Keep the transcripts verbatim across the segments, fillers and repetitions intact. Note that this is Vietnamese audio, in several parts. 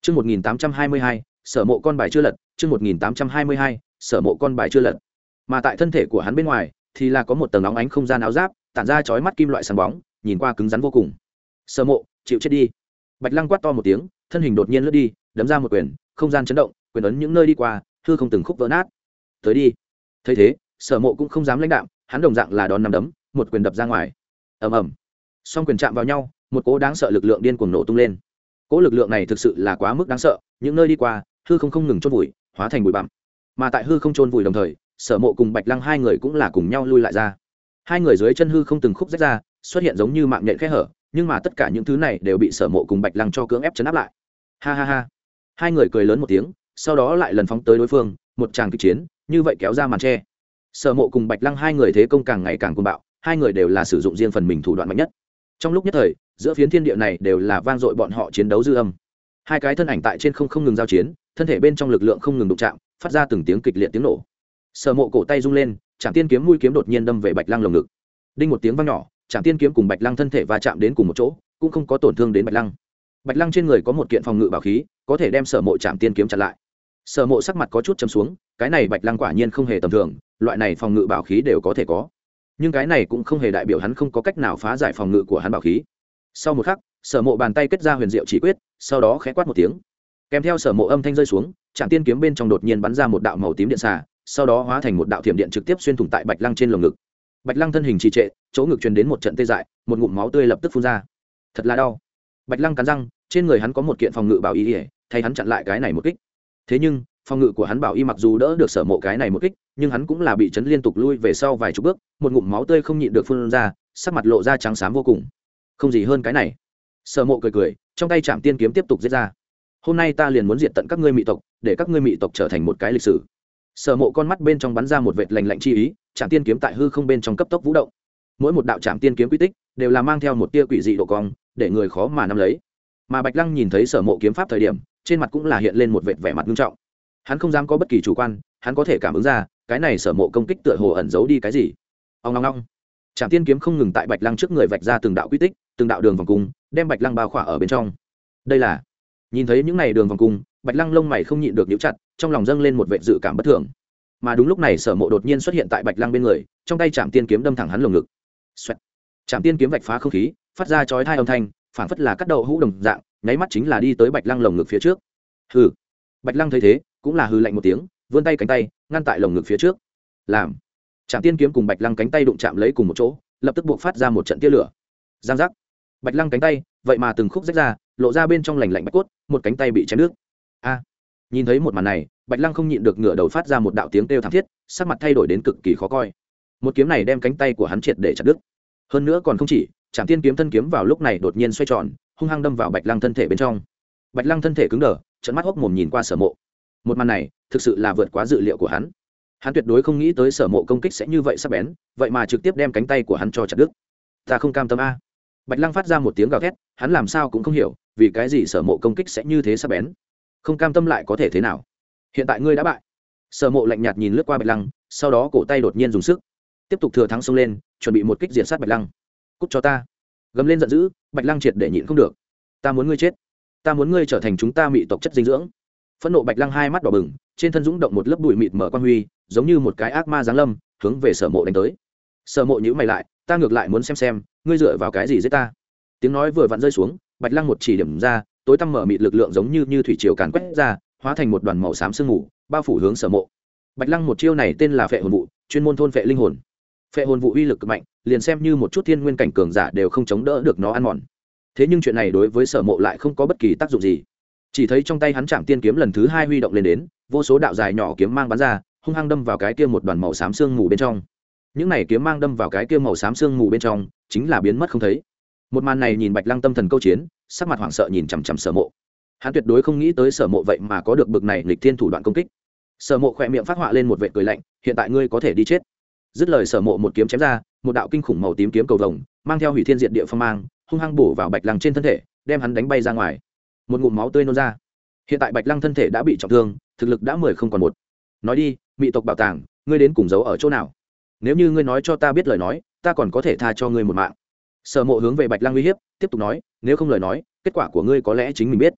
Chương một nghìn tám trăm hai mươi hai, sở mộ con bài chưa lật, chương một nghìn tám trăm hai mươi hai, sở mộ con bài chưa lật. Mà tại thân thể của hắn bên ngoài thì là có một tầng óng ánh không gian áo giáp, tản ra chói mắt kim loại sáng bóng, nhìn qua cứng rắn vô cùng. Sở mộ, chịu chết đi. Bạch Lăng quát to một tiếng, thân hình đột nhiên lướt đi, đấm ra một quyền, không gian chấn động, quyền ấn những nơi đi qua, hư không từng khúc vỡ nát. Tới đi. Thấy thế, sở mộ cũng không dám lãnh đạm, hắn đồng dạng là đón nắm đấm, một quyền đập ra ngoài. Ầm ầm. Song quyền chạm vào nhau, một cỗ đáng sợ lực lượng điên cuồng nổ tung lên. Cỗ lực lượng này thực sự là quá mức đáng sợ, những nơi đi qua, hư không không ngừng chôn vùi, hóa thành bụi bặm. Mà tại hư không chôn vùi đồng thời, sở mộ cùng Bạch Lăng hai người cũng là cùng nhau lui lại ra. Hai người dưới chân hư không từng khúc rách ra, xuất hiện giống như mạng nhện khe hở, nhưng mà tất cả những thứ này đều bị sở mộ cùng Bạch Lăng cho cưỡng ép chấn áp lại. Ha ha ha. Hai người cười lớn một tiếng, sau đó lại lần phóng tới đối phương, một tràng kịch chiến, như vậy kéo ra màn che. Sở mộ cùng Bạch Lăng hai người thế công càng ngày càng cuồng bạo, hai người đều là sử dụng riêng phần mình thủ đoạn mạnh nhất. Trong lúc nhất thời, giữa phiến thiên địa này đều là vang dội bọn họ chiến đấu dư âm. Hai cái thân ảnh tại trên không không ngừng giao chiến, thân thể bên trong lực lượng không ngừng đụng chạm, phát ra từng tiếng kịch liệt tiếng nổ. Sở mộ cổ tay rung lên, Trảm Tiên kiếm mũi kiếm đột nhiên đâm về Bạch Lăng lồng ngực. Đinh một tiếng vang nhỏ, Trảm Tiên kiếm cùng Bạch Lăng thân thể va chạm đến cùng một chỗ, cũng không có tổn thương đến Bạch Lăng. Bạch Lăng trên người có một kiện phòng ngự bảo khí, có thể đem Sở mộ Trảm Tiên kiếm chặn lại. Sở mộ sắc mặt có chút trầm xuống, cái này Bạch Lăng quả nhiên không hề tầm thường, loại này phòng ngự bảo khí đều có thể có. Nhưng cái này cũng không hề đại biểu hắn không có cách nào phá giải phòng ngự của hắn bảo khí. Sau một khắc, Sở mộ bàn tay kết ra huyền diệu chỉ quyết, sau đó khẽ quát một tiếng, kèm theo Sở mộ âm thanh rơi xuống, Trảm Tiên kiếm bên trong đột nhiên bắn ra một đạo màu tím điện xà, sau đó hóa thành một đạo thiểm điện trực tiếp xuyên thủng tại Bạch Lăng trên lồng ngực. Bạch Lăng thân hình trì trệ, chỗ ngực truyền đến một trận tê dại, một ngụm máu tươi lập tức phun ra. Thật là đau. Bạch Lăng cắn răng, trên người hắn có một kiện phòng ngự bảo y, thay hắn chặn lại cái này một kích. Thế nhưng, phòng ngự của hắn bảo y mặc dù đỡ được Sở mộ cái này một kích, nhưng hắn cũng là bị chấn liên tục lui về sau vài chục bước, một ngụm máu tươi không nhịn được phun ra, sắc mặt lộ ra trắng xám vô cùng. Không gì hơn cái này. Sở mộ cười cười, trong tay Trảm Tiên kiếm tiếp tục giết ra. Hôm nay ta liền muốn diệt tận các ngươi mị tộc, để các ngươi mị tộc trở thành một cái lịch sử. Sở mộ con mắt bên trong bắn ra một vệt lạnh lạnh chi ý, Trảm Tiên kiếm tại hư không bên trong cấp tốc vũ động. Mỗi một đạo Trảm Tiên kiếm quy tích đều là mang theo một tia quỷ dị độ cong, để người khó mà nắm lấy. Mà Bạch Lăng nhìn thấy Sở mộ kiếm pháp thời điểm, trên mặt cũng là hiện lên một vệt vẻ mặt nghiêm trọng. Hắn không dám có bất kỳ chủ quan, hắn có thể cảm ứng ra, cái này Sở mộ công kích tựa hồ ẩn giấu đi cái gì. Ong ong ong. Trảm Tiên kiếm không ngừng tại Bạch Lăng trước người vạch ra từng đạo quy tích, từng đạo đường vòng cung, đem Bạch Lăng bao khỏa ở bên trong. Đây là nhìn thấy những này đường vòng cung, Bạch Lăng lông mày không nhịn được nhíu chặt, trong lòng dâng lên một vẻ dự cảm bất thường. Mà đúng lúc này Sở mộ đột nhiên xuất hiện tại Bạch Lăng bên người, trong tay Trảm Tiên kiếm đâm thẳng hắn lồng ngực. Xoẹt. Trảm Tiên kiếm vạch phá không khí, phát ra chói tai âm thanh, phản phất là cắt đầu hũ đồng dạng, nháy mắt chính là đi tới Bạch Lăng lồng ngực phía trước. Hừ. Bạch Lăng thấy thế, cũng là hừ lạnh một tiếng, vươn tay cánh tay, ngăn tại lồng ngực phía trước. Làm. Trảm Tiên kiếm cùng Bạch Lăng cánh tay đụng chạm lấy cùng một chỗ, lập tức buộc phát ra một trận tia lửa. Giang giác. Bạch Lăng cánh tay, vậy mà từng khúc rách ra, lộ ra bên trong lành lạnh bạch cốt, một cánh tay bị chém đứt. A. Nhìn thấy một màn này, Bạch Lăng không nhịn được ngửa đầu phát ra một đạo tiếng kêu thảm thiết, sắc mặt thay đổi đến cực kỳ khó coi. Một kiếm này đem cánh tay của hắn triệt để chặt đứt. Hơn nữa còn không chỉ, Trảm Tiên kiếm thân kiếm vào lúc này đột nhiên xoay tròn, hung hăng đâm vào Bạch Lăng thân thể bên trong. Bạch Lăng thân thể cứng đờ, trợn mắt hốc mồm nhìn qua Sở mộ. Một màn này, thực sự là vượt quá dự liệu của hắn. Hắn tuyệt đối không nghĩ tới Sở mộ công kích sẽ như vậy sắc bén, vậy mà trực tiếp đem cánh tay của hắn cho chặt đứt. Ta không cam tâm a. Bạch Lăng phát ra một tiếng gào thét, hắn làm sao cũng không hiểu, vì cái gì Sở mộ công kích sẽ như thế sắc bén. Không cam tâm lại có thể thế nào? Hiện tại ngươi đã bại. Sở mộ lạnh nhạt nhìn lướt qua Bạch Lăng, sau đó cổ tay đột nhiên dùng sức, tiếp tục thừa thắng xông lên, chuẩn bị một kích diệt sát Bạch Lăng. Cút cho ta. Gầm lên giận dữ, Bạch Lăng triệt để nhịn không được. Ta muốn ngươi chết, ta muốn ngươi trở thành chúng ta mị tộc chất dinh dưỡng. Phẫn nộ Bạch Lăng hai mắt đỏ bừng, trên thân dũng động một lớp bụi mịt mở quang huy, giống như một cái ác ma giáng lâm, hướng về Sở mộ đánh tới. Sở mộ nhíu mày lại, ta ngược lại muốn xem xem, ngươi dựa vào cái gì giết ta? Tiếng nói vừa vặn rơi xuống, Bạch Lăng một chỉ điểm ra, tối tăm mở mịt lực lượng giống như như thủy triều càn quét ra, hóa thành một đoàn màu xám sương mù, bao phủ hướng Sở mộ. Bạch Lăng một chiêu này tên là Phệ hồn vụ, chuyên môn thôn phệ linh hồn. Phệ hồn vụ uy lực cực mạnh, liền xem như một chút thiên nguyên cảnh cường giả đều không chống đỡ được nó ăn mòn. Thế nhưng chuyện này đối với Sở mộ lại không có bất kỳ tác dụng gì. Chỉ thấy trong tay hắn Trảm Tiên kiếm lần thứ hai huy động lên đến, vô số đạo dài nhỏ kiếm mang bắn ra, hung hăng đâm vào cái kia một đoàn màu xám sương mù bên trong. Những này kiếm mang đâm vào cái kia màu xám sương mù bên trong, chính là biến mất không thấy. Một màn này nhìn Bạch Lăng tâm thần câu chiến, sắc mặt hoảng sợ nhìn chằm chằm Sở mộ. Hắn tuyệt đối không nghĩ tới Sở mộ vậy mà có được bực này nghịch thiên thủ đoạn công kích. Sở mộ khỏe miệng phát họa lên một vệt cười lạnh, hiện tại ngươi có thể đi chết. Dứt lời Sở mộ một kiếm chém ra, một đạo kinh khủng màu tím kiếm cầu vồng, mang theo hủy thiên diệt địa phong mang, hung hăng bổ vào Bạch Lăng trên thân thể, đem hắn đánh bay ra ngoài. Một ngụm máu tươi nôn ra. Hiện tại Bạch Lăng thân thể đã bị trọng thương, thực lực đã mười không còn một. Nói đi, mị tộc bảo tàng, ngươi đến cùng giấu ở chỗ nào? Nếu như ngươi nói cho ta biết lời nói, ta còn có thể tha cho ngươi một mạng. Sở mộ hướng về Bạch Lăng uy hiếp, tiếp tục nói, nếu không lời nói, kết quả của ngươi có lẽ chính mình biết.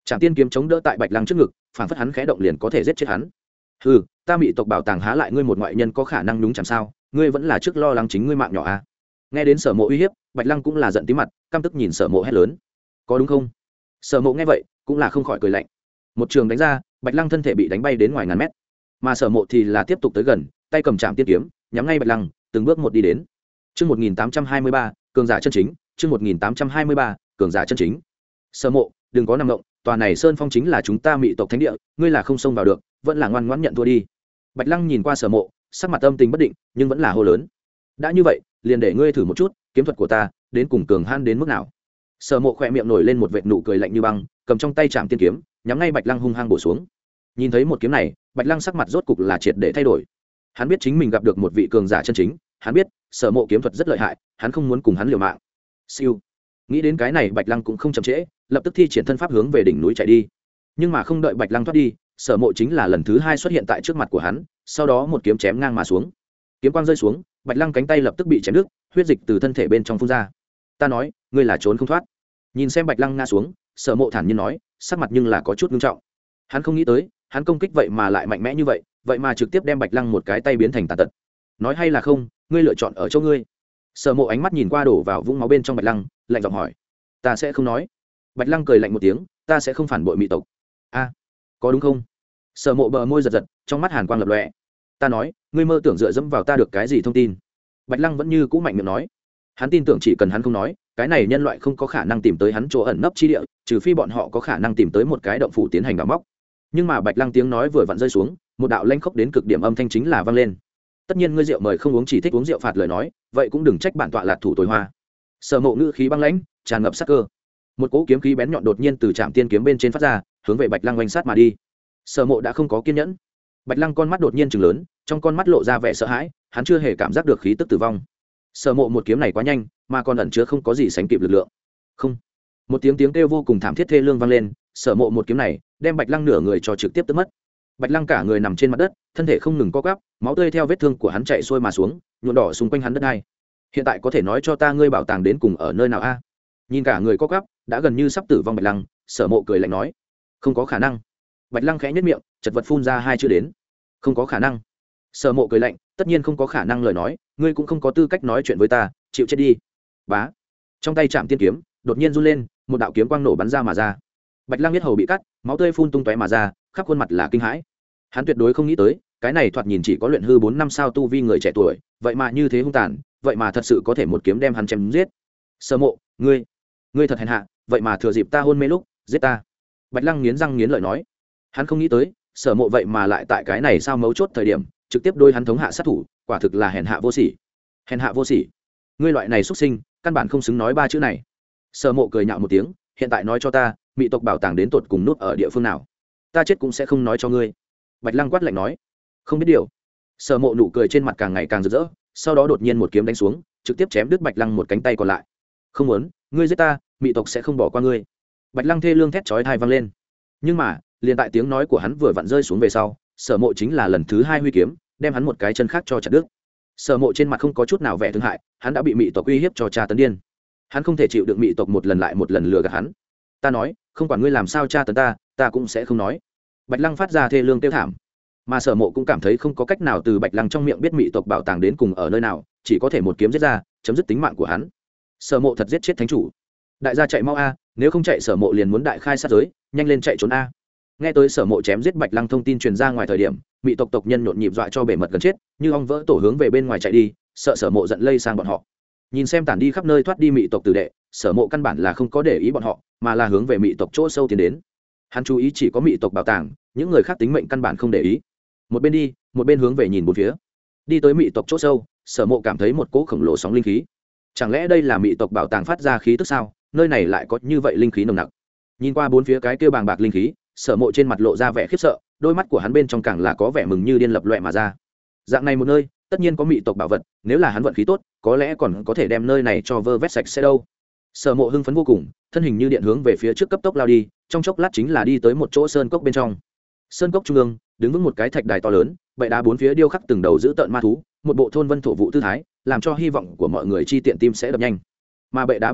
Trảm Tiên kiếm chống đỡ tại Bạch Lăng trước ngực, phản phất hắn khẽ động liền có thể giết chết hắn. Hừ, ta Mị tộc bảo tàng há lại ngươi một ngoại nhân có khả năng nhúng chạm sao? Ngươi vẫn là trước lo lắng chính ngươi mạng nhỏ à? Nghe đến Sở Mộ uy hiếp, Bạch Lăng cũng là giận tí mặt, căm tức nhìn Sở Mộ hét lớn. Có đúng không? Sở Mộ nghe vậy, cũng là không khỏi cười lạnh. Một trường đánh ra, Bạch Lăng thân thể bị đánh bay đến ngoài ngàn mét, mà Sở Mộ thì là tiếp tục tới gần, tay cầm Trảm Tiên kiếm, nhắm ngay Bạch Lăng, từng bước một đi đến. Chương một nghìn tám trăm hai mươi ba, cường giả chân chính, chương một nghìn tám trăm hai mươi ba, cường giả chân chính. Sở Mộ, đừng có nằm động, tòa này sơn phong chính là chúng ta Mị tộc thánh địa, ngươi là không xông vào được, vẫn là ngoan ngoãn nhận thua đi. Bạch Lăng nhìn qua Sở Mộ, sắc mặt âm tình bất định, nhưng vẫn là hô lớn. Đã như vậy, liền để ngươi thử một chút, kiếm thuật của ta đến cùng cường han đến mức nào. Sở Mộ khẽ miệng nổi lên một vệt nụ cười lạnh như băng, cầm trong tay Trảm Tiên kiếm, nhắm ngay Bạch Lăng hung hăng bổ xuống. Nhìn thấy một kiếm này, Bạch Lăng sắc mặt rốt cục là triệt để thay đổi. Hắn biết chính mình gặp được một vị cường giả chân chính, hắn biết Sở Mộ kiếm thuật rất lợi hại, hắn không muốn cùng hắn liều mạng. Siêu. Nghĩ đến cái này, Bạch Lăng cũng không chậm trễ, lập tức thi triển thân pháp hướng về đỉnh núi chạy đi. Nhưng mà không đợi Bạch Lăng thoát đi, Sở Mộ chính là lần thứ hai xuất hiện tại trước mặt của hắn, sau đó một kiếm chém ngang mà xuống. Kiếm quang rơi xuống, Bạch Lăng cánh tay lập tức bị chém đứt, huyết dịch từ thân thể bên trong phun ra. Ta nói, ngươi là trốn không thoát. Nhìn xem Bạch Lăng ngã xuống, Sở Mộ thản nhiên nói, sắc mặt nhưng là có chút nghiêm trọng. Hắn không nghĩ tới, hắn công kích vậy mà lại mạnh mẽ như vậy, vậy mà trực tiếp đem Bạch Lăng một cái tay biến thành tàn tật. Nói hay là không, ngươi lựa chọn ở chỗ ngươi. Sở Mộ ánh mắt nhìn qua đổ vào vũng máu bên trong Bạch Lăng, lạnh giọng hỏi. Ta sẽ không nói. Bạch Lăng cười lạnh một tiếng, ta sẽ không phản bội Mị tộc. A, có đúng không? Sở Mộ bờ môi giật giật, trong mắt hàn quang lập lòe. Ta nói, ngươi mơ tưởng dựa dẫm vào ta được cái gì thông tin? Bạch Lăng vẫn như cũ mạnh miệng nói. Hắn tin tưởng chỉ cần hắn không nói, cái này nhân loại không có khả năng tìm tới hắn chỗ ẩn nấp chi địa, trừ phi bọn họ có khả năng tìm tới một cái động phủ tiến hành đào móc. Nhưng mà Bạch Lăng tiếng nói vừa vặn rơi xuống, một đạo lanh khốc đến cực điểm âm thanh chính là vang lên. Tất nhiên ngươi rượu mời không uống, chỉ thích uống rượu phạt lời nói, vậy cũng đừng trách bản tọa lạt thủ tối hoa. Sở Mộ ngữ khí băng lãnh, tràn ngập sát cơ. Một cỗ kiếm khí bén nhọn đột nhiên từ Trảm Tiên kiếm bên trên phát ra, hướng về Bạch Lăng oanh sát mà đi. Sở Mộ đã không có kiên nhẫn. Bạch Lăng con mắt đột nhiên trừng lớn, trong con mắt lộ ra vẻ sợ hãi, hắn chưa hề cảm giác được khí tức tử vong. Sở Mộ một kiếm này quá nhanh, mà còn ẩn chứa không có gì sánh kịp lực lượng. Không. Một tiếng tiếng kêu vô cùng thảm thiết thê lương vang lên, Sở Mộ một kiếm này đem Bạch Lăng nửa người cho trực tiếp tức mất. Bạch Lăng cả người nằm trên mặt đất, thân thể không ngừng co quắp, máu tươi theo vết thương của hắn chảy xuôi mà xuống, nhuộm đỏ xung quanh hắn đất đai. Hiện tại có thể nói cho ta ngươi bảo tàng đến cùng ở nơi nào a? Nhìn cả người co quắp, đã gần như sắp tử vong Bạch Lăng, Sở Mộ cười lạnh nói, không có khả năng. Bạch Lăng khẽ nhếch miệng, chật vật phun ra hai chữ đến, không có khả năng. Sở Mộ cười lạnh, tất nhiên không có khả năng lời nói, ngươi cũng không có tư cách nói chuyện với ta, chịu chết đi. Bá. Trong tay Trảm Tiên kiếm đột nhiên run lên, một đạo kiếm quang nổ bắn ra mà ra. Bạch Lăng biết hầu bị cắt, máu tươi phun tung tóe mà ra, khắp khuôn mặt là kinh hãi. Hắn tuyệt đối không nghĩ tới, cái này thoạt nhìn chỉ có luyện hư bốn năm sao tu vi người trẻ tuổi, vậy mà như thế hung tàn, vậy mà thật sự có thể một kiếm đem hắn chém giết. Sở Mộ, ngươi, ngươi thật hèn hạ, vậy mà thừa dịp ta hôn mê lúc giết ta. Bạch Lăng nghiến răng nghiến lợi nói. Hắn không nghĩ tới, Sở Mộ vậy mà lại tại cái này sao mấu chốt thời điểm, trực tiếp đôi hắn thống hạ sát thủ, quả thực là hèn hạ vô sỉ. Hèn hạ vô sỉ. Ngươi loại này xuất sinh, căn bản không xứng nói ba chữ này. Sở Mộ cười nhạo một tiếng, hiện tại nói cho ta, Mị tộc bảo tàng đến tột cùng nút ở địa phương nào? Ta chết cũng sẽ không nói cho ngươi. Bạch Lăng quát lạnh nói. Không biết điều. Sở Mộ nụ cười trên mặt càng ngày càng rực rỡ, sau đó đột nhiên một kiếm đánh xuống, trực tiếp chém đứt Bạch Lăng một cánh tay còn lại. Không muốn, ngươi giết ta, Mị tộc sẽ không bỏ qua ngươi. Bạch Lăng thê lương thét chói tai vang lên. Nhưng mà, liền tại tiếng nói của hắn vừa vặn rơi xuống về sau, Sở Mộ chính là lần thứ hai huy kiếm, đem hắn một cái chân khác cho chặt đứt. Sở Mộ trên mặt không có chút nào vẻ thương hại, hắn đã bị Mị tộc uy hiếp cho tra tấn điên. Hắn không thể chịu đựng Mị tộc một lần lại một lần lừa gạt hắn. Ta nói, không quản ngươi làm sao tra tấn ta, ta cũng sẽ không nói. Bạch Lăng phát ra thê lương tiêu thảm, mà Sở Mộ cũng cảm thấy không có cách nào từ Bạch Lăng trong miệng biết Mị tộc bảo tàng đến cùng ở nơi nào, chỉ có thể một kiếm giết ra, chấm dứt tính mạng của hắn. Sở Mộ thật giết chết thánh chủ. Đại gia chạy mau a, nếu không chạy Sở Mộ liền muốn đại khai sát giới, nhanh lên chạy trốn a. Nghe tới Sở Mộ chém giết Bạch Lăng thông tin truyền ra ngoài thời điểm, Mị tộc tộc nhân nhộn nhịp dọa cho bể mật gần chết, như ong vỡ tổ hướng về bên ngoài chạy đi, sợ Sở Mộ giận lây sang bọn họ. Nhìn xem tản đi khắp nơi thoát đi Mị tộc tử đệ, Sở Mộ căn bản là không có để ý bọn họ, mà là hướng về Mị tộc chỗ sâu tiến đến. Hắn chú ý chỉ có Mị tộc bảo tàng, những người khác tính mệnh căn bản không để ý. Một bên đi, một bên hướng về nhìn bốn phía. Đi tới Mị tộc chỗ sâu, Sở Mộ cảm thấy một cỗ khổng lồ sóng linh khí. Chẳng lẽ đây là Mị tộc bảo tàng phát ra khí tức sao? Nơi này lại có như vậy linh khí nồng nặc. Nhìn qua bốn phía cái kia bàng bạc linh khí, Sở Mộ trên mặt lộ ra vẻ khiếp sợ, đôi mắt của hắn bên trong càng là có vẻ mừng như điên lập loè mà ra. Dạng này một nơi, tất nhiên có Mị tộc bảo vật, nếu là hắn vận khí tốt, có lẽ còn có thể đem nơi này cho vơ vét sạch sẽ đâu. Sở Mộ hưng phấn vô cùng, thân hình như điện hướng về phía trước cấp tốc lao đi, trong chốc lát chính là đi tới một chỗ sơn cốc bên trong. Sơn cốc trung ương, đứng vững một cái thạch đài to lớn, bệ đá bốn phía điêu khắc từng đầu giữ tợn ma thú, một bộ thôn vân thổ vụ tư thái, làm cho hy vọng của mọi người chi tiện tim sẽ đập nhanh. Mà bệ đá bên cạnh,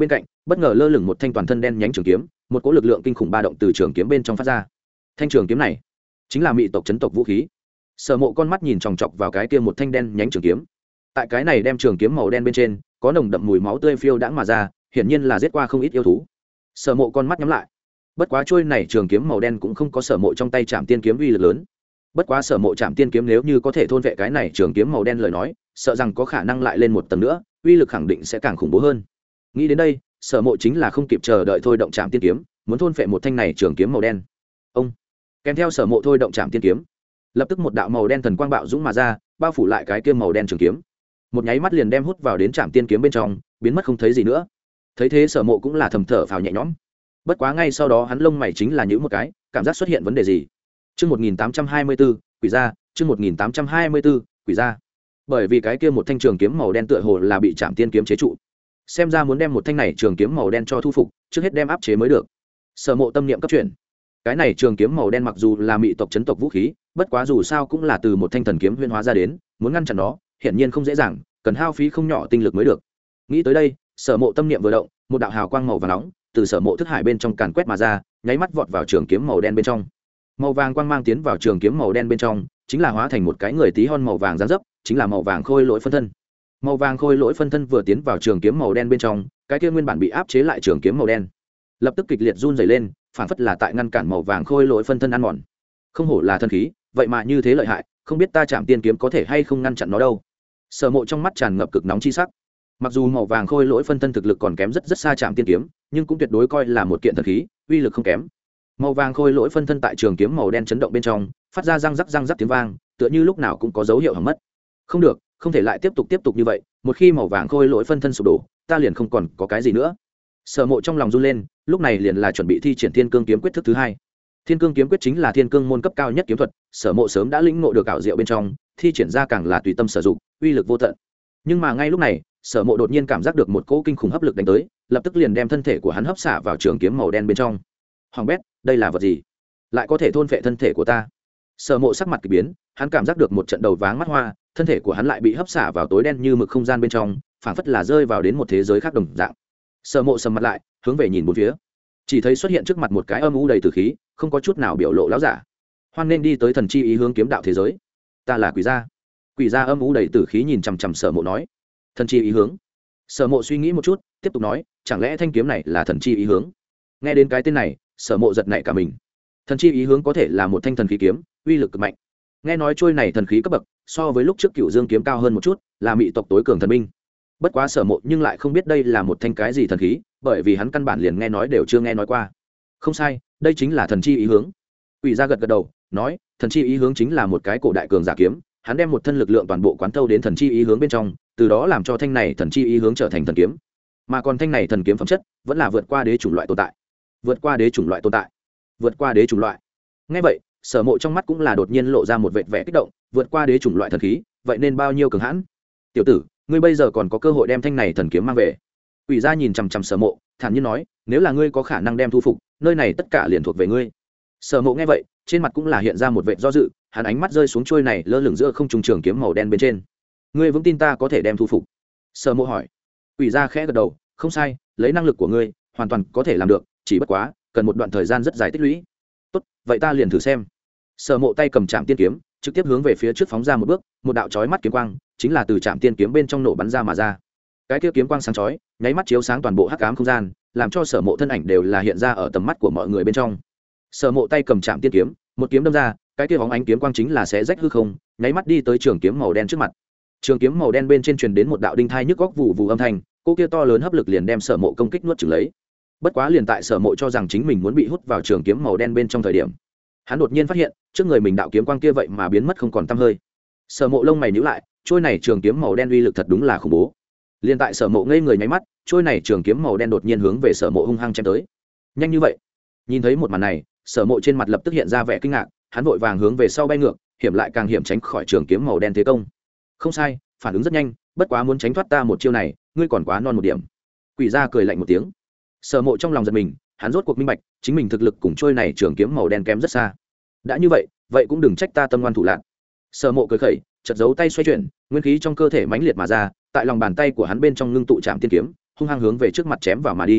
bất ngờ lơ lửng một thanh toàn thân đen nhánh trường kiếm, một cỗ lực lượng kinh khủng ba động từ trường kiếm bên trong phát ra. Thanh trường kiếm này chính là mị tộc chấn tộc vũ khí. Sở Mộ con mắt nhìn chòng chọc vào cái kia một thanh đen nhánh trường kiếm. Tại cái này đem trường kiếm màu đen bên trên, có nồng đậm mùi máu tươi phiêu đãng mà ra, hiển nhiên là giết qua không ít yêu thú. Sở Mộ con mắt nhắm lại. Bất quá trôi này trường kiếm màu đen cũng không có Sở Mộ trong tay Trảm Tiên kiếm uy lực lớn. Bất quá Sở Mộ Trảm Tiên kiếm nếu như có thể thôn vệ cái này trường kiếm màu đen lời nói, sợ rằng có khả năng lại lên một tầng nữa, uy lực khẳng định sẽ càng khủng bố hơn. Nghĩ đến đây, Sở Mộ chính là không kịp chờ đợi thôi động Trảm Tiên kiếm, muốn thôn phệ một thanh này trường kiếm màu đen. Ông kèm theo Sở Mộ thôi động Trảm Tiên kiếm, lập tức một đạo màu đen thần quang bạo dũng mà ra, bao phủ lại cái kia màu đen trường kiếm, một nháy mắt liền đem hút vào đến Trảm Tiên kiếm bên trong, biến mất không thấy gì nữa. Thấy thế Sở Mộ cũng là thầm thở phào nhẹ nhõm. Bất quá ngay sau đó hắn lông mày chính là nhíu một cái, cảm giác xuất hiện vấn đề gì. Chương một nghìn tám trăm hai mươi tư, quỷ gia, chương một nghìn tám trăm hai mươi tư, quỷ gia. Bởi vì cái kia một thanh trường kiếm màu đen tựa hồ là bị Trảm Tiên kiếm chế trụ. Xem ra muốn đem một thanh này trường kiếm màu đen cho thu phục, trước hết đem áp chế mới được. Sở Mộ tâm niệm cấp chuyển. Cái này trường kiếm màu đen mặc dù là mị tộc chấn tộc vũ khí, bất quá dù sao cũng là từ một thanh thần kiếm huyễn hóa ra đến, muốn ngăn chặn nó, hiển nhiên không dễ dàng, cần hao phí không nhỏ tinh lực mới được. Nghĩ tới đây, Sở Mộ tâm niệm vừa động, một đạo hào quang màu vàng nóng từ Sở Mộ thức hải bên trong càn quét mà ra, nháy mắt vọt vào trường kiếm màu đen bên trong. Màu vàng quang mang tiến vào trường kiếm màu đen bên trong, chính là hóa thành một cái người tí hon màu vàng dáng dấp, chính là màu vàng khôi lỗi phân thân. Màu vàng khôi lỗi phân thân vừa tiến vào trường kiếm màu đen bên trong, cái kia nguyên bản bị áp chế lại trường kiếm màu đen, lập tức kịch liệt run rẩy lên, phản phất là tại ngăn cản màu vàng khôi lỗi phân thân ăn mòn. Không hổ là thần khí, vậy mà như thế lợi hại, không biết ta Trảm Tiên kiếm có thể hay không ngăn chặn nó đâu. Sở Mộ trong mắt tràn ngập cực nóng chi sắc. Mặc dù màu vàng khôi lỗi phân thân thực lực còn kém rất rất xa Trảm Tiên kiếm, nhưng cũng tuyệt đối coi là một kiện thần khí, uy lực không kém. Màu vàng khôi lỗi phân thân tại trường kiếm màu đen chấn động bên trong, phát ra răng rắc răng rắc tiếng vang, tựa như lúc nào cũng có dấu hiệu hỏng mất. Không được, không thể lại tiếp tục tiếp tục như vậy, một khi màu vàng khôi lỗi phân thân sụp đổ, ta liền không còn có cái gì nữa. Sở Mộ trong lòng run lên, lúc này liền là chuẩn bị thi triển Thiên Cương kiếm quyết thức thứ hai. Thiên Cương kiếm quyết chính là thiên cương môn cấp cao nhất kiếm thuật, Sở Mộ sớm đã lĩnh ngộ được ảo diệu bên trong, thi triển ra càng là tùy tâm sử dụng, uy lực vô tận. Nhưng mà ngay lúc này, Sở Mộ đột nhiên cảm giác được một cỗ kinh khủng hấp lực đánh tới, lập tức liền đem thân thể của hắn hấp xả vào trường kiếm màu đen bên trong. Hoàng bét, đây là vật gì? Lại có thể thôn phệ thân thể của ta? Sở Mộ sắc mặt kỳ biến, hắn cảm giác được một trận đầu váng mắt hoa, thân thể của hắn lại bị hấp xả vào tối đen như mực không gian bên trong, phảng phất là rơi vào đến một thế giới khác đồng dạng. Sở Mộ sầm mặt lại, hướng về nhìn bốn phía, chỉ thấy xuất hiện trước mặt một cái âm u đầy tử khí, không có chút nào biểu lộ lão giả. Hoan nên đi tới thần chi ý hướng kiếm đạo thế giới. Ta là quỷ gia. Quỷ gia âm u đầy tử khí nhìn chằm chằm Sở Mộ nói. Thần chi ý hướng. Sở Mộ suy nghĩ một chút, tiếp tục nói, chẳng lẽ thanh kiếm này là thần chi ý hướng? Nghe đến cái tên này, Sở Mộ giật nảy cả mình. Thần chi ý hướng có thể là một thanh thần khí kiếm, uy lực cực mạnh. Nghe nói trôi này thần khí cấp bậc so với lúc trước Cựu Dương kiếm cao hơn một chút, là mị tộc tối cường thần binh. Bất quá Sở Mộ nhưng lại không biết đây là một thanh cái gì thần khí, bởi vì hắn căn bản liền nghe nói đều chưa nghe nói qua. Không sai, đây chính là thần chi ý hướng. Quỷ gia gật gật đầu, nói, thần chi ý hướng chính là một cái cổ đại cường giả kiếm, hắn đem một thân lực lượng toàn bộ quán thâu đến thần chi ý hướng bên trong, từ đó làm cho thanh này thần chi ý hướng trở thành thần kiếm. Mà còn thanh này thần kiếm phẩm chất vẫn là vượt qua đế chủng loại tồn tại. Vượt qua đế chủng loại tồn tại. Vượt qua đế chủng loại. Nghe vậy, Sở Mộ trong mắt cũng là đột nhiên lộ ra một vệt vẻ kích động, vượt qua đế chủng loại thần khí, vậy nên bao nhiêu cường hãn. Tiểu tử, ngươi bây giờ còn có cơ hội đem thanh này thần kiếm mang về. Quỷ gia nhìn chằm chằm Sở Mộ, thản nhiên nói, nếu là ngươi có khả năng đem thu phục, nơi này tất cả liền thuộc về ngươi. Sở Mộ nghe vậy, trên mặt cũng là hiện ra một vệt do dự, hắn ánh mắt rơi xuống chuôi này lơ lửng giữa không trung trường kiếm màu đen bên trên. Ngươi vững tin ta có thể đem thu phục? Sở Mộ hỏi. Quỷ gia khẽ gật đầu, không sai, lấy năng lực của ngươi, hoàn toàn có thể làm được, chỉ bất quá, cần một đoạn thời gian rất dài tích lũy. Tốt, vậy ta liền thử xem. Sở Mộ tay cầm Trảm Tiên kiếm, trực tiếp hướng về phía trước phóng ra một bước, một đạo chói mắt kiếm quang, chính là từ Trảm Tiên kiếm bên trong nổ bắn ra mà ra. Cái kia kiếm quang sáng chói, nháy mắt chiếu sáng toàn bộ hắc ám không gian, làm cho Sở Mộ thân ảnh đều là hiện ra ở tầm mắt của mọi người bên trong. Sở Mộ tay cầm Trảm Tiên kiếm, một kiếm đâm ra, cái kia bóng ánh kiếm quang chính là xé rách hư không, nháy mắt đi tới trường kiếm màu đen trước mặt. Trường kiếm màu đen bên trên truyền đến một đạo đinh thai nhức góc vụ vụ âm thanh, cô kia to lớn hấp lực liền đem Sở Mộ công kích nuốt chửng lấy. Bất quá liền tại Sở Mộ cho rằng chính mình muốn bị hút vào trường kiếm màu đen bên trong thời điểm, hắn đột nhiên phát hiện, trước người mình đạo kiếm quang kia vậy mà biến mất không còn tăm hơi. Sở Mộ lông mày nhíu lại, trôi này trường kiếm màu đen uy lực thật đúng là khủng bố. Liên tại Sở Mộ ngây người nháy mắt, trôi này trường kiếm màu đen đột nhiên hướng về Sở Mộ hung hăng chém tới. Nhanh như vậy? Nhìn thấy một màn này, Sở Mộ trên mặt lập tức hiện ra vẻ kinh ngạc, hắn vội vàng hướng về sau bay ngược, hiểm lại càng hiểm tránh khỏi trường kiếm màu đen thế công. Không sai, phản ứng rất nhanh, bất quá muốn tránh thoát ta một chiêu này, ngươi còn quá non một điểm. Quỷ gia cười lạnh một tiếng. Sở Mộ trong lòng giật mình, hắn rốt cuộc minh bạch, chính mình thực lực cùng trôi này trường kiếm màu đen kém rất xa. Đã như vậy, vậy cũng đừng trách ta tâm ngoan thủ lạn. Sở Mộ cười khẩy, chợt giấu tay xoay chuyển, nguyên khí trong cơ thể mãnh liệt mà ra, tại lòng bàn tay của hắn bên trong ngưng tụ Trảm Tiên kiếm, hung hăng hướng về trước mặt chém vào mà đi.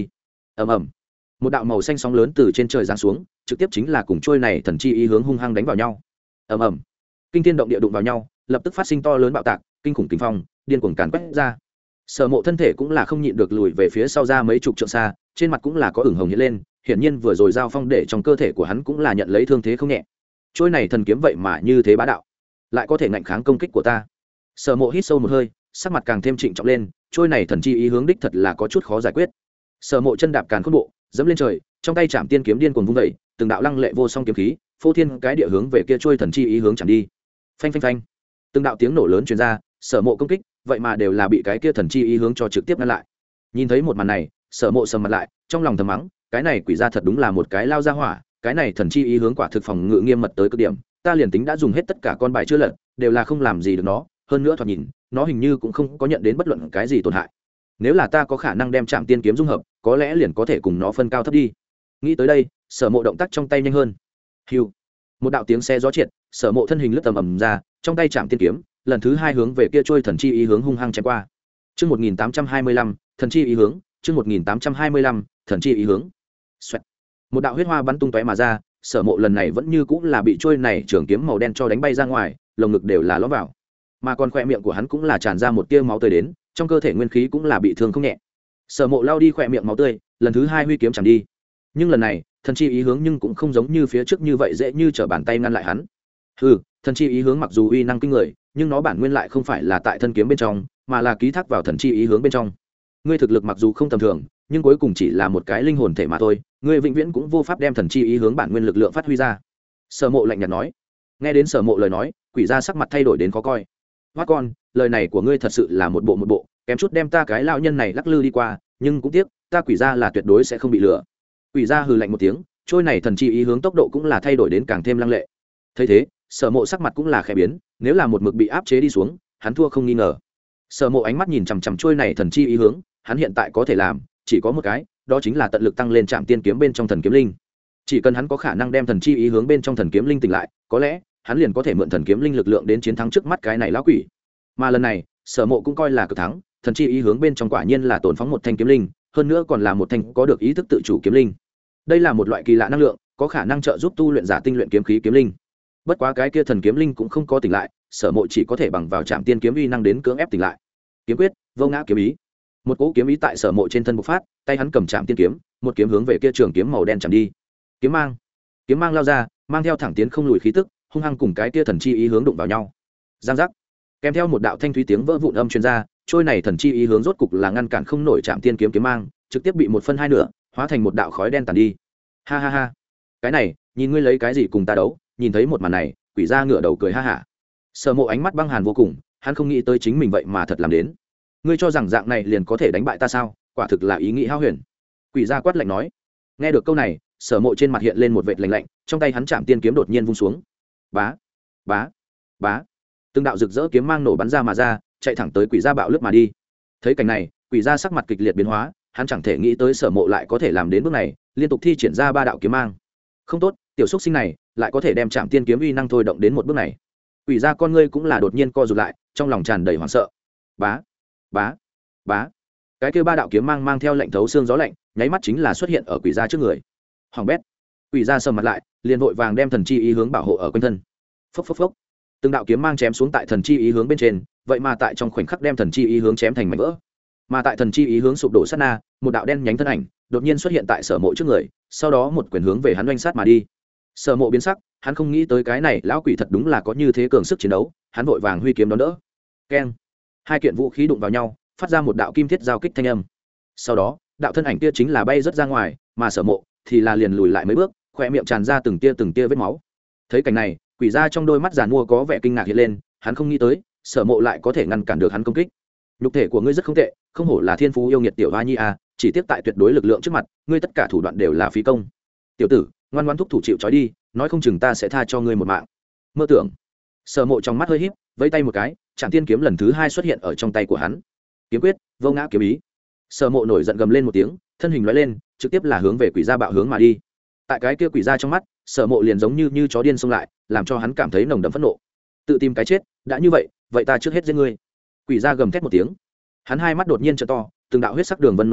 ầm ầm, một đạo màu xanh sóng lớn từ trên trời giáng xuống, trực tiếp chính là cùng trôi này thần chi ý hướng hung hăng đánh vào nhau. ầm ầm, kinh thiên động địa đụng vào nhau, lập tức phát sinh to lớn bạo tạc, kinh khủng kinh phong điên cuồng càn quét ra. Sở Mộ thân thể cũng là không nhịn được lùi về phía sau ra mấy chục trượng xa, trên mặt cũng là có ửng hồng hiện lên, hiển nhiên vừa rồi giao phong để trong cơ thể của hắn cũng là nhận lấy thương thế không nhẹ. Trôi này thần kiếm vậy mà như thế bá đạo, lại có thể ngăn kháng công kích của ta. Sở Mộ hít sâu một hơi, sắc mặt càng thêm trịnh trọng lên, trôi này thần chi ý hướng đích thật là có chút khó giải quyết. Sở Mộ chân đạp càn khôn bộ, dẫm lên trời, trong tay chạm tiên kiếm điên cuồng vung dậy, từng đạo lăng lệ vô song kiếm khí, phô thiên cái địa hướng về kia trôi thần chi ý hướng chạm đi. Phanh phanh phanh, từng đạo tiếng nổ lớn truyền ra, Sở Mộ công kích vậy mà đều là bị cái kia thần chi ý hướng cho trực tiếp ngăn lại. Nhìn thấy một màn này, Sở Mộ sầm mặt lại, trong lòng thầm mắng, cái này quỷ gia thật đúng là một cái lao ra hỏa, cái này thần chi ý hướng quả thực phòng ngự nghiêm mật tới cực điểm, ta liền tính đã dùng hết tất cả con bài chưa lật, đều là không làm gì được nó, hơn nữa thoạt nhìn, nó hình như cũng không có nhận đến bất luận cái gì tổn hại. Nếu là ta có khả năng đem Trảm Tiên kiếm dung hợp, có lẽ liền có thể cùng nó phân cao thấp đi. Nghĩ tới đây, Sở Mộ động tác trong tay nhanh hơn. Hưu, một đạo tiếng xe gió triệt, Sở Mộ thân hình lướt tầm ầm ra, trong tay Trảm Tiên kiếm, lần thứ hai hướng về kia trôi thần chi ý hướng hung hăng chém qua. Chương một nghìn tám trăm hai mươi lăm, thần chi ý hướng, chương một nghìn tám trăm hai mươi lăm, thần chi ý hướng. Xoẹt. Một đạo huyết hoa bắn tung tóe mà ra, Sở Mộ lần này vẫn như cũng là bị trôi này trường kiếm màu đen cho đánh bay ra ngoài, lồng ngực đều là lõm vào. Mà còn khóe miệng của hắn cũng là tràn ra một tia máu tươi đến, trong cơ thể nguyên khí cũng là bị thương không nhẹ. Sở Mộ lao đi khóe miệng máu tươi, lần thứ hai huy kiếm chạm đi. Nhưng lần này, thần chi ý hướng nhưng cũng không giống như phía trước như vậy dễ như trở bàn tay ngăn lại hắn. Hừ, thần chi ý hướng mặc dù uy năng kinh người, nhưng nó bản nguyên lại không phải là tại thân kiếm bên trong, mà là ký thác vào thần chi ý hướng bên trong. Ngươi thực lực mặc dù không tầm thường, nhưng cuối cùng chỉ là một cái linh hồn thể mà thôi, ngươi vĩnh viễn cũng vô pháp đem thần chi ý hướng bản nguyên lực lượng phát huy ra. Sở Mộ lạnh nhạt nói. Nghe đến Sở Mộ lời nói, quỷ gia sắc mặt thay đổi đến khó coi. Hoắc con, lời này của ngươi thật sự là một bộ một bộ, kém chút đem ta cái lão nhân này lắc lư đi qua, nhưng cũng tiếc, ta quỷ gia là tuyệt đối sẽ không bị lừa. Quỷ gia hừ lạnh một tiếng, trôi này thần chi ý hướng tốc độ cũng là thay đổi đến càng thêm lăng lệ. Thấy thế, Sở Mộ sắc mặt cũng là khẽ biến, nếu là một mực bị áp chế đi xuống, hắn thua không nghi ngờ. Sở Mộ ánh mắt nhìn chằm chằm trôi này thần chi ý hướng, hắn hiện tại có thể làm chỉ có một cái, đó chính là tận lực tăng lên Trảm Tiên kiếm bên trong thần kiếm linh. Chỉ cần hắn có khả năng đem thần chi ý hướng bên trong thần kiếm linh tỉnh lại, có lẽ hắn liền có thể mượn thần kiếm linh lực lượng đến chiến thắng trước mắt cái này lão quỷ. Mà lần này, Sở Mộ cũng coi là cực thắng, thần chi ý hướng bên trong quả nhiên là tổn phóng một thanh kiếm linh, hơn nữa còn là một thanh có được ý thức tự chủ kiếm linh. Đây là một loại kỳ lạ năng lượng, có khả năng trợ giúp tu luyện giả tinh luyện kiếm khí kiếm linh. Bất quá cái kia thần kiếm linh cũng không có tỉnh lại, Sở Mộ chỉ có thể bằng vào Trảm Tiên kiếm uy năng đến cưỡng ép tỉnh lại. Kiếm quyết, vô ngã kiếm ý. Một cỗ kiếm ý tại Sở Mộ trên thân bộc phát, tay hắn cầm Trảm Tiên kiếm, một kiếm hướng về kia trường kiếm màu đen chạm đi. Kiếm mang, kiếm mang lao ra, mang theo thẳng tiến không lùi khí tức, hung hăng cùng cái kia thần chi ý hướng đụng vào nhau. Giang giác. Kèm theo một đạo thanh thúy tiếng vỡ vụn âm truyền ra, trôi này thần chi ý hướng rốt cục là ngăn cản không nổi Trảm Tiên kiếm kiếm mang, trực tiếp bị một phân hai nửa, hóa thành một đạo khói đen tàn đi. Ha ha ha. Cái này, nhìn ngươi lấy cái gì cùng ta đấu? Nhìn thấy một màn này, quỷ gia ngửa đầu cười ha hả. Sở Mộ ánh mắt băng hàn vô cùng, hắn không nghĩ tới chính mình vậy mà thật làm đến. Ngươi cho rằng dạng này liền có thể đánh bại ta sao? Quả thực là ý nghĩ hão huyền. Quỷ gia quát lạnh nói. Nghe được câu này, Sở Mộ trên mặt hiện lên một vệt lạnh lạnh, trong tay hắn Trảm Tiên kiếm đột nhiên vung xuống. Bá, bá, bá. Từng đạo rực rỡ kiếm mang nổ bắn ra mà ra, chạy thẳng tới quỷ gia bạo lướt mà đi. Thấy cảnh này, quỷ gia sắc mặt kịch liệt biến hóa, hắn chẳng thể nghĩ tới Sở Mộ lại có thể làm đến bước này, liên tục thi triển ra ba đạo kiếm mang. Không tốt, tiểu xúc sinh này lại có thể đem Trảm Tiên kiếm uy năng thôi động đến một bước này. Quỷ gia con ngươi cũng là đột nhiên co rụt lại, trong lòng tràn đầy hoảng sợ. Bá, bá, bá. Cái kia ba đạo kiếm mang mang theo lệnh thấu xương gió lạnh, nháy mắt chính là xuất hiện ở quỷ gia trước người. Hoàng bét. Quỷ gia sầm mặt lại, liền vội vàng đem thần chi ý hướng bảo hộ ở quanh thân. Phốc phốc phốc. Từng đạo kiếm mang chém xuống tại thần chi ý hướng bên trên, vậy mà tại trong khoảnh khắc đem thần chi ý hướng chém thành mảnh vỡ. Mà tại thần chi ý hướng sụp đổ sát na, một đạo đen nhánh thân ảnh đột nhiên xuất hiện tại Sở Mộ trước người, sau đó một quyền hướng về hắn oanh sát mà đi. Sở Mộ biến sắc, hắn không nghĩ tới cái này lão quỷ thật đúng là có như thế cường sức chiến đấu, hắn vội vàng huy kiếm đón đỡ. Keng! Hai kiện vũ khí đụng vào nhau, phát ra một đạo kim thiết giao kích thanh âm. Sau đó, đạo thân ảnh kia chính là bay rất ra ngoài, mà Sở Mộ thì là liền lùi lại mấy bước, khóe miệng tràn ra từng tia từng tia vết máu. Thấy cảnh này, quỷ gia trong đôi mắt giàn mua có vẻ kinh ngạc hiện lên, hắn không nghĩ tới, Sở Mộ lại có thể ngăn cản được hắn công kích. Nhục thể của ngươi rất không tệ, không hổ là thiên phú yêu nghiệt tiểu hoa nhi a, chỉ tiếp tại tuyệt đối lực lượng trước mặt, ngươi tất cả thủ đoạn đều là phí công. Tiểu tử, ngoan ngoãn thúc thủ chịu trói đi, nói không chừng ta sẽ tha cho ngươi một mạng. Mơ tưởng. Sở Mộ trong mắt hơi híp, vẫy tay một cái, Trảm Tiên kiếm lần thứ hai xuất hiện ở trong tay của hắn. Kiếm quyết, vô ngã kiếm ý. Sở Mộ nổi giận gầm lên một tiếng, thân hình lóe lên, trực tiếp là hướng về quỷ gia bạo hướng mà đi. Tại cái kia quỷ gia trong mắt, Sở Mộ liền giống như như chó điên xông lại, làm cho hắn cảm thấy nồng đậm phẫn nộ. Tự tìm cái chết, đã như vậy, vậy ta trước hết giết ngươi. Quỷ gia gầm thét một tiếng, hắn hai mắt đột nhiên trợ to, từng đạo huyết sắc đường vân nổi lên,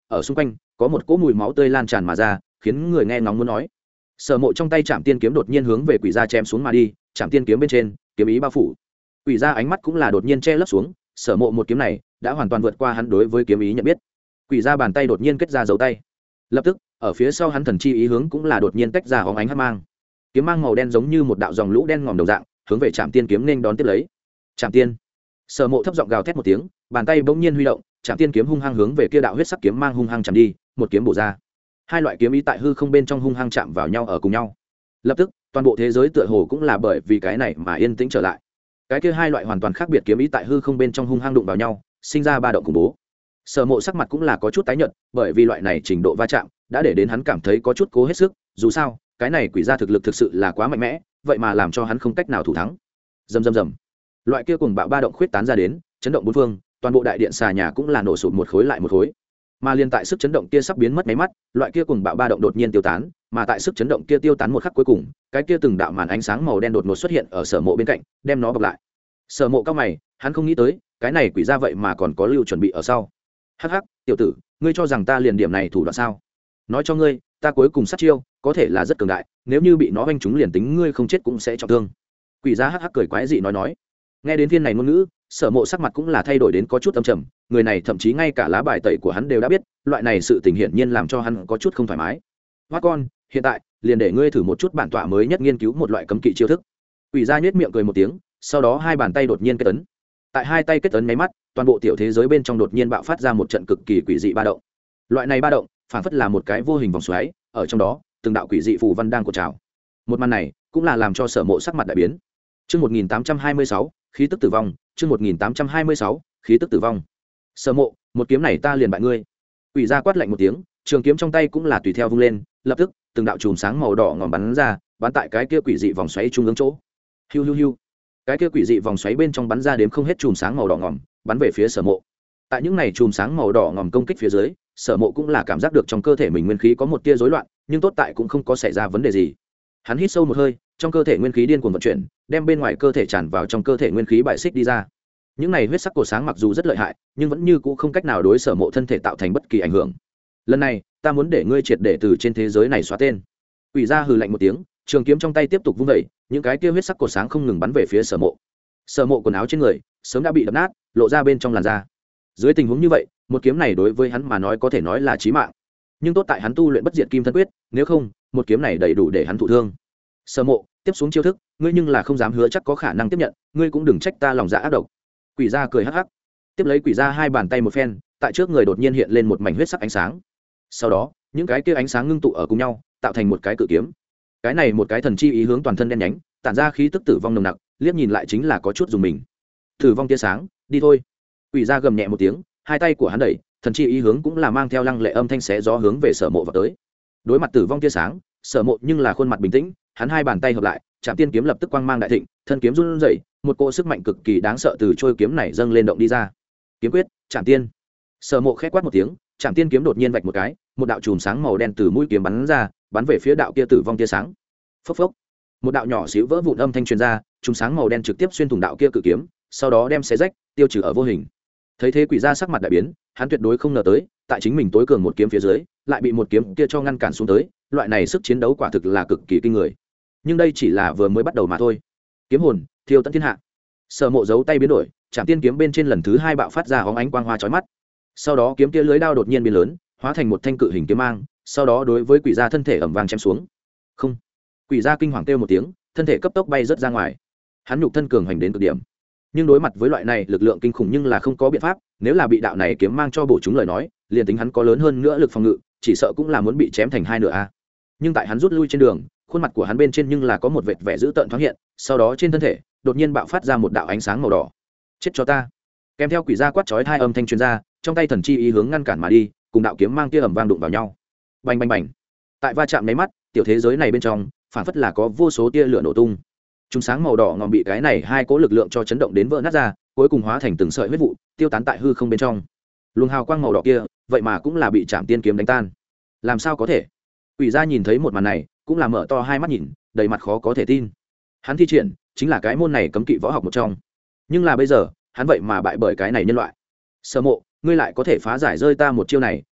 ở xung quanh có một cỗ mùi máu tươi lan tràn mà ra, khiến người nghe ngóng muốn nói. Sở Mộ trong tay Trảm Tiên kiếm đột nhiên hướng về quỷ gia chém xuống mà đi, Trảm Tiên kiếm bên trên kiếm ý bao phủ. Quỷ gia ánh mắt cũng là đột nhiên che lấp xuống, Sở Mộ một kiếm này đã hoàn toàn vượt qua hắn đối với kiếm ý nhận biết. Quỷ gia bàn tay đột nhiên kết ra dấu tay, lập tức ở phía sau hắn thần chi ý hướng cũng là đột nhiên tách ra hóng ánh hắc mang, kiếm mang màu đen giống như một đạo dòng lũ đen ngòm đồng dạng hướng về Trảm Tiên kiếm nên đón tiếp lấy. Trảm Tiên. Sở Mộ thấp giọng gào thét một tiếng, bàn tay bỗng nhiên huy động, Trảm Tiên kiếm hung hăng hướng về kia đạo huyết sắc kiếm mang hung hăng chạm đi, một kiếm bổ ra. Hai loại kiếm ý tại hư không bên trong hung hăng chạm vào nhau ở cùng nhau. Lập tức, toàn bộ thế giới tựa hồ cũng là bởi vì cái này mà yên tĩnh trở lại. Cái kia hai loại hoàn toàn khác biệt kiếm ý tại hư không bên trong hung hăng đụng vào nhau, sinh ra ba động khủng bố. Sở Mộ sắc mặt cũng là có chút tái nhợt, bởi vì loại này trình độ va chạm đã để đến hắn cảm thấy có chút cố hết sức, dù sao, cái này quỷ gia thực lực thực sự là quá mạnh mẽ, vậy mà làm cho hắn không cách nào thủ thắng. Rầm rầm rầm. Loại kia cùng bạo ba động khuyết tán ra đến, chấn động bốn phương, toàn bộ đại điện xà nhà cũng là nổ sụp một khối lại một khối. Mà liên tại sức chấn động kia sắp biến mất mấy mắt, loại kia cùng bạo ba động đột nhiên tiêu tán, mà tại sức chấn động kia tiêu tán một khắc cuối cùng, cái kia từng đạo màn ánh sáng màu đen đột ngột xuất hiện ở Sở Mộ bên cạnh, đem nó bọc lại. Sở Mộ cao mày, hắn không nghĩ tới, cái này quỷ gia vậy mà còn có lưu chuẩn bị ở sau. Hắc hắc, tiểu tử, ngươi cho rằng ta liền điểm này thủ đoạn sao? Nói cho ngươi, ta cuối cùng sát chiêu, có thể là rất cường đại, nếu như bị nó vanh trúng liền tính ngươi không chết cũng sẽ trọng thương. Quỷ gia hắc hắc cười quái dị nói nói. Nghe đến phiên này ngôn ngữ, Sở Mộ sắc mặt cũng là thay đổi đến có chút âm trầm, người này thậm chí ngay cả lá bài tẩy của hắn đều đã biết, loại này sự tình hiển nhiên làm cho hắn có chút không thoải mái. Hoa con, hiện tại liền để ngươi thử một chút bản tọa mới nhất nghiên cứu một loại cấm kỵ chiêu thức. Quỷ gia nhếch miệng cười một tiếng, sau đó hai bàn tay đột nhiên kết ấn. Tại hai tay kết ấn mấy mắt, toàn bộ tiểu thế giới bên trong đột nhiên bạo phát ra một trận cực kỳ quỷ dị ba động. Loại này ba động, phản phất là một cái vô hình vòng xoáy, ở trong đó, từng đạo quỷ dị phù văn đang cuộn trào. Một màn này, cũng là làm cho Sở Mộ sắc mặt đại biến. Chương một nghìn tám trăm hai mươi sáu, khí tức tử vong, chương một nghìn tám trăm hai mươi sáu, khí tức tử vong. Sở Mộ, một kiếm này ta liền bại ngươi. Quỷ gia quát lạnh một tiếng, trường kiếm trong tay cũng là tùy theo vung lên, lập tức, từng đạo chùm sáng màu đỏ ngòm bắn ra, bắn tại cái kia quỷ dị vòng xoáy trung ương chỗ. Hiu hiu hiu. Cái kia quỷ dị vòng xoáy bên trong bắn ra đến không hết chùm sáng màu đỏ ngòm, bắn về phía Sở Mộ. Tại những này chùm sáng màu đỏ ngòm công kích phía dưới, Sở Mộ cũng là cảm giác được trong cơ thể mình nguyên khí có một tia rối loạn, nhưng tốt tại cũng không có xảy ra vấn đề gì. Hắn hít sâu một hơi, trong cơ thể nguyên khí điên cuồng vận chuyển, đem bên ngoài cơ thể tràn vào trong cơ thể nguyên khí bài xích đi ra. Những này huyết sắc cổ sáng mặc dù rất lợi hại, nhưng vẫn như cũ không cách nào đối Sở Mộ thân thể tạo thành bất kỳ ảnh hưởng. Lần này, ta muốn để ngươi triệt để từ trên thế giới này xóa tên. Quỷ gia hừ lạnh một tiếng, trường kiếm trong tay tiếp tục vung vẩy, những cái kia huyết sắc cổ sáng không ngừng bắn về phía Sở Mộ. Sở Mộ quần áo trên người sớm đã bị đập nát, lộ ra bên trong làn da. Dưới tình huống như vậy, một kiếm này đối với hắn mà nói có thể nói là chí mạng. Nhưng tốt tại hắn tu luyện bất diệt kim thân quyết, nếu không, một kiếm này đầy đủ để hắn thụ thương. Sở Mộ, tiếp xuống chiêu thức, ngươi nhưng là không dám hứa chắc có khả năng tiếp nhận, ngươi cũng đừng trách ta lòng dạ ác độc. Quỷ gia cười hắc hắc, tiếp lấy quỷ gia hai bàn tay một phen, tại trước người đột nhiên hiện lên một mảnh huyết sắc ánh sáng. Sau đó, những cái kia ánh sáng ngưng tụ ở cùng nhau, tạo thành một cái cự kiếm. Cái này một cái thần chi ý hướng toàn thân đen nhánh, tản ra khí tức tử vong nồng nặc, liếc nhìn lại chính là có chút dùng mình. Tử vong tia sáng, đi thôi. Quỷ gia gầm nhẹ một tiếng, hai tay của hắn đẩy, thần chi ý hướng cũng là mang theo lăng lệ âm thanh xé gió hướng về Sở Mộ vào tới. Đối mặt tử vong tia sáng, Sở Mộ nhưng là khuôn mặt bình tĩnh, hắn hai bàn tay hợp lại, Trảm Tiên kiếm lập tức quang mang đại thịnh, thân kiếm run rẩy, một cỗ sức mạnh cực kỳ đáng sợ từ trôi kiếm này dâng lên động đi ra. Kiếm quyết, Trảm Tiên. Sở Mộ khẽ quát một tiếng, Trảm Tiên kiếm đột nhiên vạch một cái, một đạo chùm sáng màu đen từ mũi kiếm bắn ra, bắn về phía đạo kia tử vong tia sáng. Phốc phốc. Một đạo nhỏ xíu vỡ vụn âm thanh truyền ra, chùm sáng màu đen trực tiếp xuyên thủng đạo kia cự kiếm, sau đó đem xé rách, tiêu trừ ở vô hình. Thấy thế quỷ gia sắc mặt đại biến, hắn tuyệt đối không ngờ tới, tại chính mình tối cường một kiếm phía dưới, lại bị một kiếm kia cho ngăn cản xuống tới, loại này sức chiến đấu quả thực là cực kỳ kinh người. Nhưng đây chỉ là vừa mới bắt đầu mà thôi. Kiếm hồn, thiêu tận thiên hạ. Sở Mộ giấu tay biến đổi, Trảm Tiên kiếm bên trên lần thứ hai bạo phát ra óng ánh quang hoa chói mắt. Sau đó kiếm kia lưới đao đột nhiên biến lớn, hóa thành một thanh cự hình kiếm mang, sau đó đối với quỷ gia thân thể ầm vang chém xuống. Không. Quỷ gia kinh hoàng kêu một tiếng, thân thể cấp tốc bay rớt ra ngoài. Hắn nhục thân cường hành đến cực điểm, nhưng đối mặt với loại này lực lượng kinh khủng nhưng là không có biện pháp, nếu là bị đạo này kiếm mang cho bổ chúng lời nói, liền tính hắn có lớn hơn nữa lực phòng ngự, chỉ sợ cũng là muốn bị chém thành hai nửa a. Nhưng tại hắn rút lui trên đường, khuôn mặt của hắn bên trên nhưng là có một vệt vẻ dữ tợn thoáng hiện, sau đó trên thân thể đột nhiên bạo phát ra một đạo ánh sáng màu đỏ. Chết cho ta. Kèm theo quỷ gia quát chói hai âm thanh truyền ra, trong tay thần chi ý hướng ngăn cản mà đi, cùng đạo kiếm mang kia ầm vang đụng vào nhau. Bành bành bành. Tại va chạm mấy mắt, tiểu thế giới này bên trong phản phất là có vô số tia lửa nổ tung. Chúng sáng màu đỏ ngòm bị cái này hai cỗ lực lượng cho chấn động đến vỡ nát ra, cuối cùng hóa thành từng sợi huyết vụ, tiêu tán tại hư không bên trong. Luồng hào quang màu đỏ kia, vậy mà cũng là bị Trảm Tiên kiếm đánh tan. Làm sao có thể? Quỷ gia nhìn thấy một màn này, cũng là mở to hai mắt nhìn, đầy mặt khó có thể tin. Hắn thi triển chính là cái môn này cấm kỵ võ học một trong, nhưng là bây giờ, hắn vậy mà bại bởi cái này nhân loại. Sở Mộ, ngươi lại có thể phá giải rơi ta một chiêu này,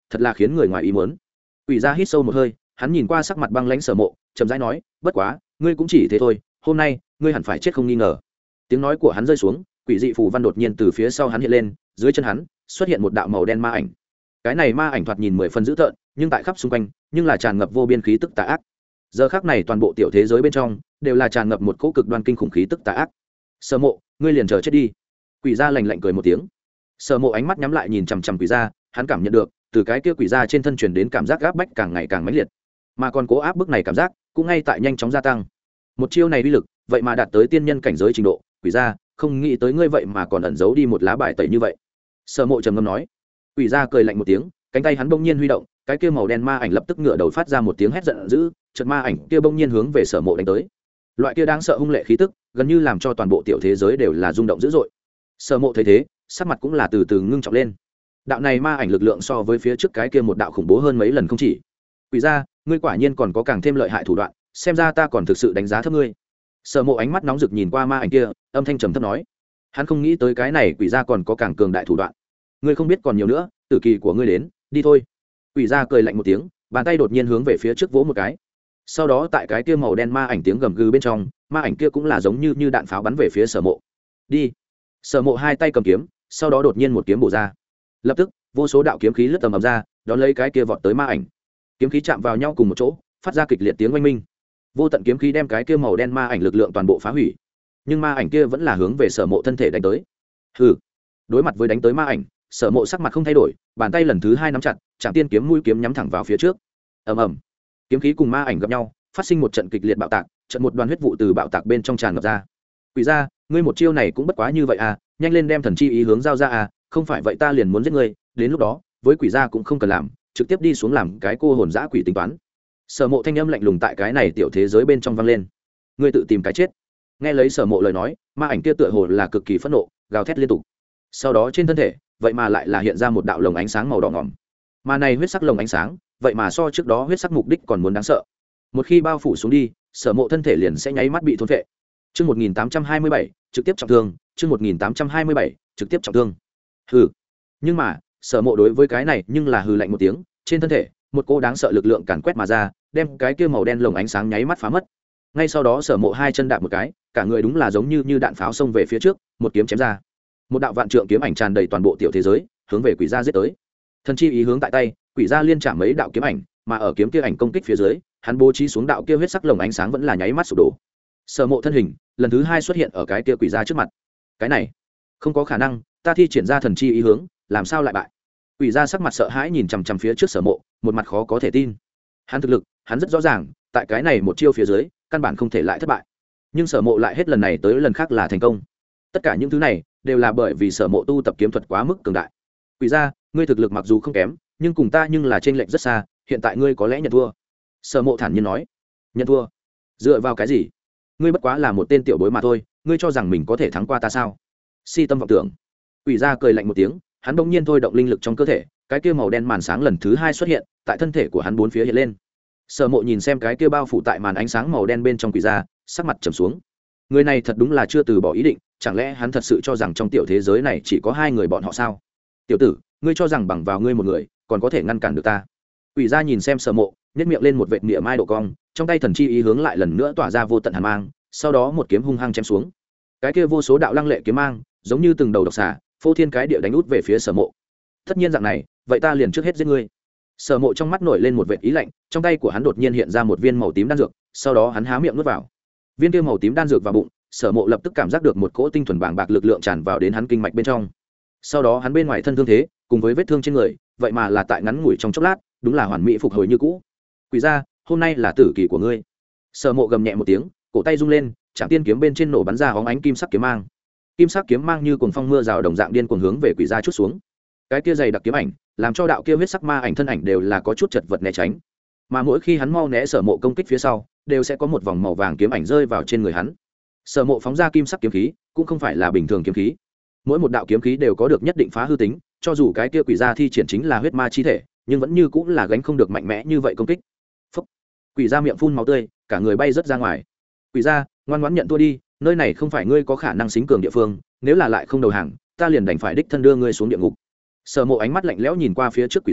thật là khiến người ngoài ý muốn. Quỷ gia hít sâu một hơi, hắn nhìn qua sắc mặt băng lãnh Sở Mộ, chậm rãi nói, bất quá ngươi cũng chỉ thế thôi, hôm nay ngươi hẳn phải chết không nghi ngờ. Tiếng nói của hắn rơi xuống, quỷ dị phù văn đột nhiên từ phía sau hắn hiện lên, dưới chân hắn xuất hiện một đạo màu đen ma ảnh. Cái này ma ảnh thoạt nhìn mười phần dữ tợn, nhưng tại khắp xung quanh nhưng là tràn ngập vô biên khí tức tà ác. Giờ khắc này toàn bộ tiểu thế giới bên trong đều là tràn ngập một cỗ cực đoan kinh khủng khí tức tà ác. Sở Mộ, ngươi liền chờ chết đi. Quỷ gia lạnh lạnh cười một tiếng. Sở Mộ ánh mắt nhắm lại nhìn chằm chằm quỷ gia, hắn cảm nhận được từ cái kia quỷ gia trên thân truyền đến cảm giác áp bách càng ngày càng mãnh liệt, mà còn cố áp bức này cảm giác cũng ngay tại nhanh chóng gia tăng. Một chiêu này uy lực vậy mà đạt tới tiên nhân cảnh giới trình độ. Quỷ gia, không nghĩ tới ngươi vậy mà còn ẩn giấu đi một lá bài tẩy như vậy. Sở Mộ trầm ngâm nói. Quỷ gia cười lạnh một tiếng, cánh tay hắn bỗng nhiên huy động, cái kia màu đen ma ảnh lập tức ngửa đầu phát ra một tiếng hét giận dữ, chợt ma ảnh kia bỗng nhiên hướng về Sở Mộ đánh tới. Loại kia đáng sợ hung lệ khí tức, gần như làm cho toàn bộ tiểu thế giới đều là rung động dữ dội. Sở Mộ thấy thế, sắc mặt cũng là từ từ ngưng trọng lên. Đạo này ma ảnh lực lượng so với phía trước cái kia một đạo khủng bố hơn mấy lần không chỉ. Quỷ gia, ngươi quả nhiên còn có càng thêm lợi hại thủ đoạn, xem ra ta còn thực sự đánh giá thấp ngươi. Sở Mộ ánh mắt nóng rực nhìn qua ma ảnh kia, âm thanh trầm thấp nói. Hắn không nghĩ tới cái này quỷ gia còn có càng cường đại thủ đoạn. Ngươi không biết còn nhiều nữa, tử kỳ của ngươi đến, đi thôi. Quỷ gia cười lạnh một tiếng, bàn tay đột nhiên hướng về phía trước vỗ một cái. Sau đó tại cái kia màu đen ma ảnh tiếng gầm gừ bên trong, ma ảnh kia cũng là giống như như đạn pháo bắn về phía Sở Mộ. Đi. Sở Mộ hai tay cầm kiếm, sau đó đột nhiên một kiếm bổ ra. Lập tức, vô số đạo kiếm khí lướt tầm ầm ra, đón lấy cái kia vọt tới ma ảnh. Kiếm khí chạm vào nhau cùng một chỗ, phát ra kịch liệt tiếng oanh minh. Vô tận kiếm khí đem cái kia màu đen ma ảnh lực lượng toàn bộ phá hủy. Nhưng ma ảnh kia vẫn là hướng về Sở Mộ thân thể đánh tới. Hừ. Đối mặt với đánh tới ma ảnh, Sở Mộ sắc mặt không thay đổi, bàn tay lần thứ hai nắm chặt, Trảm Tiên kiếm mũi kiếm nhắm thẳng vào phía trước. Ầm ầm. Kiếm khí cùng ma ảnh gặp nhau, phát sinh một trận kịch liệt bạo tạc, trận một đoàn huyết vụ từ bạo tạc bên trong tràn ngập ra. Quỷ gia, ngươi một chiêu này cũng bất quá như vậy à, nhanh lên đem thần chi ý hướng giao ra à, không phải vậy ta liền muốn giết ngươi, đến lúc đó, với quỷ gia cũng không cần làm, trực tiếp đi xuống làm cái cô hồn dã quỷ tính toán. Sở Mộ thanh âm lạnh lùng tại cái này tiểu thế giới bên trong vang lên. Ngươi tự tìm cái chết. Nghe lấy Sở Mộ lời nói, ma ảnh kia tựa hồ là cực kỳ phẫn nộ, gào thét liên tục. Sau đó trên thân thể, vậy mà lại là hiện ra một đạo lồng ánh sáng màu đỏ ngòm. Mà này huyết sắc lồng ánh sáng, vậy mà so trước đó huyết sắc mục đích còn muốn đáng sợ. Một khi bao phủ xuống đi, Sở Mộ thân thể liền sẽ nháy mắt bị thôn phệ. Chương một nghìn tám trăm hai mươi bảy, trực tiếp trọng thương, chương một nghìn tám trăm hai mươi bảy, trực tiếp trọng thương. Hừ. Nhưng mà, Sở Mộ đối với cái này nhưng là hừ lạnh một tiếng, trên thân thể, một cô đáng sợ lực lượng càn quét mà ra, đem cái kia màu đen lồng ánh sáng nháy mắt phá mất. Ngay sau đó Sở Mộ hai chân đạp một cái, cả người đúng là giống như như đạn pháo xông về phía trước, một kiếm chém ra. Một đạo vạn trượng kiếm ảnh tràn đầy toàn bộ tiểu thế giới, hướng về quỷ gia giết tới. Thần chi ý hướng tại tay, quỷ gia liên chạm mấy đạo kiếm ảnh, mà ở kiếm kia ảnh công kích phía dưới, hắn bố trí xuống đạo kia huyết sắc lồng ánh sáng vẫn là nháy mắt sụp đổ. Sở Mộ thân hình lần thứ hai xuất hiện ở cái kia quỷ gia trước mặt. Cái này không có khả năng, ta thi triển ra thần chi ý hướng, làm sao lại bại? Quỷ gia sắc mặt sợ hãi nhìn chằm chằm phía trước Sở Mộ, một mặt khó có thể tin. Hắn thực lực, hắn rất rõ ràng, tại cái này một chiêu phía dưới, căn bản không thể lại thất bại. Nhưng Sở Mộ lại hết lần này tới lần khác là thành công. Tất cả những thứ này đều là bởi vì Sở Mộ tu tập kiếm thuật quá mức cường đại. Quỷ gia, ngươi thực lực mặc dù không kém, nhưng cùng ta nhưng là chênh lệch rất xa, hiện tại ngươi có lẽ nhận thua. Sở Mộ thản nhiên nói. Nhận thua? Dựa vào cái gì? Ngươi bất quá là một tên tiểu bối mà thôi, ngươi cho rằng mình có thể thắng qua ta sao? Si tâm vọng tưởng. Quỷ gia cười lạnh một tiếng, hắn bỗng nhiên thôi động linh lực trong cơ thể, cái kia màu đen màn sáng lần thứ hai xuất hiện, tại thân thể của hắn bốn phía hiện lên. Sở Mộ nhìn xem cái kia bao phủ tại màn ánh sáng màu đen bên trong quỷ gia, sắc mặt trầm xuống. Người này thật đúng là chưa từ bỏ ý định, chẳng lẽ hắn thật sự cho rằng trong tiểu thế giới này chỉ có hai người bọn họ sao? Tiểu tử, ngươi cho rằng bằng vào ngươi một người, còn có thể ngăn cản được ta? Quỷ gia nhìn xem Sở Mộ, nhếch miệng lên một vệt mỉa mai độ cong, trong tay thần chi ý hướng lại lần nữa tỏa ra vô tận hàn mang, sau đó một kiếm hung hăng chém xuống. Cái kia vô số đạo lăng lệ kiếm mang, giống như từng đầu độc xà, phô thiên cái địa đánh út về phía Sở Mộ. Tất nhiên dạng này, vậy ta liền trước hết giết ngươi. Sở Mộ trong mắt nổi lên một vệt ý lạnh, trong tay của hắn đột nhiên hiện ra một viên màu tím đan dược, sau đó hắn há miệng nuốt vào. Viên kia màu tím đan dược vào bụng, Sở Mộ lập tức cảm giác được một cỗ tinh thuần bàng bạc lực lượng tràn vào đến hắn kinh mạch bên trong. Sau đó hắn bên ngoài thân thương thế, cùng với vết thương trên người, vậy mà là tại ngắn ngủi trong chốc lát, đúng là hoàn mỹ phục hồi như cũ. Quỷ gia, hôm nay là tử kỳ của ngươi. Sở Mộ gầm nhẹ một tiếng, cổ tay rung lên, Trảm Tiên kiếm bên trên nổ bắn ra hóng ánh kim sắc kiếm mang. Kim sắc kiếm mang như cuồng phong mưa rào đồng dạng điên cuồng hướng về quỷ gia chút xuống. Cái kia dày đặc kiếm ảnh, làm cho đạo kia huyết sắc ma ảnh thân ảnh đều là có chút chật vật né tránh. Mà mỗi khi hắn mau né Sở Mộ công kích phía sau, đều sẽ có một vòng màu vàng kiếm ảnh rơi vào trên người hắn. Sở Mộ phóng ra kim sắc kiếm khí, cũng không phải là bình thường kiếm khí. Mỗi một đạo kiếm khí đều có được nhất định phá hư tính, cho dù cái kia quỷ gia thi triển chính là huyết ma chi thể, nhưng vẫn như cũng là gánh không được mạnh mẽ như vậy công kích. Phốc. Quỷ gia miệng phun máu tươi, cả người bay rất ra ngoài. Quỷ gia, ngoan ngoãn nhận thua đi, nơi này không phải ngươi có khả năng xính cường địa phương, nếu là lại không đầu hàng, ta liền đành phải đích thân đưa ngươi xuống địa ngục. Sở Mộ ánh mắt lạnh lẽo nhìn qua phía trước quỷ gia,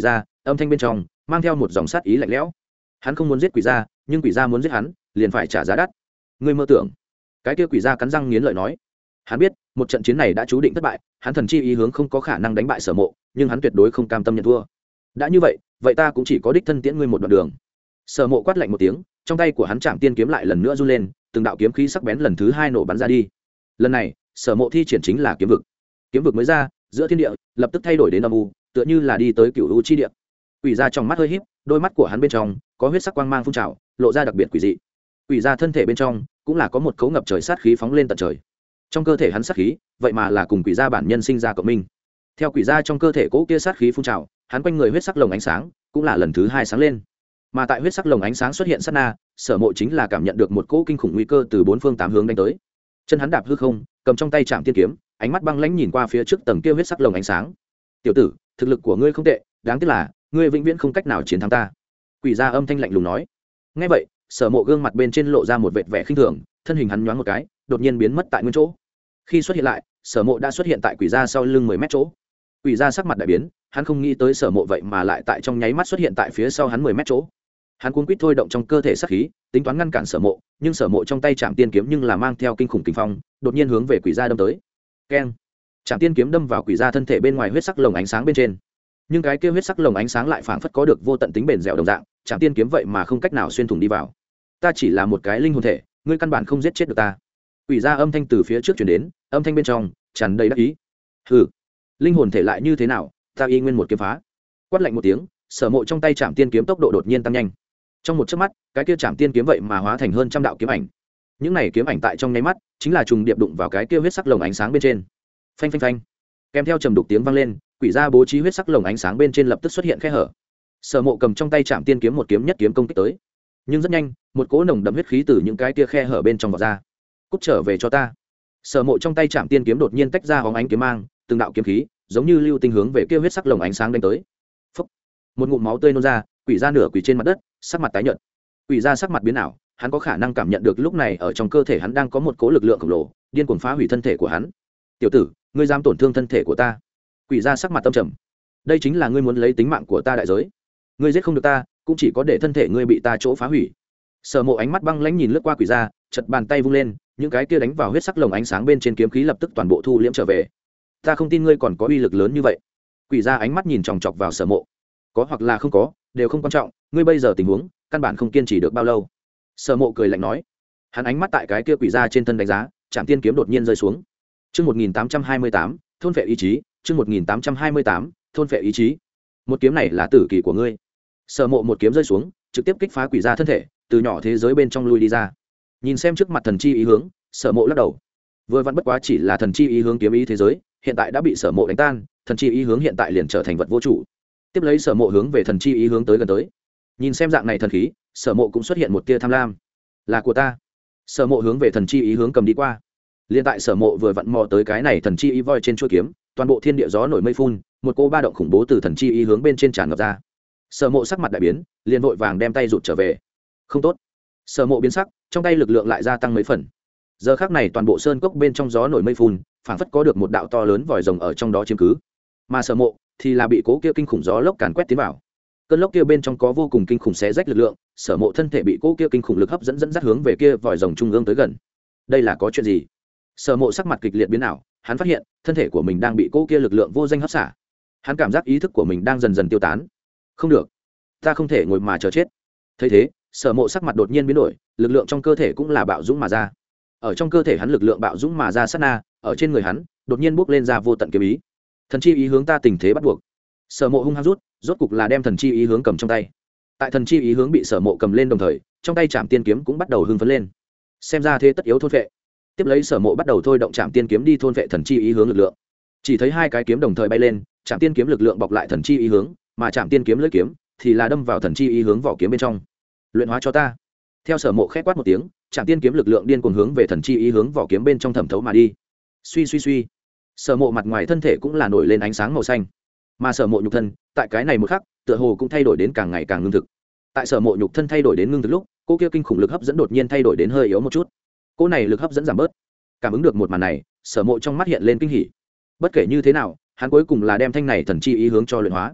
âm thanh bên trong mang theo một dòng sát ý lạnh lẽo. Hắn không muốn giết quỷ gia, nhưng quỷ gia muốn giết hắn liền phải trả giá đắt. Ngươi mơ tưởng. Cái kia quỷ gia cắn răng nghiến lợi nói. Hắn biết một trận chiến này đã chú định thất bại, hắn thần chi ý hướng không có khả năng đánh bại Sở Mộ, nhưng hắn tuyệt đối không cam tâm nhận thua. Đã như vậy vậy ta cũng chỉ có đích thân tiễn ngươi một đoạn đường. Sở Mộ quát lạnh một tiếng, trong tay của hắn Trảm Tiên kiếm lại lần nữa run lên, từng đạo kiếm khí sắc bén lần thứ hai nổ bắn ra đi. Lần này Sở Mộ thi triển chính là kiếm vực. Kiếm vực mới ra, giữa thiên địa lập tức thay đổi đến âm u, tựa như là đi tới cựu u chi địa. Quỷ gia trong mắt hơi híp, đôi mắt của hắn bên trong có huyết sắc quang mang phun trào, lộ ra đặc biệt quỷ dị. Quỷ gia thân thể bên trong cũng là có một cấu ngập trời sát khí phóng lên tận trời. Trong cơ thể hắn sát khí, vậy mà là cùng quỷ gia bản nhân sinh ra cộng minh. Theo quỷ gia trong cơ thể cỗ kia sát khí phun trào, hắn quanh người huyết sắc lồng ánh sáng cũng là lần thứ hai sáng lên. Mà tại huyết sắc lồng ánh sáng xuất hiện sát na, Sở Mộ chính là cảm nhận được một cỗ kinh khủng nguy cơ từ bốn phương tám hướng đánh tới. Chân hắn đạp hư không, cầm trong tay Trảm Tiên kiếm, ánh mắt băng lãnh nhìn qua phía trước tầng kia huyết sắc lồng ánh sáng. "Tiểu tử, thực lực của ngươi không tệ, đáng tiếc là ngươi vĩnh viễn không cách nào chiến thắng ta." Quỷ gia âm thanh lạnh lùng nói. Nghe vậy, Sở Mộ gương mặt bên trên lộ ra một vệt vẻ khinh thường, thân hình hắn nhoáng một cái, đột nhiên biến mất tại nguyên chỗ. Khi xuất hiện lại, Sở Mộ đã xuất hiện tại quỷ gia sau lưng mười mét chỗ. Quỷ gia sắc mặt đại biến, hắn không nghĩ tới Sở Mộ vậy mà lại tại trong nháy mắt xuất hiện tại phía sau hắn mười mét chỗ. Hắn cuống quýt thôi động trong cơ thể sát khí, tính toán ngăn cản Sở Mộ, nhưng Sở Mộ trong tay Trảm Tiên kiếm nhưng là mang theo kinh khủng kình phong, đột nhiên hướng về quỷ gia đâm tới. Keng! Trảm Tiên kiếm đâm vào quỷ gia thân thể bên ngoài huyết sắc lồng ánh sáng bên trên. Nhưng cái kia huyết sắc lồng ánh sáng lại phảng phất có được vô tận tính bền dẻo đồng dạng, Trảm Tiên kiếm vậy mà không cách nào xuyên thủng đi vào. "Ta chỉ là một cái linh hồn thể, ngươi căn bản không giết chết được ta." Quỷ gia âm thanh từ phía trước truyền đến, âm thanh bên trong tràn đầy đắc ý. "Hừ, linh hồn thể lại như thế nào, ta y nguyên một kiếm phá." Quát lạnh một tiếng, Sở Mộ trong tay Trảm Tiên kiếm tốc độ đột nhiên tăng nhanh. Trong một chớp mắt, cái kia Trảm Tiên kiếm vậy mà hóa thành hơn trăm đạo kiếm ảnh. Những này kiếm ảnh tại trong nháy mắt chính là trùng điệp đụng vào cái kia huyết sắc lồng ánh sáng bên trên. Phanh phanh phanh. Kèm theo trầm đục tiếng vang lên, quỷ gia bố trí huyết sắc lồng ánh sáng bên trên lập tức xuất hiện khe hở. Sở Mộ cầm trong tay Trảm Tiên kiếm một kiếm nhất kiếm công kích tới. Nhưng rất nhanh, một cỗ nồng đậm huyết khí từ những cái kia khe hở bên trong vọt ra. "Cút trở về cho ta." Sở Mộ trong tay Trảm Tiên kiếm đột nhiên tách ra hóng ánh kiếm mang, từng đạo kiếm khí giống như lưu tinh hướng về kia huyết sắc lồng ánh sáng đánh tới. Phốc. Một ngụm máu tươi nôn ra, quỷ gia nửa quỳ trên mặt đất, sắc mặt tái nhợt. Quỷ gia sắc mặt biến ảo, hắn có khả năng cảm nhận được lúc này ở trong cơ thể hắn đang có một cỗ lực lượng khổng lồ, điên cuồng phá hủy thân thể của hắn. "Tiểu tử, ngươi dám tổn thương thân thể của ta?" Quỷ gia sắc mặt tâm trầm. "Đây chính là ngươi muốn lấy tính mạng của ta đại giới. Ngươi giết không được ta, cũng chỉ có để thân thể ngươi bị ta chỗ phá hủy." Sở Mộ ánh mắt băng lãnh nhìn lướt qua quỷ gia, chật bàn tay vung lên, những cái kia đánh vào huyết sắc lồng ánh sáng bên trên kiếm khí lập tức toàn bộ thu liễm trở về. "Ta không tin ngươi còn có uy lực lớn như vậy." Quỷ gia ánh mắt nhìn chòng chọc vào Sở Mộ. "Có hoặc là không có, đều không quan trọng, ngươi bây giờ tình huống, căn bản không kiên trì được bao lâu." Sở Mộ cười lạnh nói. Hắn ánh mắt tại cái kia quỷ gia trên thân đánh giá, Trảm Tiên kiếm đột nhiên rơi xuống. Chương một nghìn tám trăm hai mươi tám, thôn phệ ý chí, chương một nghìn tám trăm hai mươi tám, thôn phệ ý chí. "Một kiếm này là tử kỳ của ngươi." Sở Mộ một kiếm rơi xuống, trực tiếp kích phá quỷ gia thân thể, từ nhỏ thế giới bên trong lui đi ra. Nhìn xem trước mặt thần chi ý hướng, Sở Mộ lắc đầu. Vừa vặn bất quá chỉ là thần chi ý hướng kiếm ý thế giới, hiện tại đã bị Sở Mộ đánh tan, thần chi ý hướng hiện tại liền trở thành vật vô chủ. Tiếp lấy Sở Mộ hướng về thần chi ý hướng tới gần tới. Nhìn xem dạng này thần khí, Sở Mộ cũng xuất hiện một tia tham lam. "Là của ta." Sở Mộ hướng về thần chi ý hướng cầm đi qua. Liên tại Sở Mộ vừa vặn mò tới cái này thần chi ý voi trên chuôi kiếm, toàn bộ thiên địa gió nổi mây phun, một cô ba động khủng bố từ thần chi ý hướng bên trên tràn ngập ra. Sở Mộ sắc mặt đại biến, liền vội vàng đem tay rụt trở về. Không tốt. Sở Mộ biến sắc, trong tay lực lượng lại gia tăng mấy phần. Giờ khắc này toàn bộ sơn cốc bên trong gió nổi mây phun, phảng phất có được một đạo to lớn vòi rồng ở trong đó chiếm cứ. Mà Sở Mộ thì là bị cố kia kinh khủng gió lốc càn quét tiến vào. Cơn lốc kia bên trong có vô cùng kinh khủng xé rách lực lượng, Sở Mộ thân thể bị cố kia kinh khủng lực hấp dẫn dẫn dắt hướng về kia vòi rồng trung ương tới gần. Đây là có chuyện gì? Sở Mộ sắc mặt kịch liệt biến ảo, hắn phát hiện thân thể của mình đang bị cố kia lực lượng vô danh hấp xả. Hắn cảm giác ý thức của mình đang dần dần tiêu tán. Không được, ta không thể ngồi mà chờ chết. Thấy thế, Sở Mộ sắc mặt đột nhiên biến đổi, lực lượng trong cơ thể cũng là bạo dũng mà ra. Ở trong cơ thể hắn lực lượng bạo dũng mà ra sát na, ở trên người hắn đột nhiên bốc lên ra vô tận kiếm ý. Thần chi ý hướng ta tình thế bắt buộc. Sở Mộ hung hăng rút, rốt cục là đem thần chi ý hướng cầm trong tay. Tại thần chi ý hướng bị Sở Mộ cầm lên đồng thời, trong tay Trảm Tiên kiếm cũng bắt đầu hưng phấn lên. Xem ra thế tất yếu thôn phệ. Tiếp lấy Sở Mộ bắt đầu thôi động Trảm Tiên kiếm đi thôn phệ thần chi ý hướng lực lượng. Chỉ thấy hai cái kiếm đồng thời bay lên, Trảm Tiên kiếm lực lượng bọc lại thần chi ý hướng, mà Trảm Tiên kiếm lưỡi kiếm thì là đâm vào thần chi ý hướng vỏ kiếm bên trong. "Luyện hóa cho ta." Theo Sở Mộ khẽ quát một tiếng, Trảm Tiên kiếm lực lượng điên cuồng hướng về thần chi ý hướng vỏ kiếm bên trong thẩm thấu mà đi. Suy suy suy, Sở Mộ mặt ngoài thân thể cũng là nổi lên ánh sáng màu xanh, mà Sở Mộ nhục thân tại cái này một khắc tựa hồ cũng thay đổi đến càng ngày càng ngưng thực. Tại Sở Mộ nhục thân thay đổi đến ngưng thực lúc, cô kia kinh khủng lực hấp dẫn đột nhiên thay đổi đến hơi yếu một chút. Cô này lực hấp dẫn giảm bớt. Cảm ứng được một màn này, Sở Mộ trong mắt hiện lên kinh hỉ. Bất kể như thế nào, hắn cuối cùng là đem thanh này thần chi ý hướng cho luyện hóa.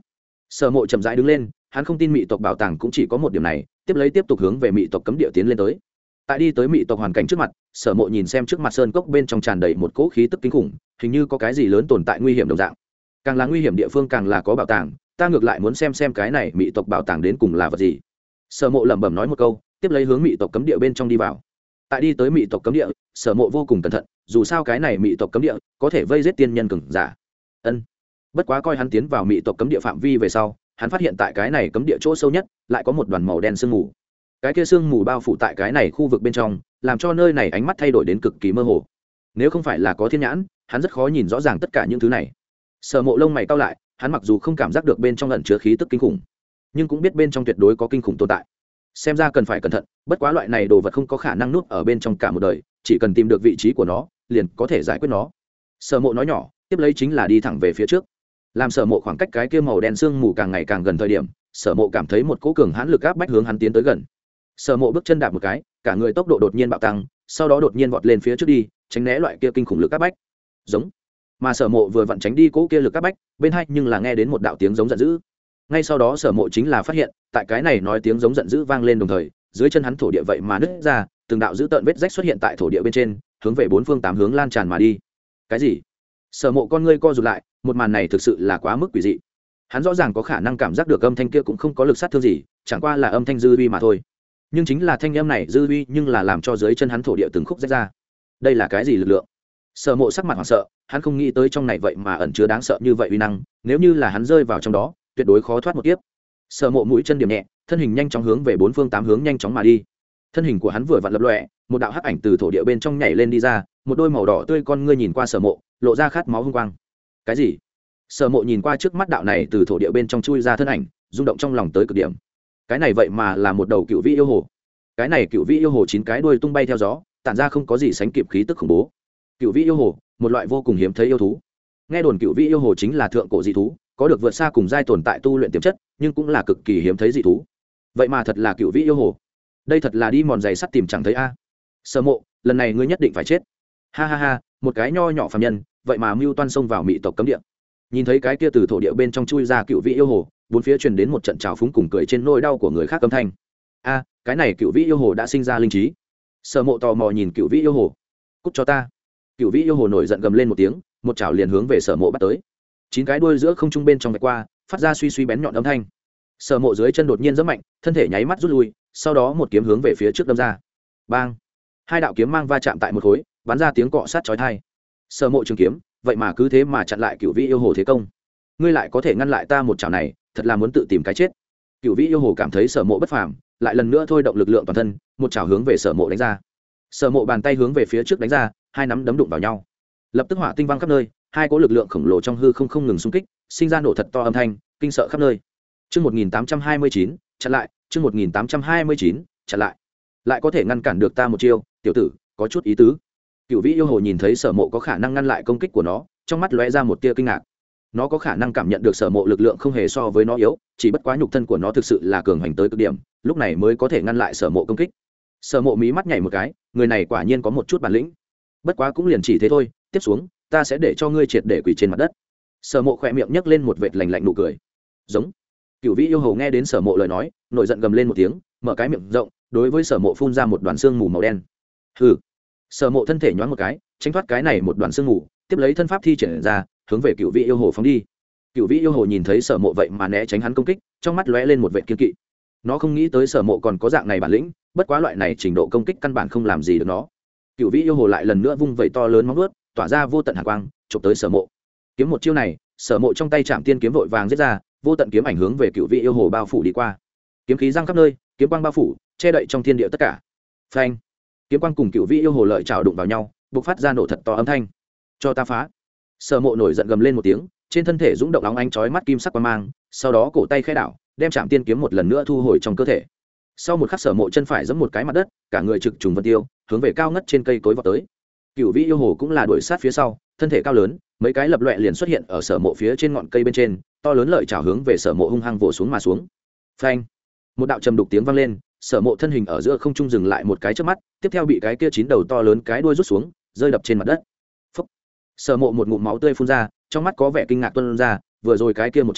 Sở Mộ chậm rãi đứng lên, hắn không tin Mị tộc bảo tàng cũng chỉ có một điểm này, tiếp lấy tiếp tục hướng về Mị tộc cấm địa tiến lên tới. Tại đi tới Mị tộc hoàn cảnh trước mặt, Sở Mộ nhìn xem trước mặt sơn cốc bên trong tràn đầy một cỗ khí tức kinh khủng, hình như có cái gì lớn tồn tại nguy hiểm đồng dạng. Càng là nguy hiểm địa phương càng là có bảo tàng, ta ngược lại muốn xem xem cái này Mị tộc bảo tàng đến cùng là vật gì. Sở Mộ lẩm bẩm nói một câu, tiếp lấy hướng Mị tộc cấm địa bên trong đi vào. Tại đi tới Mị tộc cấm địa, Sở Mộ vô cùng cẩn thận, dù sao cái này Mị tộc cấm địa có thể vây giết tiên nhân cường giả. Ân. Bất quá coi hắn tiến vào Mị tộc cấm địa phạm vi về sau, hắn phát hiện tại cái này cấm địa chỗ sâu nhất lại có một đoàn màu đen sương mù. Cái kia sương mù bao phủ tại cái này khu vực bên trong, làm cho nơi này ánh mắt thay đổi đến cực kỳ mơ hồ. Nếu không phải là có thiên nhãn, hắn rất khó nhìn rõ ràng tất cả những thứ này. Sở Mộ lông mày cau lại, hắn mặc dù không cảm giác được bên trong ẩn chứa khí tức kinh khủng, nhưng cũng biết bên trong tuyệt đối có kinh khủng tồn tại. Xem ra cần phải cẩn thận, bất quá loại này đồ vật không có khả năng nuốt ở bên trong cả một đời, chỉ cần tìm được vị trí của nó, liền có thể giải quyết nó. Sở Mộ nói nhỏ, tiếp lấy chính là đi thẳng về phía trước. Làm Sở Mộ khoảng cách cái kia màu đen sương mù càng ngày càng gần thời điểm, Sở Mộ cảm thấy một cỗ cường hãn lực áp bách hướng hắn tiến tới gần. Sở Mộ bước chân đạp một cái, cả người tốc độ đột nhiên bạo tăng, sau đó đột nhiên vọt lên phía trước đi, tránh né loại kia kinh khủng lực áp bách. Giống. Mà Sở Mộ vừa vặn tránh đi cỗ kia lực áp bách, bên hai nhưng là nghe đến một đạo tiếng giống giận dữ. Ngay sau đó Sở Mộ chính là phát hiện, tại cái này nói tiếng giống giận dữ vang lên đồng thời, dưới chân hắn thổ địa vậy mà nứt ra, từng đạo dữ tợn vết rách xuất hiện tại thổ địa bên trên, hướng về bốn phương tám hướng lan tràn mà đi. Cái gì? Sở Mộ con ngươi co rụt lại, một màn này thực sự là quá mức quỷ dị. Hắn rõ ràng có khả năng cảm giác được âm thanh kia cũng không có lực sát thương gì, chẳng qua là âm thanh dư uy mà thôi. Nhưng chính là thanh âm này dư uy nhưng là làm cho dưới chân hắn thổ địa từng khúc rách ra. Đây là cái gì lực lượng? Sở Mộ sắc mặt hoảng sợ, hắn không nghĩ tới trong này vậy mà ẩn chứa đáng sợ như vậy uy năng, nếu như là hắn rơi vào trong đó, tuyệt đối khó thoát một kiếp. Sở Mộ mũi chân điểm nhẹ, thân hình nhanh chóng hướng về bốn phương tám hướng nhanh chóng mà đi. Thân hình của hắn vừa vặn lập lòe, một đạo hắc ảnh từ thổ địa bên trong nhảy lên đi ra, một đôi màu đỏ tươi con ngươi nhìn qua Sở Mộ, lộ ra khát máu hung quang. Cái gì? Sở Mộ nhìn qua trước mắt đạo này từ thổ địa bên trong chui ra thân ảnh, rung động trong lòng tới cực điểm. Cái này vậy mà là một đầu cựu vĩ yêu hồ. Cái này cựu vĩ yêu hồ chín cái đuôi tung bay theo gió, tản ra không có gì sánh kịp khí tức khủng bố. Cựu vĩ yêu hồ, một loại vô cùng hiếm thấy yêu thú. Nghe đồn cựu vĩ yêu hồ chính là thượng cổ dị thú, có được vượt xa cùng giai tồn tại tu luyện tiềm chất, nhưng cũng là cực kỳ hiếm thấy dị thú. Vậy mà thật là cựu vĩ yêu hồ. Đây thật là đi mòn giày sắt tìm chẳng thấy a. Sở Mộ, lần này ngươi nhất định phải chết. Ha ha ha, một cái nho nhỏ phàm nhân, vậy mà mưu toan xông vào Mị tộc cấm địa. Nhìn thấy cái kia từ thổ địa bên trong chui ra cựu vĩ yêu hồ, bốn phía truyền đến một trận trào phúng cùng cười trên nỗi đau của người khác âm thanh. A, cái này cựu vĩ yêu hồ đã sinh ra linh trí. Sở Mộ tò mò nhìn cựu vĩ yêu hồ. Cút cho ta. Cựu vĩ yêu hồ nổi giận gầm lên một tiếng, một chảo liền hướng về Sở Mộ bắt tới. Chín cái đuôi giữa không trung bên trong vạch qua, phát ra suy suy bén nhọn âm thanh. Sở Mộ dưới chân đột nhiên giẫm mạnh, thân thể nháy mắt rút lui, sau đó một kiếm hướng về phía trước đâm ra. Bang! Hai đạo kiếm mang va chạm tại một khối, bắn ra tiếng cọ sát chói tai. Sở Mộ trường kiếm, vậy mà cứ thế mà chặn lại cựu vĩ yêu hồ thế công. Ngươi lại có thể ngăn lại ta một chảo này, thật là muốn tự tìm cái chết. Cựu vĩ yêu hồ cảm thấy Sở Mộ bất phàm, lại lần nữa thôi động lực lượng toàn thân, một chảo hướng về Sở Mộ đánh ra. Sở Mộ bàn tay hướng về phía trước đánh ra, hai nắm đấm đụng vào nhau, lập tức hỏa tinh văng khắp nơi, hai cỗ lực lượng khổng lồ trong hư không không ngừng xung kích, sinh ra nổ thật to âm thanh, kinh sợ khắp nơi. Chương một nghìn tám trăm hai mươi chín, chặn lại, chương một nghìn tám trăm hai mươi chín, chặn lại. Lại có thể ngăn cản được ta một chiêu, tiểu tử, có chút ý tứ. Cựu vĩ yêu hồ nhìn thấy Sở Mộ có khả năng ngăn lại công kích của nó, trong mắt lóe ra một tia kinh ngạc. Nó có khả năng cảm nhận được Sở Mộ lực lượng không hề so với nó yếu, chỉ bất quá nhục thân của nó thực sự là cường hành tới cực điểm, lúc này mới có thể ngăn lại Sở Mộ công kích. Sở Mộ mí mắt nhảy một cái, người này quả nhiên có một chút bản lĩnh. Bất quá cũng liền chỉ thế thôi, tiếp xuống, ta sẽ để cho ngươi triệt để quỳ trên mặt đất. Sở Mộ khẽ miệng nhấc lên một vệt lạnh lạnh nụ cười. Giống. Cựu vĩ yêu hồ nghe đến Sở Mộ lời nói, nổi giận gầm lên một tiếng, mở cái miệng rộng, đối với Sở Mộ phun ra một đoàn xương mù màu đen. Hừ. Sở Mộ thân thể nhoáng một cái, tránh thoát cái này một đoàn xương mù, tiếp lấy thân pháp thi triển ra, hướng về cựu vĩ yêu hồ phóng đi. Cựu vĩ yêu hồ nhìn thấy Sở Mộ vậy mà né tránh hắn công kích, trong mắt lóe lên một vệt kiên kỵ. Nó không nghĩ tới Sở Mộ còn có dạng này bản lĩnh, bất quá loại này trình độ công kích căn bản không làm gì được nó. Cựu vĩ yêu hồ lại lần nữa vung vẩy to lớn móng vuốt, tỏa ra vô tận hàn quang, chụp tới Sở Mộ. Kiếm một chiêu này, Sở Mộ trong tay chạm tiên kiếm vội vàng giết ra, vô tận kiếm ảnh hướng về cựu vĩ yêu hồ bao phủ đi qua. Kiếm khí giăng khắp nơi, kiếm quang bao phủ, che đậy trong thiên địa tất cả. Phanh! Kiếm quang cùng cựu vĩ yêu hồ lợi chảo đụng vào nhau, bộc phát ra nổ thật to âm thanh. Cho ta phá! Sở Mộ nổi giận gầm lên một tiếng, trên thân thể dũng động óng ánh chói mắt kim sắc quang mang, sau đó cổ tay khẽ đảo, đem chạm tiên kiếm một lần nữa thu hồi trong cơ thể. Sau một khắc Sở Mộ chân phải giẫm một cái mặt đất, cả người trực trùng vân tiêu, hướng về cao ngất trên cây cối vọt tới. Cựu vĩ yêu hồ cũng là đuổi sát phía sau, thân thể cao lớn, mấy cái lập loè liền xuất hiện ở Sở Mộ phía trên ngọn cây bên trên, to lớn lợi chảo hướng về Sở Mộ hung hăng vồ xuống mà xuống. Phanh! Một đạo trầm đục tiếng vang lên, Sở Mộ thân hình ở giữa không trung dừng lại một cái chớp mắt, tiếp theo bị cái kia chín đầu to lớn cái đuôi rút xuống, rơi đập trên mặt đất. Phốc! Sở Mộ một ngụm máu tươi phun ra, trong mắt có vẻ kinh ngạc tuôn ra, vừa rồi cái kia một chảo,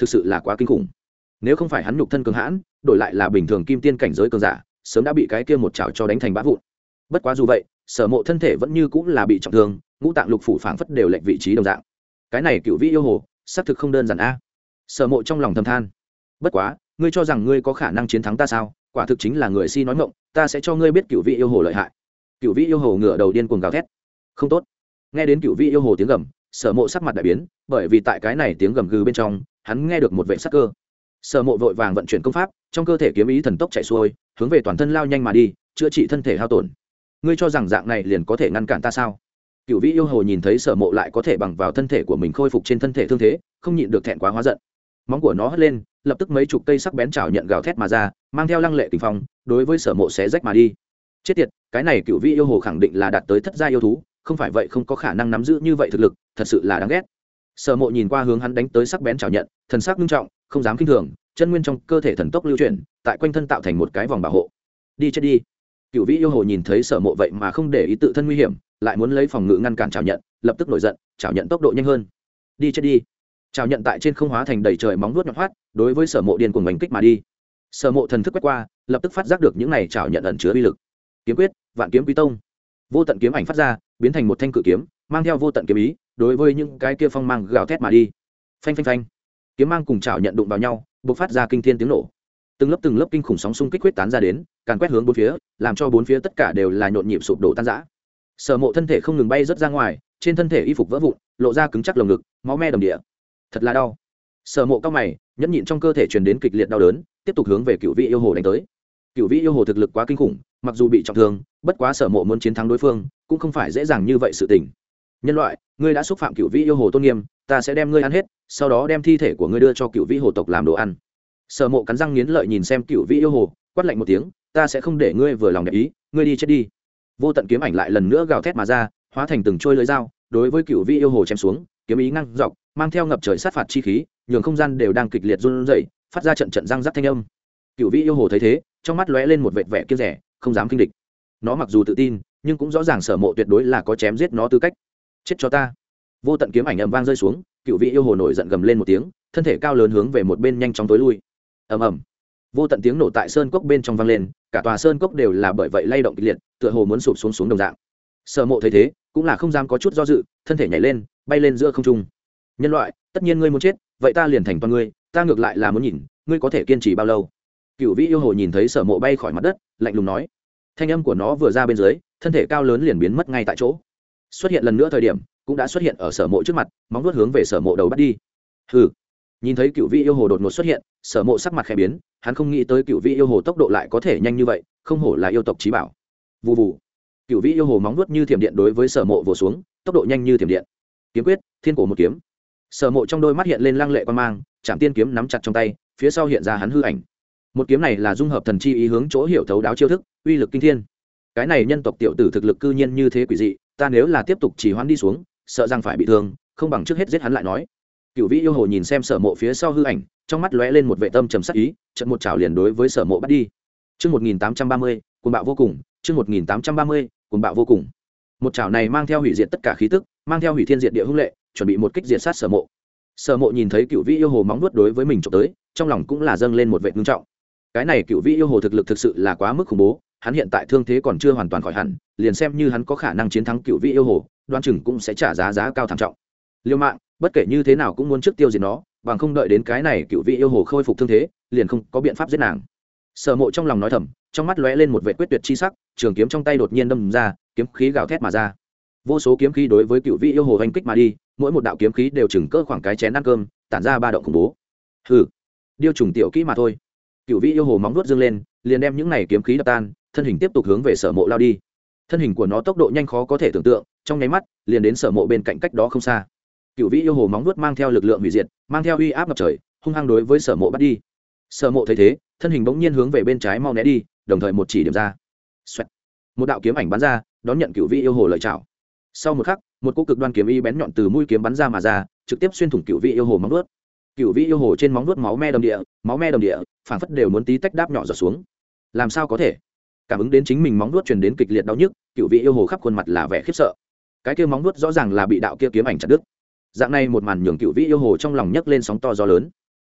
thực sự là quá kinh khủng. Nếu không phải hắn nhục thân cường hãn, đổi lại là bình thường kim tiên cảnh giới cường giả, sớm đã bị cái kia một chảo cho đánh thành bã vụn. Bất quá dù vậy, Sở Mộ thân thể vẫn như cũng là bị trọng thương, ngũ tạng lục phủ phảng phất đều lệch vị trí đồng dạng. Cái này Cựu Vĩ yêu hồ, xác thực không đơn giản a. Sở Mộ trong lòng thầm than. Bất quá, ngươi cho rằng ngươi có khả năng chiến thắng ta sao? Quả thực chính là người si nói ngọng, ta sẽ cho ngươi biết Cựu Vĩ yêu hồ lợi hại. Cựu Vĩ yêu hồ ngửa đầu điên cuồng gào thét. Không tốt. Nghe đến Cựu Vĩ yêu hồ tiếng gầm, Sở Mộ sắc mặt đại biến, bởi vì tại cái này tiếng gầm gừ bên trong, hắn nghe được một vệ sắc cơ. Sở Mộ vội vàng vận chuyển công pháp, trong cơ thể kiếm ý thần tốc chạy xuôi, hướng về toàn thân lao nhanh mà đi, chữa trị thân thể hao tổn. Ngươi cho rằng dạng này liền có thể ngăn cản ta sao? Cựu Vĩ yêu hồ nhìn thấy Sở Mộ lại có thể bằng vào thân thể của mình khôi phục trên thân thể thương thế, không nhịn được thẹn quá hóa giận. Móng của nó hất lên, lập tức mấy chục cây sắc bén chảo nhận gào thét mà ra, mang theo lăng lệ kình phong, đối với Sở Mộ xé rách mà đi. Chết tiệt, cái này Cựu Vĩ yêu hồ khẳng định là đạt tới thất gia yêu thú, không phải vậy không có khả năng nắm giữ như vậy thực lực, thật sự là đáng ghét. Sở Mộ nhìn qua hướng hắn đánh tới sắc bén chảo nhận, thần sắc nghiêm trọng, không dám kinh thường, chân nguyên trong cơ thể thần tốc lưu chuyển, tại quanh thân tạo thành một cái vòng bảo hộ. Đi chết đi. Cựu Vĩ yêu hồ nhìn thấy Sở Mộ vậy mà không để ý tự thân nguy hiểm, lại muốn lấy phòng ngự ngăn cản chảo nhận, lập tức nổi giận, chảo nhận tốc độ nhanh hơn. Đi chết đi. Chảo nhận tại trên không hóa thành đầy trời móng vuốt nhọn hoắt, đối với Sở Mộ điên cuồng đánh kích mà đi. Sở Mộ thần thức quét qua, lập tức phát giác được những này chảo nhận ẩn chứa uy lực. Kiếm quyết, Vạn Kiếm Quý Tông. Vô tận kiếm ảnh phát ra, biến thành một thanh cự kiếm, mang theo vô tận kiếm ý, đối với những cái kia phong mang gào thét mà đi. Phanh phanh phanh. Kiếm mang cùng chảo nhận đụng vào nhau, bộc phát ra kinh thiên tiếng nổ. Từng lớp từng lớp kinh khủng sóng xung kích huyết tán ra đến, càn quét hướng bốn phía, làm cho bốn phía tất cả đều là nhộn nhịp sụp đổ tan rã. Sở Mộ thân thể không ngừng bay rớt ra ngoài, trên thân thể y phục vỡ vụn, lộ ra cứng chắc lồng ngực, máu me đầm địa. Thật là đau. Sở Mộ cao mày, nhẫn nhịn trong cơ thể truyền đến kịch liệt đau đớn, tiếp tục hướng về Cựu Vĩ yêu hồ đánh tới. Cựu Vĩ yêu hồ thực lực quá kinh khủng, mặc dù bị trọng thương, bất quá Sở Mộ muốn chiến thắng đối phương, cũng không phải dễ dàng như vậy sự tình. Nhân loại, ngươi đã xúc phạm Cựu Vĩ yêu hồ tôn nghiêm, ta sẽ đem ngươi ăn hết, sau đó đem thi thể của ngươi đưa cho Cựu Vĩ hồ tộc làm đồ ăn. Sở Mộ cắn răng nghiến lợi nhìn xem Cựu Vĩ yêu hồ, quát lạnh một tiếng, ta sẽ không để ngươi vừa lòng đẹp ý, ngươi đi chết đi. Vô tận kiếm ảnh lại lần nữa gào thét mà ra, hóa thành từng trôi lưỡi dao, đối với Cựu Vĩ yêu hồ chém xuống, kiếm ý ngăng dọc, mang theo ngập trời sát phạt chi khí, nhường không gian đều đang kịch liệt run rẩy, phát ra trận trận răng rắc thanh âm. Cựu Vĩ yêu hồ thấy thế, trong mắt lóe lên một vệt vẻ kiêu rẻ, không dám kinh địch. Nó mặc dù tự tin, nhưng cũng rõ ràng Sở Mộ tuyệt đối là có chém giết nó tư cách. Chết cho ta. Vô tận kiếm ảnh ầm vang rơi xuống, Cựu Vĩ yêu hồ nổi giận gầm lên một tiếng, thân thể cao lớn hướng về một bên nhanh chóng tối lui. Ầm ầm. Vô tận tiếng nổ tại sơn cốc bên trong vang lên, cả tòa sơn cốc đều là bởi vậy lay động kịch liệt, tựa hồ muốn sụp xuống xuống đồng dạng. Sở Mộ thấy thế, cũng là không dám có chút do dự, thân thể nhảy lên, bay lên giữa không trung. Nhân loại, tất nhiên ngươi muốn chết, vậy ta liền thành toàn ngươi, ta ngược lại là muốn nhìn, ngươi có thể kiên trì bao lâu. Cựu Vĩ yêu hồ nhìn thấy Sở Mộ bay khỏi mặt đất, lạnh lùng nói. Thanh âm của nó vừa ra bên dưới, thân thể cao lớn liền biến mất ngay tại chỗ. Xuất hiện lần nữa thời điểm, cũng đã xuất hiện ở Sở Mộ trước mặt, móng vuốt hướng về Sở Mộ đầu bắt đi. Hừ. Nhìn thấy Cựu Vĩ yêu hồ đột ngột xuất hiện, Sở Mộ sắc mặt khẽ biến, hắn không nghĩ tới Cựu Vĩ yêu hồ tốc độ lại có thể nhanh như vậy, không hổ là yêu tộc chí bảo. Vù vù. Cựu Vĩ yêu hồ móng vuốt như thiểm điện đối với Sở Mộ vồ xuống, tốc độ nhanh như thiểm điện. Kiếm quyết, Thiên cổ một kiếm. Sở Mộ trong đôi mắt hiện lên lăng lệ quan mang, Trảm Tiên kiếm nắm chặt trong tay, phía sau hiện ra hắn hư ảnh. Một kiếm này là dung hợp thần chi ý hướng chỗ hiểu thấu đáo chiêu thức, uy lực kinh thiên. Cái này nhân tộc tiểu tử thực lực cư nhiên như thế quỷ dị, ta nếu là tiếp tục trì hoãn đi xuống, sợ rằng phải bị thương, không bằng trước hết giết hắn lại nói. Cựu Vĩ yêu hồ nhìn xem Sở Mộ phía sau hư ảnh, trong mắt lóe lên một vẻ tâm trầm sắc ý, chợt một chảo liền đối với Sở Mộ bắt đi. Chương một nghìn tám trăm ba mươi, cuồng bạo vô cùng, chương một nghìn tám trăm ba mươi, cuồng bạo vô cùng. Một chảo này mang theo hủy diệt tất cả khí tức, mang theo hủy thiên diệt địa hung lệ, chuẩn bị một kích diệt sát Sở Mộ. Sở Mộ nhìn thấy Cựu Vĩ yêu hồ móng vuốt đối với mình chụp tới, trong lòng cũng là dâng lên một vẻ ngưng trọng. Cái này Cựu Vĩ yêu hồ thực lực thực sự là quá mức khủng bố, hắn hiện tại thương thế còn chưa hoàn toàn khỏi hẳn, liền xem như hắn có khả năng chiến thắng Cựu Vĩ yêu hồ, đoán chừng cũng sẽ trả giá giá cao thảm trọng. Liêu mạng, bất kể như thế nào cũng muốn trước tiêu diệt nó, bằng không đợi đến cái này Cựu Vĩ yêu hồ khôi phục thương thế, liền không có biện pháp giết nàng. Sở Mộ trong lòng nói thầm, trong mắt lóe lên một vẻ quyết tuyệt chi sắc, trường kiếm trong tay đột nhiên đâm ra, kiếm khí gào thét mà ra. Vô số kiếm khí đối với Cựu Vĩ yêu hồ hành kích mà đi, mỗi một đạo kiếm khí đều chừng cỡ khoảng cái chén ăn cơm, tản ra ba động khủng bố. Hừ, điêu trùng tiểu kỹ mà thôi. Cựu Vĩ yêu hồ móng vuốt dương lên, liền đem những này kiếm khí đập tan, thân hình tiếp tục hướng về Sở Mộ lao đi. Thân hình của nó tốc độ nhanh khó có thể tưởng tượng, trong nháy mắt liền đến Sở Mộ bên cạnh cách đó không xa. Cựu Vĩ yêu hồ móng vuốt mang theo lực lượng hủy diệt, mang theo uy áp ngập trời, hung hăng đối với Sở Mộ bắt đi. Sở Mộ thấy thế, thân hình bỗng nhiên hướng về bên trái mau né đi, đồng thời một chỉ điểm ra. Xoẹt. Một đạo kiếm ảnh bắn ra, đón nhận Cựu Vĩ yêu hồ lợi chảo. Sau một khắc, một cú cực đoan kiếm y bén nhọn từ mũi kiếm bắn ra mà ra, trực tiếp xuyên thủng Cựu Vĩ yêu hồ móng vuốt. Cựu Vĩ yêu hồ trên móng vuốt máu me đầm địa, máu me đầm địa, phảng phất đều muốn tí tách đáp nhỏ giọt xuống. Làm sao có thể? Cảm ứng đến chính mình móng vuốt truyền đến kịch liệt đau nhức, Cựu Vĩ yêu hồ khắp khuôn mặt là vẻ khiếp sợ. Cái kia móng vuốt rõ ràng là bị đạo kia kiếm ảnh chặt đứt. Dạng này một màn nhường Cựu Vĩ yêu hồ trong lòng nhấc lên sóng to gió lớn.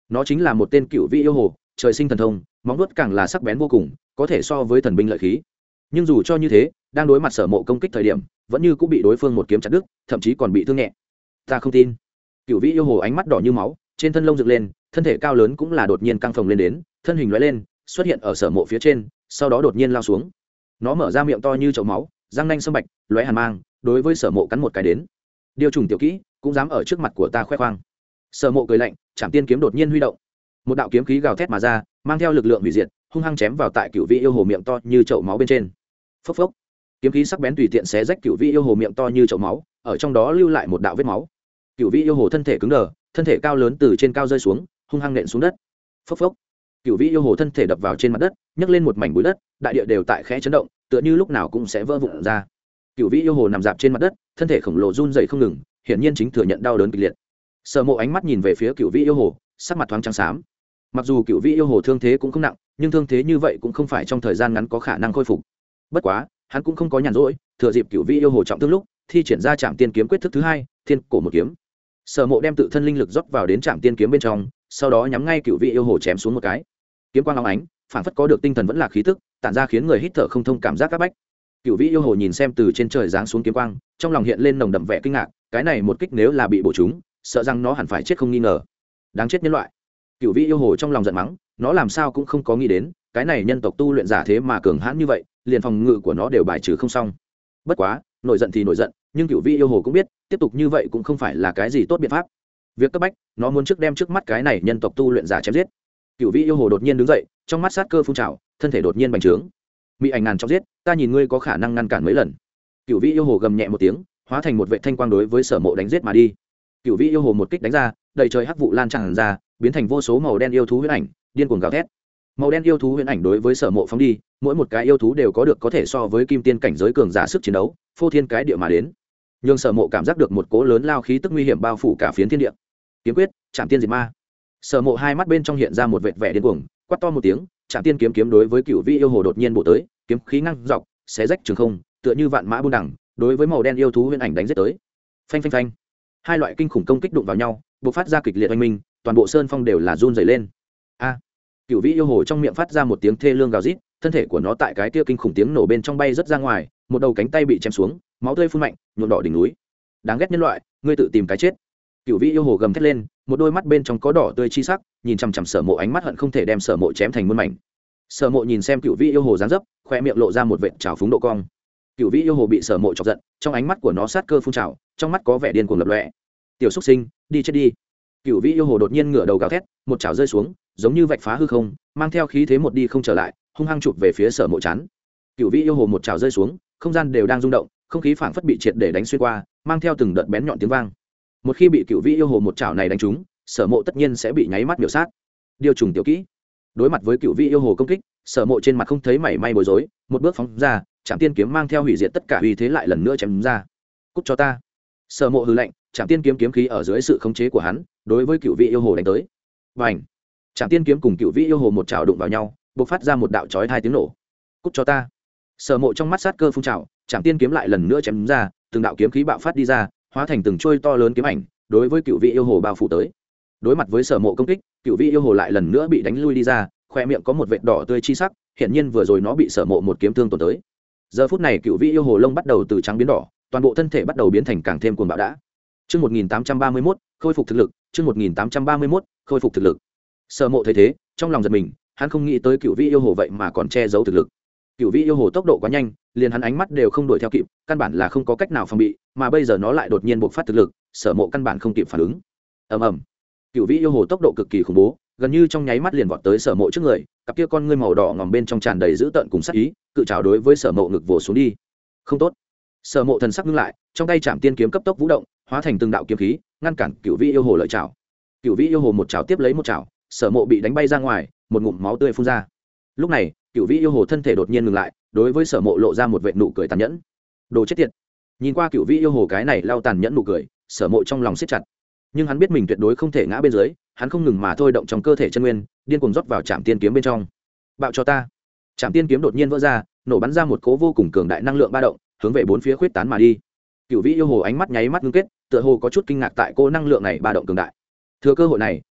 nó chính là một tên cựu vị yêu hồ trời sinh thần thông, móng vuốt càng là sắc bén vô cùng, có thể so với thần binh lợi khí. Nhưng dù cho như thế, đang đối mặt Sở Mộ công kích thời điểm vẫn như cũng bị đối phương một kiếm chặt đứt, thậm chí còn bị thương nhẹ. Ta không tin. Cựu vị yêu hồ ánh mắt đỏ như máu, trên thân lông dựng lên, thân thể cao lớn cũng là đột nhiên căng phồng lên đến, thân hình lóe lên xuất hiện ở Sở Mộ phía trên, sau đó đột nhiên lao xuống. Nó mở ra miệng to như chậu máu, răng nanh sâm bạch lóe hàn mang, đối với Sở Mộ cắn một cái đến. Điều trùng tiểu kỹ cũng dám ở trước mặt của ta khoe khoang. Sở Mộ cười lạnh, Trảm Tiên kiếm đột nhiên huy động, một đạo kiếm khí gào thét mà ra, mang theo lực lượng hủy diệt, hung hăng chém vào tại cựu vị yêu hồ miệng to như chậu máu bên trên. Phốc phốc, kiếm khí sắc bén tùy tiện xé rách cựu vị yêu hồ miệng to như chậu máu, ở trong đó lưu lại một đạo vết máu. Cựu vị yêu hồ thân thể cứng đờ, thân thể cao lớn từ trên cao rơi xuống, hung hăng nện xuống đất. Phốc phốc, cựu vị yêu hồ thân thể đập vào trên mặt đất, nhấc lên một mảnh bụi đất, đại địa đều tại khẽ chấn động, tựa như lúc nào cũng sẽ vỡ vụn ra. Cựu vị yêu hồ nằm dạp trên mặt đất, thân thể khổng lồ run rẩy không ngừng, hiển nhiên chính thừa nhận đau đớn kịch liệt. Sở Mộ ánh mắt nhìn về phía cựu vị yêu hồ, sắc mặt thoáng trắng xám. Mặc dù cựu vị yêu hồ thương thế cũng không nặng, nhưng thương thế như vậy cũng không phải trong thời gian ngắn có khả năng khôi phục. Bất quá hắn cũng không có nhàn rỗi, thừa dịp cựu vị yêu hồ trọng thương lúc thi triển ra Trảm Tiên kiếm quyết thức thứ hai, thiên cổ một kiếm. Sở Mộ đem tự thân linh lực rót vào đến Trảm Tiên kiếm bên trong, sau đó nhắm ngay cựu vị yêu hồ chém xuống một cái. Kiếm quang óng ánh, phảng phất có được tinh thần vẫn là khí tức, tản ra khiến người hít thở không thông cảm giác các bách. Cựu vị yêu hồ nhìn xem từ trên trời giáng xuống kiếm quang, trong lòng hiện lên nồng đậm vẻ kinh ngạc, cái này một kích nếu là bị bổ trúng, sợ rằng nó hẳn phải chết không nghi ngờ. Đáng chết nhân loại. Cựu vị yêu hồ trong lòng giận mắng, nó làm sao cũng không có nghĩ đến, cái này nhân tộc tu luyện giả thế mà cường hãn như vậy, liền phòng ngự của nó đều bài trừ không xong. Bất quá nổi giận thì nổi giận, nhưng cựu vị yêu hồ cũng biết tiếp tục như vậy cũng không phải là cái gì tốt biện pháp. Việc cấp bách, nó muốn trước đem trước mắt cái này nhân tộc tu luyện giả chém giết. Cựu vị yêu hồ đột nhiên đứng dậy, trong mắt sát cơ phun trào, thân thể đột nhiên bành trướng. Mị ảnh ngàn trong giết, ta nhìn ngươi có khả năng ngăn cản mấy lần. Cựu vị yêu hồ gầm nhẹ một tiếng, hóa thành một vệ thanh quang đối với Sở Mộ đánh giết mà đi. Cựu vị yêu hồ một kích đánh ra, đầy trời hắc vụ lan tràn ra, biến thành vô số màu đen yêu thú huyễn ảnh, điên cuồng gào thét. Màu đen yêu thú huyễn ảnh đối với Sở Mộ phóng đi, mỗi một cái yêu thú đều có được có thể so với kim tiên cảnh giới cường giả sức chiến đấu, phô thiên cái địa mà đến. Nhưng Sở Mộ cảm giác được một cỗ lớn lao khí tức nguy hiểm bao phủ cả phiến thiên địa. Kiếm quyết, Trảm Tiên diệt ma. Sở Mộ hai mắt bên trong hiện ra một vệt vẻ điên cuồng, quát to một tiếng, Trảm Tiên kiếm kiếm đối với Cựu vị yêu hồ đột nhiên bổ tới, kiếm khí ngăng dọc, xé rách trường không, tựa như vạn mã buôn đẳng, đối với màu đen yêu thú huyễn ảnh đánh giết tới. Phanh phanh phanh. Hai loại kinh khủng công kích đụng vào nhau, bộc phát ra kịch liệt oanh minh, toàn bộ sơn phong đều là run rẩy lên. A! Cựu vị yêu hồ trong miệng phát ra một tiếng thê lương gào rít, thân thể của nó tại cái kia kinh khủng tiếng nổ bên trong bay rất ra ngoài, một đầu cánh tay bị chém xuống, máu tươi phun mạnh, nhuộm đỏ đỉnh núi. Đáng ghét nhân loại, ngươi tự tìm cái chết. Cựu vị yêu hồ gầm thét lên, một đôi mắt bên trong có đỏ tươi chi sắc, nhìn chằm chằm Sở Mộ ánh mắt hận không thể đem Sở Mộ chém thành muôn mảnh. Sở Mộ nhìn xem cựu vị yêu hồ dáng dấp, khoe miệng lộ ra một vệt trào phúng độ cong. Cựu vị yêu hồ bị Sở Mộ chọc giận, trong ánh mắt của nó sát cơ phun trào, trong mắt có vẻ điên cuồng lập lòe. Tiểu xuất sinh, đi chết đi. Cựu vị yêu hồ đột nhiên ngửa đầu gào thét, một chảo rơi xuống, giống như vạch phá hư không, mang theo khí thế một đi không trở lại, hung hăng chụp về phía Sở Mộ chán. Cựu vị yêu hồ một chảo rơi xuống, không gian đều đang rung động, không khí phảng phất bị triệt để đánh xuyên qua, mang theo từng đợt bén nhọn tiếng vang. Một khi bị cựu vị yêu hồ một chảo này đánh trúng, Sở Mộ tất nhiên sẽ bị nháy mắt miểu sát. Điều trùng tiểu kỹ. Đối mặt với cựu vị yêu hồ công kích, Sở Mộ trên mặt không thấy mảy may bối rối, một bước phóng ra, Trảm Tiên kiếm mang theo hủy diệt tất cả uy thế lại lần nữa chém ra. Cút cho ta. Sở Mộ hừ lạnh, Trảm Tiên kiếm kiếm khí ở dưới sự khống chế của hắn, đối với cựu vị yêu hồ đánh tới. Bành! Trảm Tiên kiếm cùng cựu vị yêu hồ một chảo đụng vào nhau, bộc phát ra một đạo chói hai tiếng nổ. Cút cho ta. Sở Mộ trong mắt sát cơ phun trào, Trảm Tiên kiếm lại lần nữa chém ra, từng đạo kiếm khí bạo phát đi ra, hóa thành từng chuôi to lớn kiếm ảnh, đối với cựu vị yêu hồ bao phủ tới. Đối mặt với Sở Mộ công kích, cựu vị yêu hồ lại lần nữa bị đánh lui đi ra, khoe miệng có một vệt đỏ tươi chi sắc, hiển nhiên vừa rồi nó bị Sở Mộ một kiếm thương tổn tới. Giờ phút này cựu vị yêu hồ lông bắt đầu từ trắng biến đỏ, toàn bộ thân thể bắt đầu biến thành càng thêm cuồng bạo đã. Chương một nghìn tám trăm ba mươi mốt, khôi phục thực lực, chương một nghìn tám trăm ba mươi mốt, khôi phục thực lực. Sở Mộ thấy thế, trong lòng giật mình, hắn không nghĩ tới cựu vị yêu hồ vậy mà còn che giấu thực lực. Cựu vị yêu hồ tốc độ quá nhanh, liền hắn ánh mắt đều không đuổi theo kịp, căn bản là không có cách nào phòng bị, mà bây giờ nó lại đột nhiên bộc phát thực lực, Sở Mộ căn bản không kịp phản ứng. Ầm ầm. Cựu vị yêu hồ tốc độ cực kỳ khủng bố, gần như trong nháy mắt liền vọt tới Sở Mộ trước người, cặp kia con ngươi màu đỏ ngòm bên trong tràn đầy dữ tợn cùng sát ý, cự trảo đối với Sở Mộ ngực vồ xuống đi. Không tốt. Sở Mộ thần sắc ngưng lại, trong tay Trảm Tiên kiếm cấp tốc vũ động, hóa thành từng đạo kiếm khí, ngăn cản cựu vị yêu hồ lợi trảo. Cựu vị yêu hồ một trảo tiếp lấy một trảo, Sở Mộ bị đánh bay ra ngoài, một ngụm máu tươi phun ra. Lúc này, cựu vị yêu hồ thân thể đột nhiên ngừng lại, đối với Sở Mộ lộ ra một vệt nụ cười tàn nhẫn. Đồ chết tiệt. Nhìn qua cựu vị yêu hồ cái này lao tàn nhẫn nụ cười, Sở Mộ trong lòng siết chặt. Nhưng hắn biết mình tuyệt đối không thể ngã bên dưới, hắn không ngừng mà thôi động trong cơ thể chân nguyên, điên cuồng rót vào Trảm Tiên kiếm bên trong. Bạo cho ta. Trảm Tiên kiếm đột nhiên vỡ ra, nổ bắn ra một cỗ vô cùng cường đại năng lượng ba động, hướng về bốn phía khuyết tán mà đi. Cựu vị yêu hồ ánh mắt nháy mắt ngưng kết, tựa hồ có chút kinh ngạc tại cỗ năng lượng này ba động cường đại. Thừa cơ hội này,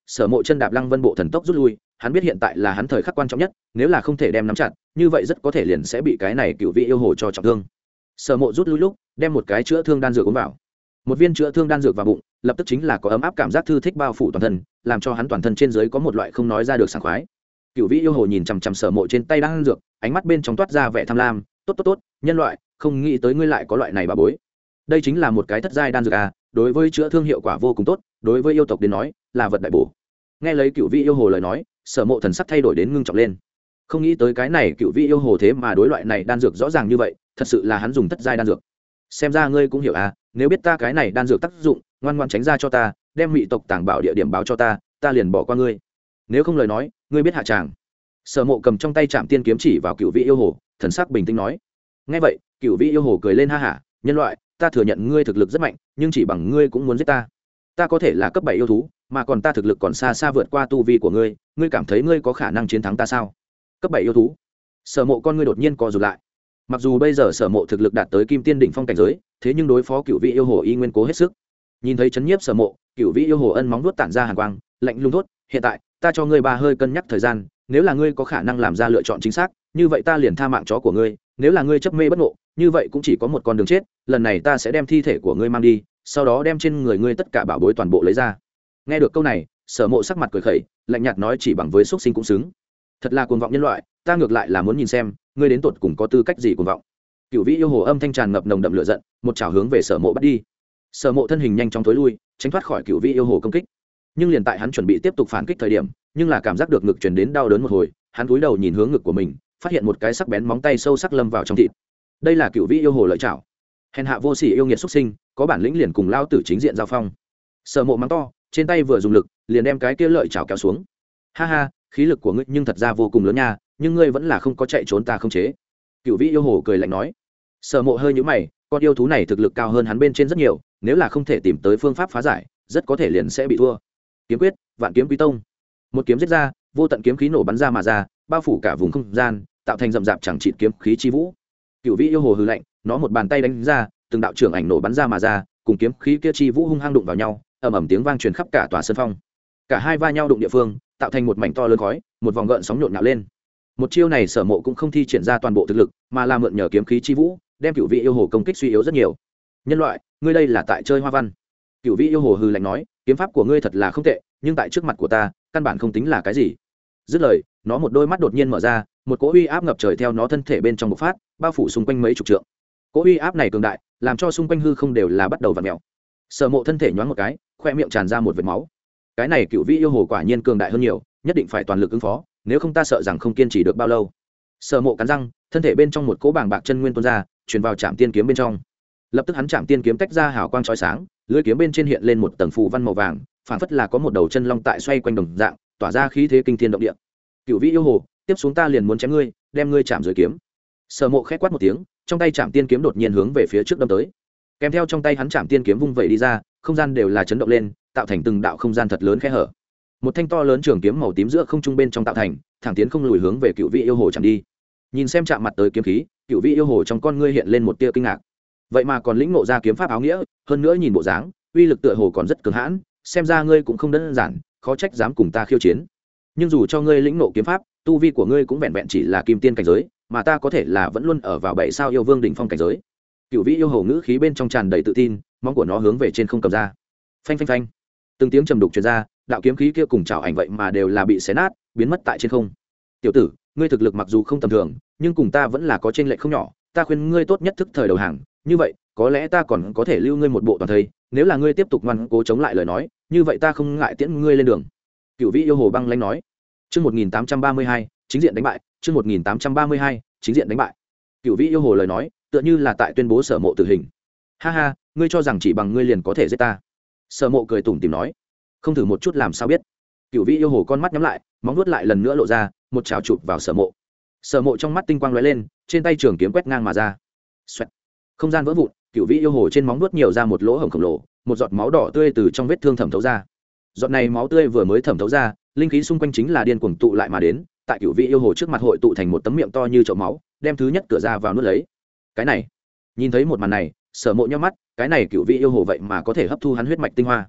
sở mộ chân đạp lăng vân bộ thần tốc rút lui, hắn biết hiện tại là hắn thời khắc quan trọng nhất, nếu là không thể đem nắm chặt như vậy rất có thể liền sẽ bị cái này cựu vị yêu hồ cho trọng thương. Sở mộ rút lui lúc đem một cái chữa thương đan dược uống vào, một viên chữa thương đan dược vào bụng lập tức chính là có ấm áp cảm giác thư thích bao phủ toàn thân, làm cho hắn toàn thân trên dưới có một loại không nói ra được sảng khoái. Cựu vị yêu hồ nhìn chằm chằm sở mộ trên tay đan dược, ánh mắt bên trong toát ra vẻ tham lam. Tốt tốt tốt, nhân loại, không nghĩ tới ngươi lại có loại này bà bối. Đây chính là một cái thất giai đan dược à, đối với chữa thương hiệu quả vô cùng tốt, đối với yêu tộc đến nói là vật đại bổ. Nghe lấy cựu vị yêu hồ lời nói, sở mộ thần sắc thay đổi đến ngưng trọng lên. Không nghĩ tới cái này cựu vị yêu hồ thế mà đối loại này đan dược rõ ràng như vậy, thật sự là hắn dùng thất giai đan dược. Xem ra ngươi cũng hiểu à, nếu biết ta cái này đan dược tác dụng, ngoan ngoãn tránh ra cho ta, đem mị tộc tàng bảo địa điểm báo cho ta, ta liền bỏ qua ngươi. Nếu không lời nói, ngươi biết hạ tràng. Sở mộ cầm trong tay Trảm Tiên kiếm chỉ vào cựu vị yêu hồ, thần sắc bình tĩnh nói. Nghe vậy, cựu vị yêu hồ cười lên ha hả, nhân loại, ta thừa nhận ngươi thực lực rất mạnh, nhưng chỉ bằng ngươi cũng muốn giết ta. Ta có thể là cấp bảy yêu thú, mà còn ta thực lực còn xa xa vượt qua tu vi của ngươi, ngươi cảm thấy ngươi có khả năng chiến thắng ta sao? Cấp bảy yêu thú? Sở mộ con ngươi đột nhiên co rụt lại. Mặc dù bây giờ sở mộ thực lực đạt tới kim tiên đỉnh phong cảnh giới, thế nhưng đối phó cựu vị yêu hồ y nguyên cố hết sức. Nhìn thấy chấn nhiếp sở mộ, cựu vị yêu hồ ân móng vuốt tản ra hàn quang, lạnh lùng thốt, hiện tại ta cho ngươi ba hơi cân nhắc thời gian, nếu là ngươi có khả năng làm ra lựa chọn chính xác, như vậy ta liền tha mạng chó của ngươi, nếu là ngươi chấp mê bất ngộ, như vậy cũng chỉ có một con đường chết, lần này ta sẽ đem thi thể của ngươi mang đi, sau đó đem trên người ngươi tất cả bảo bối toàn bộ lấy ra. Nghe được câu này, sở mộ sắc mặt cười khẩy, lạnh nhạt nói, chỉ bằng với xuất sinh cũng xứng. Thật là cuồng vọng nhân loại, ta ngược lại là muốn nhìn xem ngươi đến tột cùng có tư cách gì cuồng vọng. Cửu vị yêu hồ âm thanh tràn ngập nồng đậm lửa giận, một chảo hướng về sở mộ bắt đi. Sở mộ thân hình nhanh chóng thối lui, tránh thoát khỏi cửu vị yêu hồ công kích. Nhưng liền tại hắn chuẩn bị tiếp tục phản kích thời điểm, nhưng là cảm giác được ngực truyền đến đau đớn một hồi, hắn cúi đầu nhìn hướng ngực của mình, phát hiện một cái sắc bén móng tay sâu sắc lâm vào trong thịt. Đây là cửu vị yêu hồ lợi chảo. Hèn hạ vô sỉ yêu nghiệt xuất sinh, có bản lĩnh liền cùng lao tử chính diện giao phong. Sở mộ mắng to, trên tay vừa dùng lực, liền đem cái kia lợi chảo kéo xuống. Ha ha, khí lực của ngươi nhưng thật ra vô cùng lớn nha, nhưng ngươi vẫn là không có chạy trốn ta không chế. Cửu vị yêu hồ cười lạnh nói. Sở mộ hơi nhíu mày, con yêu thú này thực lực cao hơn hắn bên trên rất nhiều, nếu là không thể tìm tới phương pháp phá giải, rất có thể liền sẽ bị thua. Kiếm quyết, Vạn Kiếm Quý Tông. Một kiếm giết ra, vô tận kiếm khí nổ bắn ra mà ra, bao phủ cả vùng không gian, tạo thành rậm rạp chẳng chịt kiếm khí chi vũ. Cửu vị yêu hồ hừ lạnh, nó một bàn tay đánh ra, từng đạo trưởng ảnh nổ bắn ra mà ra, cùng kiếm khí kia chi vũ hung hăng đụng vào nhau, ầm ầm tiếng vang truyền khắp cả tòa sân phong. Cả hai va nhau đụng địa phương, tạo thành một mảnh to lớn khói, một vòng gợn sóng nhộn nhạo lên. Một chiêu này sở mộ cũng không thi triển ra toàn bộ thực lực, mà là mượn nhờ kiếm khí chi vũ, đem cửu vị yêu hồ công kích suy yếu rất nhiều. Nhân loại, ngươi đây là tại chơi hoa văn. Cửu vị yêu hồ hừ lạnh nói, kiếm pháp của ngươi thật là không tệ, nhưng tại trước mặt của ta, căn bản không tính là cái gì. Dứt lời, nó một đôi mắt đột nhiên mở ra, một cỗ uy áp ngập trời theo nó thân thể bên trong bộc phát, bao phủ xung quanh mấy chục trượng. Cỗ uy áp này cường đại, làm cho xung quanh hư không đều là bắt đầu vặn mèo. Sở mộ thân thể nhoáng một cái, khoe miệng tràn ra một vệt máu. Cái này cửu vị yêu hồ quả nhiên cường đại hơn nhiều, nhất định phải toàn lực ứng phó, nếu không ta sợ rằng không kiên trì được bao lâu. Sở mộ cắn răng, thân thể bên trong một cỗ bàng bạc chân nguyên tuôn ra, truyền vào Trảm Tiên kiếm bên trong. Lập tức hắn Trảm Tiên kiếm tách ra hào quang chói sáng, lưỡi kiếm bên trên hiện lên một tầng phù văn màu vàng, phản phất là có một đầu chân long tại xoay quanh đồng dạng, tỏa ra khí thế kinh thiên động địa. Cửu vị yêu hồ, tiếp xuống ta liền muốn chém ngươi, đem ngươi chạm dưới kiếm. Sở mộ khẽ quát một tiếng, trong tay Trảm Tiên kiếm đột nhiên hướng về phía trước đâm tới. Kèm theo trong tay hắn Trảm Tiên kiếm vung vẩy đi ra, không gian đều là chấn động lên, tạo thành từng đạo không gian thật lớn khe hở. Một thanh to lớn trường kiếm màu tím giữa không trung bên trong tạo thành, thẳng tiến không lùi hướng về cửu vị yêu hồ chạm đi. Nhìn xem chạm mặt tới kiếm khí, cửu vị yêu hồ trong con ngươi hiện lên một tia kinh ngạc. Vậy mà còn lĩnh ngộ ra kiếm pháp áo nghĩa, hơn nữa nhìn bộ dáng, uy lực tựa hồ còn rất cường hãn, xem ra ngươi cũng không đơn giản, khó trách dám cùng ta khiêu chiến. Nhưng dù cho ngươi lĩnh ngộ kiếm pháp, tu vi của ngươi cũng vẹn vẹn chỉ là kim tiên cảnh giới, mà ta có thể là vẫn luôn ở vào bảy sao yêu vương đỉnh phong cảnh giới. Cửu vị yêu hồ ngữ khí bên trong tràn đầy tự tin, móng của nó hướng về trên không cầm ra. Phanh phanh phanh. Từng tiếng trầm đục truyền ra, đạo kiếm khí kia cùng chảo ảnh vậy mà đều là bị xé nát, biến mất tại trên không. Tiểu tử, ngươi thực lực mặc dù không tầm thường, nhưng cùng ta vẫn là có chênh lệch không nhỏ, ta khuyên ngươi tốt nhất thức thời đầu hàng, như vậy, có lẽ ta còn có thể lưu ngươi một bộ toàn thây, nếu là ngươi tiếp tục ngoan cố chống lại lời nói, như vậy ta không ngại tiễn ngươi lên đường. Cửu vị yêu hồ băng lãnh nói. Chương một nghìn tám trăm ba mươi hai, chính diện đánh bại, chương một nghìn tám trăm ba mươi hai, chính diện đánh bại. Cửu vị yêu hồ lời nói, tựa như là tại tuyên bố Sở Mộ tử hình. Ha ha, ngươi cho rằng chỉ bằng ngươi liền có thể giết ta? Sở Mộ cười tủm tỉm nói. Không thử một chút làm sao biết. Cửu vị yêu hồ con mắt nhắm lại, móng vuốt lại lần nữa lộ ra, một chảo chụp vào Sở Mộ. Sở Mộ trong mắt tinh quang lóe lên, trên tay trường kiếm quét ngang mà ra. Xoẹt. Không gian vỡ vụn, cửu vị yêu hồ trên móng vuốt nhiều ra một lỗ hổng khổng lồ, một giọt máu đỏ tươi từ trong vết thương thẩm thấu ra. Giọt này máu tươi vừa mới thẩm thấu ra, linh khí xung quanh chính là điên cuồng tụ lại mà đến, tại cửu vị yêu hồ trước mặt hội tụ thành một tấm miệng to như chậu máu, đem thứ nhất cửa ra vào nuốt lấy. Cái này, nhìn thấy một màn này, Sở Mộ nhíu mắt, cái này cửu vị yêu hồ vậy mà có thể hấp thu hắn huyết mạch tinh hoa.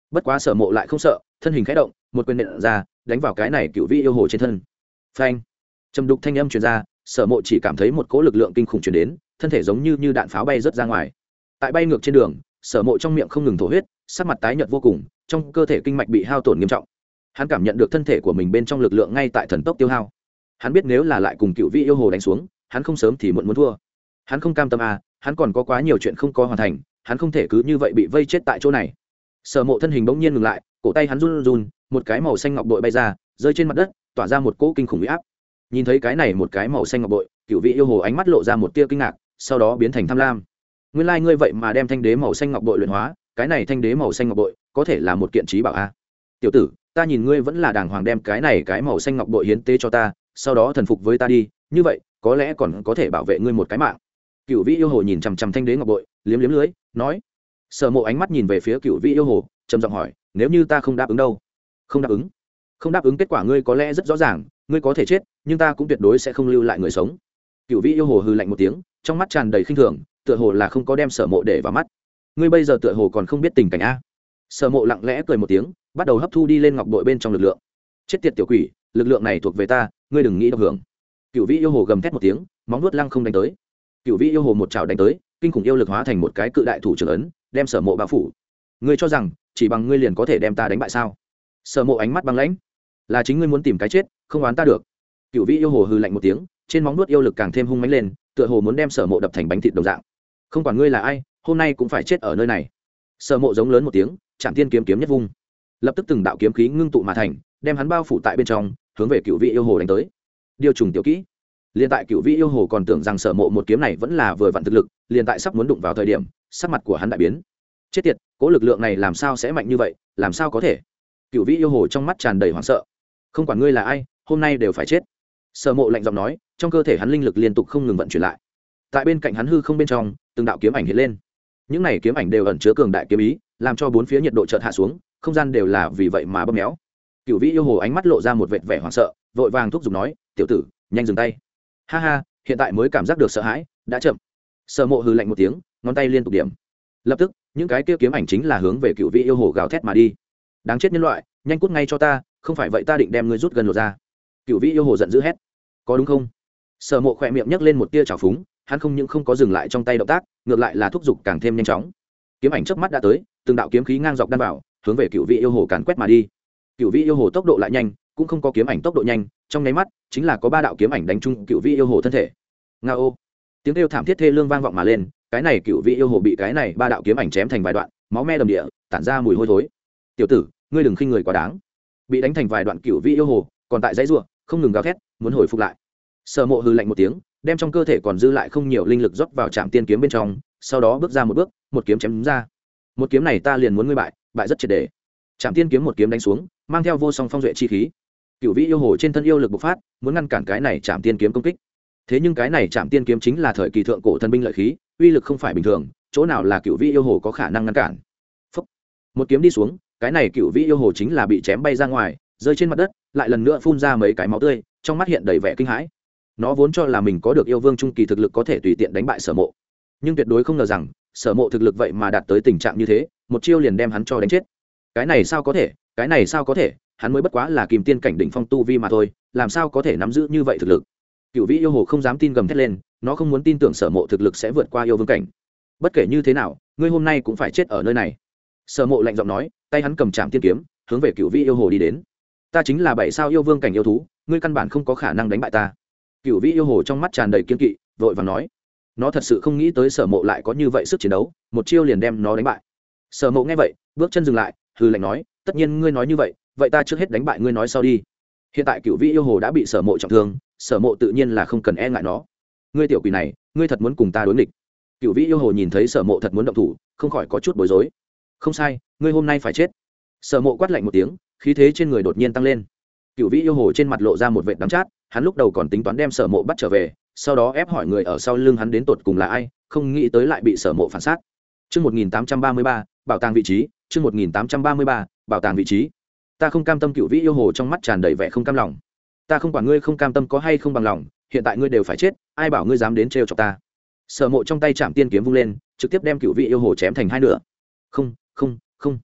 bất quá sở mộ lại không sợ, thân hình khẽ động, một quyền nện ra đánh vào cái này cựu vị yêu hồ trên thân. Phanh, trầm đục thanh âm truyền ra, sở mộ chỉ cảm thấy một cỗ lực lượng kinh khủng truyền đến, thân thể giống như như đạn pháo bay rớt ra ngoài. Tại bay ngược trên đường, sở mộ trong miệng không ngừng thổ huyết, sắc mặt tái nhợt vô cùng, trong cơ thể kinh mạch bị hao tổn nghiêm trọng. Hắn cảm nhận được thân thể của mình bên trong lực lượng ngay tại thần tốc tiêu hao. Hắn biết nếu là lại cùng cựu vị yêu hồ đánh xuống, hắn không sớm thì muộn muốn thua. Hắn không cam tâm à, hắn còn có quá nhiều chuyện không có hoàn thành, hắn không thể cứ như vậy bị vây chết tại chỗ này. Sở mộ thân hình bỗng nhiên ngừng lại, cổ tay hắn run run, một cái màu xanh ngọc bội bay ra, rơi trên mặt đất, tỏa ra một cỗ kinh khủng uy áp. Nhìn thấy cái này một cái màu xanh ngọc bội, cựu vị yêu hồ ánh mắt lộ ra một tia kinh ngạc, sau đó biến thành tham lam. Nguyên lai like ngươi vậy mà đem thanh đế màu xanh ngọc bội luyện hóa, cái này thanh đế màu xanh ngọc bội có thể là một kiện trí bảo a. Tiểu tử, ta nhìn ngươi vẫn là đàng hoàng đem cái này cái màu xanh ngọc bội hiến tế cho ta, sau đó thần phục với ta đi, như vậy có lẽ còn có thể bảo vệ ngươi một cái mạng. Cựu vị yêu hồ nhìn chằm chằm thanh đế ngọc bội, liếm liếm lưỡi, nói. Sở mộ ánh mắt nhìn về phía cựu vị yêu hồ, trầm giọng hỏi, nếu như ta không đáp ứng đâu? Không đáp ứng? Không đáp ứng kết quả ngươi có lẽ rất rõ ràng, ngươi có thể chết, nhưng ta cũng tuyệt đối sẽ không lưu lại người sống. Cựu vị yêu hồ hừ lạnh một tiếng, trong mắt tràn đầy khinh thường, tựa hồ là không có đem sở mộ để vào mắt. Ngươi bây giờ tựa hồ còn không biết tình cảnh a. Sở mộ lặng lẽ cười một tiếng, bắt đầu hấp thu đi lên ngọc bội bên trong lực lượng. Chết tiệt tiểu quỷ, lực lượng này thuộc về ta, ngươi đừng nghĩ độc hưởng. Cựu vị yêu hồ gầm thét một tiếng, móng vuốt lăng không đánh tới. Cựu vị yêu hồ một chảo đánh tới, kinh khủng yêu lực hóa thành một cái cự đại thủ trưởng ấn, đem sở mộ bao phủ. Ngươi cho rằng chỉ bằng ngươi liền có thể đem ta đánh bại sao? Sở mộ ánh mắt băng lãnh, là chính ngươi muốn tìm cái chết, không oán ta được. Cựu vị yêu hồ hừ lạnh một tiếng, trên móng vuốt yêu lực càng thêm hung mãnh lên, tựa hồ muốn đem sở mộ đập thành bánh thịt đồng dạng. Không quản ngươi là ai, hôm nay cũng phải chết ở nơi này. Sở mộ giống lớn một tiếng, chạm tiên kiếm kiếm nhất vung, lập tức từng đạo kiếm khí ngưng tụ mà thành, đem hắn bao phủ tại bên trong, hướng về cựu vị yêu hồ đánh tới. Điều trùng tiểu kỹ. Liên tại cựu vị yêu hồ còn tưởng rằng sở mộ một kiếm này vẫn là vừa vặn thực lực, liền tại sắp muốn đụng vào thời điểm, sắc mặt của hắn đại biến. Chết tiệt, cố lực lượng này làm sao sẽ mạnh như vậy, làm sao có thể? Cựu vị yêu hồ trong mắt tràn đầy hoảng sợ. Không quản ngươi là ai, hôm nay đều phải chết. Sở mộ lạnh giọng nói, trong cơ thể hắn linh lực liên tục không ngừng vận chuyển lại. Tại bên cạnh hắn hư không bên trong, từng đạo kiếm ảnh hiện lên. Những này kiếm ảnh đều ẩn chứa cường đại kiếm ý, làm cho bốn phía nhiệt độ chợt hạ xuống, không gian đều là vì vậy mà bóp méo. Cửu Vĩ yêu hồ ánh mắt lộ ra một vệt vẻ hoảng sợ, vội vàng thúc giục nói, "Tiểu tử, nhanh dừng tay." Ha ha, hiện tại mới cảm giác được sợ hãi, đã chậm. Sở Mộ hừ lạnh một tiếng, ngón tay liên tục điểm. Lập tức, những cái kia kiếm ảnh chính là hướng về Cửu Vĩ yêu hồ gào thét mà đi. Đáng chết nhân loại, nhanh cút ngay cho ta, không phải vậy ta định đem ngươi rút gần lột ra. Cửu Vĩ yêu hồ giận dữ hét. Có đúng không? Sở Mộ khỏe miệng nhấc lên một tia trào phúng, hắn không những không có dừng lại trong tay động tác, ngược lại là thúc giục càng thêm nhanh chóng. Kiếm ảnh chớp mắt đã tới, từng đạo kiếm khí ngang dọc đan vào, hướng về Cửu Vĩ yêu hồ càn quét mà đi. Cửu Vĩ yêu hồ tốc độ lại nhanh, cũng không có kiếm ảnh tốc độ nhanh, trong nháy mắt chính là có ba đạo kiếm ảnh đánh trúng Cửu Vĩ yêu hồ thân thể. Ngao! Tiếng kêu thảm thiết thê lương vang vọng mà lên, cái này Cửu Vĩ yêu hồ bị cái này ba đạo kiếm ảnh chém thành vài đoạn, máu me đầm địa, tản ra mùi hôi thối. "Tiểu tử, ngươi đừng khinh người quá đáng." Bị đánh thành vài đoạn Cửu Vĩ yêu hồ, còn tại dãy rủa, không ngừng gào thét, muốn hồi phục lại. Sở Mộ hừ lạnh một tiếng, đem trong cơ thể còn dư lại không nhiều linh lực rót vào Trảm Tiên kiếm bên trong, sau đó bước ra một bước, một kiếm chém ra. "Một kiếm này ta liền muốn ngươi bại, bại rất triệt để." Trảm Tiên kiếm một kiếm đánh xuống, mang theo vô song phong duệ chi khí. Cửu Vĩ yêu hồ trên thân yêu lực bộc phát, muốn ngăn cản cái này Trảm Tiên kiếm công kích. Thế nhưng cái này Trảm Tiên kiếm chính là thời kỳ thượng cổ thần binh lợi khí, uy lực không phải bình thường, chỗ nào là Cửu Vĩ yêu hồ có khả năng ngăn cản. Phốc. Một kiếm đi xuống, cái này Cửu Vĩ yêu hồ chính là bị chém bay ra ngoài, rơi trên mặt đất, lại lần nữa phun ra mấy cái máu tươi, trong mắt hiện đầy vẻ kinh hãi. Nó vốn cho là mình có được yêu vương trung kỳ thực lực có thể tùy tiện đánh bại Sở Mộ, nhưng tuyệt đối không ngờ rằng Sở Mộ thực lực vậy mà đạt tới tình trạng như thế, một chiêu liền đem hắn cho đánh chết. Cái này sao có thể, cái này sao có thể, hắn mới bất quá là Kim Tiên cảnh đỉnh phong tu vi mà thôi, làm sao có thể nắm giữ như vậy thực lực. Cửu Vĩ yêu hồ không dám tin, gầm thét lên, nó không muốn tin tưởng Sở Mộ thực lực sẽ vượt qua yêu vương cảnh. Bất kể như thế nào, ngươi hôm nay cũng phải chết ở nơi này. Sở Mộ lạnh giọng nói, tay hắn cầm Trảm Tiên kiếm, hướng về Cửu Vĩ yêu hồ đi đến. Ta chính là bảy sao yêu vương cảnh yêu thú, ngươi căn bản không có khả năng đánh bại ta. Cửu Vĩ yêu hồ trong mắt tràn đầy kiên kỵ, vội vàng nói. Nó thật sự không nghĩ tới Sở Mộ lại có như vậy sức chiến đấu, một chiêu liền đem nó đánh bại. Sở Mộ nghe vậy, bước chân dừng lại, hừ lạnh nói, tất nhiên ngươi nói như vậy, vậy ta trước hết đánh bại ngươi nói sau đi. Hiện tại Cửu Vĩ yêu hồ đã bị Sở Mộ trọng thương, Sở Mộ tự nhiên là không cần e ngại nó. Ngươi tiểu quỷ này, ngươi thật muốn cùng ta đối nghịch? Cửu Vĩ yêu hồ nhìn thấy Sở Mộ thật muốn động thủ, không khỏi có chút bối rối. Không sai, ngươi hôm nay phải chết. Sở Mộ quát lạnh một tiếng, khí thế trên người đột nhiên tăng lên. Cửu Vĩ yêu hồ trên mặt lộ ra một vệt đắng chát, hắn lúc đầu còn tính toán đem Sở Mộ bắt trở về, sau đó ép hỏi người ở sau lưng hắn đến tột cùng là ai, không nghĩ tới lại bị Sở Mộ phản sát. Chương một nghìn tám trăm ba mươi ba, bảo tàng vị trí, chương một nghìn tám trăm ba mươi ba, bảo tàng vị trí. Ta không cam tâm. Cửu Vĩ yêu hồ trong mắt tràn đầy vẻ không cam lòng. Ta không quản ngươi không cam tâm có hay không bằng lòng, hiện tại ngươi đều phải chết, ai bảo ngươi dám đến trêu chọc ta. Sở Mộ trong tay Trảm Tiên kiếm vung lên, trực tiếp đem Cửu Vĩ yêu hồ chém thành hai nửa. Không, không, không.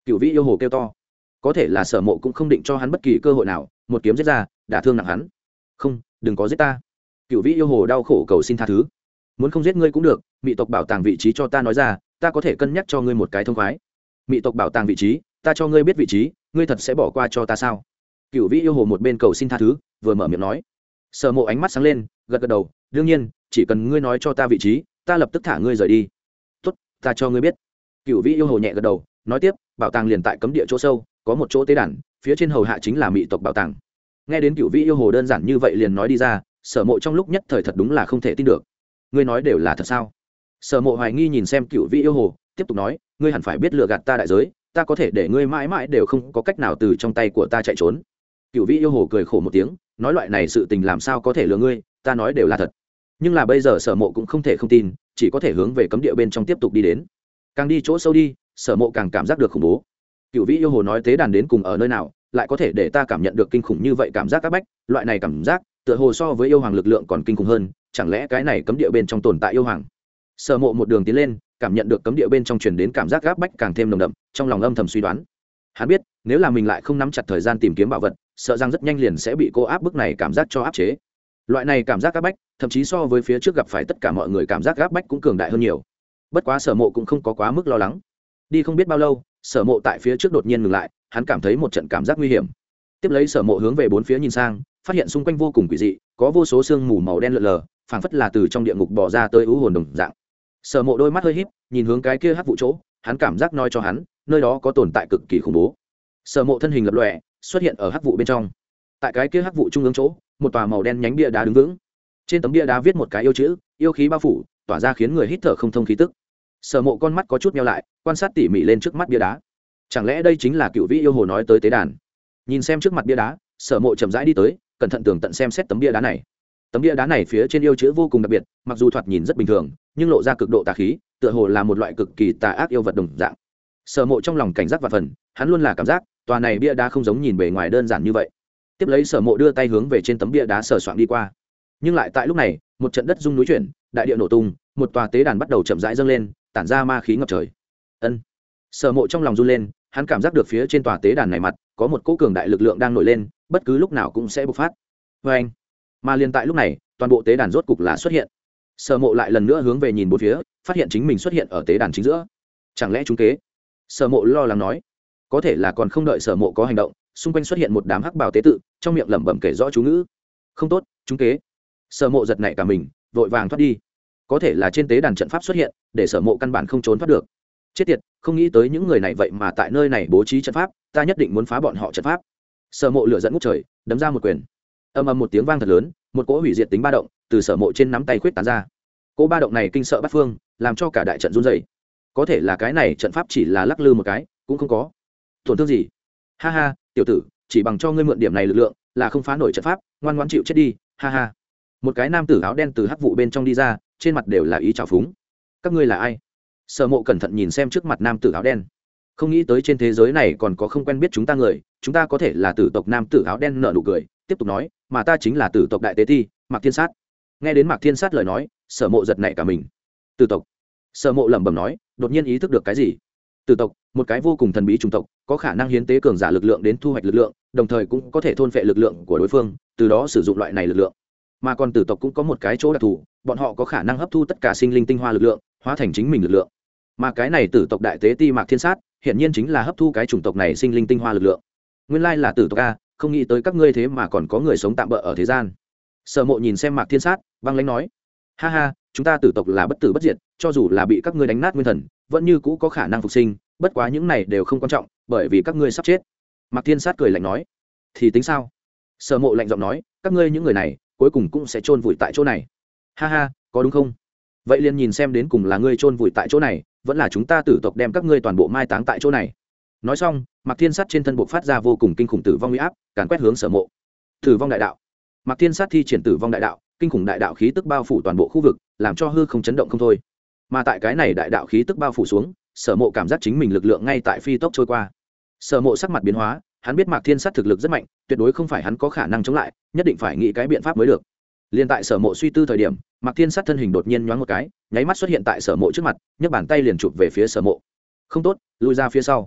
Cửu vĩ yêu hồ kêu to. Có thể là Sở Mộ cũng không định cho hắn bất kỳ cơ hội nào, một kiếm giết ra, đả thương nặng hắn. Không, đừng có giết ta. Cửu vĩ yêu hồ đau khổ cầu xin tha thứ. Muốn không giết ngươi cũng được, Mị tộc bảo tàng vị trí cho ta nói ra, ta có thể cân nhắc cho ngươi một cái thông khoái. Mị tộc bảo tàng vị trí, ta cho ngươi biết vị trí, ngươi thật sẽ bỏ qua cho ta sao? Cửu vĩ yêu hồ một bên cầu xin tha thứ, vừa mở miệng nói. Sở Mộ ánh mắt sáng lên, gật gật đầu, đương nhiên, chỉ cần ngươi nói cho ta vị trí, ta lập tức thả ngươi rời đi. Tốt, ta cho ngươi biết. Cửu vĩ yêu hồ nhẹ gật đầu, nói tiếp, bảo tàng liền tại cấm địa chỗ sâu, có một chỗ tế đàn, phía trên hầu hạ chính là Mị tộc bảo tàng. Nghe đến Cửu vĩ yêu hồ đơn giản như vậy liền nói đi ra, Sở Mộ trong lúc nhất thời thật đúng là không thể tin được. Ngươi nói đều là thật sao? Sở Mộ hoài nghi nhìn xem Cửu vĩ yêu hồ, tiếp tục nói, ngươi hẳn phải biết lừa gạt ta đại giới, ta có thể để ngươi mãi mãi đều không có cách nào từ trong tay của ta chạy trốn. Cửu vĩ yêu hồ cười khổ một tiếng, nói loại này sự tình làm sao có thể lừa ngươi, ta nói đều là thật. Nhưng là bây giờ Sở Mộ cũng không thể không tin, chỉ có thể hướng về cấm địa bên trong tiếp tục đi đến. Càng đi chỗ sâu đi, Sở Mộ càng cảm giác được khủng bố. Cửu vĩ yêu hồ nói tế đàn đến cùng ở nơi nào, lại có thể để ta cảm nhận được kinh khủng như vậy cảm giác các bách, loại này cảm giác tựa hồ so với yêu hoàng lực lượng còn kinh khủng hơn, chẳng lẽ cái này cấm địa bên trong tồn tại yêu hoàng? Sở Mộ một đường tiến lên, cảm nhận được cấm địa bên trong truyền đến cảm giác gáp bách càng thêm nồng đậm, trong lòng âm thầm suy đoán. Hắn biết, nếu là mình lại không nắm chặt thời gian tìm kiếm bảo vật, sợ rằng rất nhanh liền sẽ bị cô áp bức này cảm giác cho áp chế. Loại này cảm giác gáp bách, thậm chí so với phía trước gặp phải tất cả mọi người cảm giác gáp bách cũng cường đại hơn nhiều. Bất quá Sở Mộ cũng không có quá mức lo lắng. Đi không biết bao lâu, Sở Mộ tại phía trước đột nhiên ngừng lại, hắn cảm thấy một trận cảm giác nguy hiểm. Tiếp lấy Sở Mộ hướng về bốn phía nhìn sang, phát hiện xung quanh vô cùng quỷ dị, có vô số sương mù màu đen lượn lờ, phảng phất là từ trong địa ngục bò ra tới u hồn đồng dạng. Sở Mộ đôi mắt hơi híp, nhìn hướng cái kia hắc vụ chỗ, hắn cảm giác nói cho hắn, nơi đó có tồn tại cực kỳ khủng bố. Sở Mộ thân hình lập lòe, xuất hiện ở hắc vụ bên trong. Tại cái kia hắc vụ trung ương chỗ, một tòa màu đen nhánh bia đá đứng vững. Trên tấm bia đá viết một cái yêu chữ, yêu khí bao phủ, tỏa ra khiến người hít thở không thông khí tức. Sở Mộ con mắt có chút nheo lại, quan sát tỉ mỉ lên trước mắt bia đá. Chẳng lẽ đây chính là Cửu vĩ yêu hồ nói tới tế đàn? Nhìn xem trước mặt bia đá, Sở Mộ chậm rãi đi tới, cẩn thận tường tận xem xét tấm bia đá này. Tấm bia đá này phía trên yêu chữ vô cùng đặc biệt, mặc dù thoạt nhìn rất bình thường, nhưng lộ ra cực độ tà khí, tựa hồ là một loại cực kỳ tà ác yêu vật đồng dạng. Sở Mộ trong lòng cảnh giác và phần, hắn luôn là cảm giác, tòa này bia đá không giống nhìn bề ngoài đơn giản như vậy. Tiếp lấy Sở Mộ đưa tay hướng về trên tấm bia đá sờ soạng đi qua. Nhưng lại tại lúc này, một trận đất rung núi chuyển, đại địa nổ tung, một tòa tế đàn bắt đầu chậm rãi dâng lên, tản ra ma khí ngập trời. Ân. Sở Mộ trong lòng run lên, hắn cảm giác được phía trên tòa tế đàn này mặt có một cỗ cường đại lực lượng đang nổi lên, bất cứ lúc nào cũng sẽ bộc phát. Và anh. Mà liền tại lúc này, toàn bộ tế đàn rốt cục là xuất hiện. Sở Mộ lại lần nữa hướng về nhìn bốn phía, phát hiện chính mình xuất hiện ở tế đàn chính giữa. Chẳng lẽ chúng kế? Sở Mộ lo lắng nói. Có thể là còn không đợi Sở Mộ có hành động, xung quanh xuất hiện một đám hắc bào tế tự, trong miệng lẩm bẩm kể rõ chú ngữ. Không tốt, chúng kế. Sở Mộ giật nảy cả mình, vội vàng thoát đi. Có thể là trên tế đàn trận pháp xuất hiện, để Sở Mộ căn bản không trốn thoát được. Chết tiệt, không nghĩ tới những người này vậy mà tại nơi này bố trí trận pháp, ta nhất định muốn phá bọn họ trận pháp. Sở Mộ lửa giận ngút trời, đấm ra một quyền. Ầm ầm một tiếng vang thật lớn, một cỗ hủy diệt tính ba động từ Sở Mộ trên nắm tay khuyết tán ra. Cỗ ba động này kinh sợ bát phương, làm cho cả đại trận run rẩy. Có thể là cái này trận pháp chỉ là lắc lư một cái, cũng không có tổn thương gì. Ha ha, tiểu tử, chỉ bằng cho ngươi mượn điểm này lực lượng, là không phá nổi trận pháp, ngoan ngoãn chịu chết đi. Ha ha. Một cái nam tử áo đen từ hắc vụ bên trong đi ra, trên mặt đều là ý trào phúng. Các ngươi là ai? Sở Mộ cẩn thận nhìn xem trước mặt nam tử áo đen, không nghĩ tới trên thế giới này còn có không quen biết chúng ta người, chúng ta có thể là tử tộc. Nam tử áo đen nở nụ cười, tiếp tục nói, mà ta chính là tử tộc đại tế ti Mạc Thiên Sát. Nghe đến Mạc Thiên Sát lời nói, Sở Mộ giật nảy cả mình. Tử tộc? Sở Mộ lẩm bẩm nói, đột nhiên ý thức được cái gì. Tử tộc, một cái vô cùng thần bí chủng tộc, có khả năng hiến tế cường giả lực lượng đến thu hoạch lực lượng, đồng thời cũng có thể thôn phệ lực lượng của đối phương, từ đó sử dụng loại này lực lượng. Mà còn tử tộc cũng có một cái chỗ đặc thù, bọn họ có khả năng hấp thu tất cả sinh linh tinh hoa lực lượng, hóa thành chính mình lực lượng. Mà cái này tử tộc đại tế ti Mạc Thiên Sát, hiển nhiên chính là hấp thu cái chủng tộc này sinh linh tinh hoa lực lượng. Nguyên lai là tử tộc a, không nghĩ tới các ngươi thế mà còn có người sống tạm bỡ ở thế gian. Sở Mộ nhìn xem Mạc Thiên Sát, băng lãnh nói, ha ha, chúng ta tử tộc là bất tử bất diệt, cho dù là bị các ngươi đánh nát nguyên thần, vẫn như cũ có khả năng phục sinh, bất quá những này đều không quan trọng, bởi vì các ngươi sắp chết. Mạc Thiên Sát cười lạnh nói, thì tính sao? Sở Mộ lạnh giọng nói, các ngươi những người này cuối cùng cũng sẽ chôn vùi tại chỗ này. Ha ha, có đúng không? Vậy liền nhìn xem đến cùng là ngươi chôn vùi tại chỗ này, vẫn là chúng ta tử tộc đem các ngươi toàn bộ mai táng tại chỗ này. Nói xong, Mạc Thiên Sát trên thân bộ phát ra vô cùng kinh khủng tử vong uy áp, càn quét hướng Sở Mộ. Tử vong đại đạo. Mạc Thiên Sát thi triển tử vong đại đạo, kinh khủng đại đạo khí tức bao phủ toàn bộ khu vực, làm cho hư không chấn động không thôi. Mà tại cái này đại đạo khí tức bao phủ xuống, Sở Mộ cảm giác chính mình lực lượng ngay tại phi tốc trôi qua. Sở Mộ sắc mặt biến hóa, hắn biết Mạc Thiên Sát thực lực rất mạnh, tuyệt đối không phải hắn có khả năng chống lại, nhất định phải nghĩ cái biện pháp mới được. Liên tại Sở Mộ suy tư thời điểm, Mạc Thiên Sát thân hình đột nhiên nhoáng một cái, nháy mắt xuất hiện tại Sở Mộ trước mặt, nhấc bàn tay liền chụp về phía Sở Mộ. Không tốt, lùi ra phía sau.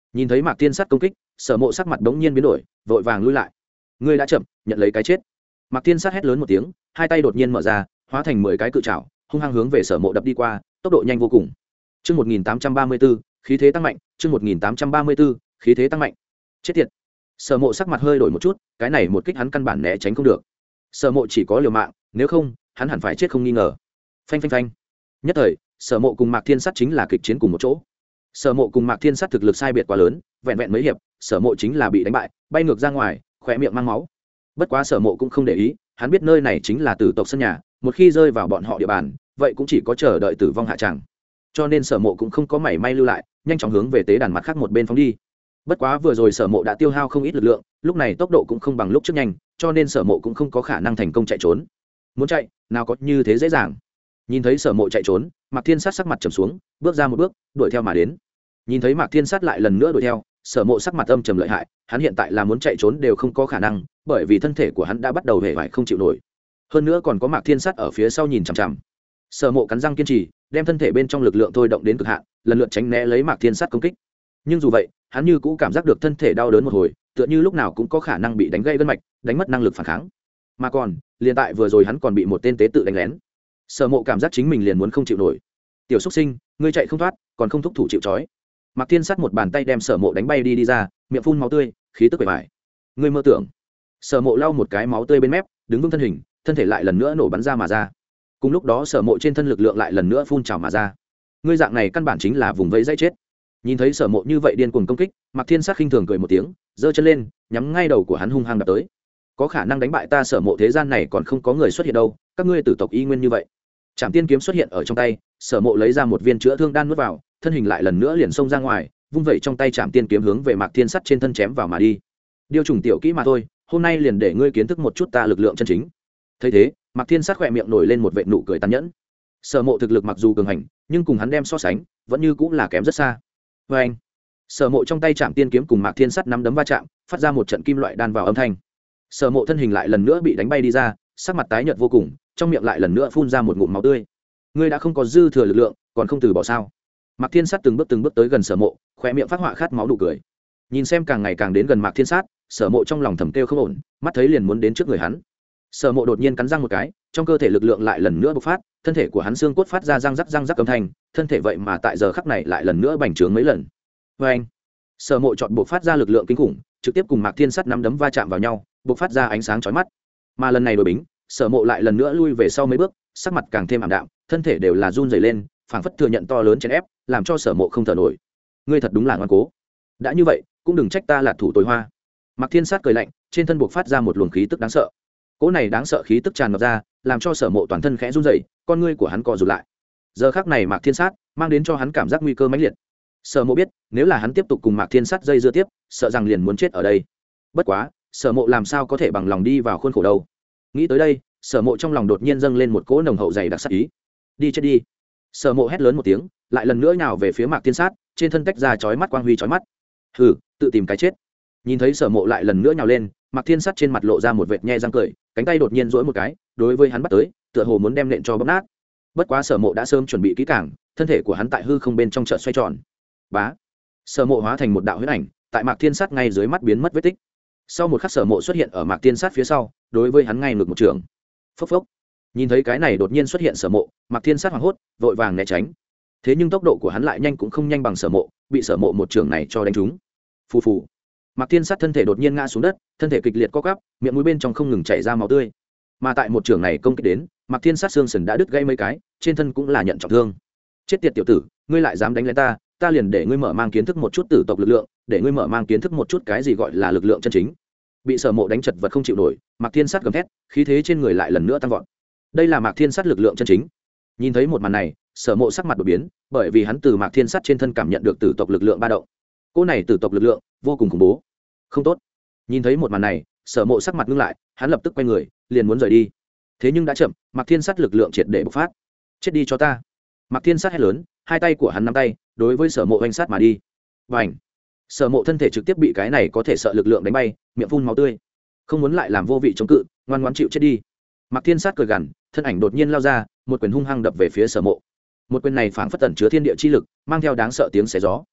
nhìn thấy mạc thiên sát công kích, sở mộ sắc mặt bỗng nhiên biến đổi, vội vàng lui lại. Ngươi đã chậm, nhận lấy cái chết. Mạc thiên sát hét lớn một tiếng, hai tay đột nhiên mở ra, hóa thành mười cái cự trảo, hung hăng hướng về sở mộ đập đi qua, tốc độ nhanh vô cùng. Chương một nghìn tám trăm ba mươi b ố, khí thế tăng mạnh, chương một nghìn tám trăm ba mươi b ố, khí thế tăng mạnh. Chết tiệt. Sở mộ sắc mặt hơi đổi một chút, cái này một kích hắn căn bản né tránh không được. Sở mộ chỉ có liều mạng, nếu không, hắn hẳn phải chết không nghi ngờ. Phanh phanh phanh. Nhất thời, sở mộ cùng Mạc thiên sát chính là kịch chiến cùng một chỗ. Sở mộ cùng Mạc thiên sát thực lực sai biệt quá lớn, vẹn vẹn mấy hiệp, sở mộ chính là bị đánh bại, bay ngược ra ngoài, khỏe miệng mang máu. Bất quá sở mộ cũng không để ý, hắn biết nơi này chính là tử tộc sân nhà, một khi rơi vào bọn họ địa bàn, vậy cũng chỉ có chờ đợi tử vong hạ tràng. Cho nên sở mộ cũng không có mảy may lưu lại, nhanh chóng hướng về tế đàn mặt khác một bên phóng đi. Bất quá vừa rồi sở mộ đã tiêu hao không ít lực lượng, lúc này tốc độ cũng không bằng lúc trước nhanh, cho nên sở mộ cũng không có khả năng thành công chạy trốn. Muốn chạy, nào có như thế dễ dàng. Nhìn thấy sở mộ chạy trốn, Mạc thiên sát sắc mặt trầm xuống, bước ra một bước, đuổi theo mà đến. Nhìn thấy Mạc thiên sát lại lần nữa đuổi theo, sở mộ sắc mặt âm trầm lợi hại, hắn hiện tại là muốn chạy trốn đều không có khả năng, bởi vì thân thể của hắn đã bắt đầu hề vải không chịu nổi. Hơn nữa còn có Mạc thiên sát ở phía sau nhìn chằm chằm. Sở mộ cắn răng kiên trì, đem thân thể bên trong lực lượng thôi động đến cực hạn, lần lượt tránh né lấy Mạc thiên sát công kích. Nhưng dù vậy, hắn như cũng cảm giác được thân thể đau đớn một hồi, tựa như lúc nào cũng có khả năng bị đánh gãy gân mạch, đánh mất năng lực phản kháng. Mà còn, liền tại vừa rồi hắn còn bị một tên tế tự đánh lén. Sở mộ cảm giác chính mình liền muốn không chịu nổi. Tiểu Súc Sinh, ngươi chạy không thoát, còn không thúc thủ chịu trói. Mạc thiên sát một bàn tay đem sở mộ đánh bay đi đi ra, miệng phun máu tươi, khí tức bề bài. Ngươi mơ tưởng. Sở mộ lau một cái máu tươi bên mép, đứng vững thân hình, thân thể lại lần nữa nổ bắn ra mà ra. Cùng lúc đó sở mộ trên thân lực lượng lại lần nữa phun trào mà ra. Ngươi dạng này căn bản chính là vùng vẫy dãy chết. Nhìn thấy sở mộ như vậy điên cuồng công kích, Mạc thiên sát khinh thường cười một tiếng, giơ chân lên, nhắm ngay đầu của hắn hung hăng đập tới. Có khả năng đánh bại ta sở mộ thế gian này còn không có người xuất hiện đâu, các ngươi tử tộc y nguyên như vậy. Trảm tiên kiếm xuất hiện ở trong tay, sở mộ lấy ra một viên chữa thương đan nuốt vào, thân hình lại lần nữa liền xông ra ngoài, vung vẩy trong tay trảm tiên kiếm hướng về Mạc thiên sắt trên thân chém vào mà đi. Điêu trùng tiểu kỹ mà thôi, hôm nay liền để ngươi kiến thức một chút ta lực lượng chân chính. Thấy thế, Mạc thiên sắt khỏe miệng nổi lên một vệt nụ cười tàn nhẫn. Sở mộ thực lực mặc dù cường hành, nhưng cùng hắn đem so sánh, vẫn như cũng là kém rất xa. Với anh, sở mộ trong tay trảm tiên kiếm cùng Mạc thiên sắt nắm đấm va chạm, phát ra một trận kim loại đan vào âm thanh. Sở mộ thân hình lại lần nữa bị đánh bay đi ra, sắc mặt tái nhợt vô cùng, trong miệng lại lần nữa phun ra một ngụm máu tươi. Ngươi đã không có dư thừa lực lượng, còn không từ bỏ sao? Mạc thiên sát từng bước từng bước tới gần sở mộ, khóe miệng phát họa khát máu nụ cười. Nhìn xem càng ngày càng đến gần Mạc thiên sát, sở mộ trong lòng thầm kêu không ổn, mắt thấy liền muốn đến trước người hắn. Sở mộ đột nhiên cắn răng một cái, trong cơ thể lực lượng lại lần nữa bộc phát, thân thể của hắn xương cốt phát ra răng rắc răng rắc âm thanh, thân thể vậy mà tại giờ khắc này lại lần nữa bành trướng mấy lần. Với anh, sở mộ chọn bộc phát ra lực lượng kinh khủng, trực tiếp cùng Mạc thiên sát nắm đấm va chạm vào nhau, bộc phát ra ánh sáng chói mắt. Mà lần này đổi bính, sở mộ lại lần nữa lui về sau mấy bước, sắc mặt càng thêm ảm đạm, thân thể đều là run rẩy lên, phảng phất thừa nhận to lớn chèn ép, làm cho sở mộ không thở nổi. Ngươi thật đúng là ngoan cố, đã như vậy cũng đừng trách ta là thủ tối hoa. Mạc thiên sát cười lạnh, trên thân buộc phát ra một luồng khí tức đáng sợ. Cỗ này đáng sợ khí tức tràn ngập ra, làm cho sở mộ toàn thân khẽ run rẩy, con ngươi của hắn co rụt lại. Giờ khắc này Mạc thiên sát mang đến cho hắn cảm giác nguy cơ mãnh liệt. Sở mộ biết, nếu là hắn tiếp tục cùng Mạc thiên sát dây dưa tiếp, sợ rằng liền muốn chết ở đây. Bất quá, sở mộ làm sao có thể bằng lòng đi vào khuôn khổ đâu. Nghĩ tới đây, sở mộ trong lòng đột nhiên dâng lên một cỗ nồng hậu dày đặc sắc ý. Đi chết đi. Sở mộ hét lớn một tiếng, lại lần nữa nhào về phía Mạc thiên sát, trên thân tách ra chói mắt quang huy chói mắt. Hừ, tự tìm cái chết. Nhìn thấy sở mộ lại lần nữa nhào lên, Mạc thiên sát trên mặt lộ ra một vệt nhe răng cười, cánh tay đột nhiên duỗi một cái, đối với hắn bắt tới, tựa hồ muốn đem nện cho bóp nát. Bất quá sở mộ đã sớm chuẩn bị kỹ càng, thân thể của hắn tại hư không bên trong chợt xoay tròn. Bá. Sở mộ hóa thành một đạo huyết ảnh, tại Mạc thiên sát ngay dưới mắt biến mất vết tích. Sau một khắc sở mộ xuất hiện ở Mạc thiên sát phía sau, đối với hắn ngay ngược một trường. Phốc phốc. Nhìn thấy cái này đột nhiên xuất hiện sở mộ, Mạc thiên sát hoảng hốt, vội vàng né tránh. Thế nhưng tốc độ của hắn lại nhanh cũng không nhanh bằng sở mộ, bị sở mộ một trường này cho đánh trúng. Phù phù. Mạc thiên sát thân thể đột nhiên ngã xuống đất, thân thể kịch liệt co quắp, miệng mũi bên trong không ngừng chảy ra máu tươi. Mà tại một trường này công kích đến, Mạc thiên sát xương sườn đã đứt gãy mấy cái, trên thân cũng là nhận trọng thương. Chết tiệt tiểu tử, ngươi lại dám đánh lên ta, ta liền để ngươi mở mang kiến thức một chút tử tộc lực lượng, để ngươi mở mang kiến thức một chút cái gì gọi là lực lượng chân chính. Bị sở mộ đánh chật vật không chịu nổi, Mạc thiên sát gầm thét, khí thế trên người lại lần nữa tăng vọt. Đây là Mạc thiên sát lực lượng chân chính. Nhìn thấy một màn này, sở mộ sắc mặt đột biến, bởi vì hắn từ Mạc thiên sát trên thân cảm nhận được tử tộc lực lượng ba động. Cô này tử tộc lực lượng vô cùng khủng bố. Không tốt. Nhìn thấy một màn này, sở mộ sắc mặt ngưng lại, hắn lập tức quay người, liền muốn rời đi. Thế nhưng đã chậm, Mạc thiên sát lực lượng triệt để bộc phát. Chết đi cho ta. Mạc thiên sát hét lớn, hai tay của hắn nắm tay, đối với sở mộ oanh sát mà đi. Bành. Sở mộ thân thể trực tiếp bị cái này có thể sợ lực lượng đánh bay, miệng phun máu tươi. Không muốn lại làm vô vị chống cự, ngoan ngoãn chịu chết đi. Mạc thiên sát cười gằn, thân ảnh đột nhiên lao ra, một quyền hung hăng đập về phía sở mộ. Một quyền này phảng phất tẩn chứa thiên địa chi lực, mang theo đáng sợ tiếng xé gió.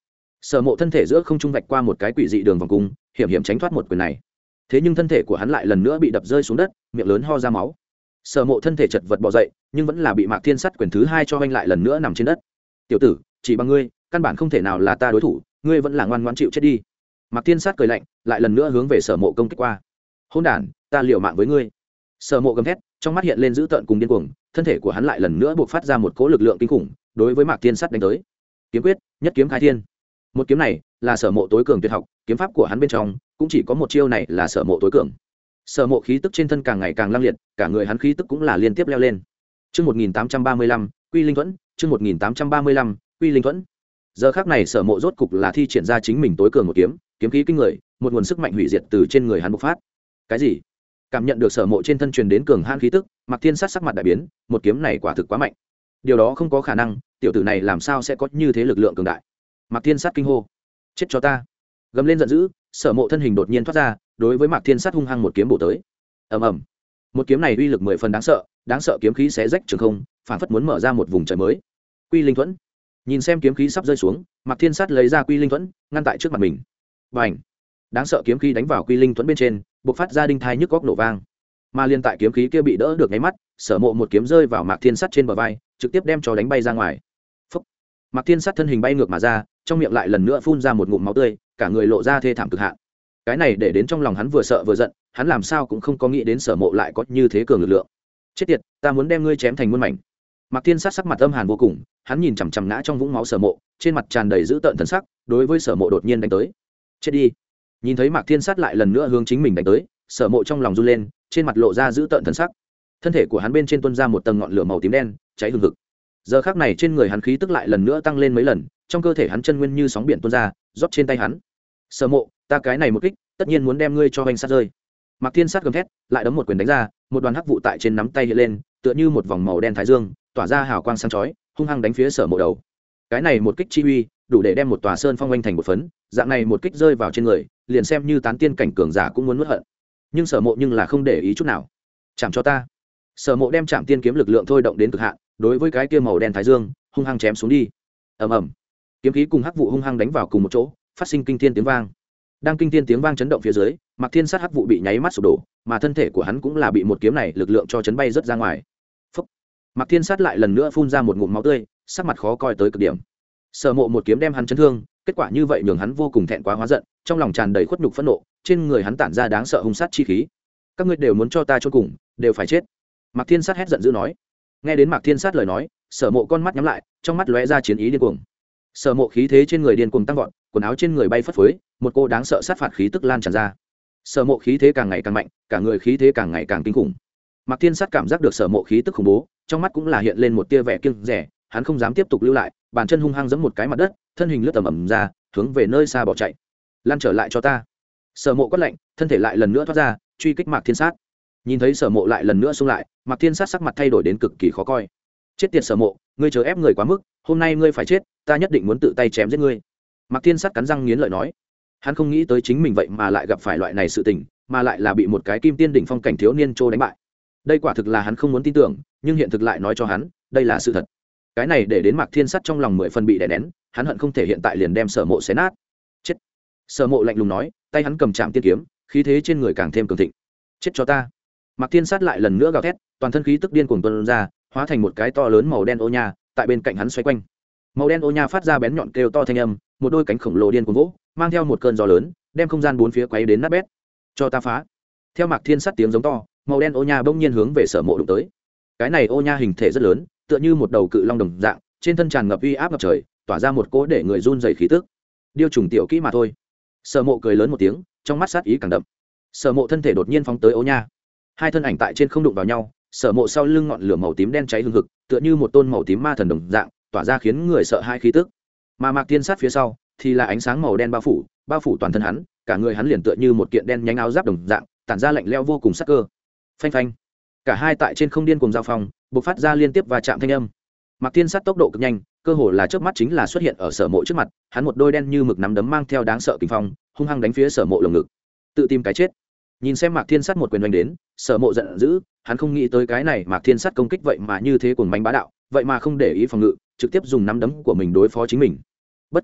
Sở Mộ thân thể giữa không trung vạch qua một cái quỷ dị đường vòng cung, hiểm hiểm tránh thoát một quyền này. Thế nhưng thân thể của hắn lại lần nữa bị đập rơi xuống đất, miệng lớn ho ra máu. Sở Mộ thân thể chật vật bò dậy, nhưng vẫn là bị Mạc Thiên Sắt quyền thứ hai cho anh lại lần nữa nằm trên đất. "Tiểu tử, chỉ bằng ngươi, căn bản không thể nào là ta đối thủ, ngươi vẫn là ngoan ngoãn chịu chết đi." Mạc Thiên Sắt cười lạnh, lại lần nữa hướng về Sở Mộ công kích qua. "Hỗn đản, ta liều mạng với ngươi." Sở Mộ gầm thét, trong mắt hiện lên dữ tợn cùng điên cuồng, thân thể của hắn lại lần nữa bộc phát ra một cỗ lực lượng kinh khủng, đối với Mạc Thiên Sắt đánh tới. Kiếm quyết, nhất kiếm khai thiên. Một kiếm này là Sở Mộ tối cường tuyệt học, kiếm pháp của hắn bên trong cũng chỉ có một chiêu này là Sở Mộ tối cường. Sở Mộ khí tức trên thân càng ngày càng lăng liệt, cả người hắn khí tức cũng là liên tiếp leo lên. Chương một nghìn tám trăm ba mươi lăm, Quy Linh Thuẫn, chương một nghìn tám trăm ba mươi lăm, Quy Linh Thuẫn. Giờ khắc này Sở Mộ rốt cục là thi triển ra chính mình tối cường một kiếm, kiếm khí kinh người, một nguồn sức mạnh hủy diệt từ trên người hắn bộc phát. Cái gì? Cảm nhận được Sở Mộ trên thân truyền đến cường hãn khí tức, Mạc Thiên Sát sắc mặt đại biến, một kiếm này quả thực quá mạnh. Điều đó không có khả năng, tiểu tử này làm sao sẽ có như thế lực lượng cường đại? Mạc Thiên Sát kinh hô. Chết cho ta! Gầm lên giận dữ, Sở Mộ thân hình đột nhiên thoát ra, đối với Mạc Thiên Sát hung hăng một kiếm bổ tới. Ầm ầm. Một kiếm này uy lực mười phần đáng sợ, đáng sợ kiếm khí xé rách trường không, phảng phất muốn mở ra một vùng trời mới. Quy Linh Thuẫn. Nhìn xem kiếm khí sắp rơi xuống, Mạc Thiên Sát lấy ra Quy Linh Thuẫn, ngăn tại trước mặt mình. Bành! Đáng sợ kiếm khí đánh vào Quy Linh Thuẫn bên trên, bộc phát ra đinh thai nhức góc nổ vang. Mà liên tại kiếm khí kia bị đỡ được nháy mắt, Sở Mộ một kiếm rơi vào Mạc Thiên Sát trên bờ vai, trực tiếp đem cho đánh bay ra ngoài. Phốc! Mạc Thiên Sát thân hình bay ngược mà ra, trong miệng lại lần nữa phun ra một ngụm máu tươi, cả người lộ ra thê thảm cực hạn. Cái này để đến trong lòng hắn vừa sợ vừa giận, hắn làm sao cũng không có nghĩ đến Sở Mộ lại có như thế cường lực lượng. Chết tiệt, ta muốn đem ngươi chém thành muôn mảnh. Mạc Thiên Sát sắc mặt âm hàn vô cùng, hắn nhìn chằm chằm ngã trong vũng máu Sở Mộ, trên mặt tràn đầy dữ tợn thần sắc, đối với Sở Mộ đột nhiên đánh tới. Chết đi! Nhìn thấy Mạc Thiên Sát lại lần nữa hướng chính mình đánh tới, Sở Mộ trong lòng run lên, trên mặt lộ ra dữ tợn thần sắc. Thân thể của hắn bên trên tuôn ra một tầng ngọn lửa màu tím đen, cháy hừng hực. Giờ khắc này trên người hắn khí tức lại lần nữa tăng lên mấy lần, trong cơ thể hắn chân nguyên như sóng biển tuôn ra, rót trên tay hắn. Sở Mộ, ta cái này một kích, tất nhiên muốn đem ngươi cho hoành sát rơi. Mạc Thiên Sát gầm thét, lại đấm một quyền đánh ra, một đoàn hắc vụ tại trên nắm tay hiện lên, tựa như một vòng màu đen thái dương, tỏa ra hào quang sáng chói, hung hăng đánh phía Sở Mộ đầu. Cái này một kích chi uy, đủ để đem một tòa sơn phong oanh thành một phấn, dạng này một kích rơi vào trên người, liền xem như tán tiên cảnh cường giả cũng muốn nuốt hận. Nhưng Sở Mộ nhưng là không để ý chút nào. Chạm cho ta. Sở Mộ đem Trảm Tiên kiếm lực lượng thôi động đến cực hạn, đối với cái kia màu đen thái dương, hung hăng chém xuống đi. Ầm ầm. Kiếm khí cùng hắc vụ hung hăng đánh vào cùng một chỗ, phát sinh kinh thiên tiếng vang. Đang kinh thiên tiếng vang chấn động phía dưới, Mạc Thiên Sát hắc vụ bị nháy mắt sụp đổ, mà thân thể của hắn cũng là bị một kiếm này lực lượng cho chấn bay rất ra ngoài. Phốc. Mạc Thiên Sát lại lần nữa phun ra một ngụm máu tươi, sắc mặt khó coi tới cực điểm. Sở Mộ một kiếm đem hắn chấn thương, kết quả như vậy nhường hắn vô cùng thẹn quá hóa giận, trong lòng tràn đầy khuất nhục phẫn nộ, trên người hắn tản ra đáng sợ hung sát chi khí. Các ngươi đều muốn cho ta chôn cùng, đều phải chết. Mạc Thiên Sát hét giận dữ nói. Nghe đến Mạc Thiên Sát lời nói, Sở Mộ con mắt nhắm lại, trong mắt lóe ra chiến ý điên cuồng. Sở Mộ khí thế trên người điên cuồng tăng vọt, quần áo trên người bay phất phới, một cô đáng sợ sát phạt khí tức lan tràn ra. Sở Mộ khí thế càng ngày càng mạnh, cả người khí thế càng ngày càng kinh khủng. Mạc Thiên Sát cảm giác được Sở Mộ khí tức khủng bố, trong mắt cũng là hiện lên một tia vẻ kiêng dè, hắn không dám tiếp tục lưu lại, bàn chân hung hăng giẫm một cái mặt đất, thân hình lướt tầm ầm ra, hướng về nơi xa bỏ chạy. Lan trở lại cho ta. Sở Mộ quát lạnh, thân thể lại lần nữa thoát ra, truy kích Mạc Thiên Sát. Nhìn thấy Sở Mộ lại lần nữa xông lại, Mạc Thiên Sát sắc mặt thay đổi đến cực kỳ khó coi. Chết tiệt Sở Mộ, ngươi chớ ép người quá mức, hôm nay ngươi phải chết, ta nhất định muốn tự tay chém giết ngươi. Mạc Thiên Sát cắn răng nghiến lợi nói. Hắn không nghĩ tới chính mình vậy mà lại gặp phải loại này sự tình, mà lại là bị một cái kim tiên đỉnh phong cảnh thiếu niên trô đánh bại. Đây quả thực là hắn không muốn tin tưởng, nhưng hiện thực lại nói cho hắn, đây là sự thật. Cái này để đến Mạc Thiên Sát trong lòng mười phần bị đè nén, hắn hận không thể hiện tại liền đem Sở Mộ xé nát. Chết. Sở Mộ lạnh lùng nói, tay hắn cầm Trảm Tiên kiếm, khí thế trên người càng thêm cường thịnh. Chết cho ta. Mạc Thiên Sát lại lần nữa gào thét, toàn thân khí tức điên cuồng tuôn ra, hóa thành một cái to lớn màu đen ô nha, tại bên cạnh hắn xoay quanh. Màu đen ô nha phát ra bén nhọn kêu to thanh âm, một đôi cánh khổng lồ điên cuồng vỗ, mang theo một cơn gió lớn, đem không gian bốn phía quấy đến nát bét. Cho ta phá. Theo Mạc Thiên Sát tiếng giống to, màu đen ô nha bỗng nhiên hướng về Sở Mộ đụng tới. Cái này ô nha hình thể rất lớn, tựa như một đầu cự long đồng dạng, trên thân tràn ngập uy áp ngập trời, tỏa ra một cỗ để người run rẩy khí tức. Điêu trùng tiểu kỹ mà thôi. Sở Mộ cười lớn một tiếng, trong mắt sát ý càng đậm. Sở Mộ thân thể đột nhiên phóng tới ô nha. Hai thân ảnh tại trên không đụng vào nhau, Sở Mộ sau lưng ngọn lửa màu tím đen cháy hừng hực, tựa như một tôn màu tím ma thần đồng dạng, tỏa ra khiến người sợ hãi khí tức. Mà Mạc Thiên Sát phía sau thì là ánh sáng màu đen bao phủ, bao phủ toàn thân hắn, cả người hắn liền tựa như một kiện đen nhánh áo giáp đồng dạng, tản ra lạnh lẽo vô cùng sắc cơ. Phanh phanh. Cả hai tại trên không điên cùng giao phong, bộc phát ra liên tiếp và chạm thanh âm. Mạc Thiên Sát tốc độ cực nhanh, cơ hồ là chớp mắt chính là xuất hiện ở Sở Mộ trước mặt, hắn một đôi đen như mực nắm đấm mang theo đáng sợ kình phong, hung hăng đánh phía Sở Mộ lồng ngực. Tự tìm cái chết. Nhìn xem Mạc Thiên Sát một quyền đánh đến, Sở Mộ giận dữ, hắn không nghĩ tới cái này Mạc Thiên Sát công kích vậy mà như thế cuồng mãnh bá đạo, vậy mà không để ý phòng ngự, trực tiếp dùng nắm đấm của mình đối phó chính mình. Bất quá,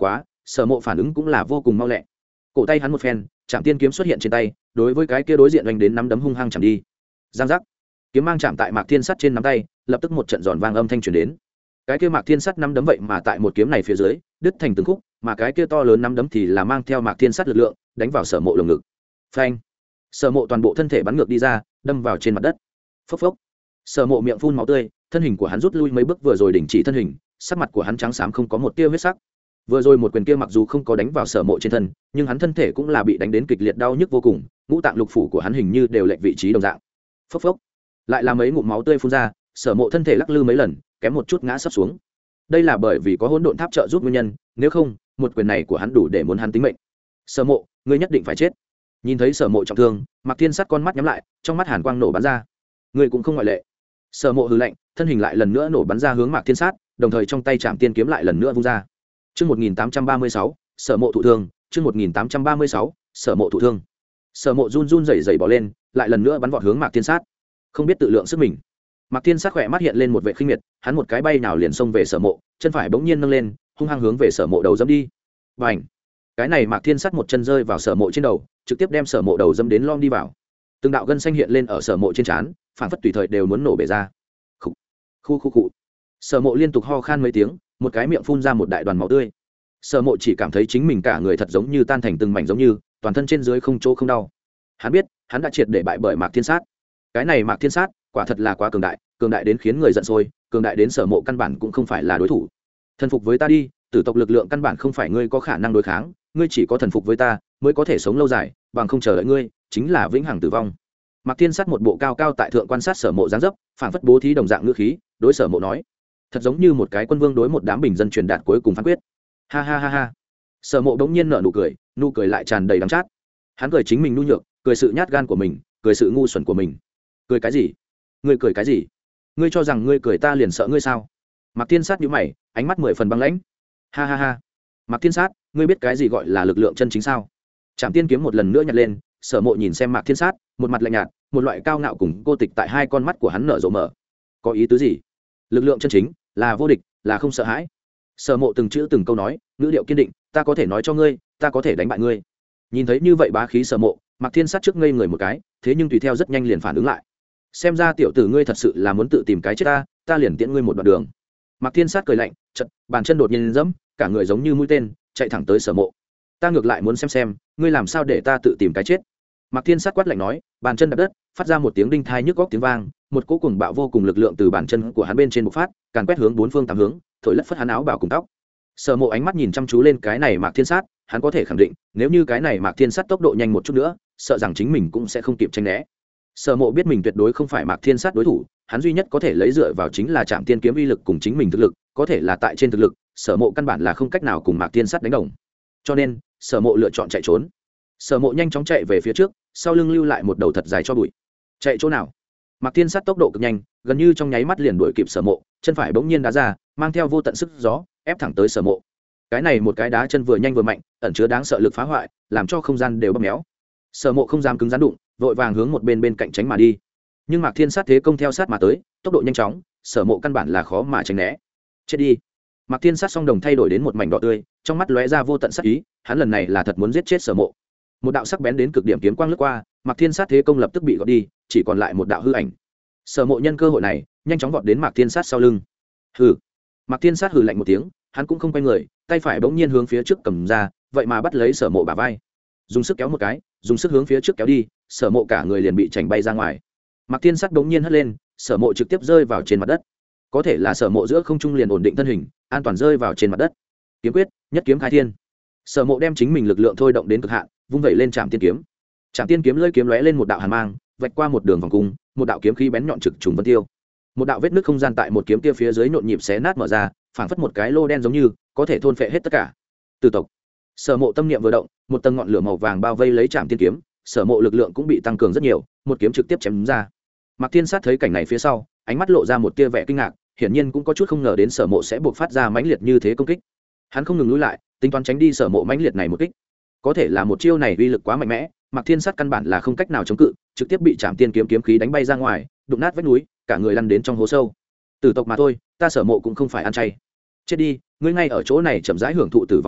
sở mộ phản ứng cũng là vô cùng mau lẹ. Cổ tay hắn một phen, chạm tiên kiếm xuất hiện trên tay, đối với cái kia đối diện đánh đến nắm đấm hung hăng chạm đi. Giang giác, kiếm mang chạm tại Mạc Thiên Sắt trên nắm tay, lập tức một trận giòn vang âm thanh truyền đến. Cái kia Mạc Thiên Sắt nắm đấm vậy mà tại một kiếm này phía dưới đứt thành từng khúc, mà cái kia to lớn nắm đấm thì là mang theo Mạc Thiên Sắt lực lượng đánh vào sở mộ lồng ngực. Phanh! Sở mộ toàn bộ thân thể bắn ngược đi ra, đâm vào trên mặt đất. Phốc phốc! Sở mộ miệng phun máu tươi, thân hình của hắn rút lui mấy bước vừa rồi đình chỉ thân hình, sắc mặt của hắn trắng xám không có một tia huyết sắc. Vừa rồi một quyền kia mặc dù không có đánh vào sở mộ trên thân, nhưng hắn thân thể cũng là bị đánh đến kịch liệt đau nhức vô cùng, ngũ tạng lục phủ của hắn hình như đều lệch vị trí đồng dạng. Phốc phốc! Lại là mấy ngụm máu tươi phun ra, sở mộ thân thể lắc lư mấy lần, kém một chút ngã sấp xuống. Đây là bởi vì có hỗn độn tháp trợ giúp nguyên nhân, nếu không một quyền này của hắn đủ để muốn hắn tính mệnh. Sở mộ, ngươi nhất định phải chết. Nhìn thấy sở mộ trọng thương, Mạc Thiên Sắt con mắt nhắm lại, trong mắt hàn quang nổ bắn ra. Ngươi cũng không ngoại lệ. Sở mộ hừ lạnh, thân hình lại lần nữa nổ bắn ra hướng Mạc Thiên Sắt, đồng thời trong tay chạm tiên kiếm lại lần nữa vung ra. Chương một nghìn tám trăm ba mươi sáu, sở mộ thụ thương, chương một nghìn tám trăm ba mươi sáu, sở mộ thụ thương. Sở mộ run run rẩy rẩy bỏ lên, lại lần nữa bắn vọt hướng Mạc Thiên Sắt. Không biết tự lượng sức mình. Mạc Thiên Sắt khỏe mắt hiện lên một vẻ khinh miệt, hắn một cái bay nào liền xông về sở mộ, chân phải bỗng nhiên nâng lên, hung hăng hướng về sở mộ đầu dẫm đi. Bành! Cái này Mạc Thiên Sắt một chân rơi vào sở mộ trên đầu, trực tiếp đem sở mộ đầu dẫm đến lom đi vào. Từng đạo gân xanh hiện lên ở sở mộ trên trán, phảng phất tùy thời đều muốn nổ bể ra. Khụ, khu khu cụ. Sở mộ liên tục ho khan mấy tiếng, một cái miệng phun ra một đại đoàn máu tươi. Sở mộ chỉ cảm thấy chính mình cả người thật giống như tan thành từng mảnh giống như, toàn thân trên dưới không chỗ không đau. Hắn biết, hắn đã triệt để bại bởi Mạc Thiên Sắt. Cái này Mạc Thiên Sắt, quả thật là quá cường đại, cường đại đến khiến người giận sôi, cường đại đến sở mộ căn bản cũng không phải là đối thủ. Thần phục với ta đi, tử tộc lực lượng căn bản không phải ngươi có khả năng đối kháng, ngươi chỉ có thần phục với ta mới có thể sống lâu dài, bằng không chờ đợi ngươi chính là vĩnh hằng tử vong. Mạc Thiên Sắt một bộ cao cao tại thượng quan sát sở mộ dáng dấp, phảng phất bố thí đồng dạng ngữ khí, đối sở mộ nói, thật giống như một cái quân vương đối một đám bình dân truyền đạt cuối cùng phán quyết. Ha ha ha ha. Sở mộ đống nhiên nở nụ cười, nụ cười lại tràn đầy đắng chát. Hắn cười chính mình nhu nhược, cười sự nhát gan của mình, cười sự ngu xuẩn của mình. Cười cái gì? Ngươi cười cái gì? Ngươi cho rằng ngươi cười ta liền sợ ngươi sao? Mạc Thiên Sắt nhíu mày, ánh mắt mười phần băng lãnh. Ha ha ha. Mạc Thiên Sắt, ngươi biết cái gì gọi là lực lượng chân chính sao? Trảm tiên kiếm một lần nữa nhặt lên, sở mộ nhìn xem Mạc Thiên Sắt, một mặt lạnh nhạt, một loại cao ngạo cùng cô tịch tại hai con mắt của hắn nở rộ mở. Có ý tứ gì? Lực lượng chân chính là vô địch, là không sợ hãi. Sở mộ từng chữ từng câu nói, ngữ điệu kiên định, ta có thể nói cho ngươi, ta có thể đánh bại ngươi. Nhìn thấy như vậy bá khí sở mộ, Mạc Thiên Sắt trước ngây người một cái, thế nhưng tùy theo rất nhanh liền phản ứng lại. Xem ra tiểu tử ngươi thật sự là muốn tự tìm cái chết ta, ta liền tiễn ngươi một đoạn đường. Mạc Thiên Sắt cười lạnh, chợt bàn chân đột nhiên giẫm, cả người giống như mũi tên chạy thẳng tới sở mộ. Ta ngược lại muốn xem xem ngươi làm sao để ta tự tìm cái chết. Mạc Thiên Sắt quát lạnh nói, bàn chân đập đất, phát ra một tiếng đinh thai nhức góc tiếng vang, một cỗ cuồng bạo vô cùng lực lượng từ bàn chân của hắn bên trên bộc phát, càn quét hướng bốn phương tám hướng, thổi lất phất hắn áo bào cùng tóc. Sở mộ ánh mắt nhìn chăm chú lên cái này Mạc Thiên Sắt, hắn có thể khẳng định, nếu như cái này Mạc Thiên Sắt tốc độ nhanh một chút nữa, sợ rằng chính mình cũng sẽ không kịp tranh né. Sở mộ biết mình tuyệt đối không phải Mạc Thiên Sắt đối thủ, hắn duy nhất có thể lấy dựa vào chính là Trảm Tiên kiếm uy lực cùng chính mình thực lực, có thể là tại trên thực lực, sở mộ căn bản là không cách nào cùng Mạc Thiên Sắt đánh đồng. Cho nên, sở mộ lựa chọn chạy trốn. Sở mộ nhanh chóng chạy về phía trước, sau lưng lưu lại một đầu thật dài cho bụi. Chạy chỗ nào? Mạc Thiên Sắt tốc độ cực nhanh, gần như trong nháy mắt liền đuổi kịp sở mộ, chân phải bỗng nhiên đá ra, mang theo vô tận sức gió, ép thẳng tới sở mộ. Cái này một cái đá chân vừa nhanh vừa mạnh, ẩn chứa đáng sợ lực phá hoại, làm cho không gian đều bóp méo. Sở mộ không dám cứng rắn đụng, vội vàng hướng một bên bên cạnh tránh mà đi. Nhưng Mạc Thiên Sắt thế công theo sát mà tới, tốc độ nhanh chóng, sở mộ căn bản là khó mà tránh né. Chết đi. Mạc Thiên Sắt song đồng thay đổi đến một mảnh đỏ tươi, trong mắt lóe ra vô tận sát ý, hắn lần này là thật muốn giết chết sở mộ. Một đạo sắc bén đến cực điểm kiếm quang lướt qua, Mạc Thiên Sắt thế công lập tức bị gọt đi, chỉ còn lại một đạo hư ảnh. Sở mộ nhân cơ hội này, nhanh chóng vọt đến Mạc Thiên Sắt sau lưng. Hừ. Mạc Thiên Sắt hừ lạnh một tiếng, hắn cũng không quay người, tay phải bỗng nhiên hướng phía trước cầm ra, vậy mà bắt lấy sở mộ bả vai, dùng sức kéo một cái, dùng sức hướng phía trước kéo đi, sở mộ cả người liền bị chảnh bay ra ngoài. Mạc Thiên Sắt bỗng nhiên hất lên, sở mộ trực tiếp rơi vào trên mặt đất. Có thể là sở mộ giữa không trung liền ổn định thân hình, an toàn rơi vào trên mặt đất. Kiếm quyết, nhất kiếm khai thiên. Sở mộ đem chính mình lực lượng thôi động đến cực hạn, vung vẩy lên Trảm Tiên kiếm. Trảm Tiên kiếm lưỡi kiếm lóe lên một đạo hàn mang, vạch qua một đường vòng cung, một đạo kiếm khí bén nhọn trực trùng vân tiêu. Một đạo vết nứt không gian tại một kiếm kia phía dưới nhộn nhịp xé nát mở ra, phảng phất một cái lô đen giống như có thể thôn phệ hết tất cả. Từ tộc. Sở mộ tâm niệm vừa động, một tầng ngọn lửa màu vàng bao vây lấy Trảm Tiên kiếm, sở mộ lực lượng cũng bị tăng cường rất nhiều, một kiếm trực tiếp chém ra. Mạc Thiên Sắt thấy cảnh này phía sau, ánh mắt lộ ra một tia vẻ kinh ngạc, hiển nhiên cũng có chút không ngờ đến sở mộ sẽ buộc phát ra mãnh liệt như thế công kích. Hắn không ngừng lùi lại, tính toán tránh đi sở mộ mãnh liệt này một kích. Có thể là một chiêu này uy lực quá mạnh mẽ, Mạc Thiên Sắt căn bản là không cách nào chống cự, trực tiếp bị Trảm Tiên kiếm kiếm khí đánh bay ra ngoài, đụng nát vách núi, cả người lăn đến trong hố sâu. Tử tộc mà thôi, ta sở mộ cũng không phải ăn chay. Chết đi, ngươi ngay ở chỗ này chậm rãi hưởng thụ tử vong a,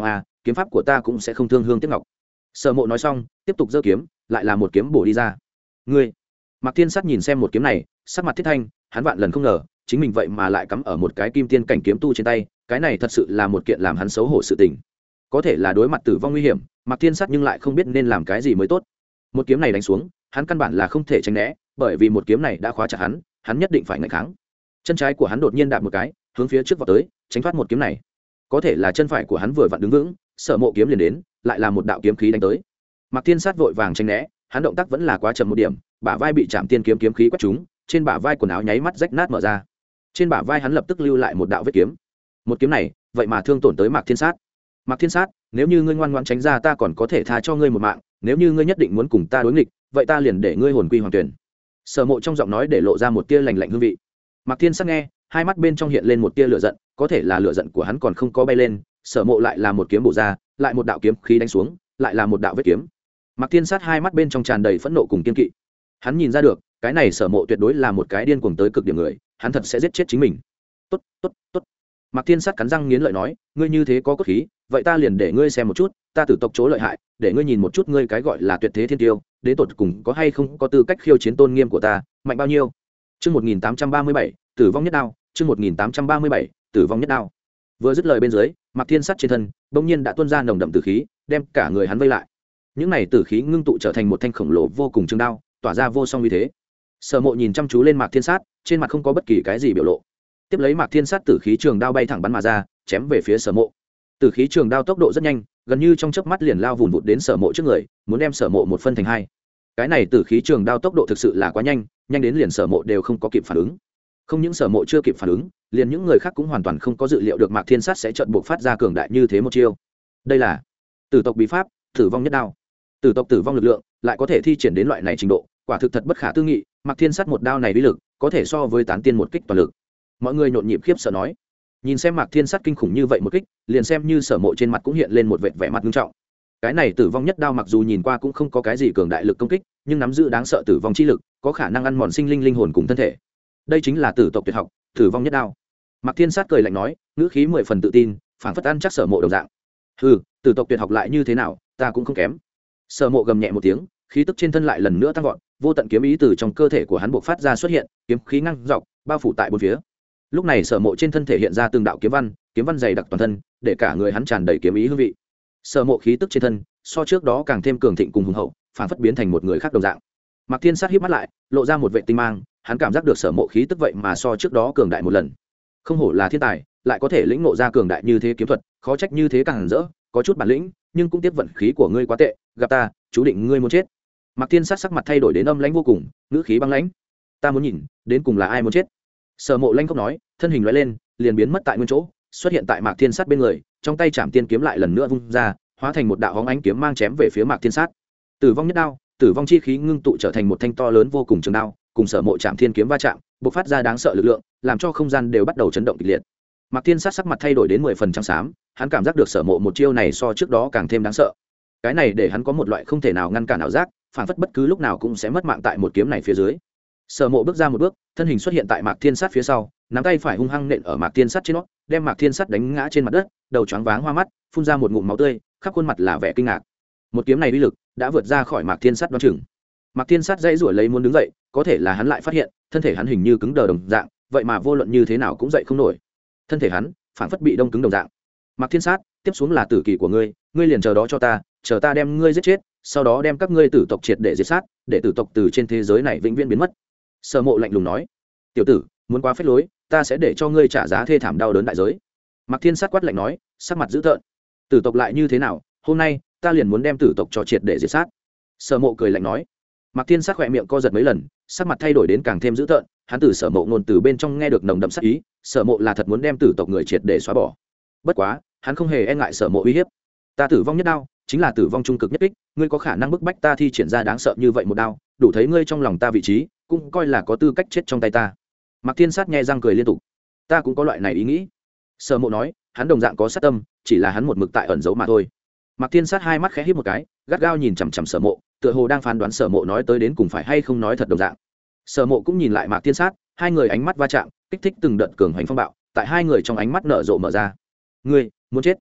kiếm pháp của ta cũng sẽ không thương hương tiếc ngọc. Sở Mộ nói xong tiếp tục giơ kiếm, lại là một kiếm bổ đi ra. Ngươi. Mạc Thiên Sát nhìn xem một kiếm này, sắc mặt thiết thanh, hắn vạn lần không ngờ chính mình vậy mà lại cắm ở một cái kim tiên cảnh kiếm tu trên tay, cái này thật sự là một kiện làm hắn xấu hổ sự tình. Có thể là đối mặt tử vong nguy hiểm, Mạc Thiên Sát nhưng lại không biết nên làm cái gì mới tốt. Một kiếm này đánh xuống, hắn căn bản là không thể tránh né, bởi vì một kiếm này đã khóa chặt hắn, hắn nhất định phải nghịch kháng. Chân trái của hắn đột nhiên đạp một cái, hướng phía trước vọt tới, tránh thoát một kiếm này. Có thể là chân phải của hắn vừa vặn đứng vững, Sở Mộ kiếm liền đến, lại là một đạo kiếm khí đánh tới. Mạc Thiên Sát vội vàng tránh né, hắn động tác vẫn là quá chậm một điểm, bả vai bị chạm tiên kiếm kiếm khí quét trúng, trên bả vai quần áo nháy mắt rách nát mở ra. Trên bả vai hắn lập tức lưu lại một đạo vết kiếm. Một kiếm này, vậy mà thương tổn tới Mạc Thiên Sát. Mạc Thiên Sát, nếu như ngươi ngoan ngoãn tránh ra, ta còn có thể tha cho ngươi một mạng, nếu như ngươi nhất định muốn cùng ta đối nghịch, vậy ta liền để ngươi hồn quy hoàng tuyển. Sở Mộ trong giọng nói để lộ ra một tia lạnh lạnh hương vị. Mạc Thiên Sát nghe, hai mắt bên trong hiện lên một tia lửa giận, có thể là lửa giận của hắn còn không có bay lên, Sở Mộ lại là một kiếm bổ ra, lại một đạo kiếm khí đánh xuống, lại là một đạo vết kiếm. Mạc Thiên Sát hai mắt bên trong tràn đầy phẫn nộ cùng kiên kỵ. Hắn nhìn ra được, cái này Sở Mộ tuyệt đối là một cái điên cuồng tới cực điểm người, hắn thật sẽ giết chết chính mình. Tốt, tốt, tốt. Mạc Thiên Sát cắn răng nghiến lợi nói, ngươi như thế có cốt khí, vậy ta liền để ngươi xem một chút, ta tử tộc chỗ lợi hại, để ngươi nhìn một chút ngươi cái gọi là tuyệt thế thiên tiêu, đến tột cùng có hay không có tư cách khiêu chiến tôn nghiêm của ta, mạnh bao nhiêu. Chương một nghìn tám trăm ba mươi bảy, tử vong nhất đao, chương một nghìn tám trăm ba mươi bảy, tử vong nhất đao. Vừa dứt lời bên dưới, Mạc Thiên Sát trên thân bỗng nhiên đã tuôn ra nồng đậm tử khí, đem cả người hắn vây lại. Những này tử khí ngưng tụ trở thành một thanh khổng lồ vô cùng trường đao, tỏa ra vô song uy thế. Sở Mộ nhìn chăm chú lên Mạc Thiên Sát, trên mặt không có bất kỳ cái gì biểu lộ. Tiếp lấy Mạc Thiên Sát tử khí trường đao bay thẳng bắn mà ra, chém về phía Sở Mộ. Tử khí trường đao tốc độ rất nhanh, gần như trong chớp mắt liền lao vụn vụt đến Sở Mộ trước người, muốn đem Sở Mộ một phân thành hai. Cái này tử khí trường đao tốc độ thực sự là quá nhanh, nhanh đến liền Sở Mộ đều không có kịp phản ứng. Không những Sở Mộ chưa kịp phản ứng, liền những người khác cũng hoàn toàn không có dự liệu được Mạc Thiên Sát sẽ chợt buộc phát ra cường đại như thế một chiêu. Đây là Tử tộc bí pháp, Tử vong nhất đao. Tử tộc tử vong lực lượng lại có thể thi triển đến loại này trình độ, quả thực thật bất khả tư nghị. Mạc Thiên Sát một đao này uy lực có thể so với tán tiên một kích toàn lực. Mọi người nhộn nhịp khiếp sợ nói, nhìn xem Mạc Thiên Sát kinh khủng như vậy một kích, liền xem như Sở Mộ trên mặt cũng hiện lên một vẻ vẻ mặt nghiêm trọng. Cái này tử vong nhất đao mặc dù nhìn qua cũng không có cái gì cường đại lực công kích, nhưng nắm giữ đáng sợ tử vong chi lực, có khả năng ăn mòn sinh linh linh hồn cùng thân thể. Đây chính là tử tộc tuyệt học, tử vong nhất đao. Mạc Thiên Sát cười lạnh nói, ngữ khí mười phần tự tin, phảng phất ăn chắc Sở Mộ đồng dạng. Hừ, tử tộc tuyệt học lại như thế nào, ta cũng không kém. Sở Mộ gầm nhẹ một tiếng, khí tức trên thân lại lần nữa tăng vọt, vô tận kiếm ý từ trong cơ thể của hắn bộc phát ra xuất hiện, kiếm khí ngăng dọc, bao phủ tại bốn phía. Lúc này Sở Mộ trên thân thể hiện ra từng đạo kiếm văn, kiếm văn dày đặc toàn thân, để cả người hắn tràn đầy kiếm ý hương vị. Sở Mộ khí tức trên thân so trước đó càng thêm cường thịnh cùng hùng hậu, phảng phất biến thành một người khác đồng dạng. Mạc Thiên Sát híp mắt lại, lộ ra một vệ tinh mang, hắn cảm giác được Sở Mộ khí tức vậy mà so trước đó cường đại một lần. Không hổ là thiên tài, lại có thể lĩnh ngộ ra cường đại như thế kiếm thuật, khó trách như thế càng rỡ, có chút bản lĩnh, nhưng cũng tiếc vận khí của ngươi quá tệ, gặp ta, chú định ngươi muốn chết. Mạc Thiên Sát sắc mặt thay đổi đến âm lãnh vô cùng, ngữ khí băng lãnh. Ta muốn nhìn, đến cùng là ai muốn chết. Sở Mộ lanh khóc nói, thân hình lóe lên, liền biến mất tại nguyên chỗ, xuất hiện tại Mạc Thiên Sát bên người, trong tay Trảm Tiên kiếm lại lần nữa vung ra, hóa thành một đạo hóng ánh kiếm mang chém về phía Mạc Thiên Sát. Tử vong nhất đao, tử vong chi khí ngưng tụ trở thành một thanh to lớn vô cùng trường đao, cùng Sở Mộ Trảm Thiên kiếm va chạm, bộc phát ra đáng sợ lực lượng, làm cho không gian đều bắt đầu chấn động kịch liệt. Mạc Thiên Sát sắc mặt thay đổi đến mười phần trắng xám, hắn cảm giác được Sở Mộ một chiêu này so trước đó càng thêm đáng sợ. Cái này để hắn có một loại không thể nào ngăn cản ảo giác, phản phất bất cứ lúc nào cũng sẽ mất mạng tại một kiếm này phía dưới. Sở Mộ bước ra một bước, thân hình xuất hiện tại Mạc Thiên Sát phía sau, nắm tay phải hung hăng nện ở Mạc Thiên Sát trên nó, đem Mạc Thiên Sát đánh ngã trên mặt đất, đầu choáng váng hoa mắt, phun ra một ngụm máu tươi, khắp khuôn mặt là vẻ kinh ngạc. Một kiếm này uy lực đã vượt ra khỏi Mạc Thiên Sát đoán chừng. Mạc Thiên Sát dãy rủa lấy muốn đứng dậy, có thể là hắn lại phát hiện, thân thể hắn hình như cứng đờ đồng dạng, vậy mà vô luận như thế nào cũng dậy không nổi. Thân thể hắn phảng phất bị đông cứng đồng dạng. Mạc Thiên Sát, tiếp xuống là tử kỳ của ngươi, ngươi liền chờ đó cho ta, chờ ta đem ngươi giết chết, sau đó đem các ngươi tử tộc triệt để diệt sát, để tử tộc từ trên thế giới này vĩnh viễn biến mất. Sở Mộ lạnh lùng nói, tiểu tử, muốn quá phết lối, ta sẽ để cho ngươi trả giá thê thảm đau đớn đại giới. Mạc Thiên Sát quát lạnh nói, sắc mặt dữ tợn. Tử tộc lại như thế nào, hôm nay ta liền muốn đem tử tộc cho triệt để diệt sát. Sở Mộ cười lạnh nói. Mạc Thiên Sát khỏe miệng co giật mấy lần, sắc mặt thay đổi đến càng thêm dữ tợn, hắn từ Sở Mộ ngôn từ bên trong nghe được nồng đậm sát ý, Sở Mộ là thật muốn đem tử tộc người triệt để xóa bỏ. Bất quá, hắn không hề e ngại Sở Mộ uy hiếp. Ta tử vong nhất đao, chính là tử vong trung cực nhất kích, ngươi có khả năng bức bách ta thi triển ra đáng sợ như vậy một đao, đủ thấy ngươi trong lòng ta vị trí, cũng coi là có tư cách chết trong tay ta. Mạc Thiên Sát nghe răng cười liên tục. Ta cũng có loại này ý nghĩ. Sở Mộ nói, hắn đồng dạng có sát tâm, chỉ là hắn một mực tại ẩn giấu mà thôi. Mạc Thiên Sát hai mắt khẽ híp một cái, gắt gao nhìn chằm chằm Sở Mộ, tựa hồ đang phán đoán Sở Mộ nói tới đến cùng phải hay không nói thật đồng dạng. Sở Mộ cũng nhìn lại Mạc Thiên Sát, hai người ánh mắt va chạm, kích thích từng đợt cường hoành phong bạo, tại hai người trong ánh mắt nở rộ mở ra. Ngươi muốn chết.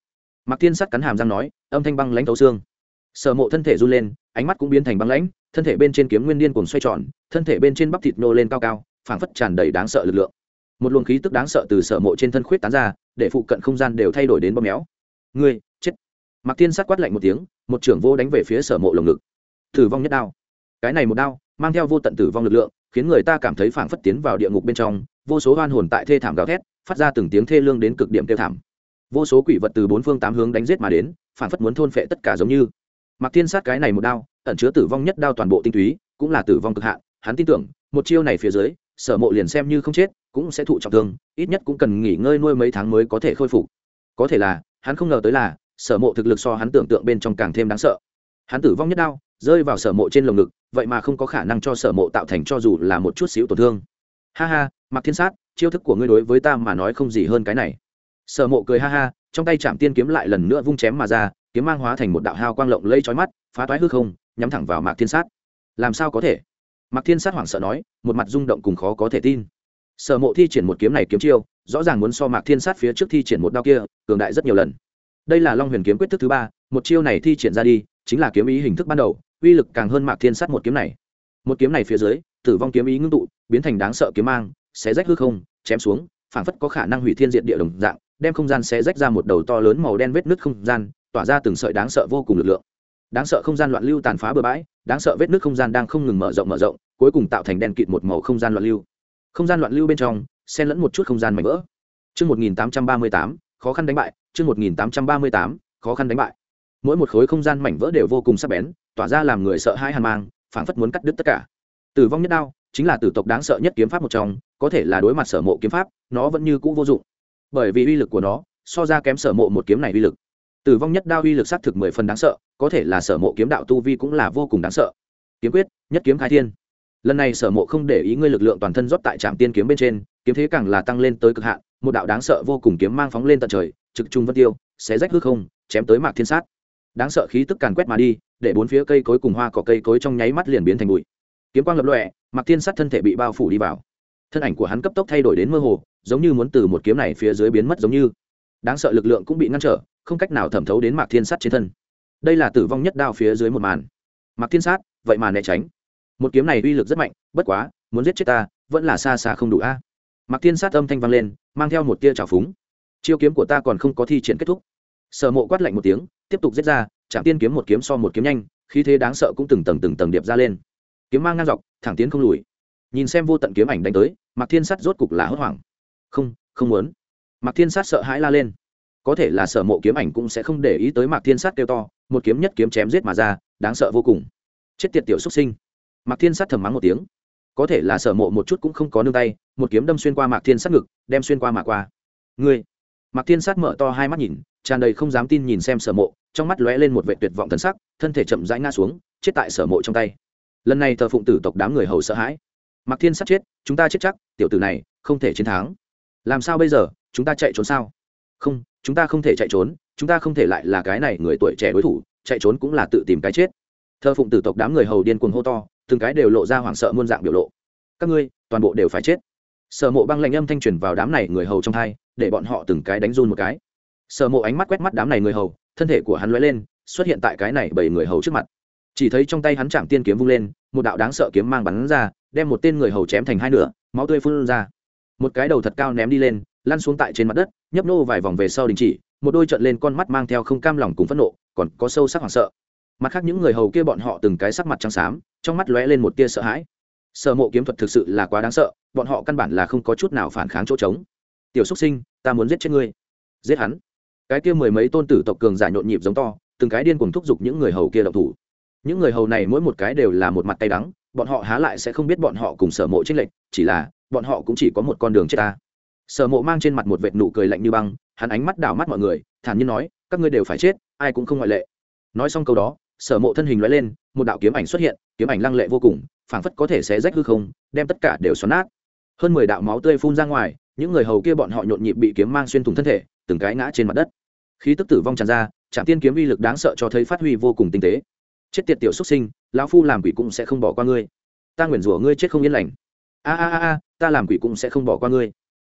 Mạc Thiên Sắt cắn hàm răng nói, âm thanh băng lãnh thấu xương. Sở Mộ thân thể run lên, ánh mắt cũng biến thành băng lãnh, thân thể bên trên kiếm nguyên điên cuồng xoay tròn, thân thể bên trên bắp thịt nô lên cao cao, phảng phất tràn đầy đáng sợ lực lượng. Một luồng khí tức đáng sợ từ Sở Mộ trên thân khuyết tán ra, để phụ cận không gian đều thay đổi đến bóp méo. Ngươi, chết. Mạc Thiên Sắt quát lạnh một tiếng, một trưởng vô đánh về phía Sở Mộ lồng ngực. Tử vong nhất đao. Cái này một đao, mang theo vô tận tử vong lực lượng, khiến người ta cảm thấy phảng phất tiến vào địa ngục bên trong, vô số oan hồn tại thê thảm gào thét, phát ra từng tiếng thê lương đến cực điểm kêu thảm. Vô số quỷ vật từ bốn phương tám hướng đánh giết mà đến, phảng phất muốn thôn phệ tất cả giống như. Mạc Thiên Sát cái này một đao, ẩn chứa tử vong nhất đao toàn bộ tinh túy, cũng là tử vong cực hạn, hắn tin tưởng, một chiêu này phía dưới, Sở Mộ liền xem như không chết, cũng sẽ thụ trọng thương, ít nhất cũng cần nghỉ ngơi nuôi mấy tháng mới có thể khôi phục. Có thể là, hắn không ngờ tới là, Sở Mộ thực lực so hắn tưởng tượng bên trong càng thêm đáng sợ. Hắn tử vong nhất đao, rơi vào Sở Mộ trên lồng ngực, vậy mà không có khả năng cho Sở Mộ tạo thành cho dù là một chút xíu tổn thương. Ha ha, Mạc Thiên Sát, chiêu thức của ngươi đối với ta mà nói không gì hơn cái này. Sở Mộ cười ha ha, trong tay Trảm Tiên kiếm lại lần nữa vung chém mà ra, kiếm mang hóa thành một đạo hào quang lộng lẫy chói mắt, phá toái hư không, nhắm thẳng vào Mạc Thiên Sát. Làm sao có thể? Mạc Thiên Sát hoảng sợ nói, một mặt rung động cùng khó có thể tin. Sở Mộ thi triển một kiếm này kiếm chiêu, rõ ràng muốn so Mạc Thiên Sát phía trước thi triển một đao kia, cường đại rất nhiều lần. Đây là Long Huyền kiếm quyết thức thứ ba, một chiêu này thi triển ra đi, chính là kiếm ý hình thức ban đầu, uy lực càng hơn Mạc Thiên Sát một kiếm này. Một kiếm này phía dưới, tử vong kiếm ý ngưng tụ, biến thành đáng sợ kiếm mang, xé rách hư không, chém xuống, phảng phất có khả năng hủy thiên diệt địa đồng dạng, đem không gian xé rách ra một đầu to lớn màu đen vết nứt không gian, tỏa ra từng sợi đáng sợ vô cùng lực lượng. Đáng sợ không gian loạn lưu tàn phá bừa bãi, đáng sợ vết nứt không gian đang không ngừng mở rộng mở rộng, cuối cùng tạo thành đen kịt một màu không gian loạn lưu. Không gian loạn lưu bên trong, xen lẫn một chút không gian mảnh vỡ. Chương một nghìn tám trăm ba mươi tám, khó khăn đánh bại, chương một nghìn tám trăm ba mươi tám, khó khăn đánh bại. Mỗi một khối không gian mảnh vỡ đều vô cùng sắc bén, tỏa ra làm người sợ hãi hàn mang, phảng phất muốn cắt đứt tất cả. Tử vong nhất đao chính là tử tộc đáng sợ nhất kiếm pháp một trong, có thể là đối mặt Sở Mộ kiếm pháp, nó vẫn như cũ vô dụng, bởi vì uy lực của nó so ra kém Sở Mộ một kiếm này uy lực. Tử vong nhất đao uy lực xác thực mười phần đáng sợ, có thể là Sở Mộ kiếm đạo tu vi cũng là vô cùng đáng sợ. Kiếm quyết, nhất kiếm khai thiên. Lần này Sở Mộ không để ý ngươi lực lượng toàn thân rót tại Trảm Tiên kiếm bên trên, kiếm thế càng là tăng lên tới cực hạn, một đạo đáng sợ vô cùng kiếm mang phóng lên tận trời, trực trung vân tiêu, xé rách hư không, chém tới Mạc Thiên Sát. Đáng sợ khí tức càn quét mà đi, để bốn phía cây cối cùng hoa cỏ cây cối trong nháy mắt liền biến thành bụi. Kiếm quang lập lòe, Mạc Thiên Sát thân thể bị bao phủ đi vào. Thân ảnh của hắn cấp tốc thay đổi đến mơ hồ, giống như muốn từ một kiếm này phía dưới biến mất giống như. Đáng sợ lực lượng cũng bị ngăn trở, không cách nào thẩm thấu đến Mạc Thiên Sát trên thân. Đây là tử vong nhất đao phía dưới một màn. Mạc Thiên Sát, vậy mà né tránh. Một kiếm này uy lực rất mạnh, bất quá, muốn giết chết ta, vẫn là xa xa không đủ a. Mạc Thiên Sát âm thanh vang lên, mang theo một tia trào phúng. Chiêu kiếm của ta còn không có thi triển kết thúc. Sở Mộ quát lạnh một tiếng, tiếp tục giết ra, Trảm Tiên kiếm một kiếm so một kiếm nhanh, khí thế đáng sợ cũng từng tầng từng tầng điệp ra lên. Kiếm mang ngang dọc, thẳng tiến không lùi. Nhìn xem vô tận kiếm ảnh đánh tới, Mạc Thiên Sát rốt cục là hốt hoảng. Không, không muốn. Mạc Thiên Sát sợ hãi la lên. Có thể là Sở Mộ kiếm ảnh cũng sẽ không để ý tới Mạc Thiên Sát kêu to, một kiếm nhất kiếm chém giết mà ra, đáng sợ vô cùng. Chết tiệt tiểu xuất sinh. Mạc Thiên Sát thầm mắng một tiếng. Có thể là Sở Mộ một chút cũng không có nương tay, một kiếm đâm xuyên qua Mạc Thiên Sát ngực, đem xuyên qua mà qua. Ngươi. Mạc Thiên Sát mở to hai mắt nhìn, tràn đầy không dám tin nhìn xem Sở Mộ, trong mắt lóe lên một vẻ tuyệt vọng thần sắc, thân thể chậm rãi ngã xuống, chết tại Sở Mộ trong tay. Lần này thờ phụng tử tộc đám người hầu sợ hãi. Mạc Thiên Sát chết, chúng ta chết chắc, tiểu tử này không thể chiến thắng. Làm sao bây giờ, chúng ta chạy trốn sao? Không, chúng ta không thể chạy trốn, chúng ta không thể lại là cái này người tuổi trẻ đối thủ, chạy trốn cũng là tự tìm cái chết. Thờ phụng tử tộc đám người hầu điên cuồng hô to, từng cái đều lộ ra hoảng sợ muôn dạng biểu lộ. Các ngươi, toàn bộ đều phải chết. Sở Mộ băng lạnh âm thanh truyền vào đám này người hầu trong tai, để bọn họ từng cái đánh run một cái. Sở Mộ ánh mắt quét mắt đám này người hầu, thân thể của hắn lóe lên, xuất hiện tại cái này bảy người hầu trước mặt. Chỉ thấy trong tay hắn Trảm Tiên kiếm vung lên, một đạo đáng sợ kiếm mang bắn ra, đem một tên người hầu chém thành hai nửa, máu tươi phun ra. Một cái đầu thật cao ném đi lên, lăn xuống tại trên mặt đất, nhấp nô vài vòng về sau đình chỉ, một đôi trợn lên con mắt mang theo không cam lòng cùng phẫn nộ, còn có sâu sắc hoảng sợ. Mặt khác những người hầu kia bọn họ từng cái sắc mặt trắng xám, trong mắt lóe lên một tia sợ hãi. Sở Mộ kiếm thuật thực sự là quá đáng sợ, bọn họ căn bản là không có chút nào phản kháng chỗ trống. Tiểu xuất sinh, ta muốn giết chết ngươi. Giết hắn. Cái kia mười mấy tôn tử tộc cường giả nhộn nhịp giống to, từng cái điên cuồng thúc giục những người hầu kia động thủ. Những người hầu này mỗi một cái đều là một mặt tay đắng, bọn họ há lại sẽ không biết bọn họ cùng Sở Mộ chênh lệch, chỉ là bọn họ cũng chỉ có một con đường chết ta. Sở Mộ mang trên mặt một vệt nụ cười lạnh như băng, hắn ánh mắt đảo mắt mọi người, thản nhiên nói, các ngươi đều phải chết, ai cũng không ngoại lệ. Nói xong câu đó, Sở Mộ thân hình lóe lên, một đạo kiếm ảnh xuất hiện, kiếm ảnh lăng lệ vô cùng, phảng phất có thể xé rách hư không, đem tất cả đều xoắn nát. Hơn mười đạo máu tươi phun ra ngoài, những người hầu kia bọn họ nhộn nhịp bị kiếm mang xuyên thủng thân thể, từng cái ngã trên mặt đất. Khí tức tử vong tràn ra, Trảm Tiên kiếm uy lực đáng sợ cho thấy phát huy vô cùng tinh tế. Chết tiệt tiểu xuất sinh, lão phu làm quỷ cũng sẽ không bỏ qua ngươi. Ta nguyền rủa ngươi chết không yên lành. A a a a, ta làm quỷ cũng sẽ không bỏ qua ngươi.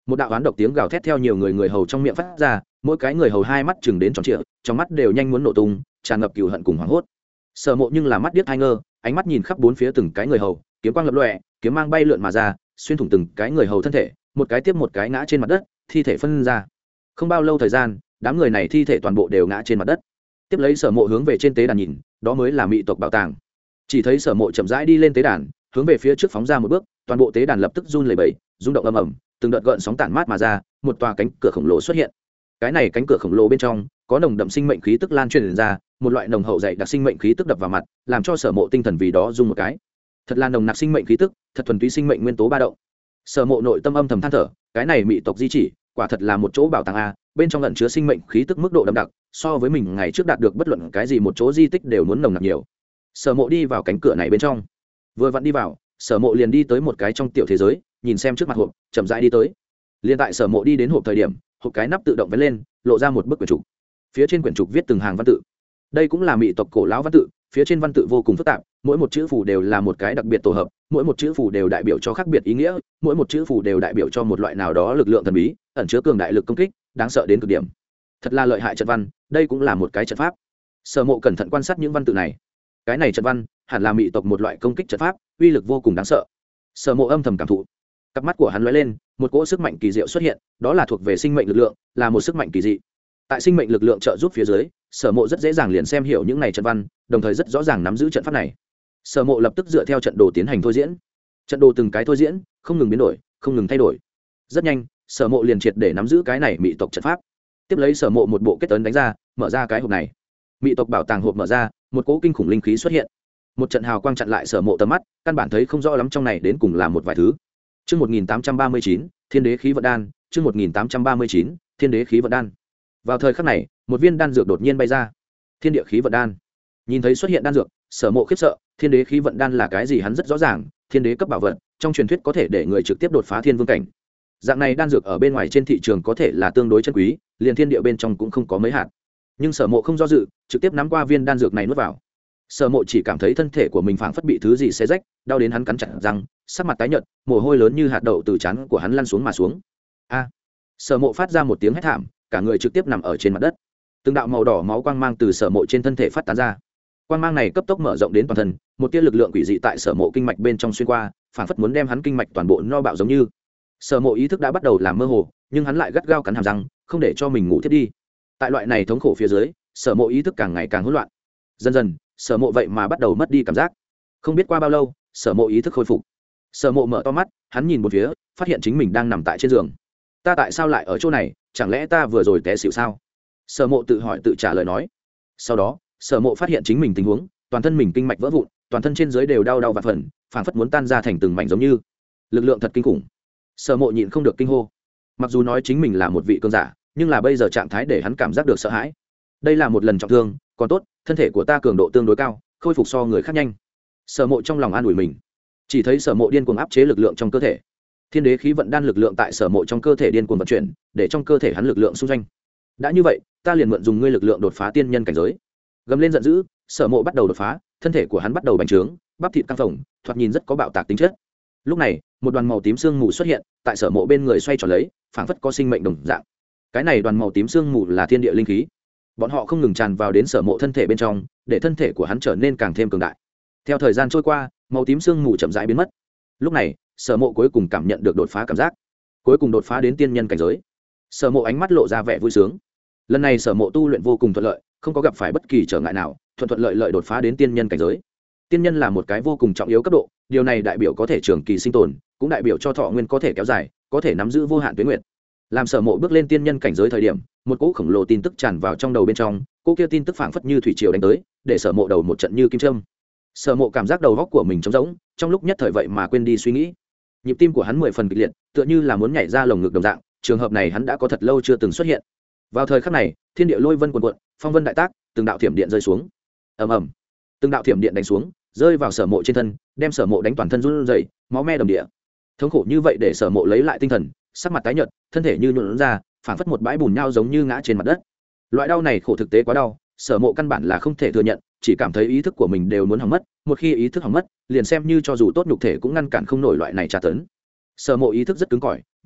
một đạo oán độc tiếng gào thét theo nhiều người người hầu trong miệng phát ra, mỗi cái người hầu hai mắt chừng đến tròn trịa, trong mắt đều nhanh muốn nổ tung, tràn ngập cừu hận cùng hoảng hốt. Sở Mộ nhưng là mắt điếc hai ngơ, ánh mắt nhìn khắp bốn phía từng cái người hầu, kiếm quang lập lòe, kiếm mang bay lượn mà ra, xuyên thủng từng cái người hầu thân thể, một cái tiếp một cái ngã trên mặt đất, thi thể phân ra. Không bao lâu thời gian, đám người này thi thể toàn bộ đều ngã trên mặt đất. Tiếp lấy Sở Mộ hướng về trên tế đàn nhìn, đó mới là Mị tộc bảo tàng. Chỉ thấy Sở Mộ chậm rãi đi lên tế đàn, hướng về phía trước phóng ra một bước, toàn bộ tế đàn lập tức run lẩy bẩy, rung động ầm ầm, từng đợt gợn sóng tản mát mà ra, một tòa cánh cửa khổng lồ xuất hiện. Cái này cánh cửa khổng lồ bên trong có nồng đậm sinh mệnh khí tức lan truyền ra, một loại nồng hậu dày đặc sinh mệnh khí tức đập vào mặt, làm cho Sở Mộ tinh thần vì đó rung một cái. Thật là nồng nặc sinh mệnh khí tức, thật thuần túy sinh mệnh nguyên tố ba động. Sở Mộ nội tâm âm thầm than thở, cái này Mị tộc di chỉ, quả thật là một chỗ bảo tàng a, bên trong ẩn chứa sinh mệnh khí tức mức độ đậm đặc, so với mình ngày trước đạt được bất luận cái gì một chỗ di tích đều muốn nồng nặc nhiều. Sở Mộ đi vào cánh cửa này bên trong, vừa vặn đi vào, Sở Mộ liền đi tới một cái trong tiểu thế giới, nhìn xem trước mặt hộp, chậm rãi đi tới. Liên tại Sở Mộ đi đến hộp thời điểm, hộp cái nắp tự động vén lên, lộ ra một bức quyển trục. Phía trên quyển trục viết từng hàng văn tự. Đây cũng là Mị tộc cổ lão văn tự, phía trên văn tự vô cùng phức tạp, mỗi một chữ phù đều là một cái đặc biệt tổ hợp, mỗi một chữ phù đều đại biểu cho khác biệt ý nghĩa, mỗi một chữ phù đều đại biểu cho một loại nào đó lực lượng thần bí, ẩn chứa cường đại lực công kích, đáng sợ đến cực điểm. Thật là lợi hại trận văn, đây cũng là một cái trận pháp. Sở Mộ cẩn thận quan sát những văn tự này. Cái này trận văn, hẳn là Mị tộc một loại công kích trận pháp, uy lực vô cùng đáng sợ. Sở Mộ âm thầm cảm thụ. Cặp mắt của hắn lóe lên, một cỗ sức mạnh kỳ diệu xuất hiện, đó là thuộc về sinh mệnh lực lượng, là một sức mạnh kỳ dị. Tại sinh mệnh lực lượng trợ giúp phía dưới, Sở Mộ rất dễ dàng liền xem hiểu những này trận văn, đồng thời rất rõ ràng nắm giữ trận pháp này. Sở Mộ lập tức dựa theo trận đồ tiến hành thôi diễn. Trận đồ từng cái thôi diễn, không ngừng biến đổi, không ngừng thay đổi. Rất nhanh, Sở Mộ liền triệt để nắm giữ cái này Mị tộc trận pháp. Tiếp lấy Sở Mộ một bộ kết ấn đánh ra, mở ra cái hộp này. Mị tộc bảo tàng hộp mở ra, một cỗ kinh khủng linh khí xuất hiện. Một trận hào quang chặn lại Sở Mộ tầm mắt, căn bản thấy không rõ lắm trong này đến cùng là một vài thứ. Chương một nghìn tám trăm ba mươi chín, Thiên Đế khí vận đan, chương một nghìn tám trăm ba mươi chín, Thiên Đế khí vận đan. Vào thời khắc này, một viên đan dược đột nhiên bay ra. Thiên địa khí vận đan. Nhìn thấy xuất hiện đan dược, Sở Mộ khiếp sợ, Thiên Đế khí vận đan là cái gì hắn rất rõ ràng, thiên đế cấp bảo vật, trong truyền thuyết có thể để người trực tiếp đột phá thiên vương cảnh. Dạng này đan dược ở bên ngoài trên thị trường có thể là tương đối chân quý, liền thiên địa bên trong cũng không có mấy hạt. Nhưng Sở Mộ không do dự, trực tiếp nắm qua viên đan dược này nuốt vào. Sở Mộ chỉ cảm thấy thân thể của mình phảng phất bị thứ gì xé rách, đau đến hắn cắn chặt răng, sắc mặt tái nhợt, mồ hôi lớn như hạt đậu từ trán của hắn lăn xuống mà xuống. A! Sở Mộ phát ra một tiếng hét thảm, cả người trực tiếp nằm ở trên mặt đất. Từng đạo màu đỏ máu quang mang từ Sở Mộ trên thân thể phát tán ra. Quang mang này cấp tốc mở rộng đến toàn thân, một tia lực lượng quỷ dị tại Sở Mộ kinh mạch bên trong xuyên qua, phảng phất muốn đem hắn kinh mạch toàn bộ no bạo giống như. Sở Mộ ý thức đã bắt đầu làm mơ hồ, nhưng hắn lại gắt gao cắn hàm răng, không để cho mình ngủ thiết đi. Tại loại này thống khổ phía dưới, Sở Mộ ý thức càng ngày càng hỗn loạn. Dần dần, Sở Mộ vậy mà bắt đầu mất đi cảm giác. Không biết qua bao lâu, Sở Mộ ý thức khôi phục. Sở Mộ mở to mắt, hắn nhìn một phía, phát hiện chính mình đang nằm tại trên giường. Ta tại sao lại ở chỗ này, chẳng lẽ ta vừa rồi té xỉu sao? Sở Mộ tự hỏi tự trả lời nói. Sau đó, Sở Mộ phát hiện chính mình tình huống, toàn thân mình kinh mạch vỡ vụn, toàn thân trên dưới đều đau đau vạn phần, phảng phất muốn tan ra thành từng mảnh giống như. Lực lượng thật kinh khủng. Sở Mộ nhịn không được kinh hô. Mặc dù nói chính mình là một vị cường giả, nhưng là bây giờ trạng thái để hắn cảm giác được sợ hãi. Đây là một lần trọng thương, còn tốt, thân thể của ta cường độ tương đối cao, khôi phục so người khác nhanh. Sở Mộ trong lòng an ủi mình. Chỉ thấy Sở Mộ điên cuồng áp chế lực lượng trong cơ thể. Thiên đế khí vận đan lực lượng tại Sở Mộ trong cơ thể điên cuồng vận chuyển, để trong cơ thể hắn lực lượng xung doanh. Đã như vậy, ta liền mượn dùng ngươi lực lượng đột phá tiên nhân cảnh giới. Gầm lên giận dữ, Sở Mộ bắt đầu đột phá, thân thể của hắn bắt đầu bành trướng, bắp thịt căng phồng, thoạt nhìn rất có bạo tạc tính chất. Lúc này, một đoàn màu tím sương mù xuất hiện, tại Sở Mộ bên người xoay tròn lấy, phảng phất có sinh mệnh đồng dạng. Cái này đoàn màu tím sương mù là thiên địa linh khí. Bọn họ không ngừng tràn vào đến Sở Mộ thân thể bên trong, để thân thể của hắn trở nên càng thêm cường đại. Theo thời gian trôi qua, màu tím sương mù chậm rãi biến mất. Lúc này, Sở Mộ cuối cùng cảm nhận được đột phá cảm giác, cuối cùng đột phá đến tiên nhân cảnh giới. Sở Mộ ánh mắt lộ ra vẻ vui sướng. Lần này Sở Mộ tu luyện vô cùng thuận lợi, không có gặp phải bất kỳ trở ngại nào, thuận thuận lợi lợi đột phá đến tiên nhân cảnh giới. Tiên nhân là một cái vô cùng trọng yếu cấp độ, điều này đại biểu có thể trường kỳ sinh tồn, cũng đại biểu cho thọ nguyên có thể kéo dài, có thể nắm giữ vô hạn tuế nguyệt. Làm Sở Mộ bước lên tiên nhân cảnh giới thời điểm, một cỗ khổng lồ tin tức tràn vào trong đầu bên trong, cỗ kia tin tức phảng phất như thủy triều đánh tới, để Sở Mộ đầu một trận như kim châm. Sở Mộ cảm giác đầu óc của mình trống rỗng, trong lúc nhất thời vậy mà quên đi suy nghĩ. Nhịp tim của hắn mười phần kịch liệt, tựa như là muốn nhảy ra lồng ngực đồng dạng, trường hợp này hắn đã có thật lâu chưa từng xuất hiện. Vào thời khắc này, thiên địa lôi vân cuồn cuộn, phong vân đại tác, từng đạo thiểm điện rơi xuống. Ầm ầm. Từng đạo thiểm điện đánh xuống, rơi vào Sở Mộ trên thân, đem Sở Mộ đánh toàn thân run rẩy, máu me đầm địa. Thống khổ như vậy để Sở Mộ lấy lại tinh thần, sắc mặt tái nhợt, thân thể như nhũn ra, phảng phất một bãi bùn nhão giống như ngã trên mặt đất. Loại đau này khổ thực tế quá đau, Sở Mộ căn bản là không thể thừa nhận, chỉ cảm thấy ý thức của mình đều muốn hỏng mất, một khi ý thức hỏng mất, liền xem như cho dù tốt nhục thể cũng ngăn cản không nổi loại này tra tấn. Sở Mộ ý thức rất cứng cỏi,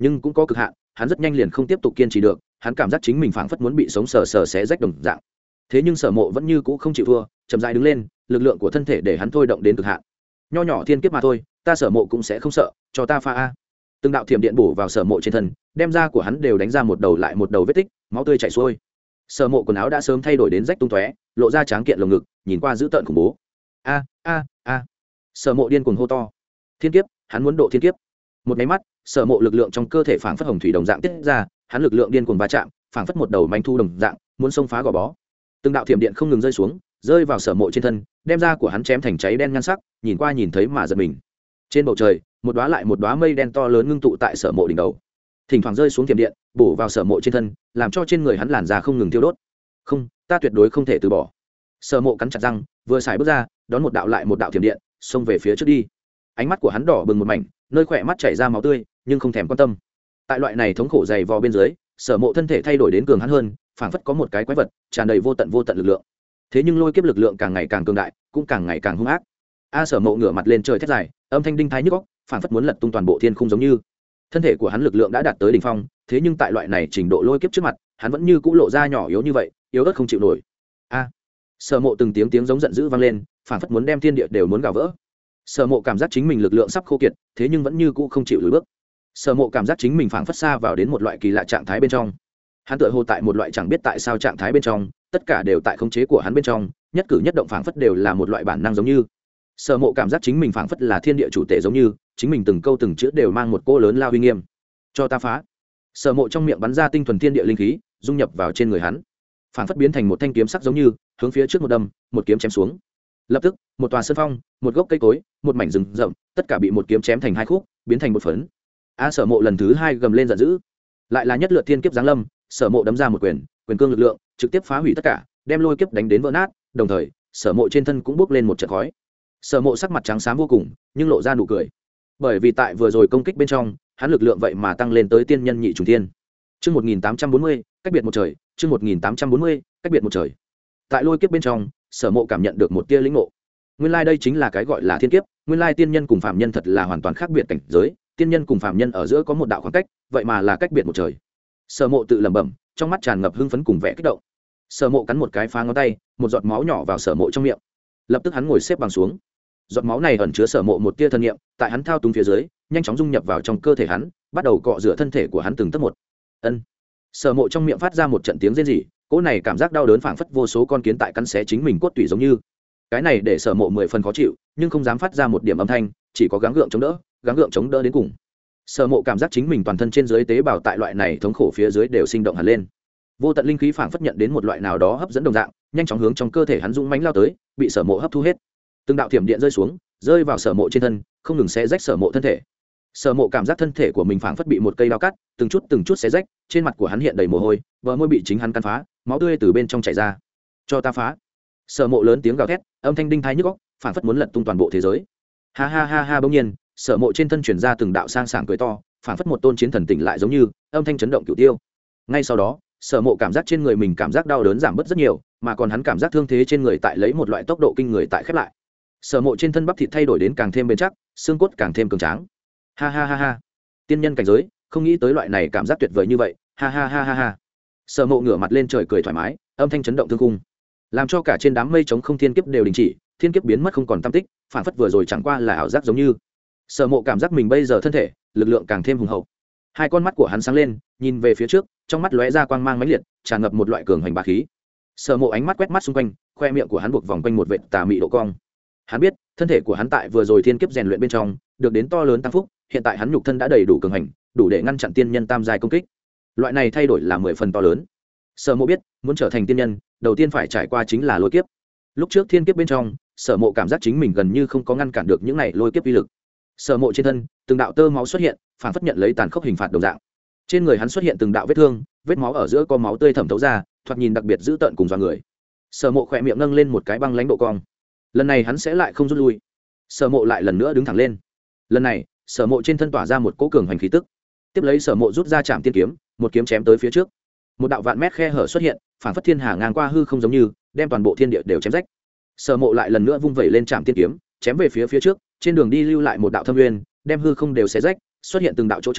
nhưng cũng có cực hạn, hắn rất nhanh liền không tiếp tục kiên trì được, hắn cảm giác chính mình phảng phất muốn bị sống sờ sờ xé rách đồng dạng. Thế nhưng Sở Mộ vẫn như cũ không chịu thua, chậm rãi đứng lên, lực lượng của thân thể để hắn thôi động đến cực hạn. Nho nhỏ thiên kiếp mà thôi, ta Sở Mộ cũng sẽ không sợ, cho ta pha a. Từng đạo thiểm điện bổ vào Sở Mộ trên thân, đem da của hắn đều đánh ra một đầu lại một đầu vết tích, máu tươi chảy xuôi. Sở Mộ quần áo đã sớm thay đổi đến rách tung tóe, lộ ra tráng kiện lồng ngực, nhìn qua dữ tợn khủng bố. A a a. Sở Mộ điên cuồng hô to. Thiên kiếp, hắn muốn độ thiên kiếp. Một cái mắt, Sở Mộ lực lượng trong cơ thể phảng phất hồng thủy đồng dạng tiết ra, hắn lực lượng điên cuồng va chạm, phảng phất một đầu manh thu đồng dạng, muốn xông phá gò bó. Từng đạo thiểm điện không ngừng rơi xuống, rơi vào Sở Mộ trên thân, đem da của hắn chém thành cháy đen nhan sắc, nhìn qua nhìn thấy mà giật mình. Trên bầu trời, một đóa lại một đóa mây đen to lớn ngưng tụ tại Sở Mộ đỉnh đầu, thỉnh thoảng rơi xuống thiểm điện, bổ vào Sở Mộ trên thân, làm cho trên người hắn làn da không ngừng thiêu đốt. Không, ta tuyệt đối không thể từ bỏ. Sở Mộ cắn chặt răng, vừa xài bước ra, đón một đạo lại một đạo thiểm điện, xông về phía trước đi. Ánh mắt của hắn đỏ bừng một mảnh, nơi khỏe mắt chảy ra máu tươi, nhưng không thèm quan tâm. Tại loại này thống khổ dày vò bên dưới, Sở Mộ thân thể thay đổi đến cường hãn hơn, phảng phất có một cái quái vật tràn đầy vô tận vô tận lực lượng. Thế nhưng lôi kiếp lực lượng càng ngày càng cường đại, cũng càng ngày càng hung ác. A Sở Mộ ngửa mặt lên trời thét dài, âm thanh đinh thái nhức óc, phảng phất muốn lật tung toàn bộ thiên khung giống như. Thân thể của hắn lực lượng đã đạt tới đỉnh phong, thế nhưng tại loại này trình độ lôi kiếp trước mặt, hắn vẫn như cũ lộ ra nhỏ yếu như vậy, yếu ớt không chịu nổi. A! Sở Mộ từng tiếng tiếng giống giận dữ vang lên, phảng phất muốn đem thiên địa đều muốn gào vỡ. Sở Mộ cảm giác chính mình lực lượng sắp khô kiệt, thế nhưng vẫn như cũ không chịu lùi bước. Sở Mộ cảm giác chính mình phảng phất xa vào đến một loại kỳ lạ trạng thái bên trong. Hắn tựa hồ tại một loại chẳng biết tại sao trạng thái bên trong, tất cả đều tại khống chế của hắn bên trong, nhất cử nhất động phảng phất đều là một loại bản năng giống như. Sở Mộ cảm giác chính mình phảng phất là thiên địa chủ tể giống như, chính mình từng câu từng chữ đều mang một cô lớn lao uy nghiêm. Cho ta phá! Sở Mộ trong miệng bắn ra tinh thuần thiên địa linh khí, dung nhập vào trên người hắn, phảng phất biến thành một thanh kiếm sắc giống như, hướng phía trước một đâm, một kiếm chém xuống. Lập tức, một tòa sơn phong, một gốc cây cối, một mảnh rừng rậm, tất cả bị một kiếm chém thành hai khúc, biến thành một phấn. A Sở Mộ lần thứ hai gầm lên giận dữ, lại là nhất lượt thiên kiếp giáng lâm. Sở Mộ đấm ra một quyền, quyền cương lực lượng trực tiếp phá hủy tất cả, đem lôi kiếp đánh đến vỡ nát, đồng thời Sở Mộ trên thân cũng bốc lên một trận khói. Sở Mộ sắc mặt trắng xám vô cùng, nhưng lộ ra nụ cười, bởi vì tại vừa rồi công kích bên trong, hắn lực lượng vậy mà tăng lên tới tiên nhân nhị trùng thiên. Chương một nghìn tám trăm bốn mươi, cách biệt một trời, chương một nghìn tám trăm bốn mươi, cách biệt một trời. Tại lôi kiếp bên trong, Sở Mộ cảm nhận được một tia lĩnh ngộ. Nguyên lai đây chính là cái gọi là thiên kiếp, nguyên lai tiên nhân cùng phàm nhân thật là hoàn toàn khác biệt cảnh giới, tiên nhân cùng phàm nhân ở giữa có một đạo khoảng cách, vậy mà là cách biệt một trời. Sở Mộ tự lẩm bẩm, trong mắt tràn ngập hưng phấn cùng vẻ kích động. Sở Mộ cắn một cái phá ngón tay, một giọt máu nhỏ vào Sở Mộ trong miệng. Lập tức hắn ngồi xếp bằng xuống. Giọt máu này ẩn chứa Sở Mộ một tia thần niệm, tại hắn thao túng phía dưới, nhanh chóng dung nhập vào trong cơ thể hắn, bắt đầu cọ rửa thân thể của hắn từng tấc một. Ân. Sở Mộ trong miệng phát ra một trận tiếng rên rỉ, cỗ này cảm giác đau đớn phảng phất vô số con kiến tại cắn xé chính mình cốt tủy giống như. Cái này để Sở Mộ mười phần khó chịu, nhưng không dám phát ra một điểm âm thanh, chỉ có gắng gượng chống đỡ, gắng gượng chống đỡ đến cùng. Sở Mộ cảm giác chính mình toàn thân trên dưới tế bào tại loại này thống khổ phía dưới đều sinh động hẳn lên. Vô tận linh khí phảng phất nhận đến một loại nào đó hấp dẫn đồng dạng, nhanh chóng hướng trong cơ thể hắn dũng mãnh lao tới, bị Sở Mộ hấp thu hết. Từng đạo thiểm điện rơi xuống, rơi vào Sở Mộ trên thân, không ngừng xé rách Sở Mộ thân thể. Sở Mộ cảm giác thân thể của mình phảng phất bị một cây dao cắt, từng chút từng chút xé rách, trên mặt của hắn hiện đầy mồ hôi, bờ môi bị chính hắn cắn phá, máu tươi từ bên trong chảy ra. Cho ta phá! Sở Mộ lớn tiếng gào thét, âm thanh đinh tai nhức óc, phảng phất muốn lật tung toàn bộ thế giới. Ha ha ha ha! Bỗng nhiên, Sở Mộ trên thân truyền ra từng đạo sang sảng cười to, phảng phất một tôn chiến thần tỉnh lại giống như, âm thanh chấn động cửu tiêu. Ngay sau đó, Sở Mộ cảm giác trên người mình cảm giác đau đớn giảm bớt rất nhiều, mà còn hắn cảm giác thương thế trên người tại lấy một loại tốc độ kinh người tại khép lại. Sở Mộ trên thân bắp thịt thay đổi đến càng thêm bền chắc, xương cốt càng thêm cường tráng. Ha ha ha ha! Tiên nhân cảnh giới, không nghĩ tới loại này cảm giác tuyệt vời như vậy. Ha ha ha ha ha! Sở Mộ ngửa mặt lên trời cười thoải mái, âm thanh chấn động thương khung, làm cho cả trên đám mây chống không thiên kiếp đều đình chỉ, thiên kiếp biến mất không còn tăm tích, phản phất vừa rồi chẳng qua là ảo giác giống như. Sở Mộ cảm giác mình bây giờ thân thể lực lượng càng thêm hùng hậu. Hai con mắt của hắn sáng lên, nhìn về phía trước, trong mắt lóe ra quang mang mãnh liệt, tràn ngập một loại cường hoành bá khí. Sở Mộ ánh mắt quét mắt xung quanh, khoe miệng của hắn buộc vòng quanh một vệt tà mị độ cong. Hắn biết, thân thể của hắn tại vừa rồi thiên kiếp rèn luyện bên trong, được đến to lớn tăng phúc, hiện tại hắn nhục thân đã đầy đủ cường hành, đủ để ngăn chặn tiên nhân tam giai công kích. Loại này thay đổi là mười phần to lớn. Sở Mộ biết, muốn trở thành tiên nhân, đầu tiên phải trải qua chính là lôi kiếp. Lúc trước thiên kiếp bên trong, Sở Mộ cảm giác chính mình gần như không có ngăn cản được những này lôi kiếp uy lực. Sở Mộ trên thân, từng đạo tơ máu xuất hiện, phản phất nhận lấy tàn khốc hình phạt đồng dạng. Trên người hắn xuất hiện từng đạo vết thương, vết máu ở giữa có máu tươi thẩm thấu ra, thoạt nhìn đặc biệt dữ tợn cùng dọa người. Sở Mộ khỏe miệng nâng lên một cái băng lãnh độ cong. Lần này hắn sẽ lại không rút lui. Sở Mộ lại lần nữa đứng thẳng lên. Lần này, Sở Mộ trên thân tỏa ra một cỗ cường hành khí tức. Tiếp lấy Sở Mộ rút ra Trảm Tiên kiếm, một kiếm chém tới phía trước. Một đạo vạn mét khe hở xuất hiện, phản phất thiên hà ngang qua hư không giống như, đem toàn bộ thiên địa đều chém rách. Sở Mộ lại lần nữa vung vẩy lên Trảm Tiên kiếm, chém về phía phía trước, trên đường đi lưu lại một đạo thâm nguyên, đem hư không đều xé rách, xuất hiện từng đạo chỗ trống,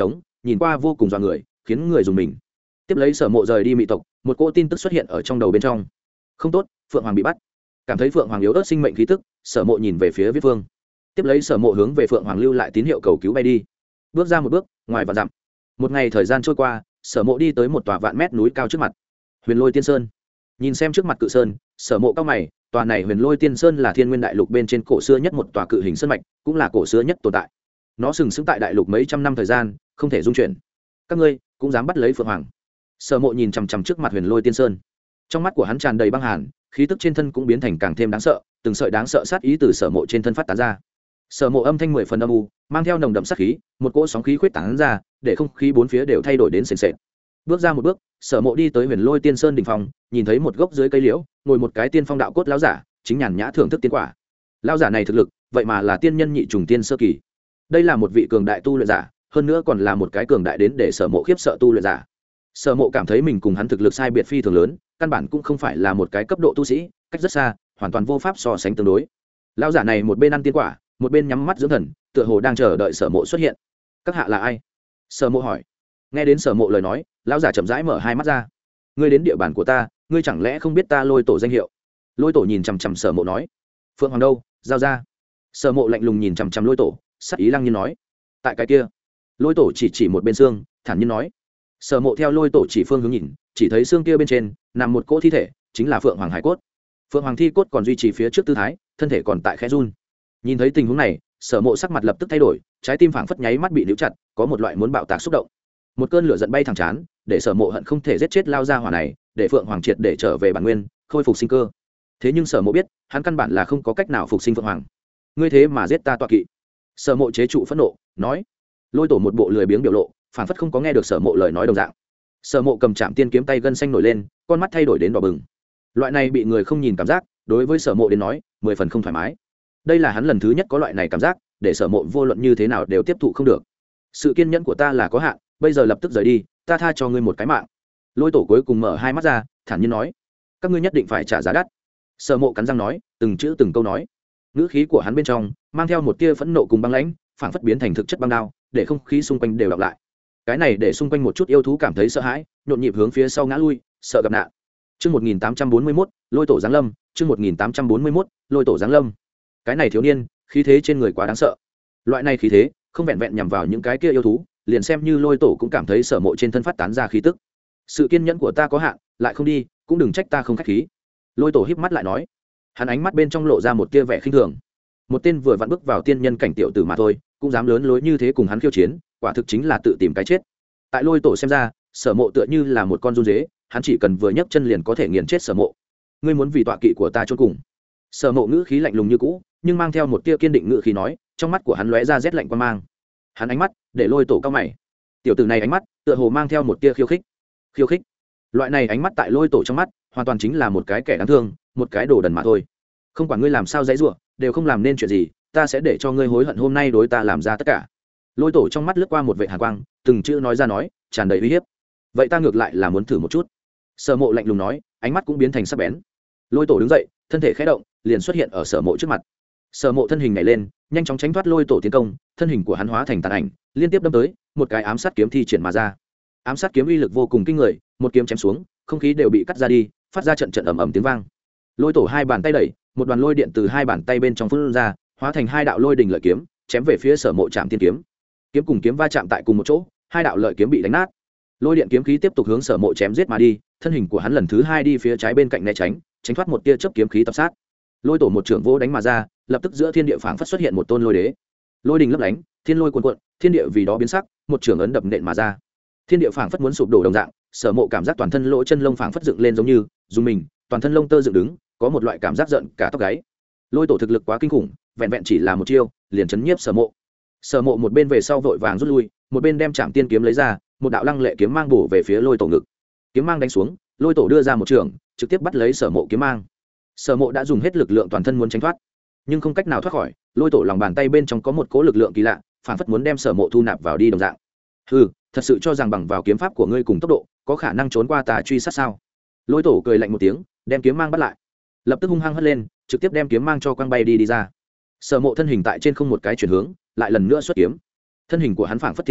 nhìn qua vô cùng dọa người, khiến người dùng mình. Tiếp lấy Sở Mộ rời đi Mị tộc, một cỗ tin tức xuất hiện ở trong đầu bên trong. Không tốt, Phượng Hoàng bị bắt. Cảm thấy Phượng Hoàng yếu ớt sinh mệnh khí tức, Sở Mộ nhìn về phía Viết Vương. Tiếp lấy Sở Mộ hướng về Phượng Hoàng lưu lại tín hiệu cầu cứu bay đi. Bước ra một bước, ngoài vạn dặm. Một ngày thời gian trôi qua, Sở Mộ đi tới một tòa vạn mét núi cao trước mặt. Huyền Lôi Tiên Sơn. Nhìn xem trước mặt cự sơn, Sở Mộ cao mày, tòa này Huyền Lôi Tiên Sơn là Thiên Nguyên Đại Lục bên trên cổ xưa nhất một tòa cự hình sơn mạch, cũng là cổ xưa nhất tồn tại. Nó sừng sững tại đại lục mấy trăm năm thời gian, không thể dung chuyển. Các ngươi cũng dám bắt lấy Phượng Hoàng? Sở Mộ nhìn chằm chằm trước mặt Huyền Lôi Tiên Sơn, trong mắt của hắn tràn đầy băng hàn, khí tức trên thân cũng biến thành càng thêm đáng sợ, từng sợi đáng sợ sát ý từ Sở Mộ trên thân phát tán ra. Sở Mộ âm thanh mười phần âm u, mang theo nồng đậm sát khí, một cỗ sóng khí khuyết tán ra, để không khí bốn phía đều thay đổi đến sền sệt. Bước ra một bước, Sở Mộ đi tới Huyền Lôi Tiên Sơn đỉnh phòng, nhìn thấy một gốc dưới cây liễu, ngồi một cái tiên phong đạo cốt lão giả, chính nhàn nhã thưởng thức tiên quả. Lão giả này thực lực, vậy mà là tiên nhân nhị trùng tiên sơ kỳ. Đây là một vị cường đại tu luyện giả, hơn nữa còn là một cái cường đại đến để Sở Mộ khiếp sợ tu luyện giả. Sở Mộ cảm thấy mình cùng hắn thực lực sai biệt phi thường lớn, căn bản cũng không phải là một cái cấp độ tu sĩ, cách rất xa, hoàn toàn vô pháp so sánh tương đối. Lão giả này một bên ăn tiên quả, một bên nhắm mắt dưỡng thần, tựa hồ đang chờ đợi Sở Mộ xuất hiện. Các hạ là ai? Sở Mộ hỏi. Nghe đến Sở Mộ lời nói, lão giả chậm rãi mở hai mắt ra. Ngươi đến địa bàn của ta, ngươi chẳng lẽ không biết ta Lôi Tổ danh hiệu? Lôi Tổ nhìn chằm chằm Sở Mộ nói. Phượng Hoàng đâu, giao ra. Sở Mộ lạnh lùng nhìn chằm chằm Lôi Tổ, sắc ý lăng nhiên nói. Tại cái kia. Lôi Tổ chỉ chỉ một bên xương, thản nhiên nói. Sở Mộ theo Lôi Tổ chỉ phương hướng nhìn, chỉ thấy xương kia bên trên nằm một cỗ thi thể, chính là Phượng Hoàng hải cốt. Phượng Hoàng thi cốt còn duy trì phía trước tư thái, thân thể còn tại khẽ run. Nhìn thấy tình huống này, Sở Mộ sắc mặt lập tức thay đổi, trái tim phảng phất nháy mắt bị níu chặt, có một loại muốn bạo tạc xúc động. Một cơn lửa giận bay thẳng chán, để Sở Mộ hận không thể giết chết lao ra hỏa này, để Phượng Hoàng triệt để trở về bản nguyên, khôi phục sinh cơ. Thế nhưng Sở Mộ biết, hắn căn bản là không có cách nào phục sinh Phượng Hoàng. Ngươi thế mà giết ta tọa kỵ. Sở Mộ chế trụ phẫn nộ, nói. Lôi Tổ một bộ lười biếng biểu lộ, phảng phất không có nghe được Sở Mộ lời nói đồng dạng. Sở Mộ cầm chạm tiên kiếm tay gân xanh nổi lên, con mắt thay đổi đến đỏ bừng. Loại này bị người không nhìn cảm giác, đối với Sở Mộ đến nói, mười phần không thoải mái. Đây là hắn lần thứ nhất có loại này cảm giác, để Sở Mộ vô luận như thế nào đều tiếp thụ không được. Sự kiên nhẫn của ta là có hạn, bây giờ lập tức rời đi, ta tha cho ngươi một cái mạng. Lôi Tổ cuối cùng mở hai mắt ra, thản nhiên nói. Các ngươi nhất định phải trả giá đắt. Sở Mộ cắn răng nói, từng chữ từng câu nói. Ngữ khí của hắn bên trong mang theo một tia phẫn nộ cùng băng lãnh, phảng phất biến thành thực chất băng đao, để không khí xung quanh đều đọc lại. Cái này để xung quanh một chút yêu thú cảm thấy sợ hãi, nhộn nhịp hướng phía sau ngã lui, sợ gặp nạn. Chương một nghìn tám trăm bốn mươi mốt, Lôi Tổ giáng lâm, chương một nghìn tám trăm bốn mươi mốt, Lôi Tổ giáng lâm. Cái này thiếu niên, khí thế trên người quá đáng sợ. Loại này khí thế, không vẹn vẹn nhằm vào những cái kia yêu thú, liền xem như Lôi Tổ cũng cảm thấy Sở Mộ trên thân phát tán ra khí tức. Sự kiên nhẫn của ta có hạn, lại không đi, cũng đừng trách ta không khách khí. Lôi Tổ híp mắt lại nói. Hắn ánh mắt bên trong lộ ra một tia vẻ khinh thường. Một tên vừa vặn bước vào tiên nhân cảnh tiểu tử mà thôi, cũng dám lớn lối như thế cùng hắn khiêu chiến, quả thực chính là tự tìm cái chết. Tại Lôi Tổ xem ra, Sở Mộ tựa như là một con run dế, hắn chỉ cần vừa nhấc chân liền có thể nghiền chết Sở Mộ. Ngươi muốn vì tọa kỵ của ta chôn cùng? Sở Mộ ngữ khí lạnh lùng như cũ, nhưng mang theo một tia kiên định ngữ khí nói, trong mắt của hắn lóe ra rét lạnh quan mang. Hắn ánh mắt để Lôi Tổ cao mày. Tiểu tử này ánh mắt tựa hồ mang theo một tia khiêu khích. Khiêu khích? Loại này ánh mắt tại Lôi Tổ trong mắt, hoàn toàn chính là một cái kẻ đáng thương, một cái đồ đần mà thôi. Không quản ngươi làm sao dãy rủa, đều không làm nên chuyện gì, ta sẽ để cho ngươi hối hận hôm nay đối ta làm ra tất cả. Lôi Tổ trong mắt lướt qua một vệt hàn quang, từng chữ nói ra nói, tràn đầy uy hiếp. Vậy ta ngược lại là muốn thử một chút. Sở Mộ lạnh lùng nói, ánh mắt cũng biến thành sắc bén. Lôi Tổ đứng dậy, thân thể khẽ động, liền xuất hiện ở Sở Mộ trước mặt. Sở Mộ thân hình nhảy lên, nhanh chóng tránh thoát Lôi Tổ tiến công, thân hình của hắn hóa thành tàn ảnh, liên tiếp đâm tới, một cái ám sát kiếm thi triển mà ra. Ám sát kiếm uy lực vô cùng kinh người, một kiếm chém xuống, không khí đều bị cắt ra đi, phát ra trận trận ầm ầm tiếng vang. Lôi Tổ hai bàn tay đẩy, một đoàn lôi điện từ hai bàn tay bên trong phun ra, hóa thành hai đạo lôi đình lợi kiếm, chém về phía Sở Mộ Trảm Tiên kiếm. Kiếm cùng kiếm va chạm tại cùng một chỗ, hai đạo lợi kiếm bị đánh nát. Lôi điện kiếm khí tiếp tục hướng Sở Mộ chém giết mà đi, thân hình của hắn lần thứ hai đi phía trái bên cạnh né tránh, tránh thoát một tia chớp kiếm khí tập sát. Lôi Tổ một trưởng vô đánh mà ra, lập tức giữa thiên địa phảng phất xuất hiện một tôn lôi đế. Lôi đình lấp lánh, thiên lôi cuồn cuộn, thiên địa vì đó biến sắc, một trưởng ấn đập nện mà ra. Thiên địa phảng phất muốn sụp đổ đồng dạng, Sở Mộ cảm giác toàn thân lỗ chân lông phảng phất dựng lên giống như, dùng mình, toàn thân lông tơ dựng đứng, có một loại cảm giác giận cả tóc gáy. Lôi Tổ thực lực quá kinh khủng, vẹn vẹn chỉ là một chiêu, liền chấn nhiếp Sở Mộ. Sở Mộ một bên về sau vội vàng rút lui, một bên đem Trảm Tiên kiếm lấy ra, một đạo lăng lệ kiếm mang bổ về phía Lôi Tổ ngực. Kiếm mang đánh xuống, Lôi Tổ đưa ra một trường, trực tiếp bắt lấy Sở Mộ kiếm mang. Sở Mộ đã dùng hết lực lượng toàn thân muốn tránh thoát, nhưng không cách nào thoát khỏi. Lôi Tổ lòng bàn tay bên trong có một cỗ lực lượng kỳ lạ, phản phất muốn đem Sở Mộ thu nạp vào đi đồng dạng. Hừ, thật sự cho rằng bằng vào kiếm pháp của ngươi cùng tốc độ, có khả năng trốn qua tà truy sát sao? Lôi Tổ cười lạnh một tiếng, đem kiếm mang bắt lại, lập tức hung hăng hất lên, trực tiếp đem kiếm mang cho quăng bay đi đi ra. Sở Mộ thân hình tại trên không một cái chuyển hướng, lại lần nữa xuất kiếm. Thân hình của hắn phảng phất thiểm điện,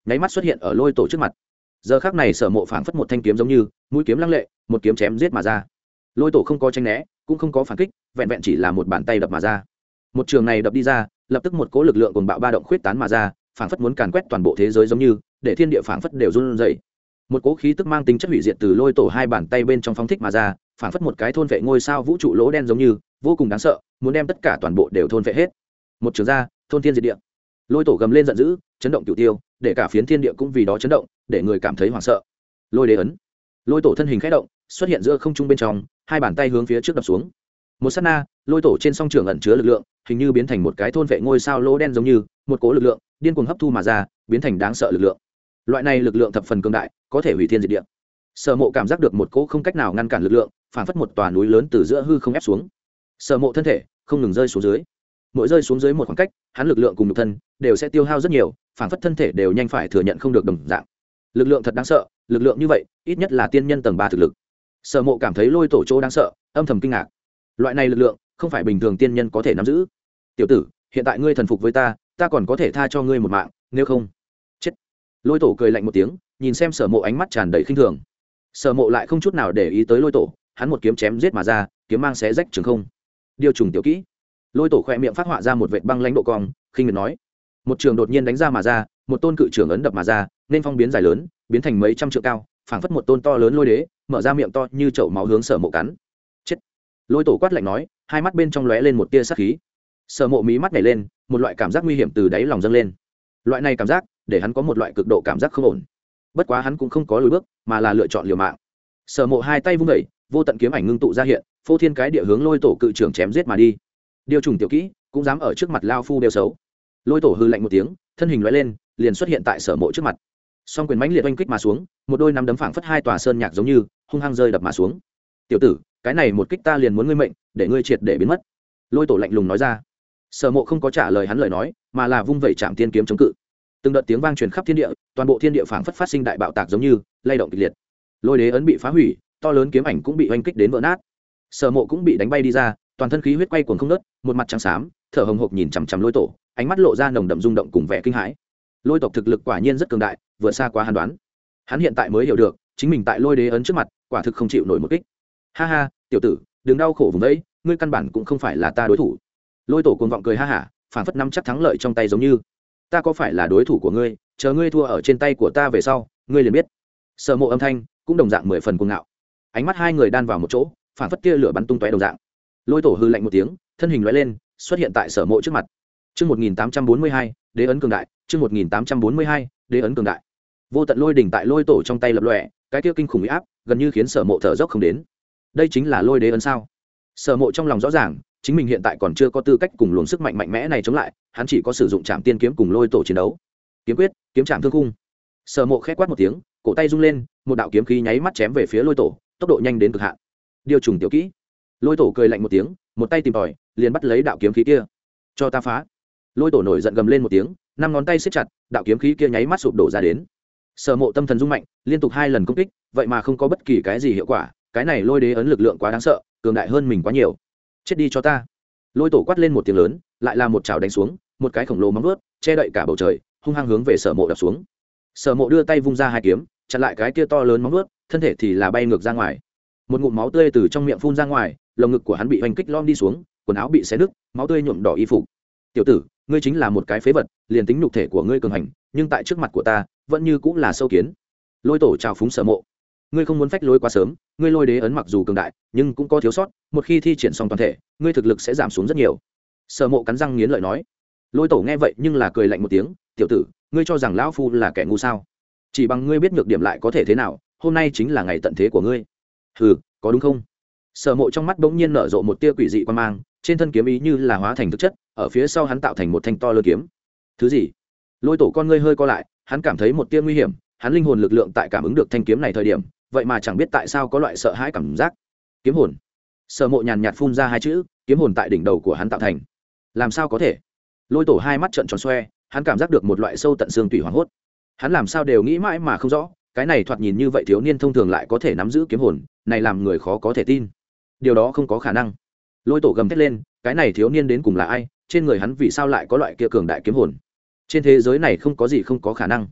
nháy mắt xuất hiện ở lôi tổ trước mặt. Giờ khắc này Sở Mộ phảng phất một thanh kiếm giống như mũi kiếm lăng lệ, một kiếm chém giết mà ra. Lôi tổ không có tranh né, cũng không có phản kích, vẹn vẹn chỉ là một bàn tay đập mà ra. Một trường này đập đi ra, lập tức một cỗ lực lượng cuồng bạo ba động khuyết tán mà ra, phảng phất muốn càn quét toàn bộ thế giới giống như, để thiên địa phảng phất đều run rẩy. Một cỗ khí tức mang tính chất hủy diệt từ lôi tổ hai bàn tay bên trong phóng thích mà ra, phảng phất một cái thôn vệ ngôi sao vũ trụ lỗ đen giống như, vô cùng đáng sợ, muốn đem tất cả toàn bộ đều thôn vệ hết. Một trường ra, thôn thiên diệt địa. Lôi tổ gầm lên giận dữ, chấn động cửu tiêu, để cả phiến thiên địa cũng vì đó chấn động, để người cảm thấy hoảng sợ. Lôi đế ấn. Lôi tổ thân hình khẽ động, xuất hiện giữa không trung bên trong, hai bàn tay hướng phía trước đập xuống. Một sát na, lôi tổ trên song trường ẩn chứa lực lượng, hình như biến thành một cái thôn vệ ngôi sao lỗ đen giống như, một cỗ lực lượng điên cuồng hấp thu mà ra, biến thành đáng sợ lực lượng. Loại này lực lượng thập phần cường đại, có thể hủy thiên diệt địa. Sở Mộ cảm giác được một cỗ không cách nào ngăn cản lực lượng, phản phất một tòa núi lớn từ giữa hư không ép xuống. Sở Mộ thân thể không ngừng rơi xuống dưới, mỗi rơi xuống dưới một khoảng cách, hắn lực lượng cùng nhục thân đều sẽ tiêu hao rất nhiều, phản phất thân thể đều nhanh phải thừa nhận không được đồng dạng. Lực lượng thật đáng sợ, lực lượng như vậy, ít nhất là tiên nhân tầng ba thực lực. Sở Mộ cảm thấy lôi tổ chỗ đáng sợ, âm thầm kinh ngạc. Loại này lực lượng, không phải bình thường tiên nhân có thể nắm giữ. Tiểu tử, hiện tại ngươi thần phục với ta, ta còn có thể tha cho ngươi một mạng, nếu không, chết. Lôi tổ cười lạnh một tiếng, nhìn xem Sở Mộ ánh mắt tràn đầy khinh thường. Sở Mộ lại không chút nào để ý tới lôi tổ, hắn một kiếm chém giết mà ra, kiếm mang xé rách trường không. Điều trùng tiểu kỹ. Lôi tổ khẽ miệng phát họa ra một vệt băng lãnh độ cong, khinh miệt nói. Một trường đột nhiên đánh ra mà ra, một tôn cự trường ấn đập mà ra, nên phong biến dài lớn, biến thành mấy trăm trượng cao, phảng phất một tôn to lớn lôi đế, mở ra miệng to như chậu máu hướng Sở Mộ cắn. Chết. Lôi tổ quát lạnh nói, hai mắt bên trong lóe lên một tia sát khí. Sở Mộ mí mắt nhảy lên, một loại cảm giác nguy hiểm từ đáy lòng dâng lên. Loại này cảm giác, để hắn có một loại cực độ cảm giác không ổn. Bất quá hắn cũng không có lùi bước, mà là lựa chọn liều mạng. Sở Mộ hai tay vung dậy, vô tận kiếm ảnh ngưng tụ ra hiện, phô thiên cái địa hướng lôi tổ cự trưởng chém giết mà đi. Điều trùng tiểu kỹ, cũng dám ở trước mặt lao phu đều xấu. Lôi tổ hư lạnh một tiếng, thân hình lóe lên, liền xuất hiện tại Sở Mộ trước mặt. Song quyền mãnh liệt oanh kích mà xuống, một đôi nắm đấm phảng phất hai tòa sơn nhạc giống như, hung hăng rơi đập mà xuống. Tiểu tử, cái này một kích ta liền muốn ngươi mệnh, để ngươi triệt để biến mất. Lôi tổ lạnh lùng nói ra. Sở Mộ không có trả lời hắn lời nói, mà là vung vẩy Trảm Tiên kiếm chống cự. Từng đợt tiếng vang truyền khắp thiên địa, toàn bộ thiên địa phảng phất phát sinh đại bạo tạc giống như, lay động kịch liệt. Lôi đế ấn bị phá hủy, to lớn kiếm ảnh cũng bị oanh kích đến vỡ nát. Sở Mộ cũng bị đánh bay đi ra, toàn thân khí huyết quay cuồng không ngớt, một mặt trắng xám, thở hồng hộc nhìn chằm chằm lôi tổ, ánh mắt lộ ra nồng đậm rung động cùng vẻ kinh hãi. Lôi tộc thực lực quả nhiên rất cường đại, vượt xa quá hắn đoán. Hắn hiện tại mới hiểu được, chính mình tại lôi đế ấn trước mặt, quả thực không chịu nổi một kích. Ha ha, tiểu tử, đừng đau khổ vùng đấy, ngươi căn bản cũng không phải là ta đối thủ. Lôi tổ cuồng vọng cười ha hả, phảng phất nắm chắc thắng lợi trong tay giống như, ta có phải là đối thủ của ngươi, chờ ngươi thua ở trên tay của ta về sau, ngươi liền biết. Sở Mộ âm thanh cũng đồng dạng mười phần cuồng ngạo, ánh mắt hai người đan vào một chỗ, phảng phất kia lửa bắn tung tóe đồng dạng. Lôi tổ hư lạnh một tiếng, thân hình lóe lên, xuất hiện tại Sở Mộ trước mặt. Chương một nghìn tám trăm bốn mươi hai, đế ấn cường đại, chương một nghìn tám trăm bốn mươi hai, đế ấn cường đại. Vô tận lôi đỉnh tại lôi tổ trong tay lập lòe, cái kia kinh khủng uy áp, gần như khiến Sở Mộ thở dốc không đến. Đây chính là lôi đế ấn sao? Sở Mộ trong lòng rõ ràng, chính mình hiện tại còn chưa có tư cách cùng luồng sức mạnh mạnh mẽ này chống lại, hắn chỉ có sử dụng Trảm Tiên kiếm cùng lôi tổ chiến đấu. Kiếm quyết, kiếm Trảm Thương Khung. Sở Mộ khẽ quát một tiếng, cổ tay rung lên, một đạo kiếm khí nháy mắt chém về phía lôi tổ, tốc độ nhanh đến cực hạn. Điều trùng tiểu kỹ. Lôi tổ cười lạnh một tiếng, một tay tìm tòi, liền bắt lấy đạo kiếm khí kia. Cho ta phá. Lôi tổ nổi giận gầm lên một tiếng, năm ngón tay siết chặt, đạo kiếm khí kia nháy mắt sụp đổ ra đến. Sở Mộ tâm thần rung mạnh, liên tục hai lần công kích, vậy mà không có bất kỳ cái gì hiệu quả, cái này lôi đế ấn lực lượng quá đáng sợ, cường đại hơn mình quá nhiều. Chết đi cho ta. Lôi tổ quát lên một tiếng lớn, lại là một chảo đánh xuống, một cái khổng lồ móng vuốt che đậy cả bầu trời, hung hăng hướng về Sở Mộ đập xuống. Sở Mộ đưa tay vung ra hai kiếm, chặn lại cái kia to lớn móng vuốt, thân thể thì là bay ngược ra ngoài. Một ngụm máu tươi từ trong miệng phun ra ngoài, lồng ngực của hắn bị hoành kích lom đi xuống, quần áo bị xé nứt, máu tươi nhuộm đỏ y phục. Tiểu tử, ngươi chính là một cái phế vật, liền tính nhục thể của ngươi cường hành, nhưng tại trước mặt của ta, vẫn như cũng là sâu kiến. Lôi tổ chào phúng Sở Mộ. Ngươi không muốn phách lối quá sớm, ngươi lôi đế ấn mặc dù cường đại, nhưng cũng có thiếu sót, một khi thi triển xong toàn thể, ngươi thực lực sẽ giảm xuống rất nhiều. Sở Mộ cắn răng nghiến lợi nói. Lôi tổ nghe vậy nhưng là cười lạnh một tiếng, tiểu tử, ngươi cho rằng lão phu là kẻ ngu sao? Chỉ bằng ngươi biết nhược điểm lại có thể thế nào, hôm nay chính là ngày tận thế của ngươi. Hừ, có đúng không? Sở Mộ trong mắt bỗng nhiên nở rộ một tia quỷ dị quan mang, trên thân kiếm ý như là hóa thành thực chất, ở phía sau hắn tạo thành một thanh to lớn kiếm. Thứ gì? Lôi tổ con ngươi hơi co lại, hắn cảm thấy một tia nguy hiểm, hắn linh hồn lực lượng tại cảm ứng được thanh kiếm này thời điểm, vậy mà chẳng biết tại sao có loại sợ hãi cảm giác. Kiếm hồn. Sở Mộ nhàn nhạt phun ra hai chữ, kiếm hồn tại đỉnh đầu của hắn tạo thành. Làm sao có thể? Lôi tổ hai mắt trợn tròn xoe, hắn cảm giác được một loại sâu tận xương tủy hoảng hốt. Hắn làm sao đều nghĩ mãi mà không rõ, cái này thoạt nhìn như vậy thiếu niên thông thường lại có thể nắm giữ kiếm hồn, này làm người khó có thể tin. Điều đó không có khả năng. Lôi tổ gầm thét lên, cái này thiếu niên đến cùng là ai, trên người hắn vì sao lại có loại kia cường đại kiếm hồn? Trên thế giới này không có gì không có khả năng.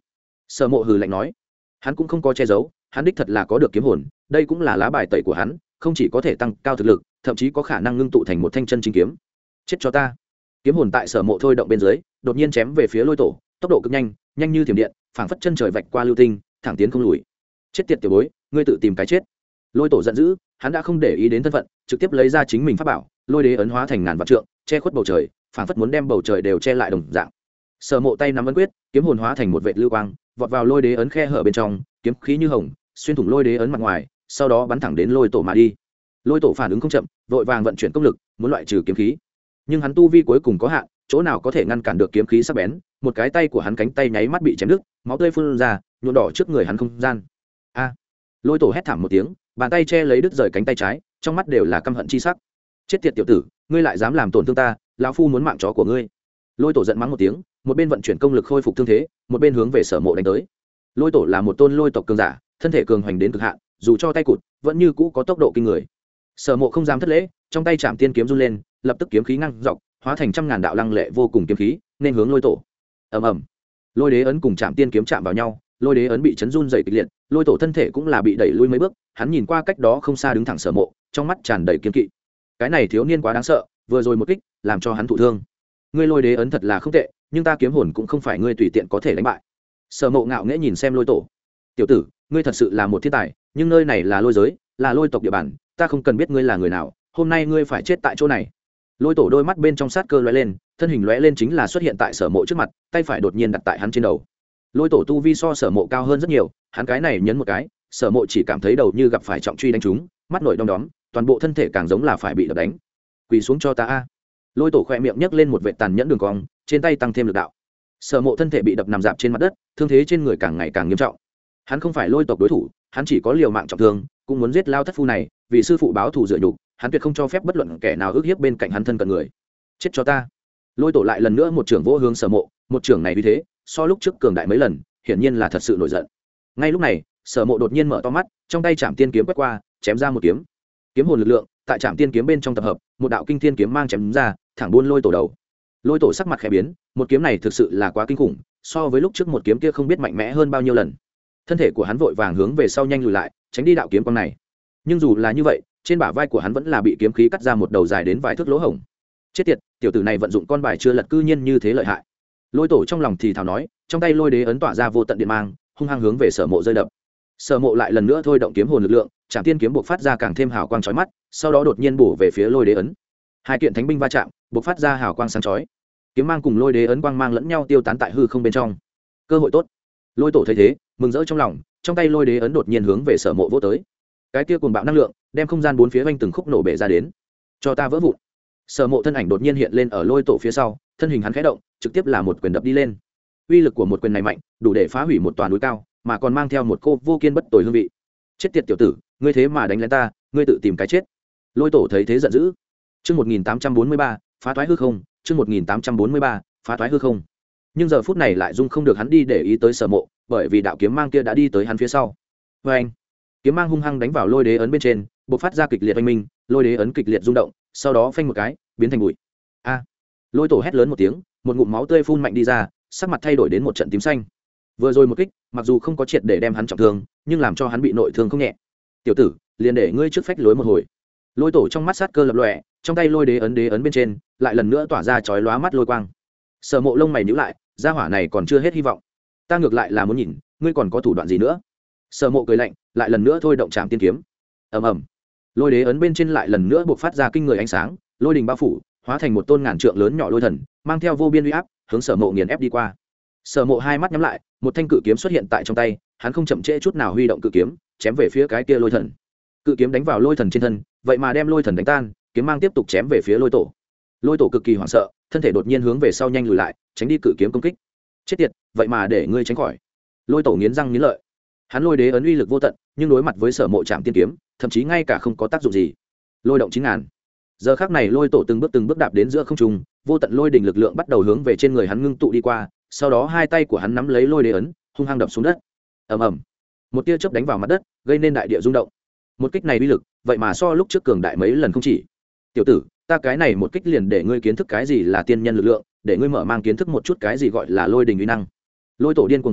Sở Mộ hừ lạnh nói. Hắn cũng không có che giấu, hắn đích thật là có được kiếm hồn, đây cũng là lá bài tẩy của hắn, không chỉ có thể tăng cao thực lực, thậm chí có khả năng ngưng tụ thành một thanh chân chính kiếm. Chết cho ta. Kiếm hồn tại Sở Mộ thôi động bên dưới, đột nhiên chém về phía Lôi Tổ, tốc độ cực nhanh, nhanh như thiểm điện, phảng phất chân trời vạch qua lưu tinh, thẳng tiến không lùi. Chết tiệt tiểu bối, ngươi tự tìm cái chết. Lôi Tổ giận dữ, hắn đã không để ý đến thân phận, trực tiếp lấy ra chính mình pháp bảo, Lôi Đế ấn hóa thành ngàn vạn trượng, che khuất bầu trời, phảng phất muốn đem bầu trời đều che lại đồng dạng. Sở Mộ tay nắm ấn quyết, kiếm hồn hóa thành một vệt lưu quang, vọt vào Lôi Đế ấn khe hở bên trong, kiếm khí như hồng, xuyên thủng Lôi Đế ấn mặt ngoài, sau đó bắn thẳng đến Lôi Tổ mà đi. Lôi Tổ phản ứng không chậm, vội vàng vận chuyển công lực, muốn loại trừ kiếm khí. Nhưng hắn tu vi cuối cùng có hạn, chỗ nào có thể ngăn cản được kiếm khí sắc bén, một cái tay của hắn cánh tay nháy mắt bị chém đứt, máu tươi phun ra, nhuộm đỏ trước người hắn không gian. A! Lôi Tổ hét thảm một tiếng, bàn tay che lấy đứt rời cánh tay trái, trong mắt đều là căm hận chi sắc. Chết tiệt tiểu tử, ngươi lại dám làm tổn thương ta, lão phu muốn mạng chó của ngươi. Lôi Tổ giận mắng một tiếng, một bên vận chuyển công lực khôi phục thương thế, một bên hướng về Sở Mộ đánh tới. Lôi Tổ là một tôn lôi tộc cường giả, thân thể cường hoành đến cực hạn, dù cho tay cụt, vẫn như cũ có tốc độ kinh người. Sở Mộ không dám thất lễ, trong tay Trảm Tiên kiếm run lên, lập tức kiếm khí ngăn dọc, hóa thành trăm ngàn đạo lăng lệ vô cùng kiếm khí, nên hướng Lôi Tổ. Ầm ầm. Lôi Đế ấn cùng Trảm Tiên kiếm chạm vào nhau, Lôi Đế ấn bị chấn run rẩy kịch liệt, Lôi Tổ thân thể cũng là bị đẩy lui mấy bước, hắn nhìn qua cách đó không xa đứng thẳng Sở Mộ, trong mắt tràn đầy kiên kỵ. Cái này thiếu niên quá đáng sợ, vừa rồi một kích, làm cho hắn thụ thương. Ngươi Lôi Đế ấn thật là không tệ, nhưng ta kiếm hồn cũng không phải ngươi tùy tiện có thể đánh bại. Sở Mộ ngạo nghễ nhìn xem Lôi Tổ. Tiểu tử, ngươi thật sự là một thiên tài, nhưng nơi này là lôi giới, là lôi tộc địa bàn, ta không cần biết ngươi là người nào, hôm nay ngươi phải chết tại chỗ này. Lôi Tổ đôi mắt bên trong sát cơ lóe lên, thân hình lóe lên chính là xuất hiện tại Sở Mộ trước mặt, tay phải đột nhiên đặt tại hắn trên đầu. Lôi Tổ tu vi so Sở Mộ cao hơn rất nhiều, hắn cái này nhấn một cái, Sở Mộ chỉ cảm thấy đầu như gặp phải trọng truy đánh trúng, mắt nổi đom đóm, toàn bộ thân thể càng giống là phải bị đập đánh. Quỳ xuống cho ta a. Lôi Tổ khẽ miệng nhấc lên một vệt tàn nhẫn đường cong, trên tay tăng thêm lực đạo. Sở Mộ thân thể bị đập nằm dạp trên mặt đất, thương thế trên người càng ngày càng nghiêm trọng. Hắn không phải lôi tộc đối thủ, hắn chỉ có liều mạng trọng thương, cũng muốn giết lao thất phu này, vì sư phụ báo thù rửa nhục, hắn tuyệt không cho phép bất luận kẻ nào ức hiếp bên cạnh hắn thân cận người. Chết cho ta. Lôi Tổ lại lần nữa một trưởng vỗ hướng Sở Mộ, một trưởng này vì thế, so lúc trước cường đại mấy lần, hiển nhiên là thật sự nổi giận. Ngay lúc này, Sở Mộ đột nhiên mở to mắt, trong tay Trảm Tiên kiếm quét qua, chém ra một kiếm. Kiếm hồn lực lượng, tại Trảm Tiên kiếm bên trong tập hợp, một đạo kinh thiên kiếm mang chém ra, thẳng buôn Lôi Tổ đầu. Lôi Tổ sắc mặt khẽ biến, một kiếm này thực sự là quá kinh khủng, so với lúc trước một kiếm kia không biết mạnh mẽ hơn bao nhiêu lần. Thân thể của hắn vội vàng hướng về sau nhanh lùi lại, tránh đi đạo kiếm quang này. Nhưng dù là như vậy, trên bả vai của hắn vẫn là bị kiếm khí cắt ra một đầu dài đến vài thước lỗ hổng. Chết tiệt, tiểu tử này vận dụng con bài chưa lật cư nhiên như thế lợi hại. Lôi Tổ trong lòng thì thào nói, trong tay Lôi Đế ấn tỏa ra vô tận điện mang, hung hăng hướng về Sở Mộ rơi đập. Sở Mộ lại lần nữa thôi động kiếm hồn lực lượng, Trảm Tiên kiếm buộc phát ra càng thêm hào quang chói mắt, sau đó đột nhiên bổ về phía Lôi Đế ấn. Hai kiện thánh binh va chạm, buộc phát ra hào quang sáng chói. Kiếm mang cùng Lôi Đế ấn quang mang lẫn nhau tiêu tán tại hư không bên trong. Cơ hội tốt. Lôi Tổ thấy thế, mừng rỡ trong lòng, trong tay Lôi Đế ấn đột nhiên hướng về Sở Mộ vỗ tới. Cái kia cuồng bạo năng lượng, đem không gian bốn phía vành từng khúc nổ bể ra đến. Cho ta vỡ vụn. Sở Mộ thân ảnh đột nhiên hiện lên ở Lôi Tổ phía sau, thân hình hắn khẽ động, trực tiếp là một quyền đập đi lên. Uy lực của một quyền này mạnh, đủ để phá hủy một tòa núi cao, mà còn mang theo một cô vô kiên bất tồi hương vị. Chết tiệt tiểu tử, ngươi thế mà đánh lên ta, ngươi tự tìm cái chết. Lôi Tổ thấy thế giận dữ. Chương một nghìn tám trăm bốn mươi ba, phá toái hư không, chương một nghìn tám trăm bốn mươi ba, phá toái hư không. Nhưng giờ phút này lại dung không được hắn đi để ý tới Sở Mộ, bởi vì đạo kiếm mang kia đã đi tới hắn phía sau. Và anh, kiếm mang hung hăng đánh vào Lôi Đế ấn bên trên, bộc phát ra kịch liệt oanh minh, Lôi Đế ấn kịch liệt rung động, sau đó phanh một cái, biến thành bụi. A! Lôi Tổ hét lớn một tiếng, một ngụm máu tươi phun mạnh đi ra, sắc mặt thay đổi đến một trận tím xanh. Vừa rồi một kích, mặc dù không có triệt để đem hắn trọng thương, nhưng làm cho hắn bị nội thương không nhẹ. Tiểu tử, liền để ngươi trước phách lối một hồi. Lôi Tổ trong mắt sát cơ lập lòe, trong tay Lôi Đế ấn đế ấn bên trên, lại lần nữa tỏa ra chói lóa mắt lôi quang. Sở Mộ lông mày nhíu lại, gia hỏa này còn chưa hết hy vọng. Ta ngược lại là muốn nhìn, ngươi còn có thủ đoạn gì nữa. Sở Mộ cười lạnh, lại lần nữa thôi động Trảm Tiên kiếm. Ầm ầm. Lôi Đế ấn bên trên lại lần nữa bộc phát ra kinh người ánh sáng, lôi đình bao phủ, hóa thành một tôn ngàn trượng lớn nhỏ lôi thần, mang theo vô biên uy áp, hướng Sở Mộ nghiền ép đi qua. Sở Mộ hai mắt nhắm lại, một thanh cự kiếm xuất hiện tại trong tay, hắn không chậm trễ chút nào huy động cự kiếm, chém về phía cái kia lôi thần. Cự kiếm đánh vào lôi thần trên thân, vậy mà đem lôi thần đánh tan, kiếm mang tiếp tục chém về phía Lôi Tổ. Lôi Tổ cực kỳ hoảng sợ, thân thể đột nhiên hướng về sau nhanh lùi lại, tránh đi cự kiếm công kích. Chết tiệt, vậy mà để ngươi tránh khỏi. Lôi Tổ nghiến răng nghiến lợi. Hắn Lôi Đế ấn uy lực vô tận, nhưng đối mặt với Sở Mộ Trảm Tiên kiếm, thậm chí ngay cả không có tác dụng gì. Lôi động chín ngàn. Giờ khắc này Lôi Tổ từng bước từng bước đạp đến giữa không trung, vô tận lôi đỉnh lực lượng bắt đầu hướng về trên người hắn ngưng tụ đi qua, sau đó hai tay của hắn nắm lấy Lôi Đế ấn, hung hăng đập xuống đất. Ầm ầm. Một tia chớp đánh vào mặt đất, gây nên đại địa rung động. Một kích này uy lực, vậy mà so lúc trước cường đại mấy lần không chỉ. Tiểu tử, ta cái này một kích liền để ngươi kiến thức cái gì là tiên nhân lực lượng, để ngươi mở mang kiến thức một chút cái gì gọi là lôi đình uy năng. Lôi Tổ điên cuồng gào thét,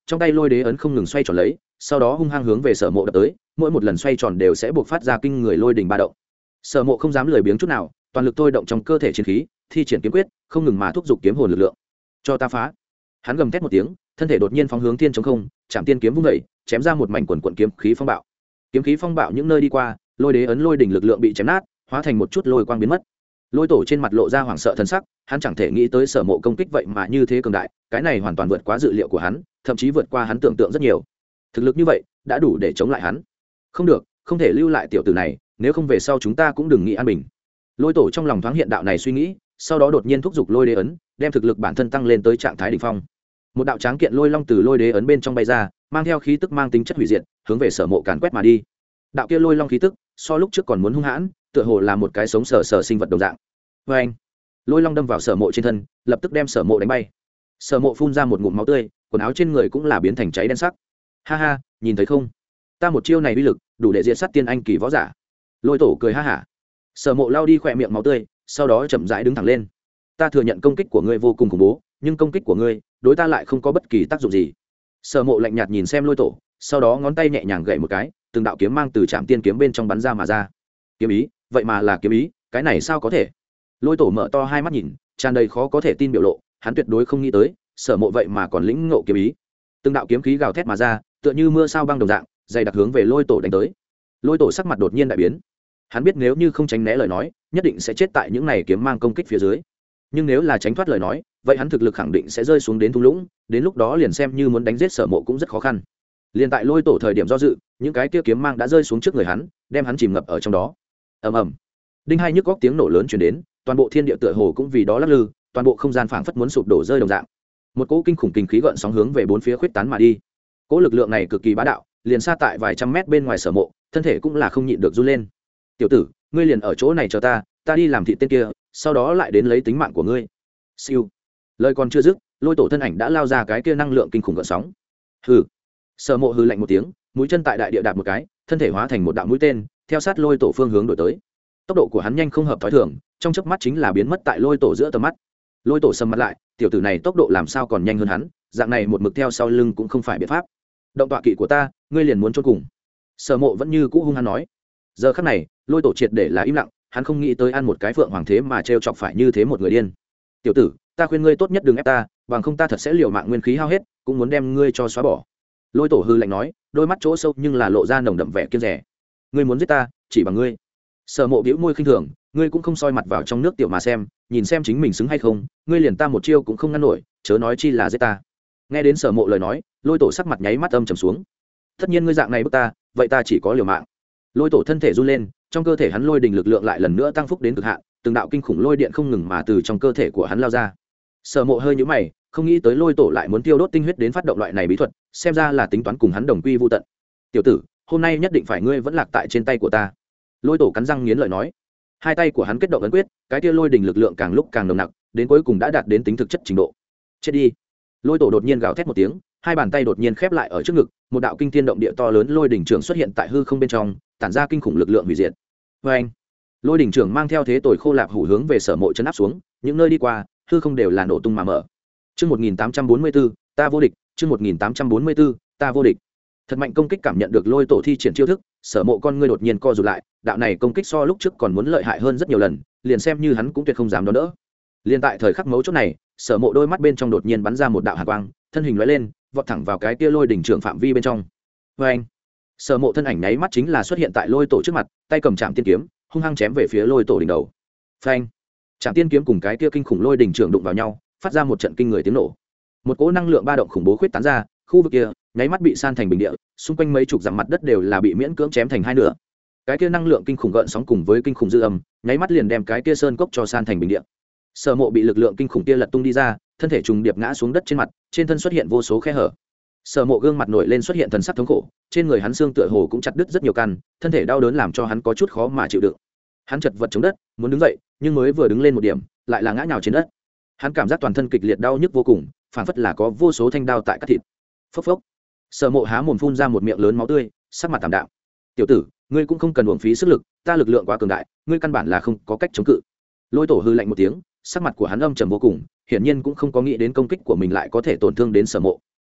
trong tay lôi đế ấn không ngừng xoay tròn lấy, sau đó hung hăng hướng về sở mộ đập tới, mỗi một lần xoay tròn đều sẽ buộc phát ra kinh người lôi đình ba động. Sở mộ không dám lười biếng chút nào, toàn lực thôi động trong cơ thể chiến khí, thi triển kiếm quyết, không ngừng mà thúc giục kiếm hồn lực lượng. Cho ta phá! Hắn gầm thét một tiếng, thân thể đột nhiên phóng hướng thiên chống không, chạm tiên kiếm vung dậy, chém ra một mảnh quần quần kiếm khí phong bạo. Kiếm khí phong bạo những nơi đi qua, lôi đế ấn lôi đỉnh lực lượng bị chém nát, hóa thành một chút lôi quang biến mất. Lôi tổ trên mặt lộ ra hoảng sợ thần sắc, hắn chẳng thể nghĩ tới sở mộ công kích vậy mà như thế cường đại, cái này hoàn toàn vượt quá dự liệu của hắn, thậm chí vượt qua hắn tưởng tượng rất nhiều. Thực lực như vậy đã đủ để chống lại hắn. Không được, không thể lưu lại tiểu tử này, nếu không về sau chúng ta cũng đừng nghĩ an bình. Lôi tổ trong lòng thoáng hiện đạo này suy nghĩ, sau đó đột nhiên thúc giục lôi đế ấn, đem thực lực bản thân tăng lên tới trạng thái đỉnh phong. Một đạo tráng kiện lôi long từ lôi đế ấn bên trong bay ra, mang theo khí tức mang tính chất hủy diệt, hướng về sở mộ càn quét mà đi. Đạo kia lôi long khí tức so lúc trước còn muốn hung hãn, tựa hồ là một cái sống sờ sờ sinh vật đồng dạng. Vê anh, lôi long đâm vào sở mộ trên thân, lập tức đem sở mộ đánh bay. Sở mộ phun ra một ngụm máu tươi, quần áo trên người cũng là biến thành cháy đen sắc. Ha ha, nhìn thấy không, ta một chiêu này uy lực đủ để diệt sát tiên anh kỳ võ giả. Lôi tổ cười ha hả. Sở mộ lao đi khỏe miệng máu tươi, sau đó chậm rãi đứng thẳng lên. Ta thừa nhận công kích của ngươi vô cùng khủng bố, nhưng công kích của ngươi đối ta lại không có bất kỳ tác dụng gì. Sở mộ lạnh nhạt nhìn xem lôi tổ, sau đó ngón tay nhẹ nhàng gậy một cái, từng đạo kiếm mang từ trạm tiên kiếm bên trong bắn ra mà ra. Kiếm ý, vậy mà là kiếm ý, cái này sao có thể? Lôi tổ mở to hai mắt nhìn, tràn đầy khó có thể tin biểu lộ, hắn tuyệt đối không nghĩ tới sở mộ vậy mà còn lĩnh ngộ kiếm ý. Từng đạo kiếm khí gào thét mà ra, tựa như mưa sao băng đồng dạng, dày đặc hướng về lôi tổ đánh tới. Lôi tổ sắc mặt đột nhiên đại biến, hắn biết nếu như không tránh né lời nói, nhất định sẽ chết tại những này kiếm mang công kích phía dưới. Nhưng nếu là tránh thoát lời nói, vậy hắn thực lực khẳng định sẽ rơi xuống đến thung lũng, đến lúc đó liền xem như muốn đánh giết sở mộ cũng rất khó khăn. Liên tại lôi tổ thời điểm do dự, những cái kia kiếm mang đã rơi xuống trước người hắn, đem hắn chìm ngập ở trong đó. Ầm ầm, đinh hai nhức góc tiếng nổ lớn truyền đến, toàn bộ thiên địa tựa hồ cũng vì đó lắc lư, toàn bộ không gian phảng phất muốn sụp đổ rơi đồng dạng. Một cỗ kinh khủng kinh khí gợn sóng hướng về bốn phía khuếch tán mà đi. Cỗ lực lượng này cực kỳ bá đạo, liền xa tại vài trăm mét bên ngoài sở mộ, thân thể cũng là không nhịn được run lên. Tiểu tử, ngươi liền ở chỗ này chờ ta, ta đi làm thịt tên kia, sau đó lại đến lấy tính mạng của ngươi. Siêu. Lời còn chưa dứt, lôi tổ thân ảnh đã lao ra cái kia năng lượng kinh khủng gợn sóng. Hừ. Sở mộ hừ lạnh một tiếng, mũi chân tại đại địa đạp một cái, thân thể hóa thành một đạo mũi tên, theo sát lôi tổ phương hướng đổi tới. Tốc độ của hắn nhanh không hợp thói thường, trong chớp mắt chính là biến mất tại lôi tổ giữa tầm mắt. Lôi tổ sầm mặt lại, tiểu tử này tốc độ làm sao còn nhanh hơn hắn, dạng này một mực theo sau lưng cũng không phải biện pháp. Động tọa kỵ của ta, ngươi liền muốn chôn cùng. Sở mộ vẫn như cũ hung hăng nói. Giờ khắc này, lôi tổ triệt để là im lặng, hắn không nghĩ tới ăn một cái phượng hoàng thế mà trêu chọc phải như thế một người điên. Tiểu tử, ta khuyên ngươi tốt nhất đừng ép ta, bằng không ta thật sẽ liều mạng nguyên khí hao hết, cũng muốn đem ngươi cho xóa bỏ. Lôi tổ hư lạnh nói, đôi mắt chỗ sâu nhưng là lộ ra nồng đậm vẻ kiêng rẻ. Ngươi muốn giết ta, chỉ bằng ngươi. Sở mộ bĩu môi khinh thường, ngươi cũng không soi mặt vào trong nước tiểu mà xem, nhìn xem chính mình xứng hay không, ngươi liền ta một chiêu cũng không ngăn nổi, chớ nói chi là giết ta. Nghe đến sở mộ lời nói, lôi tổ sắc mặt nháy mắt âm trầm xuống. Tất nhiên ngươi dạng này bức ta, vậy ta chỉ có liều mạng. Lôi tổ thân thể run lên, trong cơ thể hắn lôi đình lực lượng lại lần nữa tăng phúc đến cực hạn, từng đạo kinh khủng lôi điện không ngừng mà từ trong cơ thể của hắn lao ra. Sở mộ hơi nhíu mày, không nghĩ tới lôi tổ lại muốn tiêu đốt tinh huyết đến phát động loại này bí thuật, xem ra là tính toán cùng hắn đồng quy vu tận. Tiểu tử, hôm nay nhất định phải ngươi vẫn lạc tại trên tay của ta. Lôi tổ cắn răng nghiến lợi nói. Hai tay của hắn kết động ấn quyết, cái kia lôi đình lực lượng càng lúc càng nồng nặc, đến cuối cùng đã đạt đến tính thực chất trình độ. Chết đi. Lôi tổ đột nhiên gào thét một tiếng, hai bàn tay đột nhiên khép lại ở trước ngực, một đạo kinh thiên động địa to lớn lôi đỉnh trường xuất hiện tại hư không bên trong, tản ra kinh khủng lực lượng hủy diệt. Và anh, lôi đỉnh trường mang theo thế tồi khô lạp hủ hướng về sở mộ chấn áp xuống, những nơi đi qua, hư không đều là nổ tung mà mở. Chương một nghìn tám trăm bốn mươi tư, ta vô địch, chương một nghìn tám trăm bốn mươi tư, ta vô địch. Thật mạnh công kích cảm nhận được lôi tổ thi triển chiêu thức, sở mộ con ngươi đột nhiên co rụt lại, đạo này công kích so lúc trước còn muốn lợi hại hơn rất nhiều lần, liền xem như hắn cũng tuyệt không dám đón đỡ. Liên tại thời khắc mấu chốt này, sở mộ đôi mắt bên trong đột nhiên bắn ra một đạo hàn quang, thân hình lóe lên, vọt thẳng vào cái kia lôi đỉnh trưởng phạm vi bên trong. Và anh, sở mộ thân ảnh nháy mắt chính là xuất hiện tại lôi tổ trước mặt, tay cầm trạm tiên kiếm, hung hăng chém về phía lôi tổ đỉnh đầu. Phanh, trạm tiên kiếm cùng cái kia kinh khủng lôi đỉnh trưởng đụng vào nhau, phát ra một trận kinh người tiếng nổ. Một cỗ năng lượng ba động khủng bố khuyết tán ra, khu vực kia nháy mắt bị san thành bình địa, xung quanh mấy chục dặm mặt đất đều là bị miễn cưỡng chém thành hai nửa. Cái kia năng lượng kinh khủng gợn sóng cùng với kinh khủng dư âm, nháy mắt liền đem cái kia sơn cốc cho san thành bình địa. Sở mộ bị lực lượng kinh khủng kia lật tung đi ra, thân thể trùng điệp ngã xuống đất trên mặt, trên thân xuất hiện vô số khe hở. Sở mộ gương mặt nổi lên xuất hiện thần sắc thống khổ, trên người hắn xương tựa hồ cũng chặt đứt rất nhiều căn, thân thể đau đớn làm cho hắn có chút khó mà chịu đựng. Hắn chật vật chống đất, muốn đứng dậy, nhưng mới vừa đứng lên một điểm, lại là ngã nhào trên đất. Hắn cảm giác toàn thân kịch liệt đau nhức vô cùng, phảng phất là có vô số thanh đao tại cắt thịt. Phốc phốc. Sở mộ há mồm phun ra một miệng lớn máu tươi, sắc mặt tạm đạm. Tiểu tử, ngươi cũng không cần uổng phí sức lực, ta lực lượng quá cường đại, ngươi căn bản là không có cách chống cự. Lôi tổ hư lạnh một tiếng, sắc mặt của hắn âm trầm vô cùng, hiển nhiên cũng không có nghĩ đến công kích của mình lại có thể tổn thương đến sở mộ.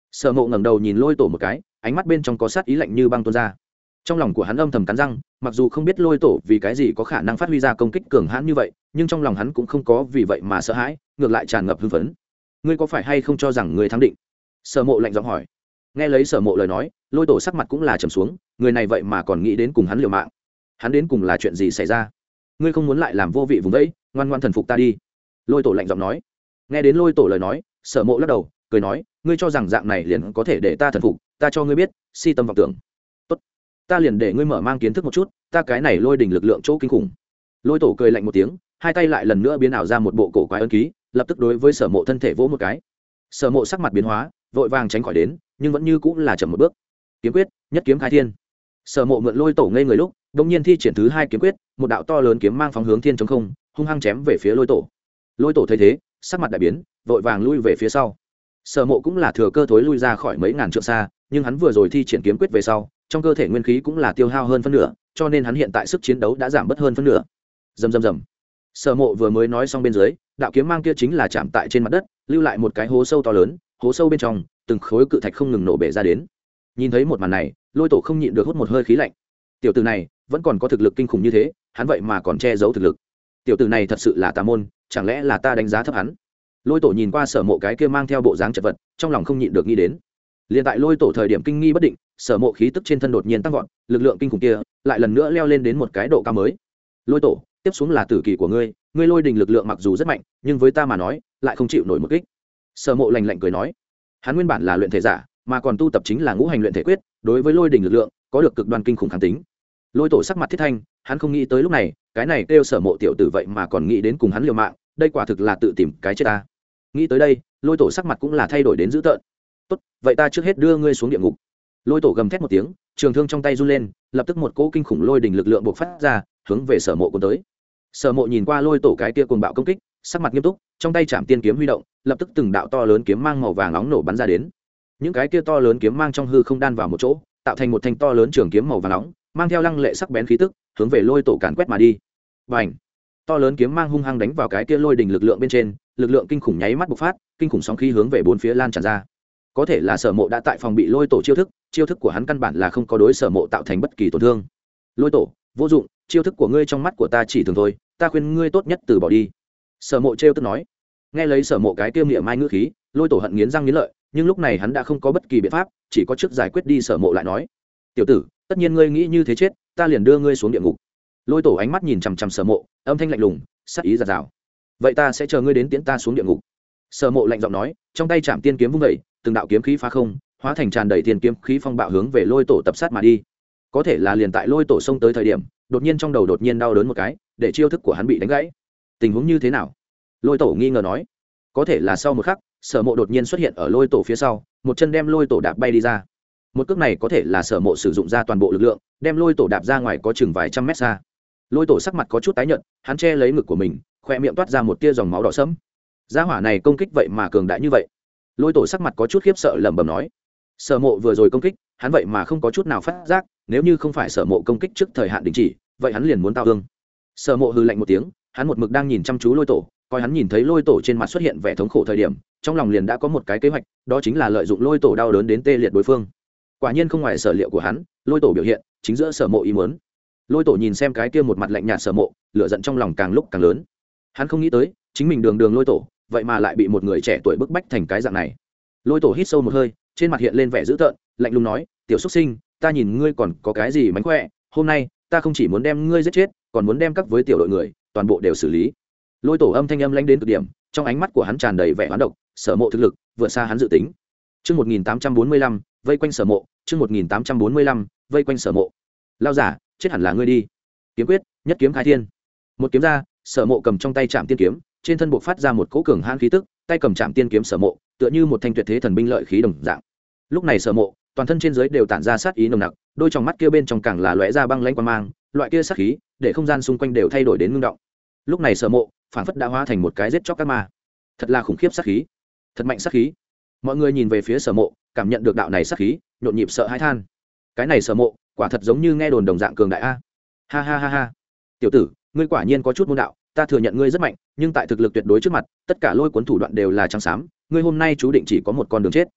Sở Mộ ngẩng đầu nhìn Lôi Tổ một cái, ánh mắt bên trong có sát ý lạnh như băng tuôn ra. Trong lòng của hắn âm thầm cắn răng, mặc dù không biết Lôi Tổ vì cái gì có khả năng phát huy ra công kích cường hãn như vậy, nhưng trong lòng hắn cũng không có vì vậy mà sợ hãi, ngược lại tràn ngập hưng phấn. Ngươi có phải hay không cho rằng ngươi thắng định? Sở Mộ lạnh giọng hỏi. Nghe lấy Sở Mộ lời nói, Lôi Tổ sắc mặt cũng là trầm xuống, người này vậy mà còn nghĩ đến cùng hắn liều mạng. Hắn đến cùng là chuyện gì xảy ra? Ngươi không muốn lại làm vô vị vùng đấy, ngoan ngoan thần phục ta đi. Lôi Tổ lạnh giọng nói. Nghe đến Lôi Tổ lời nói, Sở Mộ lắc đầu, cười nói, ngươi cho rằng dạng này liền có thể để ta thần phục? Ta cho ngươi biết, si tâm vọng tưởng. Tốt, ta liền để ngươi mở mang kiến thức một chút, ta cái này lôi đỉnh lực lượng chỗ kinh khủng. Lôi Tổ cười lạnh một tiếng, hai tay lại lần nữa biến ảo ra một bộ cổ quái ấn ký, lập tức đối với Sở Mộ thân thể vỗ một cái. Sở Mộ sắc mặt biến hóa, vội vàng tránh khỏi đến, nhưng vẫn như cũng là chậm một bước. Kiếm quyết, nhất kiếm khai thiên. Sở Mộ mượn Lôi Tổ ngây người lúc, đột nhiên thi triển thứ hai kiếm quyết, một đạo to lớn kiếm mang phóng hướng thiên trống không, hung hăng chém về phía Lôi Tổ. Lôi Tổ thấy thế, sắc mặt đại biến, vội vàng lui về phía sau. Sở Mộ cũng là thừa cơ thối lui ra khỏi mấy ngàn trượng xa, nhưng hắn vừa rồi thi triển kiếm quyết về sau, trong cơ thể nguyên khí cũng là tiêu hao hơn phân nửa, cho nên hắn hiện tại sức chiến đấu đã giảm bớt hơn phân nửa. Rầm rầm rầm. Sở Mộ vừa mới nói xong bên dưới, đạo kiếm mang kia chính là chạm tại trên mặt đất, lưu lại một cái hố sâu to lớn, hố sâu bên trong, từng khối cự thạch không ngừng nổ bể ra đến. Nhìn thấy một màn này, Lôi Tổ không nhịn được hút một hơi khí lạnh. Tiểu tử này vẫn còn có thực lực kinh khủng như thế, hắn vậy mà còn che giấu thực lực. Tiểu tử này thật sự là tà môn, chẳng lẽ là ta đánh giá thấp hắn? Lôi Tổ nhìn qua Sở Mộ cái kia mang theo bộ dáng chật vật, trong lòng không nhịn được nghĩ đến. Liên tại Lôi Tổ thời điểm kinh nghi bất định, Sở Mộ khí tức trên thân đột nhiên tăng vọt, lực lượng kinh khủng kia lại lần nữa leo lên đến một cái độ cao mới. Lôi Tổ, tiếp xuống là tử kỳ của ngươi, ngươi lôi đình lực lượng mặc dù rất mạnh, nhưng với ta mà nói, lại không chịu nổi một kích. Sở Mộ lạnh lạnh cười nói, hắn nguyên bản là luyện thể giả, mà còn tu tập chính là ngũ hành luyện thể quyết, đối với lôi đình lực lượng có được cực đoan kinh khủng kháng tính. Lôi Tổ sắc mặt thiết thanh, hắn không nghĩ tới lúc này, cái này kêu Sở Mộ tiểu tử vậy mà còn nghĩ đến cùng hắn liều mạng, đây quả thực là tự tìm cái chết ta. Nghĩ tới đây, Lôi Tổ sắc mặt cũng là thay đổi đến dữ tợn. Tốt, vậy ta trước hết đưa ngươi xuống địa ngục. Lôi Tổ gầm thét một tiếng, trường thương trong tay run lên, lập tức một cỗ kinh khủng lôi đình lực lượng bộc phát ra, hướng về Sở Mộ cuốn tới. Sở Mộ nhìn qua Lôi Tổ cái kia cuồng bạo công kích, sắc mặt nghiêm túc, trong tay chạm tiên kiếm huy động, lập tức từng đạo to lớn kiếm mang màu vàng nóng nổ bắn ra đến. Những cái kia to lớn kiếm mang trong hư không đan vào một chỗ, tạo thành một thanh to lớn trường kiếm màu vàng nóng, mang theo lăng lệ sắc bén khí tức, hướng về Lôi Tổ càn quét mà đi. Bành! To lớn kiếm mang hung hăng đánh vào cái kia lôi đình lực lượng bên trên, lực lượng kinh khủng nháy mắt bộc phát, kinh khủng sóng khí hướng về bốn phía lan tràn ra. Có thể là Sở Mộ đã tại phòng bị Lôi Tổ chiêu thức, chiêu thức của hắn căn bản là không có đối Sở Mộ tạo thành bất kỳ tổn thương. Lôi Tổ, vô dụng, chiêu thức của ngươi trong mắt của ta chỉ thường thôi, ta khuyên ngươi tốt nhất từ bỏ đi. Sở Mộ trêu tức nói. Nghe lấy Sở Mộ cái kia miệng mai ngữ khí, Lôi Tổ hận nghiến răng nghiến lợi, nhưng lúc này hắn đã không có bất kỳ biện pháp, chỉ có trước giải quyết đi. Sở Mộ lại nói, tiểu tử, tất nhiên ngươi nghĩ như thế chết, ta liền đưa ngươi xuống địa ngục. Lôi Tổ ánh mắt nhìn chằm chằm Sở Mộ, âm thanh lạnh lùng, sắc ý giạt rào. Vậy ta sẽ chờ ngươi đến tiễn ta xuống địa ngục. Sở Mộ lạnh giọng nói, trong tay chạm tiên kiếm vung dậy, từng đạo kiếm khí phá không, hóa thành tràn đầy tiền kiếm khí phong bạo hướng về Lôi Tổ tập sát mà đi. Có thể là liền tại Lôi Tổ xông tới thời điểm, đột nhiên trong đầu đột nhiên đau đớn một cái, để chiêu thức của hắn bị đánh gãy. Tình huống như thế nào? Lôi Tổ nghi ngờ nói. Có thể là sau một khắc, Sở Mộ đột nhiên xuất hiện ở Lôi Tổ phía sau, một chân đem Lôi Tổ đạp bay đi ra. Một cước này có thể là Sở Mộ sử dụng ra toàn bộ lực lượng, đem Lôi Tổ đạp ra ngoài có chừng vài trăm mét xa. Lôi Tổ sắc mặt có chút tái nhợt, hắn che lấy ngực của mình, khoe miệng toát ra một tia dòng máu đỏ sẫm. Gia hỏa này công kích vậy mà cường đại như vậy. Lôi Tổ sắc mặt có chút khiếp sợ lẩm bẩm nói. Sở Mộ vừa rồi công kích, hắn vậy mà không có chút nào phát giác, nếu như không phải Sở Mộ công kích trước thời hạn đình chỉ, vậy hắn liền muốn tao thương. Sở Mộ hừ lạnh một tiếng, hắn một mực đang nhìn chăm chú Lôi Tổ, coi hắn nhìn thấy Lôi Tổ trên mặt xuất hiện vẻ thống khổ thời điểm, trong lòng liền đã có một cái kế hoạch, đó chính là lợi dụng Lôi Tổ đau đớn đến tê liệt đối phương. Quả nhiên không ngoài sở liệu của hắn, Lôi Tổ biểu hiện chính giữa Sở Mộ ý muốn. Lôi Tổ nhìn xem cái kia một mặt lạnh nhạt Sở Mộ, lửa giận trong lòng càng lúc càng lớn. Hắn không nghĩ tới, chính mình đường đường Lôi Tổ, vậy mà lại bị một người trẻ tuổi bức bách thành cái dạng này. Lôi Tổ hít sâu một hơi, trên mặt hiện lên vẻ dữ tợn, lạnh lùng nói, tiểu xuất sinh, ta nhìn ngươi còn có cái gì mánh khỏe, hôm nay ta không chỉ muốn đem ngươi giết chết, còn muốn đem các với tiểu đội người toàn bộ đều xử lý. Lôi Tổ âm thanh âm lãnh đến cực điểm, trong ánh mắt của hắn tràn đầy vẻ hoán độc, Sở Mộ thực lực vượt xa hắn dự tính. Chương một nghìn tám trăm bốn mươi lăm, vây quanh Sở Mộ, chương một nghìn tám trăm bốn mươi lăm, vây quanh Sở Mộ. Lao giả, chết hẳn là ngươi đi. Kiếm quyết, nhất kiếm khai thiên. Một kiếm ra, Sở Mộ cầm trong tay Trảm Tiên kiếm, trên thân bộc phát ra một cỗ cường hãn khí tức, tay cầm Trảm Tiên kiếm Sở Mộ, tựa như một thanh tuyệt thế thần binh lợi khí đồng dạng. Lúc này Sở Mộ, toàn thân trên dưới đều tản ra sát ý nồng nặc, đôi trong mắt kia bên trong càng là lóe ra băng lãnh quang mang, loại kia sát khí, để không gian xung quanh đều thay đổi đến ngưng động. Lúc này Sở Mộ, phảng phất đã hóa thành một cái giết chóc các ma. Thật là khủng khiếp sát khí, thật mạnh sát khí. Mọi người nhìn về phía Sở Mộ, cảm nhận được đạo này sát khí, nhộn nhịp sợ hãi than. Cái này Sở Mộ, quả thật giống như nghe đồn đồng dạng cường đại a. Ha ha ha ha. Tiểu tử, ngươi quả nhiên có chút môn đạo, ta thừa nhận ngươi rất mạnh, nhưng tại thực lực tuyệt đối trước mặt, tất cả lôi cuốn thủ đoạn đều là trắng xám, ngươi hôm nay chú định chỉ có một con đường chết.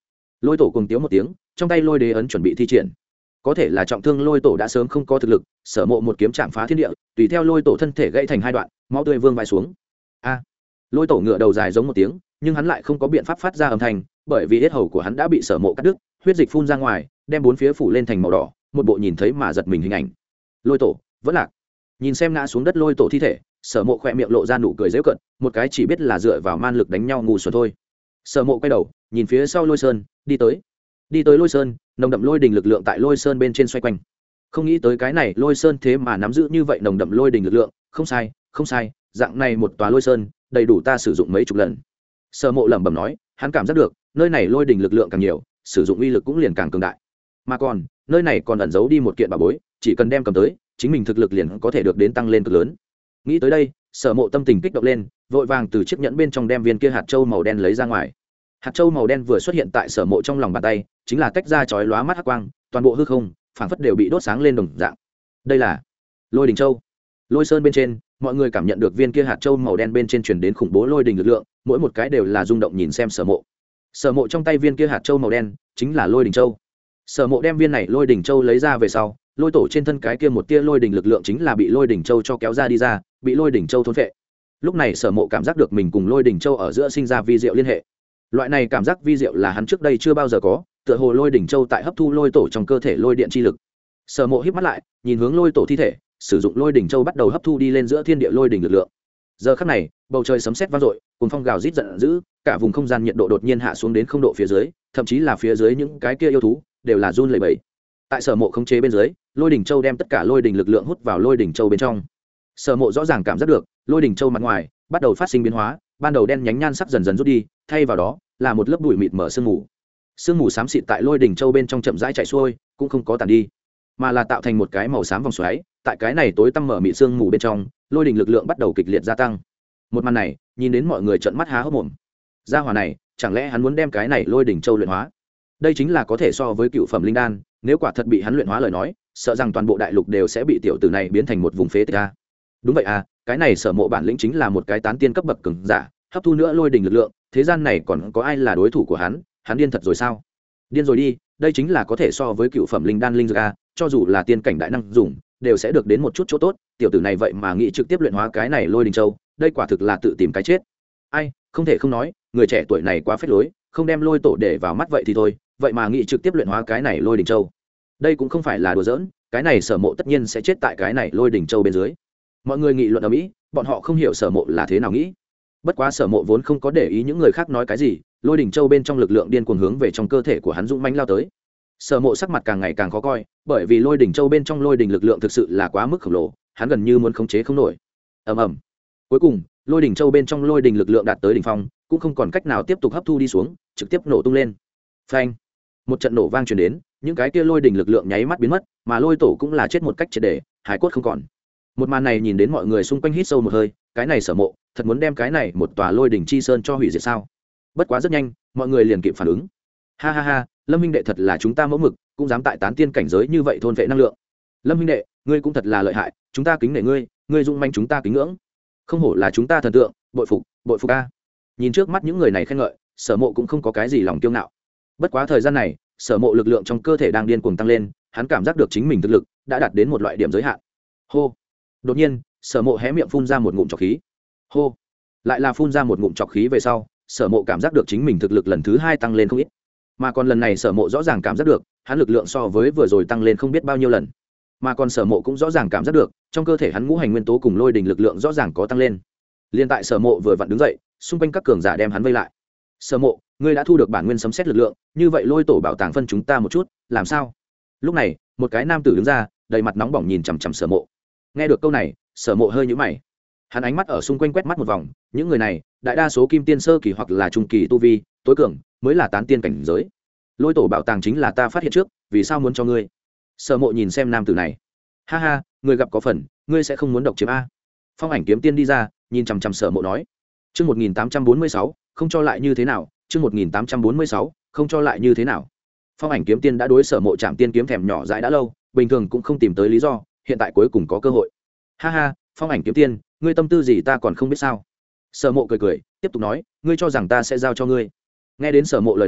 Lôi tổ cùng tiếu một tiếng, trong tay lôi đế ấn chuẩn bị thi triển. Có thể là trọng thương lôi tổ đã sớm không có thực lực, sở mộ một kiếm chạm phá thiên địa, tùy theo lôi tổ thân thể gãy thành hai đoạn, máu tươi vương vãi xuống. A! Lôi tổ ngửa đầu dài giống một tiếng, nhưng hắn lại không có biện pháp phát ra âm thanh, bởi vì yết hầu của hắn đã bị sở mộ cắt đứt, huyết dịch phun ra ngoài, đem bốn phía phủ lên thành màu đỏ, một bộ nhìn thấy mà giật mình hình ảnh. Lôi tổ vẫn lạc. Nhìn xem ngã xuống đất lôi tổ thi thể, sở mộ khỏe miệng lộ ra nụ cười dễu cận, một cái chỉ biết là dựa vào man lực đánh nhau ngu xuẩn thôi. Sở mộ quay đầu nhìn phía sau lôi sơn, đi tới đi tới lôi sơn, nồng đậm lôi đình lực lượng tại lôi sơn bên trên xoay quanh. Không nghĩ tới cái này lôi sơn thế mà nắm giữ như vậy nồng đậm lôi đình lực lượng, không sai không sai, dạng này một tòa lôi sơn đầy đủ ta sử dụng mấy chục lần. Sở mộ lẩm bẩm nói, hắn cảm giác được nơi này lôi đình lực lượng càng nhiều, sử dụng uy lực cũng liền càng cường đại. Mà còn nơi này còn ẩn giấu đi một kiện bảo bối, chỉ cần đem cầm tới, chính mình thực lực liền có thể được đến tăng lên cực lớn. Nghĩ tới đây, sở mộ tâm tình kích động lên, vội vàng từ chiếc nhẫn bên trong đem viên kia hạt châu màu đen lấy ra ngoài. Hạt châu màu đen vừa xuất hiện tại sở mộ trong lòng bàn tay, chính là tách ra chói lóa mắt hắc quang, toàn bộ hư không phảng phất đều bị đốt sáng lên đồng dạng. Đây là lôi đình châu. Lôi sơn bên trên, mọi người cảm nhận được viên kia hạt châu màu đen bên trên truyền đến khủng bố lôi đình lực lượng, mỗi một cái đều là rung động nhìn xem sở mộ. Sở mộ trong tay viên kia hạt châu màu đen chính là lôi đình châu. Sở mộ đem viên này lôi đình châu lấy ra về sau, lôi tổ trên thân cái kia một tia lôi đình lực lượng chính là bị lôi đình châu cho kéo ra đi ra, bị lôi đình châu thôn phệ. Lúc này sở mộ cảm giác được mình cùng lôi đình châu ở giữa sinh ra vi diệu liên hệ. Loại này cảm giác vi diệu là hắn trước đây chưa bao giờ có, tựa hồ lôi đỉnh châu tại hấp thu lôi tổ trong cơ thể lôi điện chi lực. Sở mộ híp mắt lại, nhìn hướng lôi tổ thi thể, sử dụng lôi đỉnh châu bắt đầu hấp thu đi lên giữa thiên địa lôi đỉnh lực lượng. Giờ khắc này, bầu trời sấm sét vang dội, cùng phong gào rít giận dữ, cả vùng không gian nhiệt độ đột nhiên hạ xuống đến không độ phía dưới, thậm chí là phía dưới những cái kia yêu thú đều là run lẩy bẩy. Tại sở mộ khống chế bên dưới, lôi đỉnh châu đem tất cả lôi đỉnh lực lượng hút vào lôi đỉnh châu bên trong. Sở mộ rõ ràng cảm giác được, lôi đỉnh châu mặt ngoài bắt đầu phát sinh biến hóa, ban đầu đen nhánh nhan sắc dần dần rút đi, thay vào đó là một lớp bụi mịt mở sương mù. Sương mù xám xịt tại lôi đỉnh châu bên trong chậm rãi chạy xuôi, cũng không có tàn đi, mà là tạo thành một cái màu xám vòng xoáy. Tại cái này tối tăm mở mịt sương mù bên trong, lôi đỉnh lực lượng bắt đầu kịch liệt gia tăng. Một màn này, nhìn đến mọi người trợn mắt há hốc mồm. Gia hỏa này, chẳng lẽ hắn muốn đem cái này lôi đỉnh châu luyện hóa? Đây chính là có thể so với cựu phẩm linh đan, nếu quả thật bị hắn luyện hóa lời nói, sợ rằng toàn bộ đại lục đều sẽ bị tiểu tử này biến thành một vùng phế tích a. Đúng vậy à, cái này sở mộ bản lĩnh chính là một cái tán tiên cấp bậc cường giả, hấp thu nữa lôi đỉnh lực lượng, thế gian này còn có ai là đối thủ của hắn? Hắn điên thật rồi sao? Điên rồi đi, đây chính là có thể so với cựu phẩm linh đan linh dược a, cho dù là tiên cảnh đại năng dùng, đều sẽ được đến một chút chỗ tốt, tiểu tử này vậy mà nghĩ trực tiếp luyện hóa cái này lôi đỉnh châu, đây quả thực là tự tìm cái chết. Ai, không thể không nói, người trẻ tuổi này quá phết lối, không đem lôi tổ để vào mắt vậy thì thôi, vậy mà nghĩ trực tiếp luyện hóa cái này lôi đỉnh châu. Đây cũng không phải là đùa giỡn, cái này sở mộ tất nhiên sẽ chết tại cái này lôi đỉnh châu bên dưới. Mọi người nghị luận ở mỹ, bọn họ không hiểu sở mộ là thế nào nghĩ. Bất quá sở mộ vốn không có để ý những người khác nói cái gì, lôi đỉnh châu bên trong lực lượng điên cuồng hướng về trong cơ thể của hắn dũng mãnh lao tới. Sở mộ sắc mặt càng ngày càng khó coi, bởi vì lôi đỉnh châu bên trong lôi đỉnh lực lượng thực sự là quá mức khổng lồ, hắn gần như muốn khống chế không nổi. Ầm ầm. Cuối cùng, lôi đỉnh châu bên trong lôi đỉnh lực lượng đạt tới đỉnh phong, cũng không còn cách nào tiếp tục hấp thu đi xuống, trực tiếp nổ tung lên. Phanh. Một trận nổ vang truyền đến, những cái kia lôi đỉnh lực lượng nháy mắt biến mất, mà lôi tổ cũng là chết một cách triệt để, hải cốt không còn. Một màn này nhìn đến mọi người xung quanh hít sâu một hơi, cái này sở mộ thật muốn đem cái này một tòa lôi đỉnh chi sơn cho hủy diệt sao? Bất quá rất nhanh, mọi người liền kịp phản ứng. Ha ha ha, Lâm huynh đệ thật là chúng ta mẫu mực, cũng dám tại tán tiên cảnh giới như vậy thôn vệ năng lượng. Lâm huynh đệ, ngươi cũng thật là lợi hại, chúng ta kính nể ngươi, ngươi dũng manh chúng ta kính ngưỡng. Không hổ là chúng ta thần tượng, bội phục, bội phục a. Nhìn trước mắt những người này khen ngợi, sở mộ cũng không có cái gì lòng kiêu ngạo. Bất quá thời gian này, sở mộ lực lượng trong cơ thể đang điên cuồng tăng lên, hắn cảm giác được chính mình thực lực đã đạt đến một loại điểm giới hạn. Hô. Đột nhiên, sở mộ hé miệng phun ra một ngụm trọc khí. Hô. Lại là phun ra một ngụm trọc khí về sau, sở mộ cảm giác được chính mình thực lực lần thứ hai tăng lên không ít. Mà còn lần này sở mộ rõ ràng cảm giác được, hắn lực lượng so với vừa rồi tăng lên không biết bao nhiêu lần. Mà còn sở mộ cũng rõ ràng cảm giác được, trong cơ thể hắn ngũ hành nguyên tố cùng lôi đình lực lượng rõ ràng có tăng lên. Liên tại sở mộ vừa vặn đứng dậy, xung quanh các cường giả đem hắn vây lại. Sở mộ, ngươi đã thu được bản nguyên sấm xét lực lượng, như vậy lôi tổ bảo tàng phân chúng ta một chút, làm sao? Lúc này, một cái nam tử đứng ra, đầy mặt nóng bỏng nhìn chằm chằm sở mộ. Nghe được câu này, sở mộ hơi nhũ mày. Hắn ánh mắt ở xung quanh quét mắt một vòng, những người này, đại đa số kim tiên sơ kỳ hoặc là trung kỳ tu vi, tối cường mới là tán tiên cảnh giới. Lôi tổ bảo tàng chính là ta phát hiện trước, vì sao muốn cho ngươi? Sở mộ nhìn xem nam tử này. Ha ha, người gặp có phần, ngươi sẽ không muốn độc chiếm a? Phong ảnh kiếm tiên đi ra, nhìn chằm chằm sở mộ nói. Chương một nghìn tám trăm bốn mươi sáu, không cho lại như thế nào? Chương một nghìn tám trăm bốn mươi sáu, không cho lại như thế nào? Phong ảnh kiếm tiên đã đối sở mộ Trảm Tiên kiếm thèm nhỏ dãi đã lâu, bình thường cũng không tìm tới lý do, hiện tại cuối cùng có cơ hội. Ha ha, Phong ảnh kiếm tiên, ngươi tâm tư gì ta còn không biết sao? Sở mộ cười cười, tiếp tục nói, ngươi cho rằng ta sẽ giao cho ngươi? Nghe đến sở mộ lời nói,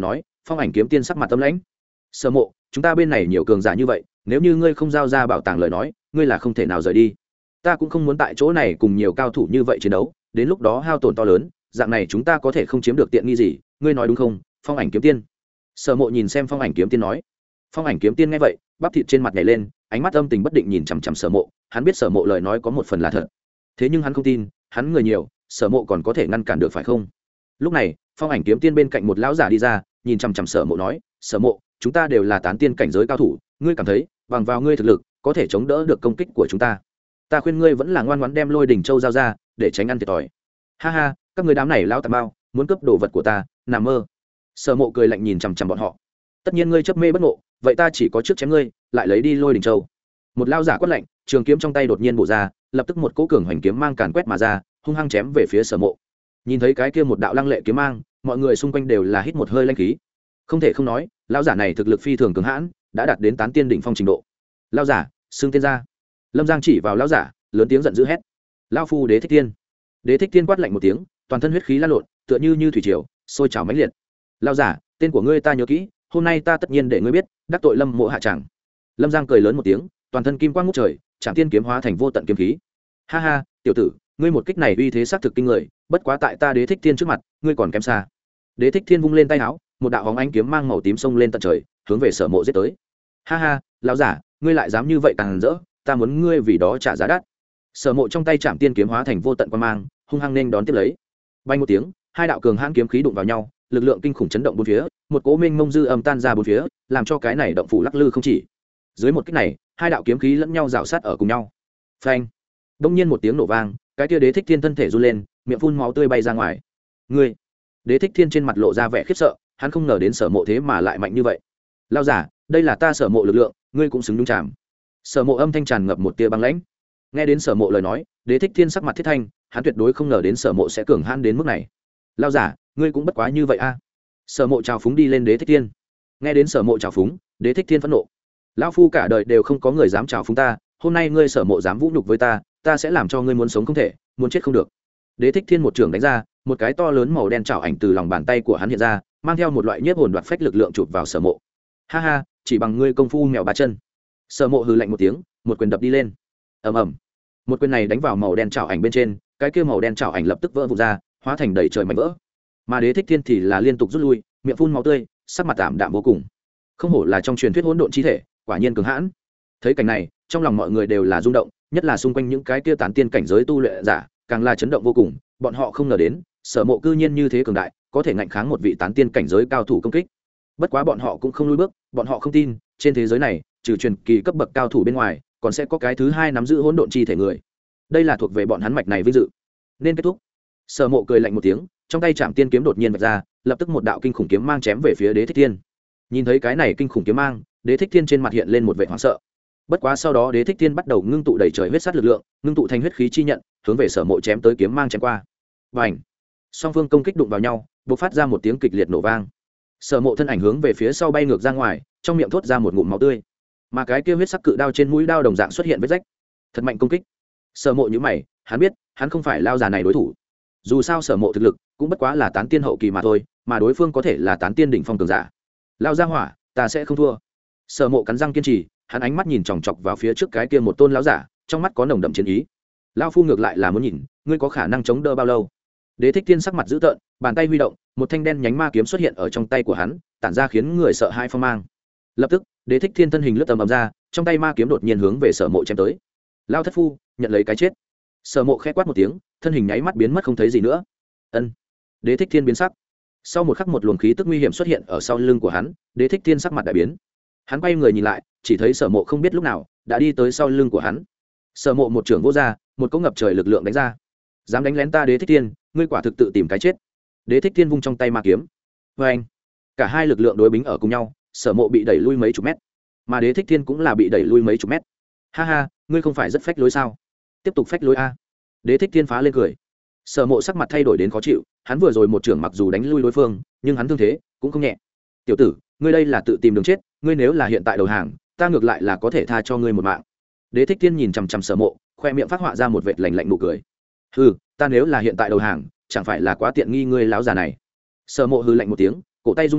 phong ảnh kiếm tiên sắc mặt tâm lãnh. Sở Mộ, chúng ta bên này nhiều cường giả như vậy, nếu như ngươi không giao ra bảo tàng lời nói, ngươi là không thể nào rời đi. Ta cũng không muốn tại chỗ này cùng nhiều cao thủ như vậy chiến đấu, đến lúc đó hao tổn to lớn, dạng này chúng ta có thể không chiếm được tiện nghi gì, ngươi nói đúng không, phong ảnh kiếm tiên? Sở Mộ nhìn xem phong ảnh kiếm tiên nói. Phong ảnh kiếm tiên nghe vậy, bắp thịt trên mặt nhảy lên, ánh mắt âm tình bất định nhìn chằm chằm Sở Mộ, hắn biết Sở Mộ lời nói có một phần là thật, thế nhưng hắn không tin, hắn người nhiều, Sở Mộ còn có thể ngăn cản được phải không? Lúc này, phong ảnh kiếm tiên bên cạnh một lão giả đi ra, nhìn chằm chằm Sở Mộ nói, Sở Mộ, chúng ta đều là tán tiên cảnh giới cao thủ, ngươi cảm thấy bằng vào ngươi thực lực có thể chống đỡ được công kích của chúng ta? Ta khuyên ngươi vẫn là ngoan ngoãn đem Lôi Đỉnh Châu giao ra, để tránh ăn thiệt thòi. Ha ha, các người đám này lão tạp bao, muốn cướp đồ vật của ta, nằm mơ. Sở Mộ cười lạnh nhìn chằm chằm bọn họ. Tất nhiên ngươi chấp mê bất ngộ, vậy ta chỉ có trước chém ngươi, lại lấy đi Lôi Đỉnh Châu. Một lão giả quát lạnh, trường kiếm trong tay đột nhiên bổ ra, lập tức một cỗ cường hoành kiếm mang càn quét mà ra, hung hăng chém về phía Sở Mộ. Nhìn thấy cái kia một đạo lăng lệ kiếm mang, mọi người xung quanh đều là hít một hơi lãnh khí. Không thể không nói, lão giả này thực lực phi thường cường hãn, đã đạt đến tán tiên đỉnh phong trình độ. Lão giả, xưng tên ra. Lâm Giang chỉ vào lão giả, lớn tiếng giận dữ hét: "Lão phu Đế Thích Thiên!" Đế Thích Thiên quát lạnh một tiếng, toàn thân huyết khí lan lộn, tựa như như thủy triều, sôi trào mãnh liệt. "Lão giả, tên của ngươi ta nhớ kỹ, hôm nay ta tất nhiên để ngươi biết, đắc tội Lâm Mộ hạ chẳng." Lâm Giang cười lớn một tiếng, toàn thân kim quang ngút trời, Trảm Tiên kiếm hóa thành vô tận kiếm khí. "Ha ha, tiểu tử, ngươi một kích này uy thế xác thực kinh người, bất quá tại ta Đế Thích Thiên trước mặt, ngươi còn kém xa." Đế Thích Thiên vung lên tay áo, một đạo hóng ánh kiếm mang màu tím xông lên tận trời, hướng về Sở Mộ giết tới. "Ha ha, lão giả, ngươi lại dám như vậy càng rỡ, ta muốn ngươi vì đó trả giá đắt." Sở Mộ trong tay Trảm Tiên kiếm hóa thành vô tận quang mang, hung hăng nên đón tiếp lấy. Bay một tiếng, hai đạo cường hãn kiếm khí đụng vào nhau, lực lượng kinh khủng chấn động bốn phía, một cỗ mênh mông dư âm tan ra bốn phía, làm cho cái này động phủ lắc lư không chỉ. Dưới một kích này, hai đạo kiếm khí lẫn nhau rào sát ở cùng nhau. Phanh! Đông nhiên một tiếng nổ vang, cái kia Đế Thích Thiên thân thể run lên, miệng phun máu tươi bay ra ngoài. "Ngươi!" Đế Thích Thiên trên mặt lộ ra vẻ khiếp sợ, hắn không ngờ đến Sở Mộ thế mà lại mạnh như vậy. "Lão giả, đây là ta Sở Mộ lực lượng, ngươi cũng xứng nhúng chạm." Sở Mộ âm thanh tràn ngập một tia băng lãnh. Nghe đến Sở Mộ lời nói, Đế Thích Thiên sắc mặt thiết thanh, hắn tuyệt đối không ngờ đến Sở Mộ sẽ cường hãn đến mức này. "Lão giả, ngươi cũng bất quá như vậy a?" Sở Mộ trào phúng đi lên Đế Thích Thiên. Nghe đến Sở Mộ trào phúng, Đế Thích Thiên phẫn nộ. "Lão phu cả đời đều không có người dám trào phúng ta, hôm nay ngươi Sở Mộ dám vũ nhục với ta, ta sẽ làm cho ngươi muốn sống không thể, muốn chết không được." Đế Thích Thiên một trường đánh ra, một cái to lớn màu đen trảo ảnh từ lòng bàn tay của hắn hiện ra, mang theo một loại nhiếp hồn đoạt phách lực lượng chụp vào Sở Mộ. "Ha ha, chỉ bằng ngươi công phu mèo ba chân." Sở Mộ hừ lạnh một tiếng, một quyền đập đi lên. Ầm ầm. Một quyền này đánh vào màu đen trảo ảnh bên trên, cái kia màu đen trảo ảnh lập tức vỡ vụn ra, hóa thành đầy trời mảnh vỡ. Mà Đế Thích Thiên thì là liên tục rút lui, miệng phun máu tươi, sắc mặt tạm đạm vô cùng. Không hổ là trong truyền thuyết hỗn độn chi thể, quả nhiên cường hãn. Thấy cảnh này, trong lòng mọi người đều là rung động, nhất là xung quanh những cái kia tán tiên cảnh giới tu luyện giả, càng là chấn động vô cùng, bọn họ không ngờ đến, Sở Mộ cư nhiên như thế cường đại, có thể ngạnh kháng một vị tán tiên cảnh giới cao thủ công kích. Bất quá bọn họ cũng không lùi bước, bọn họ không tin, trên thế giới này, trừ truyền kỳ cấp bậc cao thủ bên ngoài, còn sẽ có cái thứ hai nắm giữ hỗn độn chi thể người. Đây là thuộc về bọn hắn mạch này vinh dự. Nên kết thúc. Sở Mộ cười lạnh một tiếng, trong tay Trảm Tiên kiếm đột nhiên vạch ra, lập tức một đạo kinh khủng kiếm mang chém về phía Đế Thích Thiên. Nhìn thấy cái này kinh khủng kiếm mang, Đế Thích Thiên trên mặt hiện lên một vẻ hoảng sợ. Bất quá sau đó Đế Thích Thiên bắt đầu ngưng tụ đầy trời huyết sát lực lượng, ngưng tụ thành huyết khí chi nhận, hướng về Sở Mộ chém tới kiếm mang chém qua. Bành! Song phương công kích đụng vào nhau, bộc phát ra một tiếng kịch liệt nổ vang. Sở Mộ thân ảnh hướng về phía sau bay ngược ra ngoài, trong miệng thốt ra một ngụm máu tươi. Mà cái kia huyết sắc cự đao trên mũi đao đồng dạng xuất hiện vết rách. Thật mạnh công kích. Sở Mộ nhíu mày, hắn biết, hắn không phải lao già này đối thủ. Dù sao Sở Mộ thực lực cũng bất quá là tán tiên hậu kỳ mà thôi, mà đối phương có thể là tán tiên đỉnh phong cường giả. Lao ra hỏa, ta sẽ không thua. Sở Mộ cắn răng kiên trì, hắn ánh mắt nhìn chòng chọc vào phía trước cái kia một tôn lão giả, trong mắt có nồng đậm chiến ý. Lão phu ngược lại là muốn nhìn, ngươi có khả năng chống đỡ bao lâu. Đế Thích Thiên sắc mặt dữ tợn, bàn tay huy động, một thanh đen nhánh ma kiếm xuất hiện ở trong tay của hắn, tản ra khiến người sợ hãi phong mang. Lập tức, Đế Thích Thiên thân hình lướt tầm ầm ra, trong tay ma kiếm đột nhiên hướng về Sở Mộ chém tới. Lão thất phu, nhận lấy cái chết. Sở Mộ khẽ quát một tiếng, thân hình nháy mắt biến mất không thấy gì nữa. Ân. Đế Thích Thiên biến sắc. Sau một khắc một luồng khí tức nguy hiểm xuất hiện ở sau lưng của hắn, Đế Thích Thiên sắc mặt đại biến. Hắn quay người nhìn lại, chỉ thấy Sở Mộ không biết lúc nào đã đi tới sau lưng của hắn. Sở Mộ một trường vô ra, một cỗ ngập trời lực lượng đánh ra. Dám đánh lén ta Đế Thích Thiên, ngươi quả thực tự tìm cái chết. Đế Thích Thiên vung trong tay ma kiếm. Và anh, cả hai lực lượng đối bính ở cùng nhau, Sở Mộ bị đẩy lui mấy chục mét, mà Đế Thích Thiên cũng là bị đẩy lui mấy chục mét. Ha ha, ngươi không phải rất phách lối sao? Tiếp tục phách lối a. Đế Thích Thiên phá lên cười. Sở Mộ sắc mặt thay đổi đến khó chịu, hắn vừa rồi một trưởng mặc dù đánh lui đối phương, nhưng hắn thương thế cũng không nhẹ. Tiểu tử, ngươi đây là tự tìm đường chết, ngươi nếu là hiện tại đầu hàng, ta ngược lại là có thể tha cho ngươi một mạng. Đế Thích Thiên nhìn chằm chằm Sở Mộ, khoe miệng phát họa ra một vệt lạnh lạnh nụ cười. Hừ, ta nếu là hiện tại đầu hàng, chẳng phải là quá tiện nghi ngươi láo già này. Sở Mộ hừ lạnh một tiếng, cổ tay rung lên,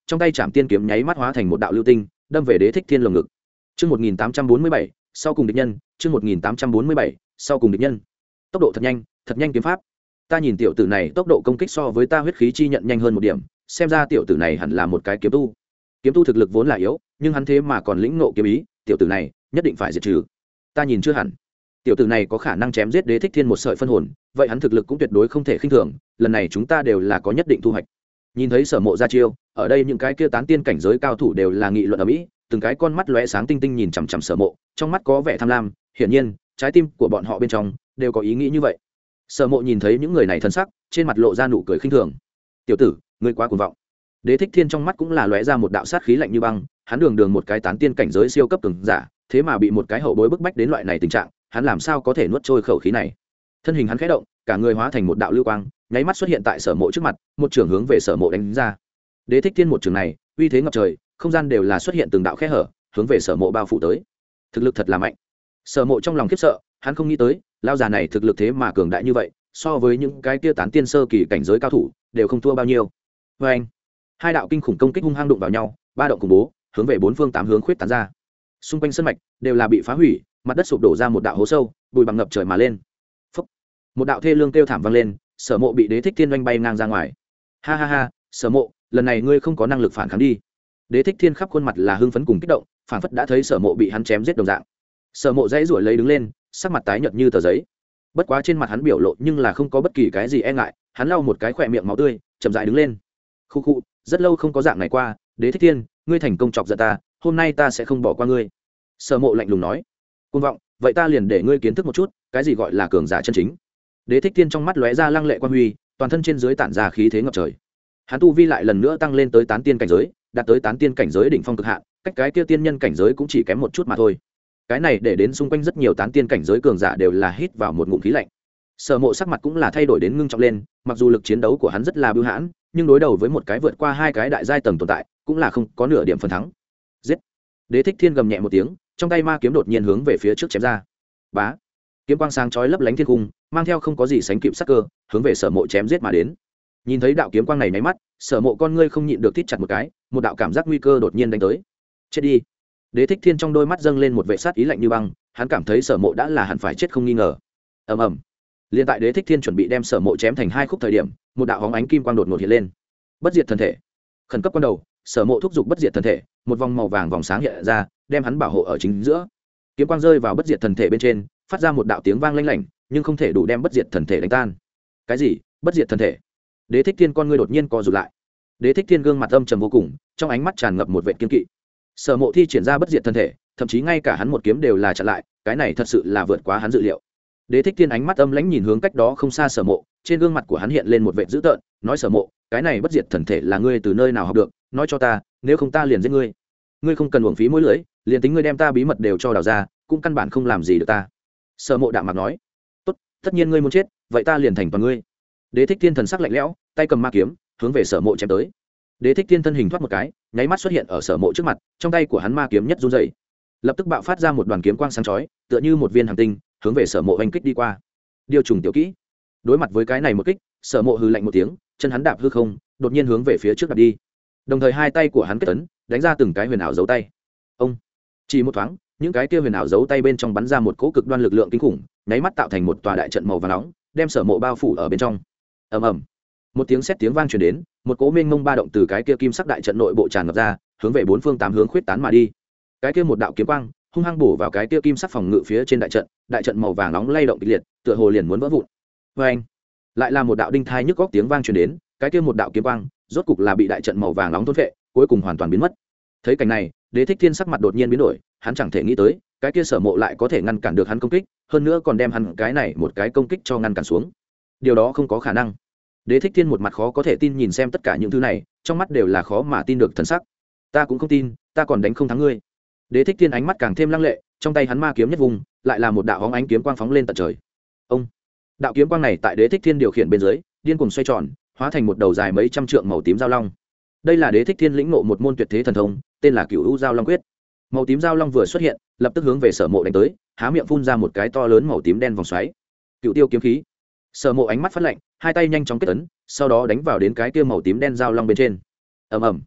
trong tay chạm tiên kiếm nháy mắt hóa thành một đạo lưu tinh đâm về Đế Thích Thiên lồng ngực. Chương một nghìn tám trăm bốn mươi bảy, sau cùng địch nhân, chương một nghìn tám trăm bốn mươi bảy, sau cùng địch nhân. Tốc độ thật nhanh, thật nhanh kiếm pháp. Ta nhìn tiểu tử này tốc độ công kích so với ta huyết khí chi nhận nhanh hơn một điểm, xem ra tiểu tử này hẳn là một cái kiếm tu. Kiếm tu thực lực vốn là yếu, nhưng hắn thế mà còn lĩnh ngộ kiếm ý, tiểu tử này nhất định phải diệt trừ. Ta nhìn chưa hẳn. Tiểu tử này có khả năng chém giết Đế Thích Thiên một sợi phân hồn, vậy hắn thực lực cũng tuyệt đối không thể khinh thường, lần này chúng ta đều là có nhất định thu hoạch. Nhìn thấy Sở Mộ ra chiêu, ở đây những cái kia tán tiên cảnh giới cao thủ đều là nghị luận ầm ĩ, từng cái con mắt lóe sáng tinh tinh nhìn chằm chằm Sở Mộ, trong mắt có vẻ tham lam, hiển nhiên, trái tim của bọn họ bên trong đều có ý nghĩ như vậy. Sở Mộ nhìn thấy những người này thân sắc, trên mặt lộ ra nụ cười khinh thường. "Tiểu tử, ngươi quá cuồng vọng." Đế Thích Thiên trong mắt cũng là lóe ra một đạo sát khí lạnh như băng, hắn đường đường một cái tán tiên cảnh giới siêu cấp cường giả, thế mà bị một cái hậu bối bức bách đến loại này tình trạng, hắn làm sao có thể nuốt trôi khẩu khí này. Thân hình hắn khẽ động, cả người hóa thành một đạo lưu quang, nháy mắt xuất hiện tại Sở Mộ trước mặt, một trường hướng về Sở Mộ đánh ra. Đế Thích Thiên một trường này, uy thế ngập trời, không gian đều là xuất hiện từng đạo khe hở, hướng về Sở Mộ bao phủ tới. Thực lực thật là mạnh. Sở Mộ trong lòng khiếp sợ, hắn không nghĩ tới, lão già này thực lực thế mà cường đại như vậy, so với những cái kia tán tiên sơ kỳ cảnh giới cao thủ, đều không thua bao nhiêu. Và anh, hai đạo kinh khủng công kích hung hăng đụng vào nhau, ba động khủng bố, hướng về bốn phương tám hướng khuyết tán ra. Xung quanh sân mạch đều là bị phá hủy, mặt đất sụp đổ ra một đạo hố sâu, bụi bằng ngập trời mà lên. Phốc. Một đạo thê lương kêu thảm vang lên, Sở Mộ bị Đế Thích Thiên oanh bay ngang ra ngoài. Ha ha ha, Sở Mộ, lần này ngươi không có năng lực phản kháng đi. Đế Thích Thiên khắp khuôn mặt là hưng phấn cùng kích động, phảng phất đã thấy Sở Mộ bị hắn chém giết đồng dạng. Sở Mộ dãy rủa lấy đứng lên, sắc mặt tái nhợt như tờ giấy. Bất quá trên mặt hắn biểu lộ nhưng là không có bất kỳ cái gì e ngại, hắn lau một cái khỏe miệng máu tươi, chậm rãi đứng lên. Khu khu, rất lâu không có dạng này qua, Đế Thích Thiên, ngươi thành công chọc giận ta, hôm nay ta sẽ không bỏ qua ngươi. Sở Mộ lạnh lùng nói. Cuồng vọng, vậy ta liền để ngươi kiến thức một chút, cái gì gọi là cường giả chân chính. Đế Thích Thiên trong mắt lóe ra lăng lệ quan huy, toàn thân trên dưới tản ra khí thế ngập trời. Hắn tu vi lại lần nữa tăng lên tới tán tiên cảnh giới, đạt tới tán tiên cảnh giới đỉnh phong cực hạn, cách cái kia tiên nhân cảnh giới cũng chỉ kém một chút mà thôi. Cái này để đến xung quanh rất nhiều tán tiên cảnh giới cường giả đều là hít vào một ngụm khí lạnh. Sở Mộ sắc mặt cũng là thay đổi đến ngưng trọng lên, mặc dù lực chiến đấu của hắn rất là bưu hãn, nhưng đối đầu với một cái vượt qua hai cái đại giai tầng tồn tại, cũng là không có nửa điểm phần thắng. Giết! Đế Thích Thiên gầm nhẹ một tiếng, trong tay ma kiếm đột nhiên hướng về phía trước chém ra. Bá! Kiếm quang sáng chói lấp lánh thiên cung, mang theo không có gì sánh kịp sắc cơ, hướng về Sở Mộ chém giết mà đến. Nhìn thấy đạo kiếm quang này nháy mắt, Sở Mộ con ngươi không nhịn được thít chặt một cái, một đạo cảm giác nguy cơ đột nhiên đánh tới. Chết đi! Đế Thích Thiên trong đôi mắt dâng lên một vẻ sát ý lạnh như băng, hắn cảm thấy Sở Mộ đã là hẳn phải chết không nghi ngờ. Ầm ầm. Liên tại Đế Thích Thiên chuẩn bị đem Sở Mộ chém thành hai khúc thời điểm, một đạo hóng ánh kim quang đột ngột hiện lên. Bất diệt thần thể. Khẩn cấp quan đầu, Sở Mộ thúc giục bất diệt thần thể, một vòng màu vàng vòng sáng hiện ra, đem hắn bảo hộ ở chính giữa. Kiếm quang rơi vào bất diệt thần thể bên trên, phát ra một đạo tiếng vang lanh lảnh, nhưng không thể đủ đem bất diệt thần thể đánh tan. Cái gì? Bất diệt thần thể? Đế Thích Thiên con ngươi đột nhiên co rụt lại. Đế Thích Thiên gương mặt âm trầm vô cùng, trong ánh mắt tràn ngập một vẻ kiên kỵ. Sở Mộ thi triển ra bất diệt thân thể, thậm chí ngay cả hắn một kiếm đều là chặn lại, cái này thật sự là vượt quá hắn dự liệu. Đế Thích Thiên ánh mắt âm lãnh nhìn hướng cách đó không xa Sở Mộ, trên gương mặt của hắn hiện lên một vẻ dữ tợn, nói: "Sở Mộ, cái này bất diệt thần thể là ngươi từ nơi nào học được, nói cho ta, nếu không ta liền giết ngươi. Ngươi không cần uổng phí mối lưỡi, liền tính ngươi đem ta bí mật đều cho đào ra, cũng căn bản không làm gì được ta." Sở Mộ đạm mạc nói: "Tốt, tất nhiên ngươi muốn chết, vậy ta liền thành toàn ngươi." Đế Thích Thiên thần sắc lạnh lẽo, tay cầm ma kiếm, hướng về Sở Mộ chém tới. Đế Thích Thiên thân hình thoát một cái, nháy mắt xuất hiện ở Sở Mộ trước mặt, trong tay của hắn ma kiếm nhất run rẩy, lập tức bạo phát ra một đoàn kiếm quang sáng chói, tựa như một viên hành tinh, hướng về Sở Mộ oanh kích đi qua. Điều trùng tiểu kỹ. Đối mặt với cái này một kích, Sở Mộ hừ lạnh một tiếng, chân hắn đạp hư không, đột nhiên hướng về phía trước đạp đi. Đồng thời hai tay của hắn kết ấn, đánh ra từng cái huyền ảo dấu tay. Ông, chỉ một thoáng, những cái kia huyền ảo dấu tay bên trong bắn ra một cỗ cực đoan lực lượng kinh khủng, nháy mắt tạo thành một tòa đại trận màu vàng nóng, đem Sở Mộ bao phủ ở bên trong. Ầm ầm. Một tiếng sét tiếng vang truyền đến, một cỗ mênh mông ba động từ cái kia kim sắc đại trận nội bộ tràn ngập ra, hướng về bốn phương tám hướng khuyết tán mà đi. Cái kia một đạo kiếm quang hung hăng bổ vào cái kia kim sắc phòng ngự phía trên đại trận, đại trận màu vàng nóng lay động kịch liệt, tựa hồ liền muốn vỡ vụn. Oeng! Lại là một đạo đinh thai nhức góc tiếng vang truyền đến, cái kia một đạo kiếm quang, rốt cục là bị đại trận màu vàng nóng thôn phệ, cuối cùng hoàn toàn biến mất. Thấy cảnh này, Đế Thích Thiên sắc mặt đột nhiên biến đổi, hắn chẳng thể nghĩ tới, cái kia Sở Mộ lại có thể ngăn cản được hắn công kích, hơn nữa còn đem hắn cái này một cái công kích cho ngăn cản xuống. Điều đó không có khả năng. Đế Thích Thiên một mặt khó có thể tin nhìn xem tất cả những thứ này, trong mắt đều là khó mà tin được thần sắc. Ta cũng không tin, ta còn đánh không thắng ngươi. Đế Thích Thiên ánh mắt càng thêm lăng lệ, trong tay hắn ma kiếm nhất vùng, lại là một đạo hóng ánh kiếm quang phóng lên tận trời. Ông, đạo kiếm quang này tại Đế Thích Thiên điều khiển bên dưới, điên cuồng xoay tròn, hóa thành một đầu dài mấy trăm trượng màu tím giao long. Đây là Đế Thích Thiên lĩnh ngộ một môn tuyệt thế thần thông, tên là Cửu U Giao Long Quyết. Màu tím giao long vừa xuất hiện, lập tức hướng về Sở Mộ đánh tới, há miệng phun ra một cái to lớn màu tím đen vòng xoáy. Cựu Tiêu kiếm khí. Sở Mộ ánh mắt phát lạnh, hai tay nhanh chóng kết ấn, sau đó đánh vào đến cái kia màu tím đen giao long bên trên. Ầm ầm.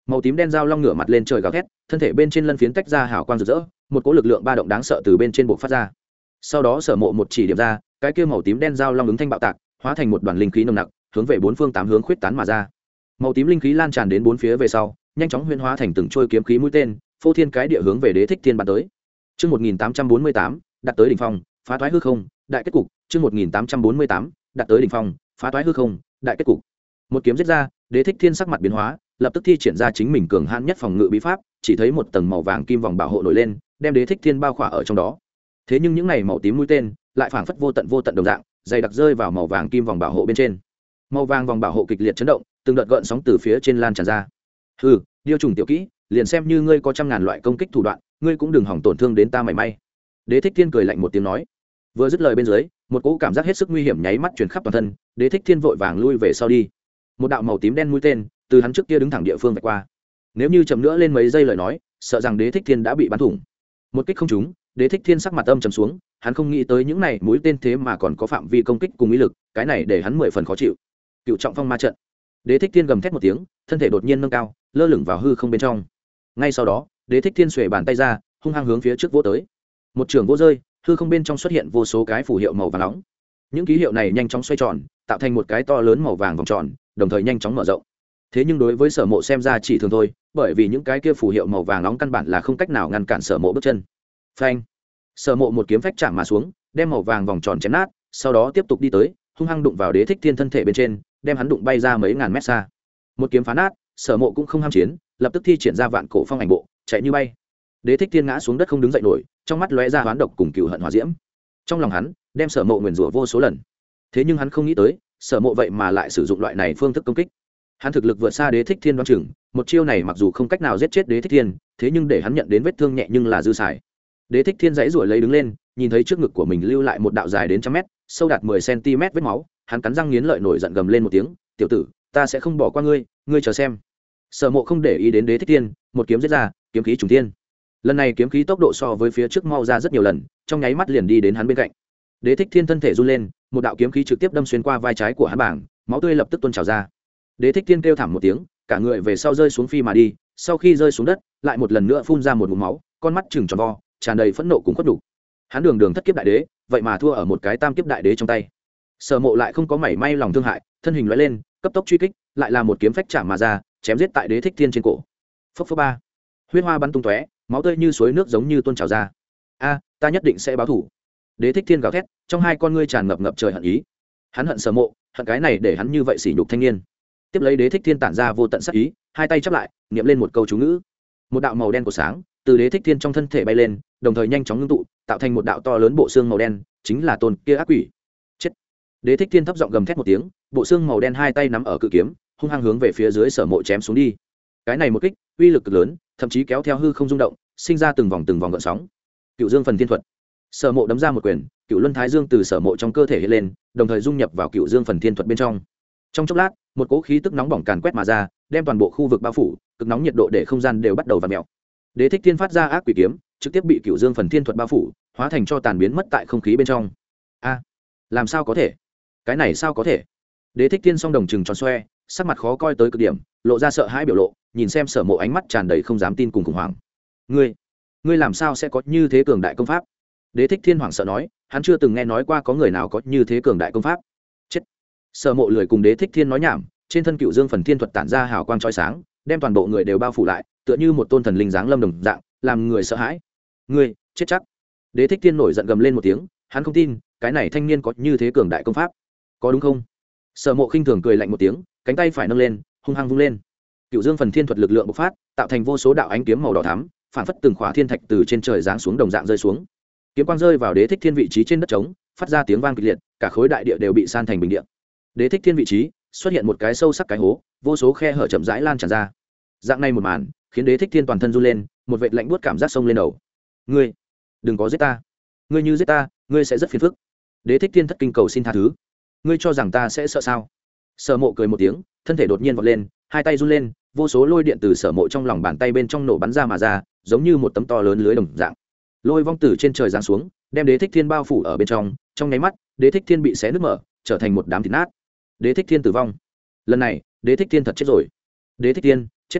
Màu tím đen dao long ngửa mặt lên trời gào thét, thân thể bên trên lân phiến tách ra hào quang rực rỡ, một cỗ lực lượng ba động đáng sợ từ bên trên bộ phát ra. Sau đó Sở Mộ một chỉ điểm ra, cái kia màu tím đen dao long ứng thanh bạo tạc, hóa thành một đoàn linh khí nồng nặc, hướng về bốn phương tám hướng khuyết tán mà ra. Màu tím linh khí lan tràn đến bốn phía về sau, nhanh chóng huyễn hóa thành từng trôi kiếm khí mũi tên, phô thiên cái địa hướng về Đế Thích Thiên bắn tới. Chương một nghìn tám trăm bốn mươi tám, đặt tới đỉnh phong, phá thoái hư không, đại kết cục. Chương một nghìn tám trăm bốn mươi tám, đặt tới đỉnh phong, phá thoái hư không, đại kết cục. Một kiếm giết ra, Đế Thích Thiên sắc mặt biến hóa, lập tức thi triển ra chính mình cường hãn nhất phòng ngự bí pháp, chỉ thấy một tầng màu vàng kim vòng bảo hộ nổi lên, đem Đế Thích Thiên bao khỏa ở trong đó. Thế nhưng những này màu tím mũi tên lại phảng phất vô tận vô tận đồng dạng, dày đặc rơi vào màu vàng kim vòng bảo hộ bên trên. Màu vàng vòng bảo hộ kịch liệt chấn động, từng đợt gợn sóng từ phía trên lan tràn ra. Hừ, điêu trùng tiểu kỹ, liền xem như ngươi có trăm ngàn loại công kích thủ đoạn, ngươi cũng đừng hỏng tổn thương đến ta mảy may. Đế Thích Thiên cười lạnh một tiếng nói. Vừa dứt lời bên dưới, một cỗ cảm giác hết sức nguy hiểm nháy mắt truyền khắp toàn thân, Đế Thích Thiên vội vàng lui về sau đi. Một đạo màu tím đen mũi tên từ hắn trước kia đứng thẳng địa phương vạch qua. Nếu như chậm nữa lên mấy giây lời nói, sợ rằng Đế Thích Thiên đã bị bắn thủng. Một kích không trúng, Đế Thích Thiên sắc mặt âm trầm xuống, hắn không nghĩ tới những này mũi tên thế mà còn có phạm vi công kích cùng ý lực, cái này để hắn mười phần khó chịu. Cựu trọng phong ma trận. Đế Thích Thiên gầm thét một tiếng, thân thể đột nhiên nâng cao, lơ lửng vào hư không bên trong. Ngay sau đó, Đế Thích Thiên xuề bàn tay ra, hung hăng hướng phía trước vỗ tới. Một trường vỗ rơi, hư không bên trong xuất hiện vô số cái phù hiệu màu vàng nóng. Những ký hiệu này nhanh chóng xoay tròn, tạo thành một cái to lớn màu vàng vòng tròn, đồng thời nhanh chóng mở rộng. Thế nhưng đối với Sở Mộ xem ra chỉ thường thôi, bởi vì những cái kia phù hiệu màu vàng nóng căn bản là không cách nào ngăn cản Sở Mộ bước chân. Phanh! Sở Mộ một kiếm phách chạm mà xuống, đem màu vàng vòng tròn chém nát, sau đó tiếp tục đi tới, hung hăng đụng vào Đế Thích Thiên thân thể bên trên, đem hắn đụng bay ra mấy ngàn mét xa. Một kiếm phá nát, Sở Mộ cũng không ham chiến, lập tức thi triển ra vạn cổ phong ảnh bộ, chạy như bay. Đế Thích Thiên ngã xuống đất không đứng dậy nổi, trong mắt lóe ra hoán độc cùng cừu hận hỏa diễm. Trong lòng hắn, đem Sở Mộ nguyền rủa vô số lần. Thế nhưng hắn không nghĩ tới, Sở Mộ vậy mà lại sử dụng loại này phương thức công kích. Hắn thực lực vượt xa Đế Thích Thiên đoán chừng, một chiêu này mặc dù không cách nào giết chết Đế Thích Thiên, thế nhưng để hắn nhận đến vết thương nhẹ nhưng là dư xài. Đế Thích Thiên giãy giụa lấy đứng lên, nhìn thấy trước ngực của mình lưu lại một đạo dài đến trăm mét, sâu đạt mười xăng-ti-mét vết máu, hắn cắn răng nghiến lợi nổi giận gầm lên một tiếng, "Tiểu tử, ta sẽ không bỏ qua ngươi, ngươi chờ xem." Sở Mộ không để ý đến Đế Thích Thiên, một kiếm giết ra, kiếm khí trùng thiên. Lần này kiếm khí tốc độ so với phía trước mau ra rất nhiều lần, trong nháy mắt liền đi đến hắn bên cạnh. Đế Thích Thiên thân thể run lên, một đạo kiếm khí trực tiếp đâm xuyên qua vai trái của hắn bảng, máu tươi lập tức tuôn trào ra. Đế Thích Thiên kêu thảm một tiếng, cả người về sau rơi xuống phi mà đi, sau khi rơi xuống đất, lại một lần nữa phun ra một ngụm máu, con mắt trừng tròn vo, tràn đầy phẫn nộ cùng khuất đủ. Hắn đường đường thất kiếp đại đế, vậy mà thua ở một cái tam kiếp đại đế trong tay. Sở Mộ lại không có mảy may lòng thương hại, thân hình lóe lên, cấp tốc truy kích, lại là một kiếm phách chạm mà ra, chém giết tại Đế Thích Thiên trên cổ. Phốc phốc ba, huyết hoa bắn tung tóe, máu tươi như suối nước giống như tuôn trào ra. "A, ta nhất định sẽ báo thù." Đế Thích Thiên gào thét, trong hai con ngươi tràn ngập ngập trời hận ý. Hắn hận Sở Mộ, hận cái này để hắn như vậy sỉ nhục thanh niên. Tiếp lấy Đế Thích Thiên tản ra vô tận sát ý, hai tay chắp lại, niệm lên một câu chú ngữ. Một đạo màu đen của sáng từ Đế Thích Thiên trong thân thể bay lên, đồng thời nhanh chóng ngưng tụ, tạo thành một đạo to lớn bộ xương màu đen, chính là tôn kia ác quỷ. Chết! Đế Thích Thiên thấp giọng gầm thét một tiếng, bộ xương màu đen hai tay nắm ở cự kiếm, hung hăng hướng về phía dưới Sở Mộ chém xuống đi. Cái này một kích, uy lực cực lớn, thậm chí kéo theo hư không rung động, sinh ra từng vòng từng vòng gợn sóng. Cựu Dương phần thiên thuật. Sở Mộ đấm ra một quyền, Cựu Luân Thái Dương từ Sở Mộ trong cơ thể hiện lên, đồng thời dung nhập vào Cựu Dương phần thiên thuật bên trong. Trong chốc lát, một cỗ khí tức nóng bỏng càn quét mà ra, đem toàn bộ khu vực bao phủ, cực nóng nhiệt độ để không gian đều bắt đầu vặn mèo. Đế Thích Thiên phát ra ác quỷ kiếm, trực tiếp bị Cựu Dương phần thiên thuật bao phủ, hóa thành cho tàn biến mất tại không khí bên trong. A, làm sao có thể? Cái này sao có thể? Đế Thích Thiên song đồng trừng tròn xoe, sắc mặt khó coi tới cực điểm, lộ ra sợ hãi biểu lộ, nhìn xem Sở Mộ ánh mắt tràn đầy không dám tin cùng khủng hoảng. "Ngươi, ngươi làm sao sẽ có như thế cường đại công pháp?" Đế Thích Thiên hoảng sợ nói, hắn chưa từng nghe nói qua có người nào có như thế cường đại công pháp. Chết! Sở Mộ lười cùng Đế Thích Thiên nói nhảm, trên thân Cựu Dương phần thiên thuật tản ra hào quang chói sáng, đem toàn bộ người đều bao phủ lại, tựa như một tôn thần linh dáng lâm đồng dạng, làm người sợ hãi. "Ngươi, chết chắc!" Đế Thích Thiên nổi giận gầm lên một tiếng, hắn không tin, cái này thanh niên có như thế cường đại công pháp, có đúng không? Sở Mộ khinh thường cười lạnh một tiếng, cánh tay phải nâng lên, hung hăng vung lên. Cựu Dương phần thiên thuật lực lượng bộc phát, tạo thành vô số đạo ánh kiếm màu đỏ thắm, phản phất từng khỏa thiên thạch từ trên trời giáng xuống đồng dạng rơi xuống. Kiếm quang rơi vào Đế Thích Thiên vị trí trên đất trống, phát ra tiếng vang kịch liệt, cả khối đại địa đều bị san thành bình địa. Đế Thích Thiên vị trí xuất hiện một cái sâu sắc cái hố, vô số khe hở chậm rãi lan tràn ra. Dạng này một màn, khiến Đế Thích Thiên toàn thân run lên, một vệt lạnh buốt cảm giác xông lên đầu. "Ngươi, đừng có giết ta. Ngươi như giết ta, ngươi sẽ rất phiền phức." Đế Thích Thiên thất kinh cầu xin tha thứ. "Ngươi cho rằng ta sẽ sợ sao?" Sở Mộ cười một tiếng, thân thể đột nhiên vọt lên, hai tay run lên, vô số lôi điện từ Sở Mộ trong lòng bàn tay bên trong nổ bắn ra mà ra, giống như một tấm to lớn lưới đồng dạng. Lôi vong từ trên trời giáng xuống, đem Đế Thích Thiên bao phủ ở bên trong, trong nháy mắt, Đế Thích Thiên bị xé nứt mở, trở thành một đám thịt nát. Đế Thích Thiên tử vong. Lần này, Đế Thích Thiên thật chết rồi. Đế Thích Thiên chết.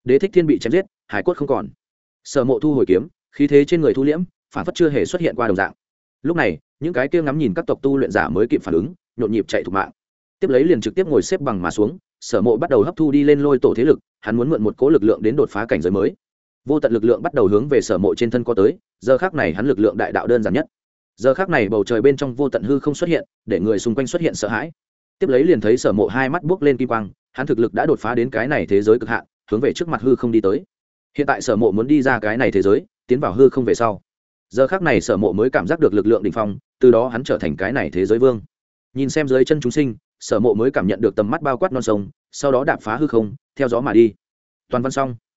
đế thích thiên bị chém giết, hải cốt không còn. Sở Mộ thu hồi kiếm, khí thế trên người thu liễm, phản phất chưa hề xuất hiện qua đồng dạng. Lúc này, những cái kia ngắm nhìn các tộc tu luyện giả mới kịp phản ứng, nhộn nhịp chạy thục mạng. Tiếp lấy liền trực tiếp ngồi xếp bằng mà xuống, Sở Mộ bắt đầu hấp thu đi lên lôi tổ thế lực, hắn muốn mượn một cỗ lực lượng đến đột phá cảnh giới mới. Vô tận lực lượng bắt đầu hướng về Sở Mộ trên thân có tới, giờ khắc này hắn lực lượng đại đạo đơn giản nhất. Giờ khắc này bầu trời bên trong vô tận hư không xuất hiện, để người xung quanh xuất hiện sợ hãi. Tiếp lấy liền thấy Sở Mộ hai mắt buốc lên kim quang, hắn thực lực đã đột phá đến cái này thế giới cực hạn, hướng về trước mặt hư không đi tới. Hiện tại Sở Mộ muốn đi ra cái này thế giới, tiến vào hư không về sau. Giờ khắc này Sở Mộ mới cảm giác được lực lượng đỉnh phong, từ đó hắn trở thành cái này thế giới vương. Nhìn xem dưới chân chúng sinh, Sở Mộ mới cảm nhận được tầm mắt bao quát non sông, sau đó đạp phá hư không, theo gió mà đi. Toàn văn xong.